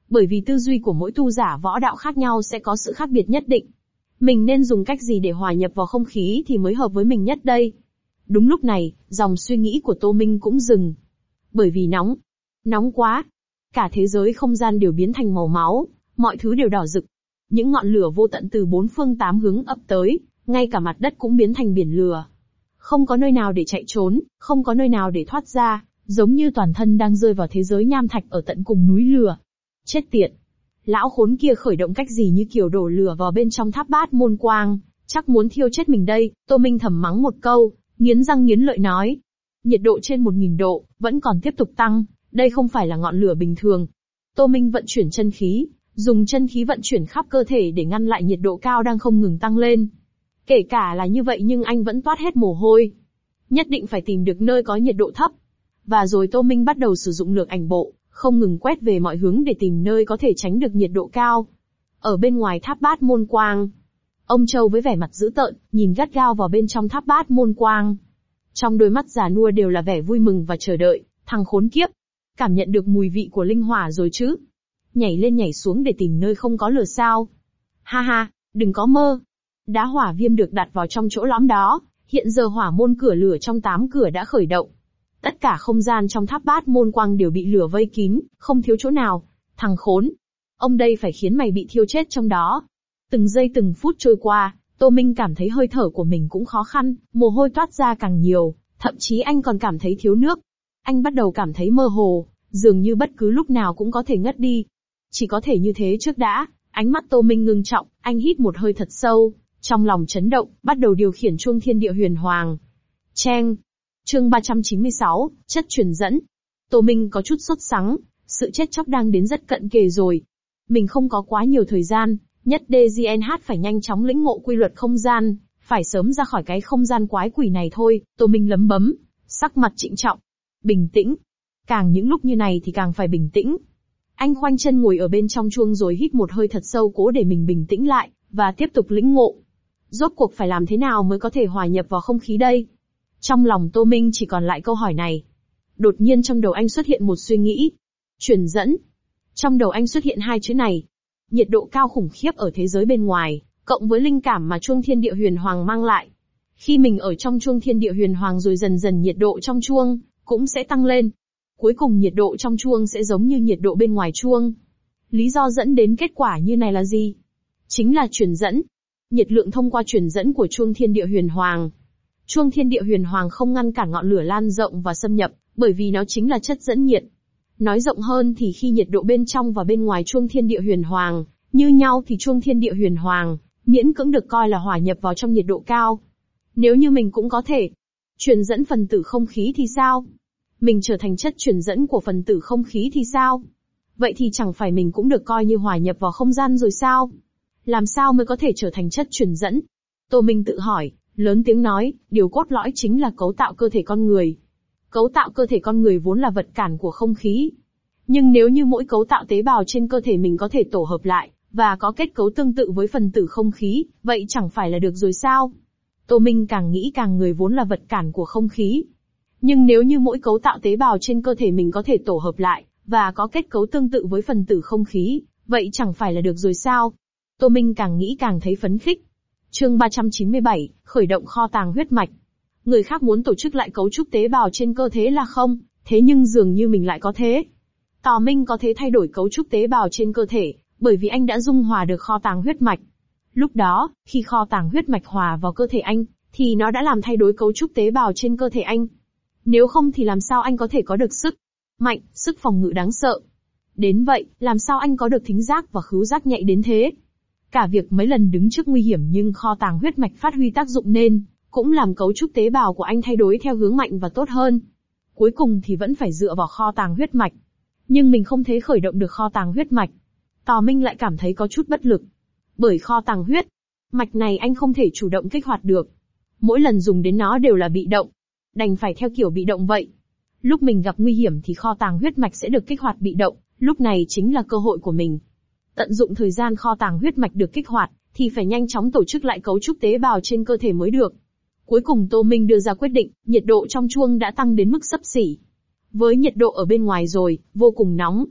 Bởi vì tư duy của mỗi tu giả võ đạo khác nhau sẽ có sự khác biệt nhất định. Mình nên dùng cách gì để hòa nhập vào không khí thì mới hợp với mình nhất đây? Đúng lúc này, dòng suy nghĩ của Tô Minh cũng dừng. Bởi vì nóng. Nóng quá. Cả thế giới không gian đều biến thành màu máu, mọi thứ đều đỏ rực. Những ngọn lửa vô tận từ bốn phương tám hướng ập tới, ngay cả mặt đất cũng biến thành biển lửa. Không có nơi nào để chạy trốn, không có nơi nào để thoát ra, giống như toàn thân đang rơi vào thế giới nham thạch ở tận cùng núi lửa. Chết tiệt! Lão khốn kia khởi động cách gì như kiểu đổ lửa vào bên trong tháp bát môn quang, chắc muốn thiêu chết mình đây. Tô Minh thầm mắng một câu, nghiến răng nghiến lợi nói. Nhiệt độ trên 1000 độ, vẫn còn tiếp tục tăng, đây không phải là ngọn lửa bình thường. Tô Minh vận chuyển chân khí, dùng chân khí vận chuyển khắp cơ thể để ngăn lại nhiệt độ cao đang không ngừng tăng lên. Kể cả là như vậy nhưng anh vẫn toát hết mồ hôi. Nhất định phải tìm được nơi có nhiệt độ thấp. Và rồi Tô Minh bắt đầu sử dụng lược ảnh bộ, không ngừng quét về mọi hướng để tìm nơi có thể tránh được nhiệt độ cao. Ở bên ngoài tháp bát môn quang, ông Châu với vẻ mặt dữ tợn, nhìn gắt gao vào bên trong tháp bát môn quang. Trong đôi mắt già nua đều là vẻ vui mừng và chờ đợi. Thằng khốn kiếp, cảm nhận được mùi vị của linh hỏa rồi chứ? Nhảy lên nhảy xuống để tìm nơi không có lửa sao? Ha ha, đừng có mơ. Đá hỏa viêm được đặt vào trong chỗ lõm đó, hiện giờ hỏa môn cửa lửa trong 8 cửa đã khởi động. Tất cả không gian trong tháp bát môn quang đều bị lửa vây kín, không thiếu chỗ nào. Thằng khốn! Ông đây phải khiến mày bị thiêu chết trong đó. Từng giây từng phút trôi qua, Tô Minh cảm thấy hơi thở của mình cũng khó khăn, mồ hôi toát ra càng nhiều, thậm chí anh còn cảm thấy thiếu nước. Anh bắt đầu cảm thấy mơ hồ, dường như bất cứ lúc nào cũng có thể ngất đi. Chỉ có thể như thế trước đã, ánh mắt Tô Minh ngưng trọng, anh hít một hơi thật sâu, trong lòng chấn động, bắt đầu điều khiển chuông thiên địa huyền hoàng. Cheng! Chương 396, chất truyền dẫn. Tô Minh có chút sốt sắng, sự chết chóc đang đến rất cận kề rồi. Mình không có quá nhiều thời gian, nhất DGNH phải nhanh chóng lĩnh ngộ quy luật không gian, phải sớm ra khỏi cái không gian quái quỷ này thôi. Tô Minh lấm bấm, sắc mặt trịnh trọng. Bình tĩnh. Càng những lúc như này thì càng phải bình tĩnh. Anh khoanh chân ngồi ở bên trong chuông rồi hít một hơi thật sâu cố để mình bình tĩnh lại, và tiếp tục lĩnh ngộ. Rốt cuộc phải làm thế nào mới có thể hòa nhập vào không khí đây? Trong lòng Tô Minh chỉ còn lại câu hỏi này. Đột nhiên trong đầu anh xuất hiện một suy nghĩ. Truyền dẫn. Trong đầu anh xuất hiện hai chữ này. Nhiệt độ cao khủng khiếp ở thế giới bên ngoài, cộng với linh cảm mà chuông thiên địa huyền hoàng mang lại. Khi mình ở trong chuông thiên địa huyền hoàng rồi dần dần nhiệt độ trong chuông cũng sẽ tăng lên. Cuối cùng nhiệt độ trong chuông sẽ giống như nhiệt độ bên ngoài chuông. Lý do dẫn đến kết quả như này là gì? Chính là truyền dẫn. Nhiệt lượng thông qua truyền dẫn của chuông thiên địa huyền hoàng. Chuông thiên địa huyền hoàng không ngăn cản ngọn lửa lan rộng và xâm nhập, bởi vì nó chính là chất dẫn nhiệt. Nói rộng hơn thì khi nhiệt độ bên trong và bên ngoài chuông thiên địa huyền hoàng như nhau thì chuông thiên địa huyền hoàng miễn cưỡng được coi là hòa nhập vào trong nhiệt độ cao. Nếu như mình cũng có thể truyền dẫn phần tử không khí thì sao? Mình trở thành chất truyền dẫn của phần tử không khí thì sao? Vậy thì chẳng phải mình cũng được coi như hòa nhập vào không gian rồi sao? Làm sao mới có thể trở thành chất truyền dẫn? Tô Minh tự hỏi, lớn tiếng nói, điều cốt lõi chính là cấu tạo cơ thể con người. Cấu tạo cơ thể con người vốn là vật cản của không khí. Nhưng nếu như mỗi cấu tạo tế bào trên cơ thể mình có thể tổ hợp lại, và có kết cấu tương tự với phần tử không khí, vậy chẳng phải là được rồi sao? Tô Minh càng nghĩ càng người vốn là vật cản của không khí. Nhưng nếu như mỗi cấu tạo tế bào trên cơ thể mình có thể tổ hợp lại, và có kết cấu tương tự với phần tử không khí, vậy chẳng phải là được rồi sao? Tô Minh càng nghĩ càng thấy phấn khích. Chương 397, khởi động kho tàng huyết mạch. Người khác muốn tổ chức lại cấu trúc tế bào trên cơ thể là không, thế nhưng dường như mình lại có thế. Tò Minh có thể thay đổi cấu trúc tế bào trên cơ thể, bởi vì anh đã dung hòa được kho tàng huyết mạch. Lúc đó, khi kho tàng huyết mạch hòa vào cơ thể anh, thì nó đã làm thay đổi cấu trúc tế bào trên cơ thể anh. Nếu không thì làm sao anh có thể có được sức mạnh, sức phòng ngự đáng sợ. Đến vậy, làm sao anh có được thính giác và khứu giác nhạy đến thế? Cả việc mấy lần đứng trước nguy hiểm nhưng kho tàng huyết mạch phát huy tác dụng nên, cũng làm cấu trúc tế bào của anh thay đổi theo hướng mạnh và tốt hơn. Cuối cùng thì vẫn phải dựa vào kho tàng huyết mạch. Nhưng mình không thể khởi động được kho tàng huyết mạch. Tò Minh lại cảm thấy có chút bất lực. Bởi kho tàng huyết mạch này anh không thể chủ động kích hoạt được. Mỗi lần dùng đến nó đều là bị động. Đành phải theo kiểu bị động vậy. Lúc mình gặp nguy hiểm thì kho tàng huyết mạch sẽ được kích hoạt bị động, lúc này chính là cơ hội của mình. Tận dụng thời gian kho tàng huyết mạch được kích hoạt, thì phải nhanh chóng tổ chức lại cấu trúc tế bào trên cơ thể mới được. Cuối cùng Tô Minh đưa ra quyết định, nhiệt độ trong chuông đã tăng đến mức xấp xỉ với nhiệt độ ở bên ngoài rồi, vô cùng nóng.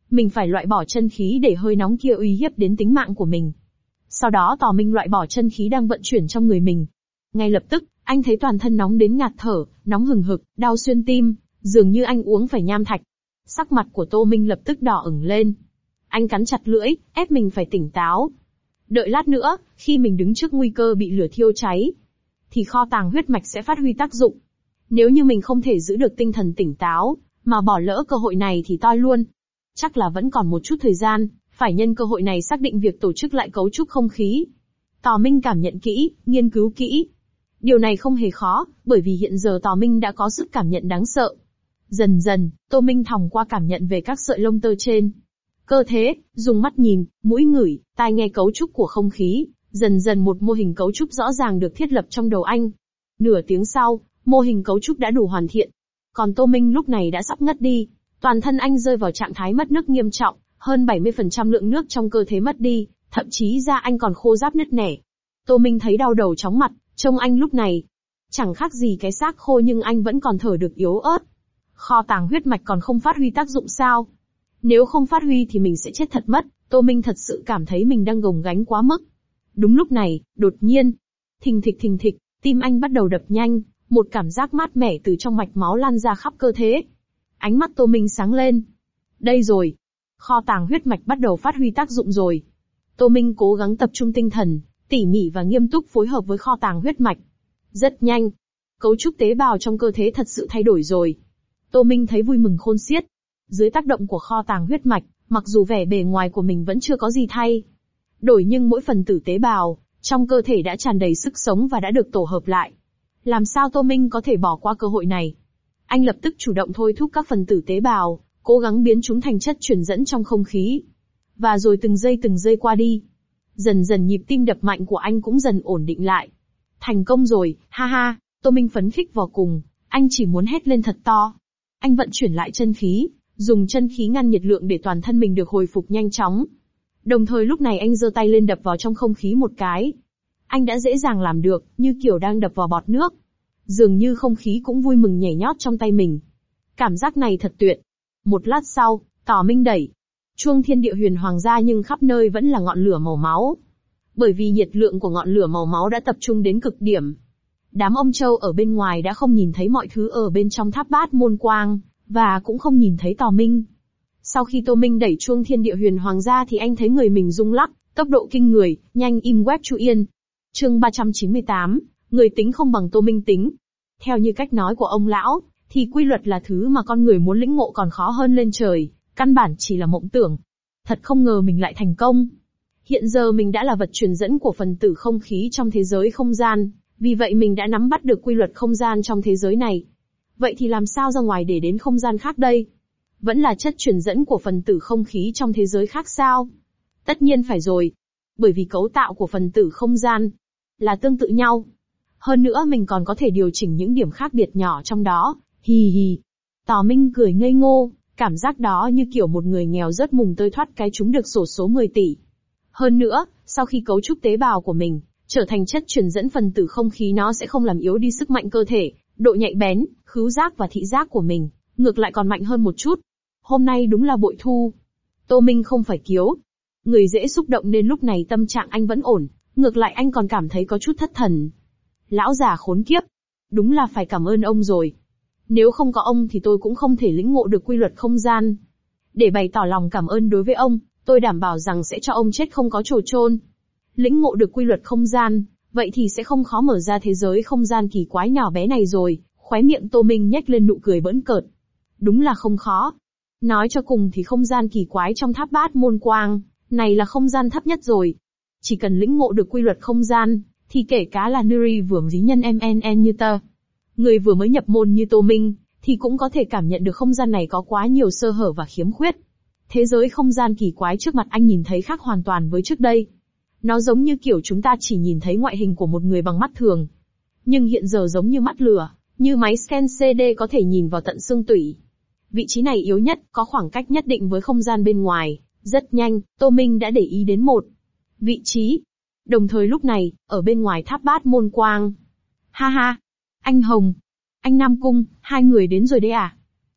Mình phải loại bỏ chân khí để hơi nóng kia uy hiếp đến tính mạng của mình. Sau đó Tò Minh loại bỏ chân khí đang vận chuyển trong người mình. Ngay lập tức, anh thấy toàn thân nóng đến ngạt thở, nóng hừng hực, đau xuyên tim, dường như anh uống phải nham thạch. Sắc mặt của Tô Minh lập tức đỏ ửng lên. Anh cắn chặt lưỡi, ép mình phải tỉnh táo. Đợi lát nữa, khi mình đứng trước nguy cơ bị lửa thiêu cháy, thì kho tàng huyết mạch sẽ phát huy tác dụng. Nếu như mình không thể giữ được tinh thần tỉnh táo, mà bỏ lỡ cơ hội này thì toi luôn. Chắc là vẫn còn một chút thời gian, phải nhân cơ hội này xác định việc tổ chức lại cấu trúc không khí. Tò Minh cảm nhận kỹ, nghiên cứu kỹ. Điều này không hề khó, bởi vì hiện giờ Tò Minh đã có sức cảm nhận đáng sợ. Dần dần, Tô Minh thòng qua cảm nhận về các sợi lông tơ trên cơ thể, dùng mắt nhìn, mũi ngửi, tai nghe cấu trúc của không khí, dần dần một mô hình cấu trúc rõ ràng được thiết lập trong đầu anh. Nửa tiếng sau, mô hình cấu trúc đã đủ hoàn thiện. Còn Tô Minh lúc này đã sắp ngất đi, toàn thân anh rơi vào trạng thái mất nước nghiêm trọng, hơn 70% lượng nước trong cơ thể mất đi, thậm chí da anh còn khô ráp nứt nẻ. Tô Minh thấy đau đầu chóng mặt, trông anh lúc này chẳng khác gì cái xác khô nhưng anh vẫn còn thở được yếu ớt. Kho tàng huyết mạch còn không phát huy tác dụng sao? Nếu không phát huy thì mình sẽ chết thật mất. Tô Minh thật sự cảm thấy mình đang gồng gánh quá mức. Đúng lúc này, đột nhiên, thình thịch, tim anh bắt đầu đập nhanh, một cảm giác mát mẻ từ trong mạch máu lan ra khắp cơ thể. Ánh mắt Tô Minh sáng lên. Đây rồi. Kho tàng huyết mạch bắt đầu phát huy tác dụng rồi. Tô Minh cố gắng tập trung tinh thần, tỉ mỉ và nghiêm túc phối hợp với kho tàng huyết mạch. Rất nhanh, cấu trúc tế bào trong cơ thể thật sự thay đổi rồi. Tô Minh thấy vui mừng khôn xiết. Dưới tác động của kho tàng huyết mạch, mặc dù vẻ bề ngoài của mình vẫn chưa có gì thay đổi nhưng mỗi phần tử tế bào trong cơ thể đã tràn đầy sức sống và đã được tổ hợp lại. Làm sao Tô Minh có thể bỏ qua cơ hội này? Anh lập tức chủ động thôi thúc các phần tử tế bào, cố gắng biến chúng thành chất truyền dẫn trong không khí. Và rồi từng giây qua đi. Dần dần nhịp tim đập mạnh của anh cũng dần ổn định lại. Thành công rồi, ha ha, Tô Minh phấn khích vô cùng, anh chỉ muốn hét lên thật to. Anh vận chuyển lại chân khí, dùng chân khí ngăn nhiệt lượng để toàn thân mình được hồi phục nhanh chóng. Đồng thời lúc này anh giơ tay lên đập vào trong không khí một cái. Anh đã dễ dàng làm được, như kiểu đang đập vào bọt nước. Dường như không khí cũng vui mừng nhảy nhót trong tay mình. Cảm giác này thật tuyệt. Một lát sau, Tò Minh đẩy chuông thiên địa huyền hoàng ra nhưng khắp nơi vẫn là ngọn lửa màu máu. Bởi vì nhiệt lượng của ngọn lửa màu máu đã tập trung đến cực điểm. Đám ông trâu ở bên ngoài đã không nhìn thấy mọi thứ ở bên trong tháp bát môn quang, và cũng không nhìn thấy Tò Minh. Sau khi Tô Minh đẩy chuông thiên địa huyền hoàng ra thì anh thấy người mình rung lắc, tốc độ kinh người, nhanh im web chu yên. Chương 398, người tính không bằng Tô Minh tính. Theo như cách nói của ông lão, thì quy luật là thứ mà con người muốn lĩnh ngộ còn khó hơn lên trời, căn bản chỉ là mộng tưởng. Thật không ngờ mình lại thành công. Hiện giờ mình đã là vật truyền dẫn của phần tử không khí trong thế giới không gian, vì vậy mình đã nắm bắt được quy luật không gian trong thế giới này. Vậy thì làm sao ra ngoài để đến không gian khác đây? Vẫn là chất truyền dẫn của phần tử không khí trong thế giới khác sao? Tất nhiên phải rồi. Bởi vì cấu tạo của phần tử không gian là tương tự nhau. Hơn nữa mình còn có thể điều chỉnh những điểm khác biệt nhỏ trong đó. Hì hì. Tò Minh cười ngây ngô, cảm giác đó như kiểu một người nghèo rớt mùng tơi thoát cái trúng được xổ số 10 tỷ. Hơn nữa, sau khi cấu trúc tế bào của mình trở thành chất truyền dẫn phần tử không khí, nó sẽ không làm yếu đi sức mạnh cơ thể, độ nhạy bén, khứu giác và thị giác của mình, ngược lại còn mạnh hơn một chút. Hôm nay đúng là bội thu. Tô Minh không phải kiếu. Người dễ xúc động nên lúc này tâm trạng anh vẫn ổn, ngược lại anh còn cảm thấy có chút thất thần. Lão già khốn kiếp. Đúng là phải cảm ơn ông rồi. Nếu không có ông thì tôi cũng không thể lĩnh ngộ được quy luật không gian. Để bày tỏ lòng cảm ơn đối với ông, tôi đảm bảo rằng sẽ cho ông chết không có trồ chôn. Lĩnh ngộ được quy luật không gian, vậy thì sẽ không khó mở ra thế giới không gian kỳ quái nhỏ bé này rồi. Khóe miệng Tô Minh nhếch lên nụ cười bỡn cợt. Đúng là không khó. Nói cho cùng thì không gian kỳ quái trong tháp bát môn quang này là không gian thấp nhất rồi. Chỉ cần lĩnh ngộ được quy luật không gian, thì kể cả là Nuri vừa dí nhân MNN như tơ, người vừa mới nhập môn như Tô Minh, thì cũng có thể cảm nhận được không gian này có quá nhiều sơ hở và khiếm khuyết. Thế giới không gian kỳ quái trước mặt anh nhìn thấy khác hoàn toàn với trước đây. Nó giống như kiểu chúng ta chỉ nhìn thấy ngoại hình của một người bằng mắt thường. Nhưng hiện giờ giống như mắt lửa, như máy scan CD có thể nhìn vào tận xương tủy. Vị trí này yếu nhất, có khoảng cách nhất định với không gian bên ngoài. Rất nhanh, Tô Minh đã để ý đến một vị trí. Đồng thời lúc này, ở bên ngoài tháp bát môn quang. Ha ha! Anh Hồng! Anh Nam Cung, hai người đến rồi đấy à?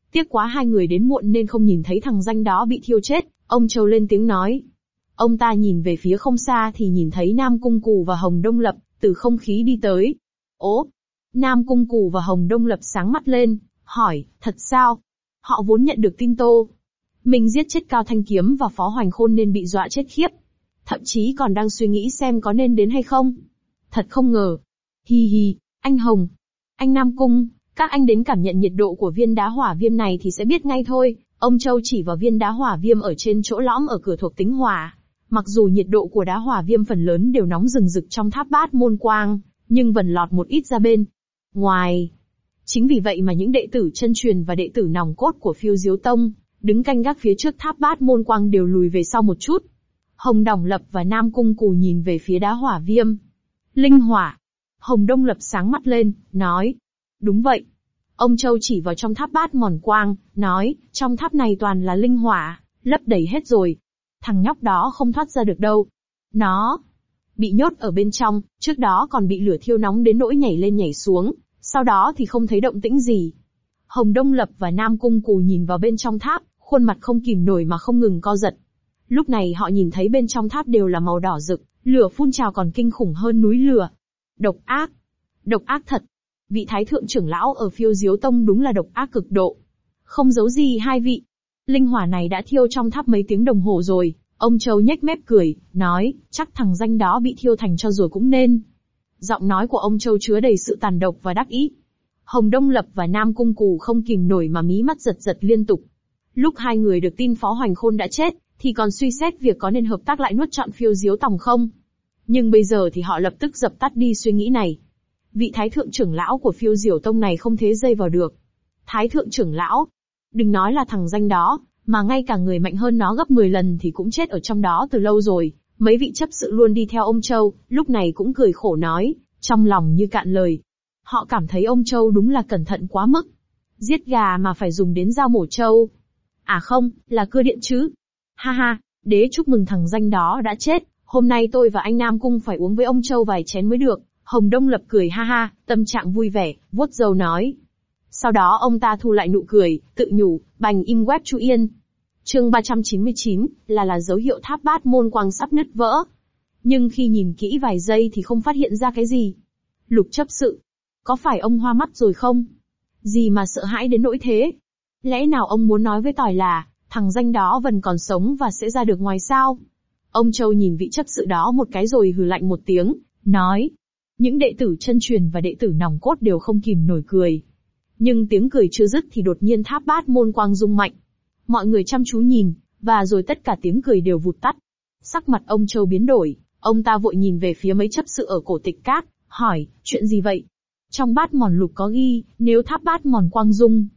Tiếc quá hai người đến muộn nên không nhìn thấy thằng danh đó bị thiêu chết, ông Châu lên tiếng nói. Ông ta nhìn về phía không xa thì nhìn thấy Nam Cung Cù và Hồng Đông Lập, từ không khí đi tới. Ố! Nam Cung Cù và Hồng Đông Lập sáng mắt lên, hỏi, thật sao? Họ vốn nhận được tin Tô Minh giết chết Cao Thanh Kiếm và Phó Hoành Khôn nên bị dọa chết khiếp. Thậm chí còn đang suy nghĩ xem có nên đến hay không. Thật không ngờ. Hi hi, anh Hồng, anh Nam Cung, các anh đến cảm nhận nhiệt độ của viên đá hỏa viêm này thì sẽ biết ngay thôi. Ông Châu chỉ vào viên đá hỏa viêm ở trên chỗ lõm ở cửa thuộc tính hỏa. Mặc dù nhiệt độ của đá hỏa viêm phần lớn đều nóng rừng rực trong tháp bát môn quang, nhưng vẫn lọt một ít ra bên ngoài. Chính vì vậy mà những đệ tử chân truyền và đệ tử nòng cốt của Phiêu Diếu Tông, đứng canh gác phía trước tháp bát môn quang đều lùi về sau một chút. Hồng Đổng Lập và Nam Cung Cù nhìn về phía đá hỏa viêm. Linh hỏa. Hồng Đông Lập sáng mắt lên, nói. Đúng vậy. Ông Châu chỉ vào trong tháp bát mòn quang, nói, trong tháp này toàn là linh hỏa, lấp đầy hết rồi. Thằng nhóc đó không thoát ra được đâu. Nó bị nhốt ở bên trong, trước đó còn bị lửa thiêu nóng đến nỗi nhảy lên nhảy xuống, sau đó thì không thấy động tĩnh gì. Hồng Đông Lập và Nam Cung Cù nhìn vào bên trong tháp, khuôn mặt không kìm nổi mà không ngừng co giật. Lúc này họ nhìn thấy bên trong tháp đều là màu đỏ rực, lửa phun trào còn kinh khủng hơn núi lửa. Độc ác thật. Vị thái thượng trưởng lão ở Phiêu Diếu Tông đúng là độc ác cực độ. Không giấu gì hai vị. Linh hỏa này đã thiêu trong tháp mấy tiếng đồng hồ rồi. Ông Châu nhếch mép cười, nói, chắc thằng danh đó bị thiêu thành tro rồi cũng nên. Giọng nói của ông Châu chứa đầy sự tàn độc và đắc ý. Hồng Đông Lập và Nam Cung Cù không kìm nổi mà mí mắt giật giật liên tục. Lúc hai người được tin Phó Hoành Khôn đã chết, thì còn suy xét việc có nên hợp tác lại nuốt trọn Phiêu Diếu Tông không. Nhưng bây giờ thì họ lập tức dập tắt đi suy nghĩ này. Vị thái thượng trưởng lão của Phiêu Diếu Tông này không thế dây vào được. Thái thượng trưởng lão, đừng nói là thằng danh đó, mà ngay cả người mạnh hơn nó gấp 10 lần thì cũng chết ở trong đó từ lâu rồi. Mấy vị chấp sự luôn đi theo ông Châu, lúc này cũng cười khổ nói, trong lòng như cạn lời. Họ cảm thấy ông Châu đúng là cẩn thận quá mức. Giết gà mà phải dùng đến dao mổ trâu. À không, là cưa điện chứ. Ha ha, đế chúc mừng thằng danh đó đã chết, hôm nay tôi và anh Nam Cung phải uống với ông Châu vài chén mới được. Hồng Đông Lập cười ha ha, tâm trạng vui vẻ, vuốt râu nói. Sau đó ông ta thu lại nụ cười, tự nhủ, bành im web chú yên. Chương 399, là dấu hiệu tháp bát môn quang sắp nứt vỡ. Nhưng khi nhìn kỹ vài giây thì không phát hiện ra cái gì. Lục chấp sự, có phải ông hoa mắt rồi không? Gì mà sợ hãi đến nỗi thế? Lẽ nào ông muốn nói với tỏi là, thằng danh đó vẫn còn sống và sẽ ra được ngoài sao? Ông Châu nhìn vị chấp sự đó một cái rồi hừ lạnh một tiếng, nói. Những đệ tử chân truyền và đệ tử nòng cốt đều không kìm nổi cười. Nhưng tiếng cười chưa dứt thì đột nhiên tháp bát môn quang rung mạnh. Mọi người chăm chú nhìn, và rồi tất cả tiếng cười đều vụt tắt. Sắc mặt ông Châu biến đổi, ông ta vội nhìn về phía mấy chấp sự ở cổ tịch cát, hỏi, chuyện gì vậy? Trong bát mòn lục có ghi, nếu tháp bát mòn quang rung,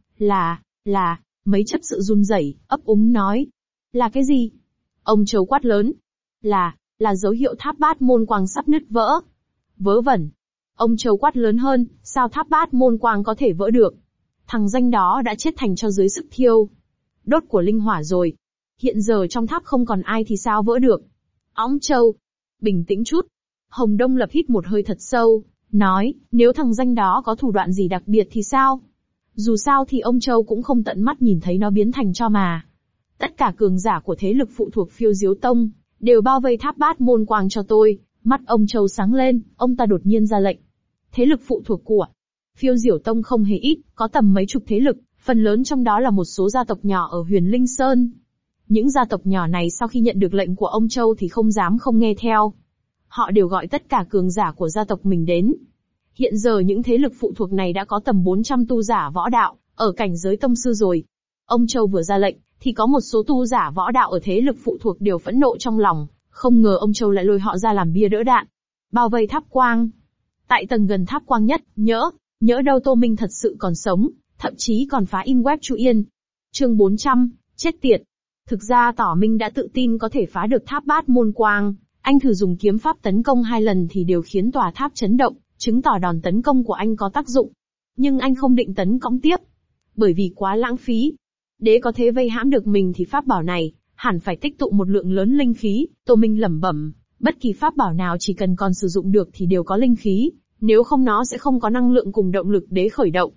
mấy chấp sự run rẩy, ấp úng nói. Là cái gì? Ông Châu quát lớn. Là dấu hiệu tháp bát môn quang sắp nứt vỡ. Vớ vẩn. Ông Châu quát lớn hơn, sao tháp bát môn quang có thể vỡ được? Thằng danh đó đã chết thành cho dưới sức thiêu đốt của linh hỏa rồi. Hiện giờ trong tháp không còn ai thì sao vỡ được? Ông Châu, bình tĩnh chút. Hồng Đông Lập hít một hơi thật sâu, nói, nếu thằng danh đó có thủ đoạn gì đặc biệt thì sao? Dù sao thì ông Châu cũng không tận mắt nhìn thấy nó biến thành tro mà. Tất cả cường giả của thế lực phụ thuộc Phiêu Diếu Tông, đều bao vây tháp bát môn quang cho tôi. Mắt ông Châu sáng lên, ông ta đột nhiên ra lệnh. Thế lực phụ thuộc của Phiêu Diểu Tông không hề ít, có tầm mấy chục thế lực, phần lớn trong đó là một số gia tộc nhỏ ở Huyền Linh Sơn. Những gia tộc nhỏ này sau khi nhận được lệnh của ông Châu thì không dám không nghe theo. Họ đều gọi tất cả cường giả của gia tộc mình đến. Hiện giờ những thế lực phụ thuộc này đã có tầm 400 tu giả võ đạo, ở cảnh giới tông sư rồi. Ông Châu vừa ra lệnh, thì có một số tu giả võ đạo ở thế lực phụ thuộc đều phẫn nộ trong lòng, không ngờ ông Châu lại lôi họ ra làm bia đỡ đạn. Bao vây tháp quang. Tại tầng gần tháp quang nhất, nhỡ đâu Tô Minh thật sự còn sống, thậm chí còn phá in web Chu Yên. Chương 400, chết tiệt. Thực ra Tỏ Minh đã tự tin có thể phá được tháp bát môn quang, anh thử dùng kiếm pháp tấn công 2 lần thì đều khiến tòa tháp chấn động, chứng tỏ đòn tấn công của anh có tác dụng. Nhưng anh không định tấn công tiếp, bởi vì quá lãng phí. Đế có thế vây hãm được mình thì pháp bảo này hẳn phải tích tụ một lượng lớn linh khí. Tô Minh lẩm bẩm, bất kỳ pháp bảo nào chỉ cần còn sử dụng được thì đều có linh khí, nếu không nó sẽ không có năng lượng cùng động lực đế khởi động.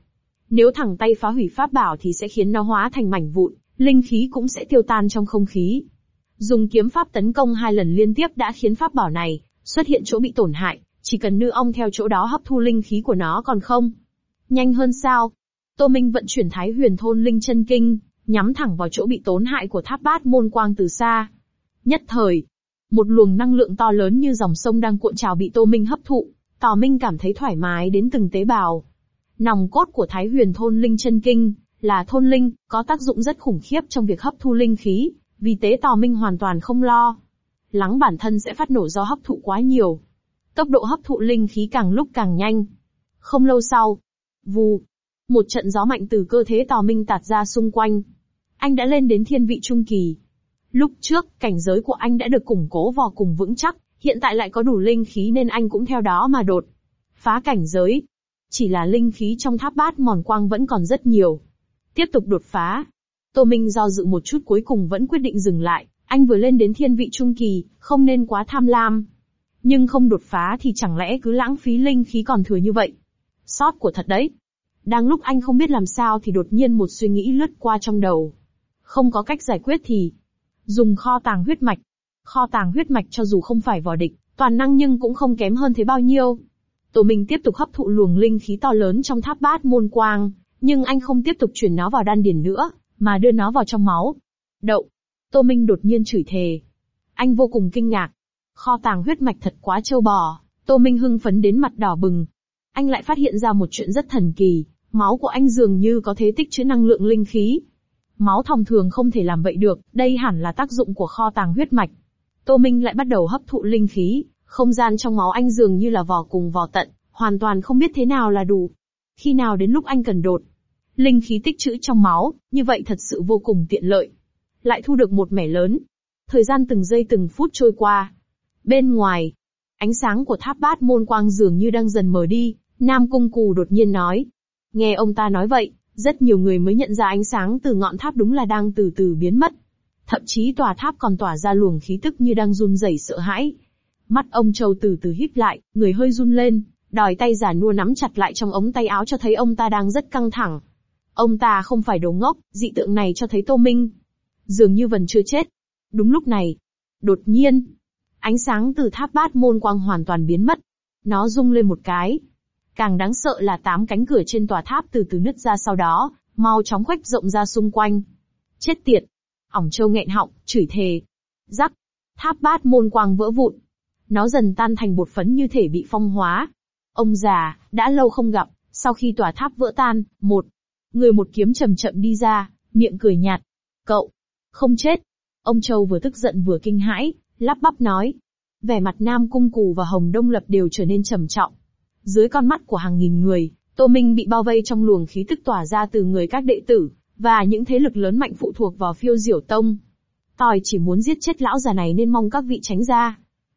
Nếu thẳng tay phá hủy pháp bảo thì sẽ khiến nó hóa thành mảnh vụn, linh khí cũng sẽ tiêu tan trong không khí. Dùng kiếm pháp tấn công 2 lần liên tiếp đã khiến pháp bảo này xuất hiện chỗ bị tổn hại, chỉ cần nư ong theo chỗ đó hấp thu linh khí của nó còn không. Nhanh hơn sao? Tô Minh vận chuyển Thái Huyền Thôn Linh Chân Kinh, nhắm thẳng vào chỗ bị tổn hại của tháp Bát Môn Quang từ xa. Nhất thời, một luồng năng lượng to lớn như dòng sông đang cuộn trào bị Tô Minh hấp thụ, Tỏ Minh cảm thấy thoải mái đến từng tế bào. Nòng cốt của Thái Huyền Thôn Linh Chân Kinh là thôn linh, có tác dụng rất khủng khiếp trong việc hấp thu linh khí, vì thế Tỏ Minh hoàn toàn không lo lắng bản thân sẽ phát nổ do hấp thụ quá nhiều. Tốc độ hấp thụ linh khí càng lúc càng nhanh. Không lâu sau, vù, một trận gió mạnh từ cơ thể Tỏ Minh tạt ra xung quanh. Anh đã lên đến thiên vị trung kỳ. Lúc trước, cảnh giới của anh đã được củng cố vô cùng vững chắc, hiện tại lại có đủ linh khí nên anh cũng theo đó mà đột phá cảnh giới. Chỉ là linh khí trong tháp Bát Môn Quang vẫn còn rất nhiều. Tiếp tục đột phá. Tô Minh do dự một chút cuối cùng vẫn quyết định dừng lại, anh vừa lên đến thiên vị trung kỳ, không nên quá tham lam. Nhưng không đột phá thì chẳng lẽ cứ lãng phí linh khí còn thừa như vậy? Sót của thật đấy. Đang lúc anh không biết làm sao thì đột nhiên một suy nghĩ lướt qua trong đầu. Không có cách giải quyết thì dùng kho tàng huyết mạch. Kho tàng huyết mạch cho dù không phải vò địch, toàn năng nhưng cũng không kém hơn thế bao nhiêu. Tô Minh tiếp tục hấp thụ luồng linh khí to lớn trong tháp Bát Môn Quang, nhưng anh không tiếp tục chuyển nó vào đan điền nữa, mà đưa nó vào trong máu. Đậu! Tô Minh đột nhiên chửi thề. Anh vô cùng kinh ngạc. Kho tàng huyết mạch thật quá trâu bò. Tô Minh hưng phấn đến mặt đỏ bừng. Anh lại phát hiện ra một chuyện rất thần kỳ, máu của anh dường như có thể tích trữ năng lượng linh khí. Máu thông thường không thể làm vậy được, đây hẳn là tác dụng của kho tàng huyết mạch. Tô Minh lại bắt đầu hấp thụ linh khí, không gian trong máu anh dường như là vò cùng vò tận, hoàn toàn không biết thế nào là đủ. Khi nào đến lúc anh cần đột linh khí tích trữ trong máu, như vậy thật sự vô cùng tiện lợi. Lại thu được một mẻ lớn. Thời gian từng giây từng phút trôi qua. Bên ngoài, ánh sáng của tháp Bát Môn Quang dường như đang dần mờ đi, Nam Cung Cù đột nhiên nói. Nghe ông ta nói vậy, rất nhiều người mới nhận ra ánh sáng từ ngọn tháp đúng là đang từ từ biến mất. Thậm chí tòa tháp còn tỏa ra luồng khí tức như đang run rẩy sợ hãi. Mắt ông Châu từ từ híp lại, người hơi run lên, đòi tay già nua nắm chặt lại trong ống tay áo cho thấy ông ta đang rất căng thẳng. Ông ta không phải đồ ngốc, dị tượng này cho thấy Tô Minh dường như vẫn chưa chết. Đúng lúc này, đột nhiên, ánh sáng từ tháp Bát Môn Quang hoàn toàn biến mất. Nó rung lên một cái. Càng đáng sợ là 8 cánh cửa trên tòa tháp từ từ nứt ra sau đó, mau chóng khuếch rộng ra xung quanh. Chết tiệt! Ỏng Châu nghẹn họng, chửi thề. Rắc! Tháp Bát Môn Quang vỡ vụn. Nó dần tan thành bột phấn như thể bị phong hóa. Ông già, đã lâu không gặp, sau khi tòa tháp vỡ tan, một người một kiếm chậm chậm đi ra, miệng cười nhạt. Cậu! Không chết! Ông Châu vừa tức giận vừa kinh hãi, lắp bắp nói. Vẻ mặt Nam Cung Cù và Hồng Đông Lập đều trở nên trầm trọng. Dưới con mắt của hàng nghìn người, Tô Minh bị bao vây trong luồng khí tức tỏa ra từ người các đệ tử, và những thế lực lớn mạnh phụ thuộc vào Phiêu Diểu Tông. Tôi chỉ muốn giết chết lão già này nên mong các vị tránh ra.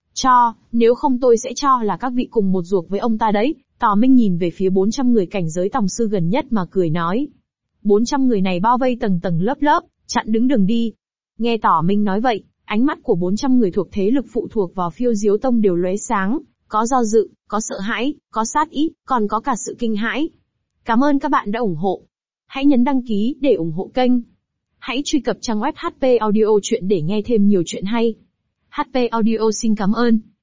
Nếu không tôi sẽ cho là các vị cùng một ruột với ông ta đấy. Tỏ Minh nhìn về phía 400 người cảnh giới tòng sư gần nhất mà cười nói. 400 người này bao vây tầng tầng lớp lớp, chặn đứng đường đi. Nghe Tỏ Minh nói vậy, ánh mắt của 400 người thuộc thế lực phụ thuộc vào Phiêu Diếu Tông đều lóe sáng, có do dự, có sợ hãi, có sát ý, còn có cả sự kinh hãi. Cảm ơn các bạn đã ủng hộ. Hãy nhấn đăng ký để ủng hộ kênh. Hãy truy cập trang web HP Audio Chuyện để nghe thêm nhiều chuyện hay. HP Audio xin cảm ơn.